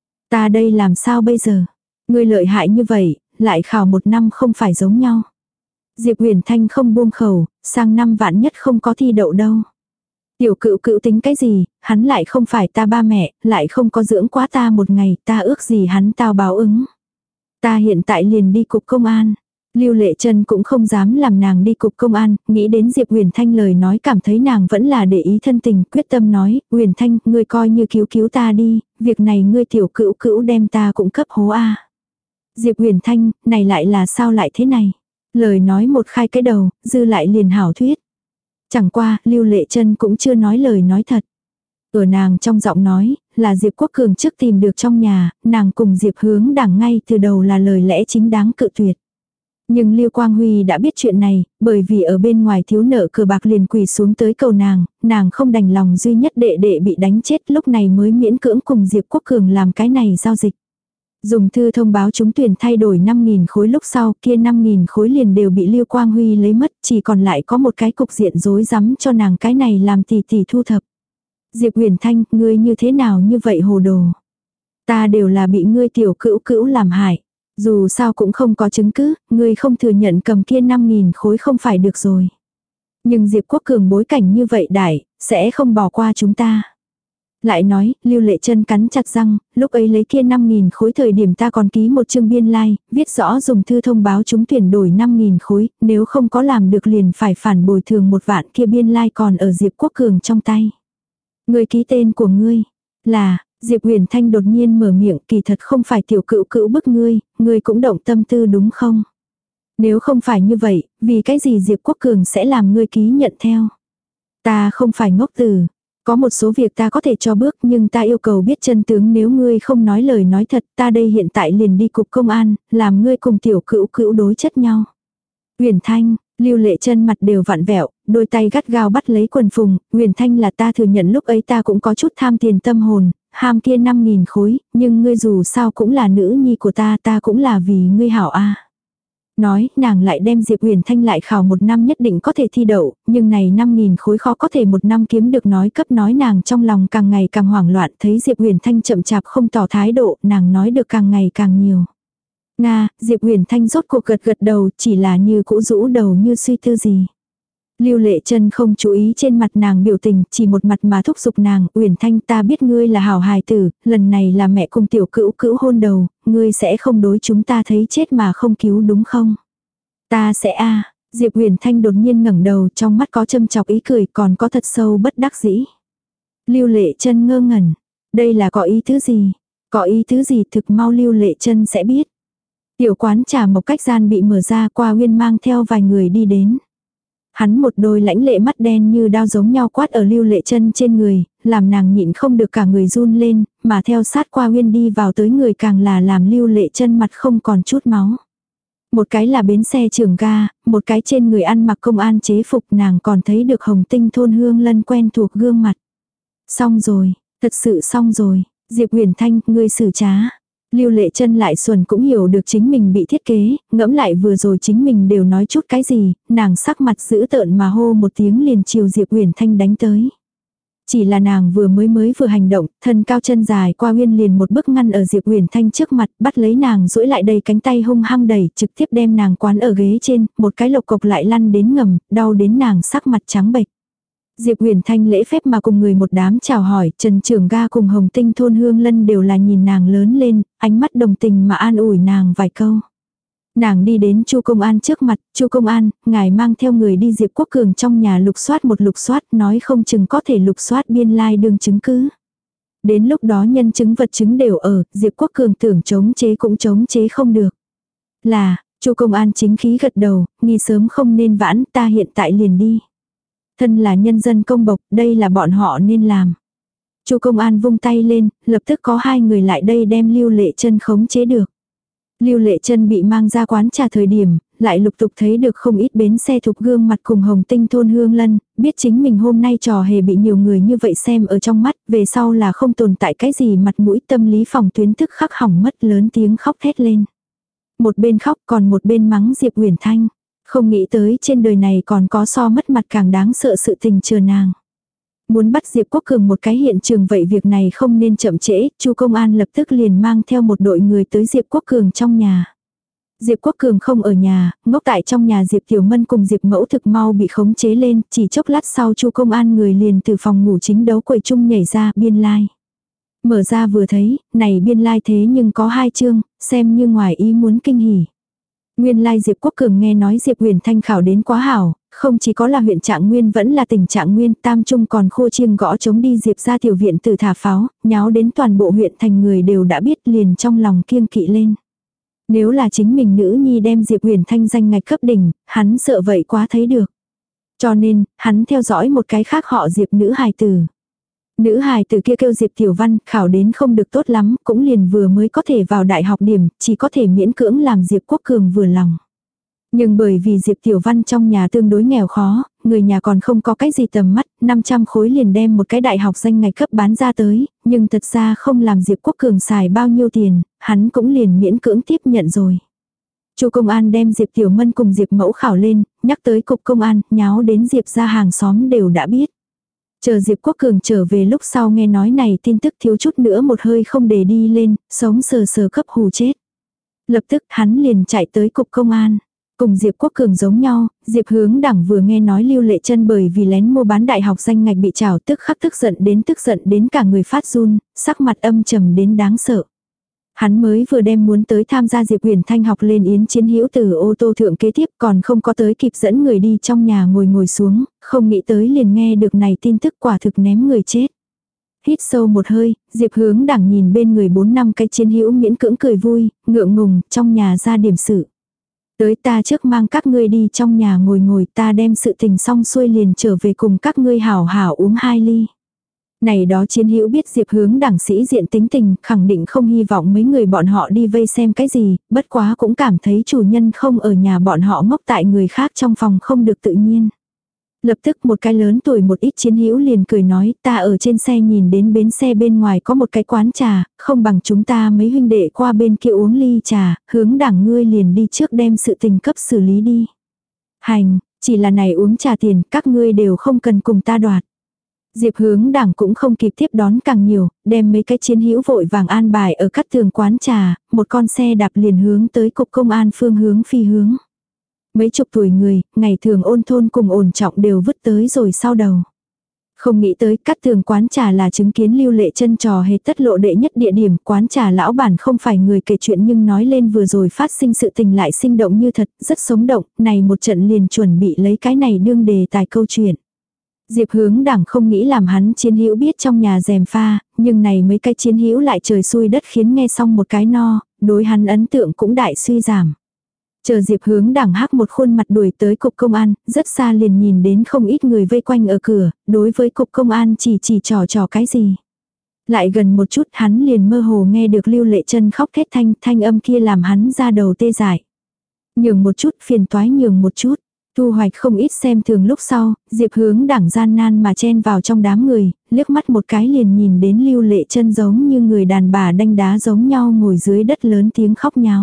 Ta đây làm sao bây giờ? Ngươi lợi hại như vậy, lại khảo một năm không phải giống nhau. Diệp Huyền Thanh không buông khẩu, sang năm vạn nhất không có thi đậu đâu. Tiểu cữu cữu tính cái gì, hắn lại không phải ta ba mẹ, lại không có dưỡng quá ta một ngày, ta ước gì hắn tao báo ứng. Ta hiện tại liền đi cục công an. Lưu Lệ Trân cũng không dám làm nàng đi cục công an, nghĩ đến Diệp Huyền Thanh lời nói cảm thấy nàng vẫn là để ý thân tình, quyết tâm nói, Huyền Thanh, ngươi coi như cứu cứu ta đi, việc này ngươi tiểu cữu cữu đem ta cũng cấp hố a. Diệp Huyền Thanh, này lại là sao lại thế này? Lời nói một khai cái đầu, dư lại liền hảo thuyết. Chẳng qua, Lưu Lệ Trân cũng chưa nói lời nói thật. Ở nàng trong giọng nói, là Diệp Quốc Cường trước tìm được trong nhà, nàng cùng Diệp Hướng Đảng ngay từ đầu là lời lẽ chính đáng cự tuyệt. Nhưng Lưu Quang Huy đã biết chuyện này, bởi vì ở bên ngoài thiếu nợ cờ bạc liền quỳ xuống tới cầu nàng, nàng không đành lòng duy nhất đệ đệ bị đánh chết, lúc này mới miễn cưỡng cùng Diệp Quốc Cường làm cái này giao dịch. Dùng thư thông báo trúng tuyển thay đổi năm nghìn khối lúc sau, kia năm nghìn khối liền đều bị Lưu Quang Huy lấy mất, chỉ còn lại có một cái cục diện rối rắm cho nàng cái này làm tỷ tỷ thu thập. Diệp Huyền Thanh, ngươi như thế nào như vậy hồ đồ? Ta đều là bị ngươi tiểu cữu cữu làm hại. Dù sao cũng không có chứng cứ, ngươi không thừa nhận cầm kia năm nghìn khối không phải được rồi. Nhưng Diệp Quốc Cường bối cảnh như vậy đại, sẽ không bỏ qua chúng ta. Lại nói, Lưu Lệ Trân cắn chặt răng, lúc ấy lấy kia năm nghìn khối thời điểm ta còn ký một chương biên lai, like, viết rõ dùng thư thông báo trúng tuyển đổi năm nghìn khối, nếu không có làm được liền phải phản bồi thường một vạn, kia biên lai like còn ở Diệp Quốc Cường trong tay. Người ký tên của ngươi là, Diệp Huyền Thanh đột nhiên mở miệng, kỳ thật không phải tiểu cữu cữu bức ngươi, ngươi cũng động tâm tư đúng không? Nếu không phải như vậy, vì cái gì Diệp Quốc Cường sẽ làm ngươi ký nhận theo? Ta không phải ngốc tử. Có một số việc ta có thể cho bước nhưng ta yêu cầu biết chân tướng, nếu ngươi không nói lời nói thật ta đây hiện tại liền đi cục công an, làm ngươi cùng tiểu cữu cữu đối chất nhau. Huyền Thanh, Lưu Lệ Trân mặt đều vặn vẹo, đôi tay gắt gao bắt lấy quần phùng, Huyền Thanh là ta thừa nhận lúc ấy ta cũng có chút tham tiền tâm hồn, ham kia năm nghìn khối, nhưng ngươi dù sao cũng là nữ nhi của ta, ta cũng là vì ngươi hảo a. Nói, nàng lại đem Diệp Huyền Thanh lại khảo một năm nhất định có thể thi đậu, nhưng này năm nghìn khối khó có thể một năm kiếm được, nói cấp nói nàng trong lòng càng ngày càng hoảng loạn, thấy Diệp Huyền Thanh chậm chạp không tỏ thái độ, nàng nói được càng ngày càng nhiều. Nga, Diệp Huyền Thanh rốt cuộc gật gật đầu, chỉ là như cũ rũ đầu như suy tư gì. Lưu Lệ Trân không chú ý trên mặt nàng biểu tình, chỉ một mặt mà thúc giục nàng, Huyền Thanh ta biết ngươi là hảo hài tử, lần này là mẹ cùng tiểu cữu cữu hôn đầu, ngươi sẽ không đối chúng ta thấy chết mà không cứu đúng không? Ta sẽ a. Diệp Huyền Thanh đột nhiên ngẩng đầu, trong mắt có châm chọc ý cười, còn có thật sâu bất đắc dĩ. Lưu Lệ Trân ngơ ngẩn, đây là có ý tứ gì? Có ý tứ gì thực mau Lưu Lệ Trân sẽ biết. Tiểu quán trà Mộc Cách Gian bị mở ra, Qua Uyên mang theo vài người đi đến. Hắn một đôi lãnh lệ mắt đen như đao giống nhau quát ở Lưu Lệ Trân trên người, làm nàng nhịn không được cả người run lên, mà theo sát Qua Uyên đi vào tới người càng là làm Lưu Lệ Trân mặt không còn chút máu. Một cái là bến xe trường ga, một cái trên người ăn mặc công an chế phục, nàng còn thấy được Hồng Tinh thôn Hương Lân quen thuộc gương mặt. Xong rồi, thật sự xong rồi, Diệp Huyền Thanh, ngươi xử trá. Lưu Lệ Trân lại xuẩn cũng hiểu được chính mình bị thiết kế, ngẫm lại vừa rồi chính mình đều nói chút cái gì, nàng sắc mặt dữ tợn mà hô một tiếng liền chiều Diệp Uyển Thanh đánh tới. Chỉ là nàng vừa mới mới vừa hành động, thân cao chân dài qua Uyên liền một bước ngăn ở Diệp Uyển Thanh trước mặt, bắt lấy nàng duỗi lại đầy cánh tay hung hăng đẩy, trực tiếp đem nàng quán ở ghế trên, một cái lộc cộc lại lăn đến ngầm, đau đến nàng sắc mặt trắng bệch. Diệp Uyển Thanh lễ phép mà cùng người một đám chào hỏi, Trần Trưởng Ga cùng Hồng Tinh thôn Hương Lân đều là nhìn nàng lớn lên, ánh mắt đồng tình mà an ủi nàng vài câu. Nàng đi đến Chu Công An trước mặt, Chu Công An, ngài mang theo người đi Diệp Quốc Cường trong nhà lục soát một lục soát, nói không chừng có thể lục soát biên lai like đương chứng cứ. Đến lúc đó nhân chứng vật chứng đều ở, Diệp Quốc Cường tưởng chống chế cũng chống chế không được. Là, Chu Công An chính khí gật đầu, nghi sớm không nên vãn, ta hiện tại liền đi. Thân là nhân dân công bộc, đây là bọn họ nên làm. Chu Công An vung tay lên, lập tức có hai người lại đây đem Lưu Lệ Trân khống chế được. Lưu Lệ Trân bị mang ra quán trà thời điểm, lại lục tục thấy được không ít bến xe thục gương mặt cùng Hồng Tinh thôn Hương Lân, biết chính mình hôm nay trò hề bị nhiều người như vậy xem ở trong mắt, về sau là không tồn tại cái gì mặt mũi, tâm lý phòng tuyến tức khắc hỏng mất, lớn tiếng khóc thét lên. Một bên khóc còn một bên mắng Diệp Uyển Thanh. Không nghĩ tới trên đời này còn có so mất mặt càng đáng sợ sự tình chờ nàng. Muốn bắt Diệp Quốc Cường một cái hiện trường, vậy việc này không nên chậm trễ, Chu Công An lập tức liền mang theo một đội người tới Diệp Quốc Cường trong nhà. Diệp Quốc Cường không ở nhà, ngốc tại trong nhà Diệp Tiểu Mân cùng Diệp Mẫu thực mau bị khống chế lên, chỉ chốc lát sau Chu Công An người liền từ phòng ngủ chính đấu quầy chung nhảy ra, biên lai. Like. Mở ra vừa thấy, này biên lai like thế nhưng có hai chương, xem như ngoài ý muốn kinh hỉ. Nguyên lai Diệp Quốc Cường nghe nói Diệp Uyển Thanh khảo đến quá hảo, không chỉ có là huyện Trạng Nguyên vẫn là tỉnh Trạng Nguyên, tam trung còn khô chiêng gõ chống đi Diệp ra tiểu viện từ thả pháo, nháo đến toàn bộ huyện thành người đều đã biết, liền trong lòng kiêng kỵ lên. Nếu là chính mình nữ nhi đem Diệp Uyển Thanh danh ngạch cấp đỉnh, hắn sợ vậy quá thấy được. Cho nên, hắn theo dõi một cái khác họ Diệp nữ hài tử. Nữ hài tử kia kêu Diệp Tiểu Văn, khảo đến không được tốt lắm, cũng liền vừa mới có thể vào đại học điểm, chỉ có thể miễn cưỡng làm Diệp Quốc Cường vừa lòng. Nhưng bởi vì Diệp Tiểu Văn trong nhà tương đối nghèo khó, người nhà còn không có cái gì tầm mắt, năm trăm khối liền đem một cái đại học danh ngạch cấp bán ra tới, nhưng thật ra không làm Diệp Quốc Cường xài bao nhiêu tiền, hắn cũng liền miễn cưỡng tiếp nhận rồi. Chu Công An đem Diệp Tiểu Mân cùng Diệp Mẫu khảo lên, nhắc tới cục công an, nháo đến Diệp ra hàng xóm đều đã biết. Chờ Diệp Quốc Cường trở về lúc sau nghe nói này tin tức thiếu chút nữa một hơi không để đi lên, sống sờ sờ cấp hù chết. Lập tức hắn liền chạy tới cục công an. Cùng Diệp Quốc Cường giống nhau, Diệp Hướng Đẳng vừa nghe nói Lưu Lệ Trân bởi vì lén mua bán đại học danh ngạch bị trảo, tức khắc tức giận đến tức giận đến cả người phát run, sắc mặt âm trầm đến đáng sợ. Hắn mới vừa đem muốn tới tham gia Diệp Uyển Thanh học lên yến chiến hữu từ ô tô thượng kế tiếp, còn không có tới kịp dẫn người đi trong nhà ngồi ngồi xuống, không nghĩ tới liền nghe được này tin tức, quả thực ném người chết. Hít sâu một hơi, Diệp Hướng Đẳng nhìn bên người bốn năm cái chiến hữu miễn cưỡng cười vui, ngượng ngùng, trong nhà ra điểm sự. Tới ta trước mang các ngươi đi trong nhà ngồi ngồi, ta đem sự tình xong xuôi liền trở về cùng các ngươi hảo hảo uống hai ly. Này đó chiến hữu biết Diệp Hướng Đẳng sĩ diện tính tình, khẳng định không hy vọng mấy người bọn họ đi vây xem cái gì, bất quá cũng cảm thấy chủ nhân không ở nhà bọn họ ngốc tại người khác trong phòng không được tự nhiên. Lập tức một cái lớn tuổi một ít chiến hữu liền cười nói, ta ở trên xe nhìn đến bến xe bên ngoài có một cái quán trà, không bằng chúng ta mấy huynh đệ qua bên kia uống ly trà, Hướng Đẳng ngươi liền đi trước đem sự tình cấp xử lý đi. Hành, chỉ là này uống trà tiền, các ngươi đều không cần cùng ta đoạt. Diệp Hướng Đẳng cũng không kịp tiếp đón càng nhiều, đem mấy cái chiến hữu vội vàng an bài ở cắt tường quán trà, một con xe đạp liền hướng tới cục công an phương hướng phi hướng. Mấy chục tuổi người, ngày thường ôn thôn cùng ổn trọng đều vứt tới rồi sau đầu. Không nghĩ tới cắt tường quán trà là chứng kiến Lưu Lệ Trân trò hề tất lộ đệ nhất địa điểm, quán trà lão bản không phải người kể chuyện nhưng nói lên vừa rồi phát sinh sự tình lại sinh động như thật, rất sống động, này một trận liền chuẩn bị lấy cái này đương đề tài câu chuyện. Diệp Hướng Đẳng không nghĩ làm hắn chiến hữu biết trong nhà rèm pha, nhưng này mấy cái chiến hữu lại trời xui đất khiến nghe xong một cái no, đối hắn ấn tượng cũng đại suy giảm. Chờ Diệp Hướng Đẳng hắc một khuôn mặt đuổi tới cục công an, rất xa liền nhìn đến không ít người vây quanh ở cửa, đối với cục công an chỉ chỉ trò trò cái gì. Lại gần một chút hắn liền mơ hồ nghe được Lưu Lệ Trân khóc thét thanh, thanh âm kia làm hắn ra đầu tê dại. Nhường một chút, phiền toái nhường một chút. Thu hoạch không ít xem thường lúc sau, Diệp Hướng Đảng gian nan mà chen vào trong đám người, liếc mắt một cái liền nhìn đến Lưu Lệ Chân giống như người đàn bà đanh đá giống nhau ngồi dưới đất lớn tiếng khóc nháo.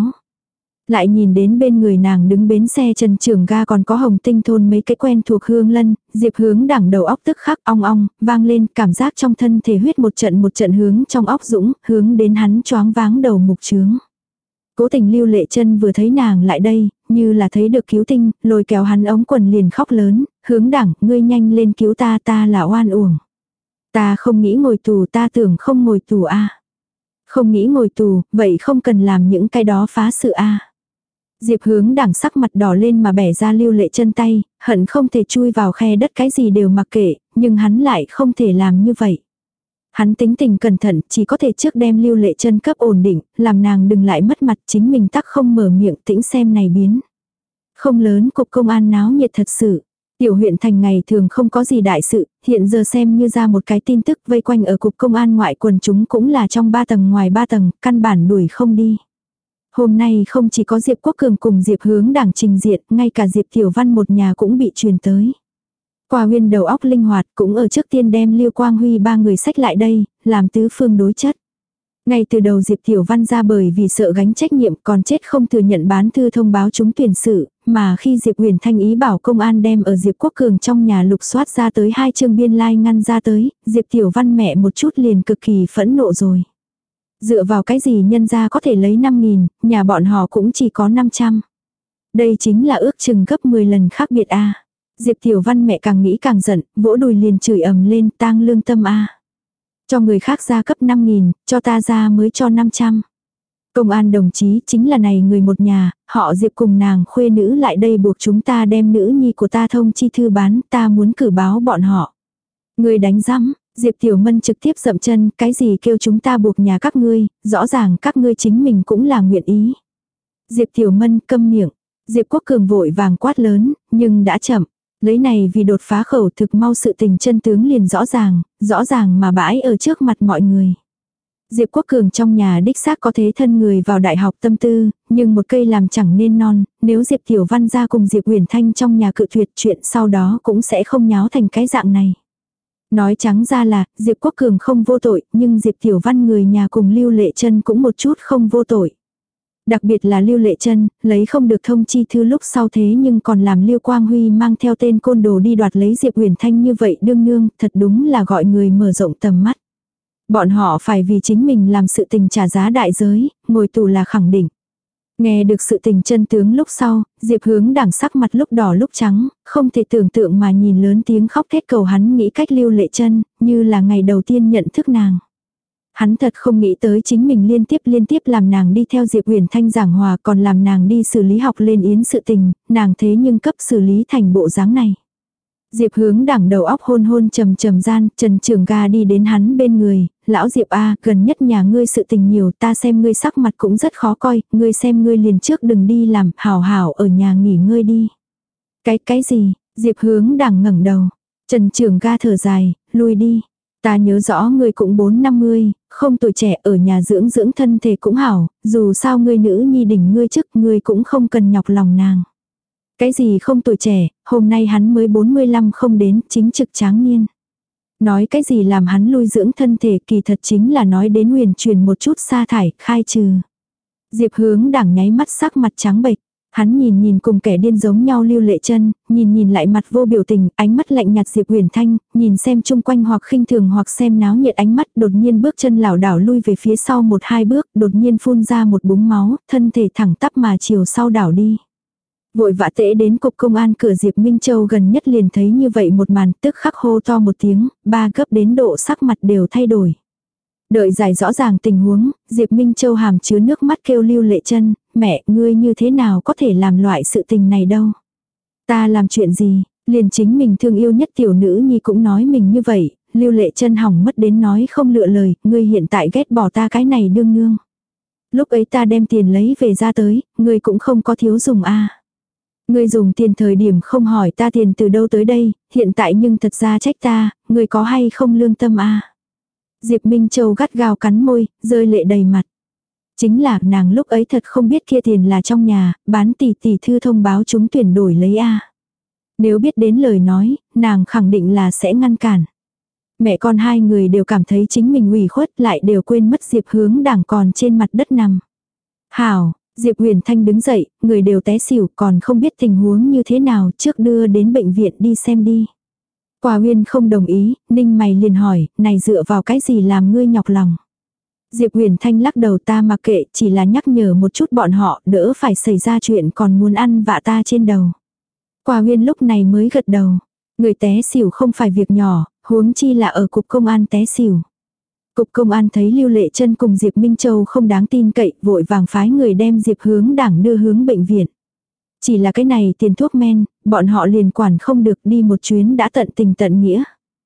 Lại nhìn đến bên người nàng đứng bến xe Trần Trường Ga còn có Hồng Tinh thôn mấy cái quen thuộc Hương Lân, Diệp Hướng Đảng đầu óc tức khắc ong ong, vang lên, cảm giác trong thân thể huyết một trận một trận hướng trong óc dũng, hướng đến hắn choáng váng đầu mục trướng. Cố Tình Lưu Lệ Chân vừa thấy nàng lại đây, như là thấy được cứu tinh, lôi kéo hắn ống quần liền khóc lớn, Hướng Đảng, ngươi nhanh lên cứu ta, ta là oan uổng. Ta không nghĩ ngồi tù, ta tưởng không ngồi tù a. Không nghĩ ngồi tù, vậy không cần làm những cái đó phá sự a. Diệp Hướng Đảng sắc mặt đỏ lên mà bẻ ra Lưu Lệ Chân tay, hận không thể chui vào khe đất cái gì đều mặc kệ, nhưng hắn lại không thể làm như vậy. Hắn tính tình cẩn thận, chỉ có thể trước đem Lưu Lệ Chân cấp ổn định, làm nàng đừng lại mất mặt, chính mình tắc không mở miệng tĩnh xem này biến. Không lớn cục công an náo nhiệt thật sự. Tiểu huyện thành ngày thường không có gì đại sự, hiện giờ xem như ra một cái tin tức vây quanh ở cục công an ngoại quần chúng cũng là trong ba tầng ngoài ba tầng, căn bản đuổi không đi. Hôm nay không chỉ có Diệp Quốc Cường cùng Diệp Hướng Đảng trình diện, ngay cả Diệp Tiểu Văn một nhà cũng bị truyền tới. Qua Huyên đầu óc linh hoạt cũng ở trước tiên đem Lưu Quang Huy ba người xách lại đây, làm tứ phương đối chất. Ngay từ đầu Diệp Tiểu Văn ra bởi vì sợ gánh trách nhiệm còn chết không thừa nhận bán thư thông báo trúng tuyển sự, mà khi Diệp Huyền Thanh ý bảo công an đem ở Diệp Quốc Cường trong nhà lục soát ra tới hai chương biên lai like ngăn ra tới, Diệp Tiểu Văn mẹ một chút liền cực kỳ phẫn nộ rồi. Dựa vào cái gì nhân ra có thể lấy năm nghìn, nhà bọn họ cũng chỉ có năm trăm. Đây chính là ước chừng gấp mười lần khác biệt a. Diệp Tiểu Văn mẹ càng nghĩ càng giận, vỗ đùi liền chửi ầm lên, tang lương tâm a. Cho người khác ra cấp năm nghìn, cho ta ra mới cho năm trăm. Công an đồng chí chính là này người một nhà, họ Diệp cùng nàng khuê nữ lại đây buộc chúng ta đem nữ nhi của ta thông chi thư bán, ta muốn cử báo bọn họ. Người đánh rắm, Diệp Tiểu Mân trực tiếp dậm chân, cái gì kêu chúng ta buộc nhà các ngươi, rõ ràng các ngươi chính mình cũng là nguyện ý. Diệp Tiểu Mân câm miệng, Diệp Quốc Cường vội vàng quát lớn, nhưng đã chậm. Lấy này vì đột phá khẩu thực mau sự tình chân tướng liền rõ ràng, rõ ràng mà bãi ở trước mặt mọi người. Diệp Quốc Cường trong nhà đích xác có thế thân người vào đại học tâm tư, nhưng một cây làm chẳng nên non, nếu Diệp Tiểu Văn ra cùng Diệp Huyền Thanh trong nhà cự tuyệt chuyện sau đó cũng sẽ không nháo thành cái dạng này. Nói trắng ra là, Diệp Quốc Cường không vô tội, nhưng Diệp Tiểu Văn người nhà cùng Lưu Lệ Chân cũng một chút không vô tội. Đặc biệt là Lưu Lệ Chân, lấy không được thông chi thư lúc sau thế nhưng còn làm Lưu Quang Huy mang theo tên côn đồ đi đoạt lấy Diệp Huyền Thanh như vậy đương nương, thật đúng là gọi người mở rộng tầm mắt. Bọn họ phải vì chính mình làm sự tình trả giá đại giới, ngồi tù là khẳng định. Nghe được sự tình chân tướng lúc sau, Diệp Hướng Đảng sắc mặt lúc đỏ lúc trắng, không thể tưởng tượng mà nhìn lớn tiếng khóc thét cầu hắn nghĩ cách Lưu Lệ Chân, như là ngày đầu tiên nhận thức nàng. Hắn thật không nghĩ tới chính mình liên tiếp liên tiếp làm nàng đi theo Diệp Huyền Thanh giảng hòa còn làm nàng đi xử lý học lên yến sự tình, nàng thế nhưng cấp xử lý thành bộ dáng này. Diệp Hướng Đảng đầu óc hôn hôn trầm trầm gian, Trần Trường Ga đi đến hắn bên người, lão Diệp a, gần nhất nhà ngươi sự tình nhiều, ta xem ngươi sắc mặt cũng rất khó coi, ngươi xem ngươi liền trước đừng đi làm, hảo hảo ở nhà nghỉ ngơi đi. Cái cái gì? Diệp Hướng Đảng ngẩng đầu. Trần Trường Ga thở dài, lui đi. Ta nhớ rõ ngươi cũng bốn năm mươi, không tuổi trẻ ở nhà dưỡng dưỡng thân thể cũng hảo, dù sao ngươi nữ nhi đỉnh ngươi chức ngươi cũng không cần nhọc lòng nàng. Cái gì không tuổi trẻ, hôm nay hắn mới bốn mươi lăm không đến, chính trực tráng niên. Nói cái gì làm hắn lui dưỡng thân thể kỳ thật chính là nói đến huyền truyền một chút sa thải, khai trừ. Diệp Hướng Đảng nháy mắt sắc mặt trắng bệch. Hắn nhìn nhìn cùng kẻ điên giống nhau Lưu Lệ Chân, nhìn nhìn lại mặt vô biểu tình, ánh mắt lạnh nhạt Diệp Huyền Thanh, nhìn xem chung quanh hoặc khinh thường hoặc xem náo nhiệt ánh mắt, đột nhiên bước chân lảo đảo lui về phía sau một hai bước, đột nhiên phun ra một búng máu, thân thể thẳng tắp mà chiều sau đảo đi. Vội vã tễ đến cục công an cửa Diệp Minh Châu gần nhất liền thấy như vậy một màn, tức khắc hô to một tiếng, ba gấp đến độ sắc mặt đều thay đổi. Đợi giải rõ ràng tình huống, Diệp Minh Châu hàm chứa nước mắt kêu Lưu Lệ Chân, mẹ, ngươi như thế nào có thể làm loại sự tình này đâu. Ta làm chuyện gì, liền chính mình thương yêu nhất tiểu nữ nhi cũng nói mình như vậy, Lưu Lệ Chân hỏng mất đến nói không lựa lời, ngươi hiện tại ghét bỏ ta cái này đương nương. Lúc ấy ta đem tiền lấy về ra tới, ngươi cũng không có thiếu dùng a. À. Ngươi dùng tiền thời điểm không hỏi ta tiền từ đâu tới đây, hiện tại nhưng thật ra trách ta, ngươi có hay không lương tâm a. À. Diệp Minh Châu gắt gao cắn môi, rơi lệ đầy mặt. Chính là nàng lúc ấy thật không biết kia tiền là trong nhà, bán tỷ tỷ thư thông báo chúng tuyển đổi lấy a. Nếu biết đến lời nói, nàng khẳng định là sẽ ngăn cản. Mẹ con hai người đều cảm thấy chính mình ủy khuất, lại đều quên mất Diệp Hướng Đảng còn trên mặt đất nằm. Hảo, Diệp Huyền Thanh đứng dậy, người đều té xỉu, còn không biết tình huống như thế nào, trước đưa đến bệnh viện đi xem đi. Quả Uyên không đồng ý, ninh mày liền hỏi, này dựa vào cái gì làm ngươi nhọc lòng. Diệp Huyền Thanh lắc đầu, ta mặc kệ, chỉ là nhắc nhở một chút bọn họ, đỡ phải xảy ra chuyện còn muốn ăn vạ ta trên đầu. Quả Uyên lúc này mới gật đầu. Người té xỉu không phải việc nhỏ, huống chi là ở cục công an té xỉu. Cục công an thấy Lưu Lệ Trân cùng Diệp Minh Châu không đáng tin cậy, vội vàng phái người đem Diệp Hướng Đảng đưa hướng bệnh viện. Chỉ là cái này tiền thuốc men, bọn họ liền quản không được, đi một chuyến đã tận tình tận nghĩa.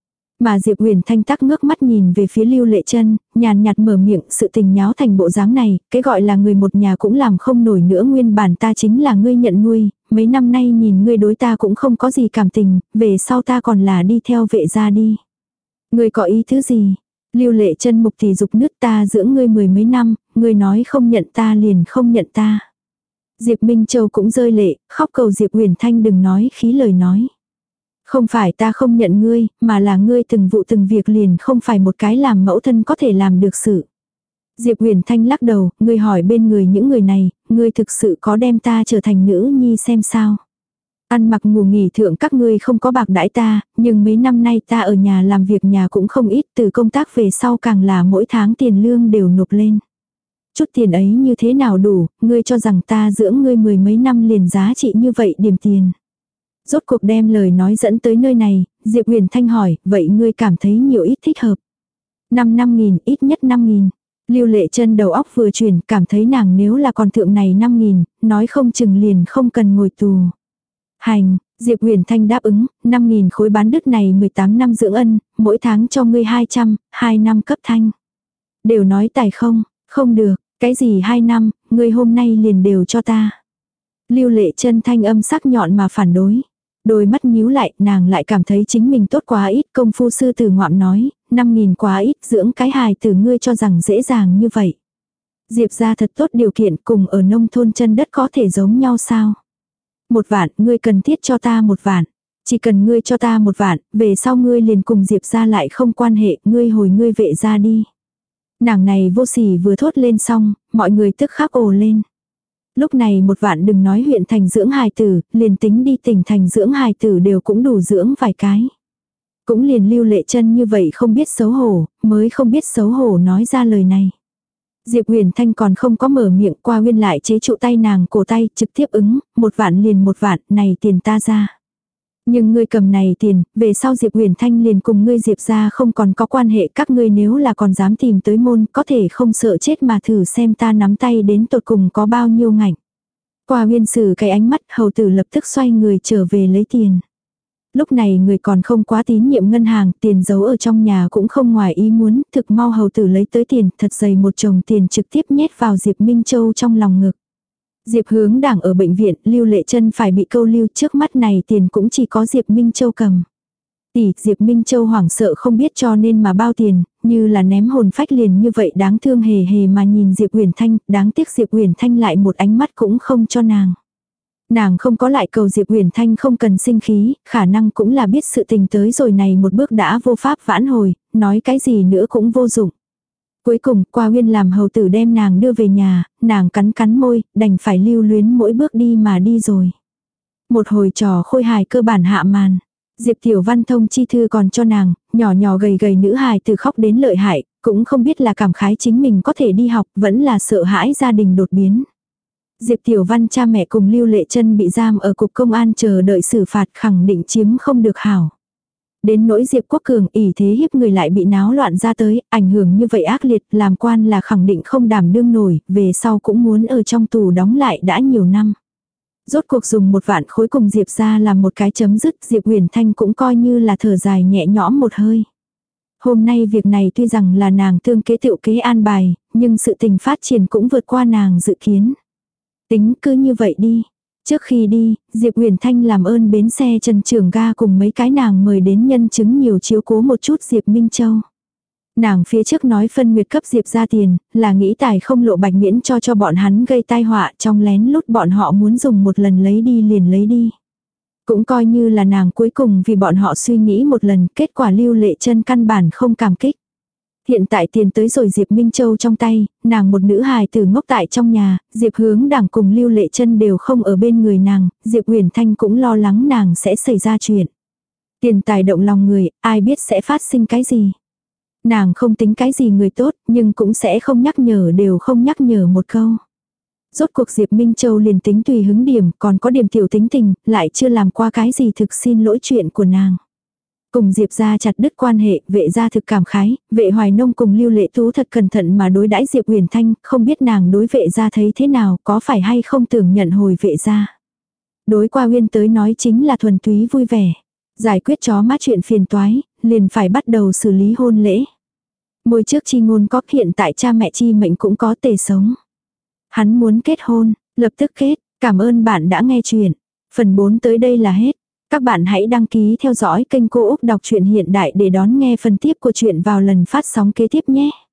Mà Diệp Huyền Thanh tắc ngước mắt nhìn về phía Lưu Lệ Trân, nhàn nhạt mở miệng, sự tình nháo thành bộ dáng này, cái gọi là người một nhà cũng làm không nổi nữa, nguyên bản ta chính là ngươi nhận nuôi, mấy năm nay nhìn ngươi đối ta cũng không có gì cảm tình, về sau ta còn là đi theo vệ gia đi. Ngươi có ý thứ gì? Lưu Lệ Trân mục thì dục nước, ta dưỡng ngươi mười mấy năm, ngươi nói không nhận ta liền không nhận ta. Diệp Minh Châu cũng rơi lệ, khóc cầu Diệp Huyền Thanh đừng nói khí lời nói. Không phải ta không nhận ngươi, mà là ngươi từng vụ từng việc liền không phải một cái làm mẫu thân có thể làm được sự. Diệp Huyền Thanh lắc đầu, ngươi hỏi bên người những người này, ngươi thực sự có đem ta trở thành nữ nhi xem sao. Ăn mặc ngủ nghỉ thượng các ngươi không có bạc đãi ta, nhưng mấy năm nay ta ở nhà làm việc nhà cũng không ít, từ công tác về sau càng là mỗi tháng tiền lương đều nộp lên. Chút tiền ấy như thế nào đủ, ngươi cho rằng ta dưỡng ngươi mười mấy năm liền giá trị như vậy điểm tiền. Rốt cuộc đem lời nói dẫn tới nơi này, Diệp Huyền Thanh hỏi, vậy ngươi cảm thấy nhiều ít thích hợp? Năm năm nghìn, ít nhất năm nghìn. Lưu Lệ Trân đầu óc vừa chuyển, cảm thấy nàng nếu là còn thượng này năm nghìn, nói không chừng liền không cần ngồi tù. Hành, Diệp Huyền Thanh đáp ứng, năm nghìn khối bán đứt này mười tám năm dưỡng ân, mỗi tháng cho ngươi hai trăm, hai năm cấp thanh. Đều nói tài không, không được, cái gì hai năm, ngươi hôm nay liền đều cho ta. Lưu Lệ Trân thanh âm sắc nhọn mà phản đối. Đôi mắt nhíu lại, nàng lại cảm thấy chính mình tốt quá ít, công phu sư tử ngoạm nói, năm nghìn quá ít, dưỡng cái hài tử ngươi cho rằng dễ dàng như vậy. Diệp ra thật tốt điều kiện, cùng ở nông thôn chân đất có thể giống nhau sao? Một vạn, ngươi cần thiết cho ta một vạn. Chỉ cần ngươi cho ta một vạn, về sau ngươi liền cùng Diệp ra lại không quan hệ, ngươi hồi ngươi vệ ra đi. Nàng này vô sỉ vừa thốt lên xong, mọi người tức khắc ồ lên. Lúc này một vạn đừng nói huyện thành dưỡng hài tử, liền tính đi tỉnh thành dưỡng hài tử đều cũng đủ dưỡng vài cái. Cũng liền Lưu Lệ Trân như vậy không biết xấu hổ, mới không biết xấu hổ nói ra lời này. Diệp Huyền Thanh còn không có mở miệng, qua Uyên lại chế trụ tay nàng cổ tay, trực tiếp ứng, một vạn liền một vạn, này tiền ta ra. Nhưng ngươi cầm này tiền, về sau Diệp Huyền Thanh liền cùng ngươi Diệp ra không còn có quan hệ, các ngươi nếu là còn dám tìm tới môn, có thể không sợ chết mà thử xem ta nắm tay đến tột cùng có bao nhiêu ngảnh. Qua Uyên sử cái ánh mắt, hầu tử lập tức xoay người trở về lấy tiền. Lúc này người còn không quá tín nhiệm ngân hàng, tiền giấu ở trong nhà cũng không ngoài ý muốn, thực mau hầu tử lấy tới tiền, thật dày một chồng tiền trực tiếp nhét vào Diệp Minh Châu trong lòng ngực. Diệp Hướng Đảng ở bệnh viện, Lưu Lệ Trân phải bị câu lưu, trước mắt này tiền cũng chỉ có Diệp Minh Châu cầm. Tỷ, Diệp Minh Châu hoảng sợ không biết cho nên mà bao tiền, như là ném hồn phách liền như vậy, đáng thương hề hề mà nhìn Diệp Huyền Thanh, đáng tiếc Diệp Huyền Thanh lại một ánh mắt cũng không cho nàng. Nàng không có lại cầu Diệp Huyền Thanh không cần sinh khí, khả năng cũng là biết sự tình tới rồi này một bước đã vô pháp vãn hồi, nói cái gì nữa cũng vô dụng. Cuối cùng, Qua Uyên làm hầu tử đem nàng đưa về nhà, nàng cắn cắn môi, đành phải lưu luyến mỗi bước đi mà đi rồi. Một hồi trò khôi hài cơ bản hạ màn. Diệp Tiểu Văn thông chi thư còn cho nàng, nhỏ nhỏ gầy gầy nữ hài từ khóc đến lợi hại, cũng không biết là cảm khái chính mình có thể đi học, vẫn là sợ hãi gia đình đột biến. Diệp Tiểu Văn cha mẹ cùng Lưu Lệ Trân bị giam ở cục công an chờ đợi xử phạt, khẳng định chiếm không được hảo. Đến nỗi Diệp Quốc Cường ỷ thế hiếp người lại bị náo loạn ra tới, ảnh hưởng như vậy ác liệt, làm quan là khẳng định không đảm đương nổi, về sau cũng muốn ở trong tù đóng lại đã nhiều năm. Rốt cuộc dùng một vạn khối cùng Diệp ra làm một cái chấm dứt, Diệp Huyền Thanh cũng coi như là thở dài nhẹ nhõm một hơi. Hôm nay việc này tuy rằng là nàng tương kế tựu kế an bài, nhưng sự tình phát triển cũng vượt qua nàng dự kiến. Tính cứ như vậy đi. Trước khi đi, Diệp Huyền Thanh làm ơn bến xe Trần Trường Ga cùng mấy cái nàng mời đến nhân chứng nhiều chiếu cố một chút Diệp Minh Châu. Nàng phía trước nói phân nguyệt cấp Diệp ra tiền, là nghĩ tài không lộ bạch miễn cho cho bọn hắn gây tai họa, trong lén lút bọn họ muốn dùng một lần lấy đi liền lấy đi. Cũng coi như là nàng cuối cùng vì bọn họ suy nghĩ một lần, kết quả Lưu Lệ Chân căn bản không cảm kích. Hiện tại tiền tới rồi Diệp Minh Châu trong tay, nàng một nữ hài tử ngốc tại trong nhà, Diệp Hướng Đảng cùng Lưu Lệ Chân đều không ở bên người nàng, Diệp Uyển Thanh cũng lo lắng nàng sẽ xảy ra chuyện. Tiền tài động lòng người, ai biết sẽ phát sinh cái gì. Nàng không tính cái gì người tốt, nhưng cũng sẽ không nhắc nhở đều không nhắc nhở một câu. Rốt cuộc Diệp Minh Châu liền tính tùy hứng điểm, còn có điểm tiểu tính tình, lại chưa làm qua cái gì thực xin lỗi chuyện của nàng. Cùng Diệp gia chặt đứt quan hệ, vệ gia thực cảm khái, vệ Hoài Nông cùng Lưu Lệ Tú thật cẩn thận mà đối đãi Diệp Uyển Thanh, không biết nàng đối vệ gia thấy thế nào, có phải hay không tưởng nhận hồi vệ gia. Đối qua Uyên tới nói chính là thuần túy vui vẻ. Giải quyết chó má chuyện phiền toái, liền phải bắt đầu xử lý hôn lễ. Môi trước chi ngôn có, hiện tại cha mẹ chi mệnh cũng có tề sống. Hắn muốn kết hôn, lập tức kết, cảm ơn bạn đã nghe chuyện. Phần bốn tới đây là hết. Các bạn hãy đăng ký theo dõi kênh Cô Úc Đọc truyện Hiện Đại để đón nghe phần tiếp của chuyện vào lần phát sóng kế tiếp nhé.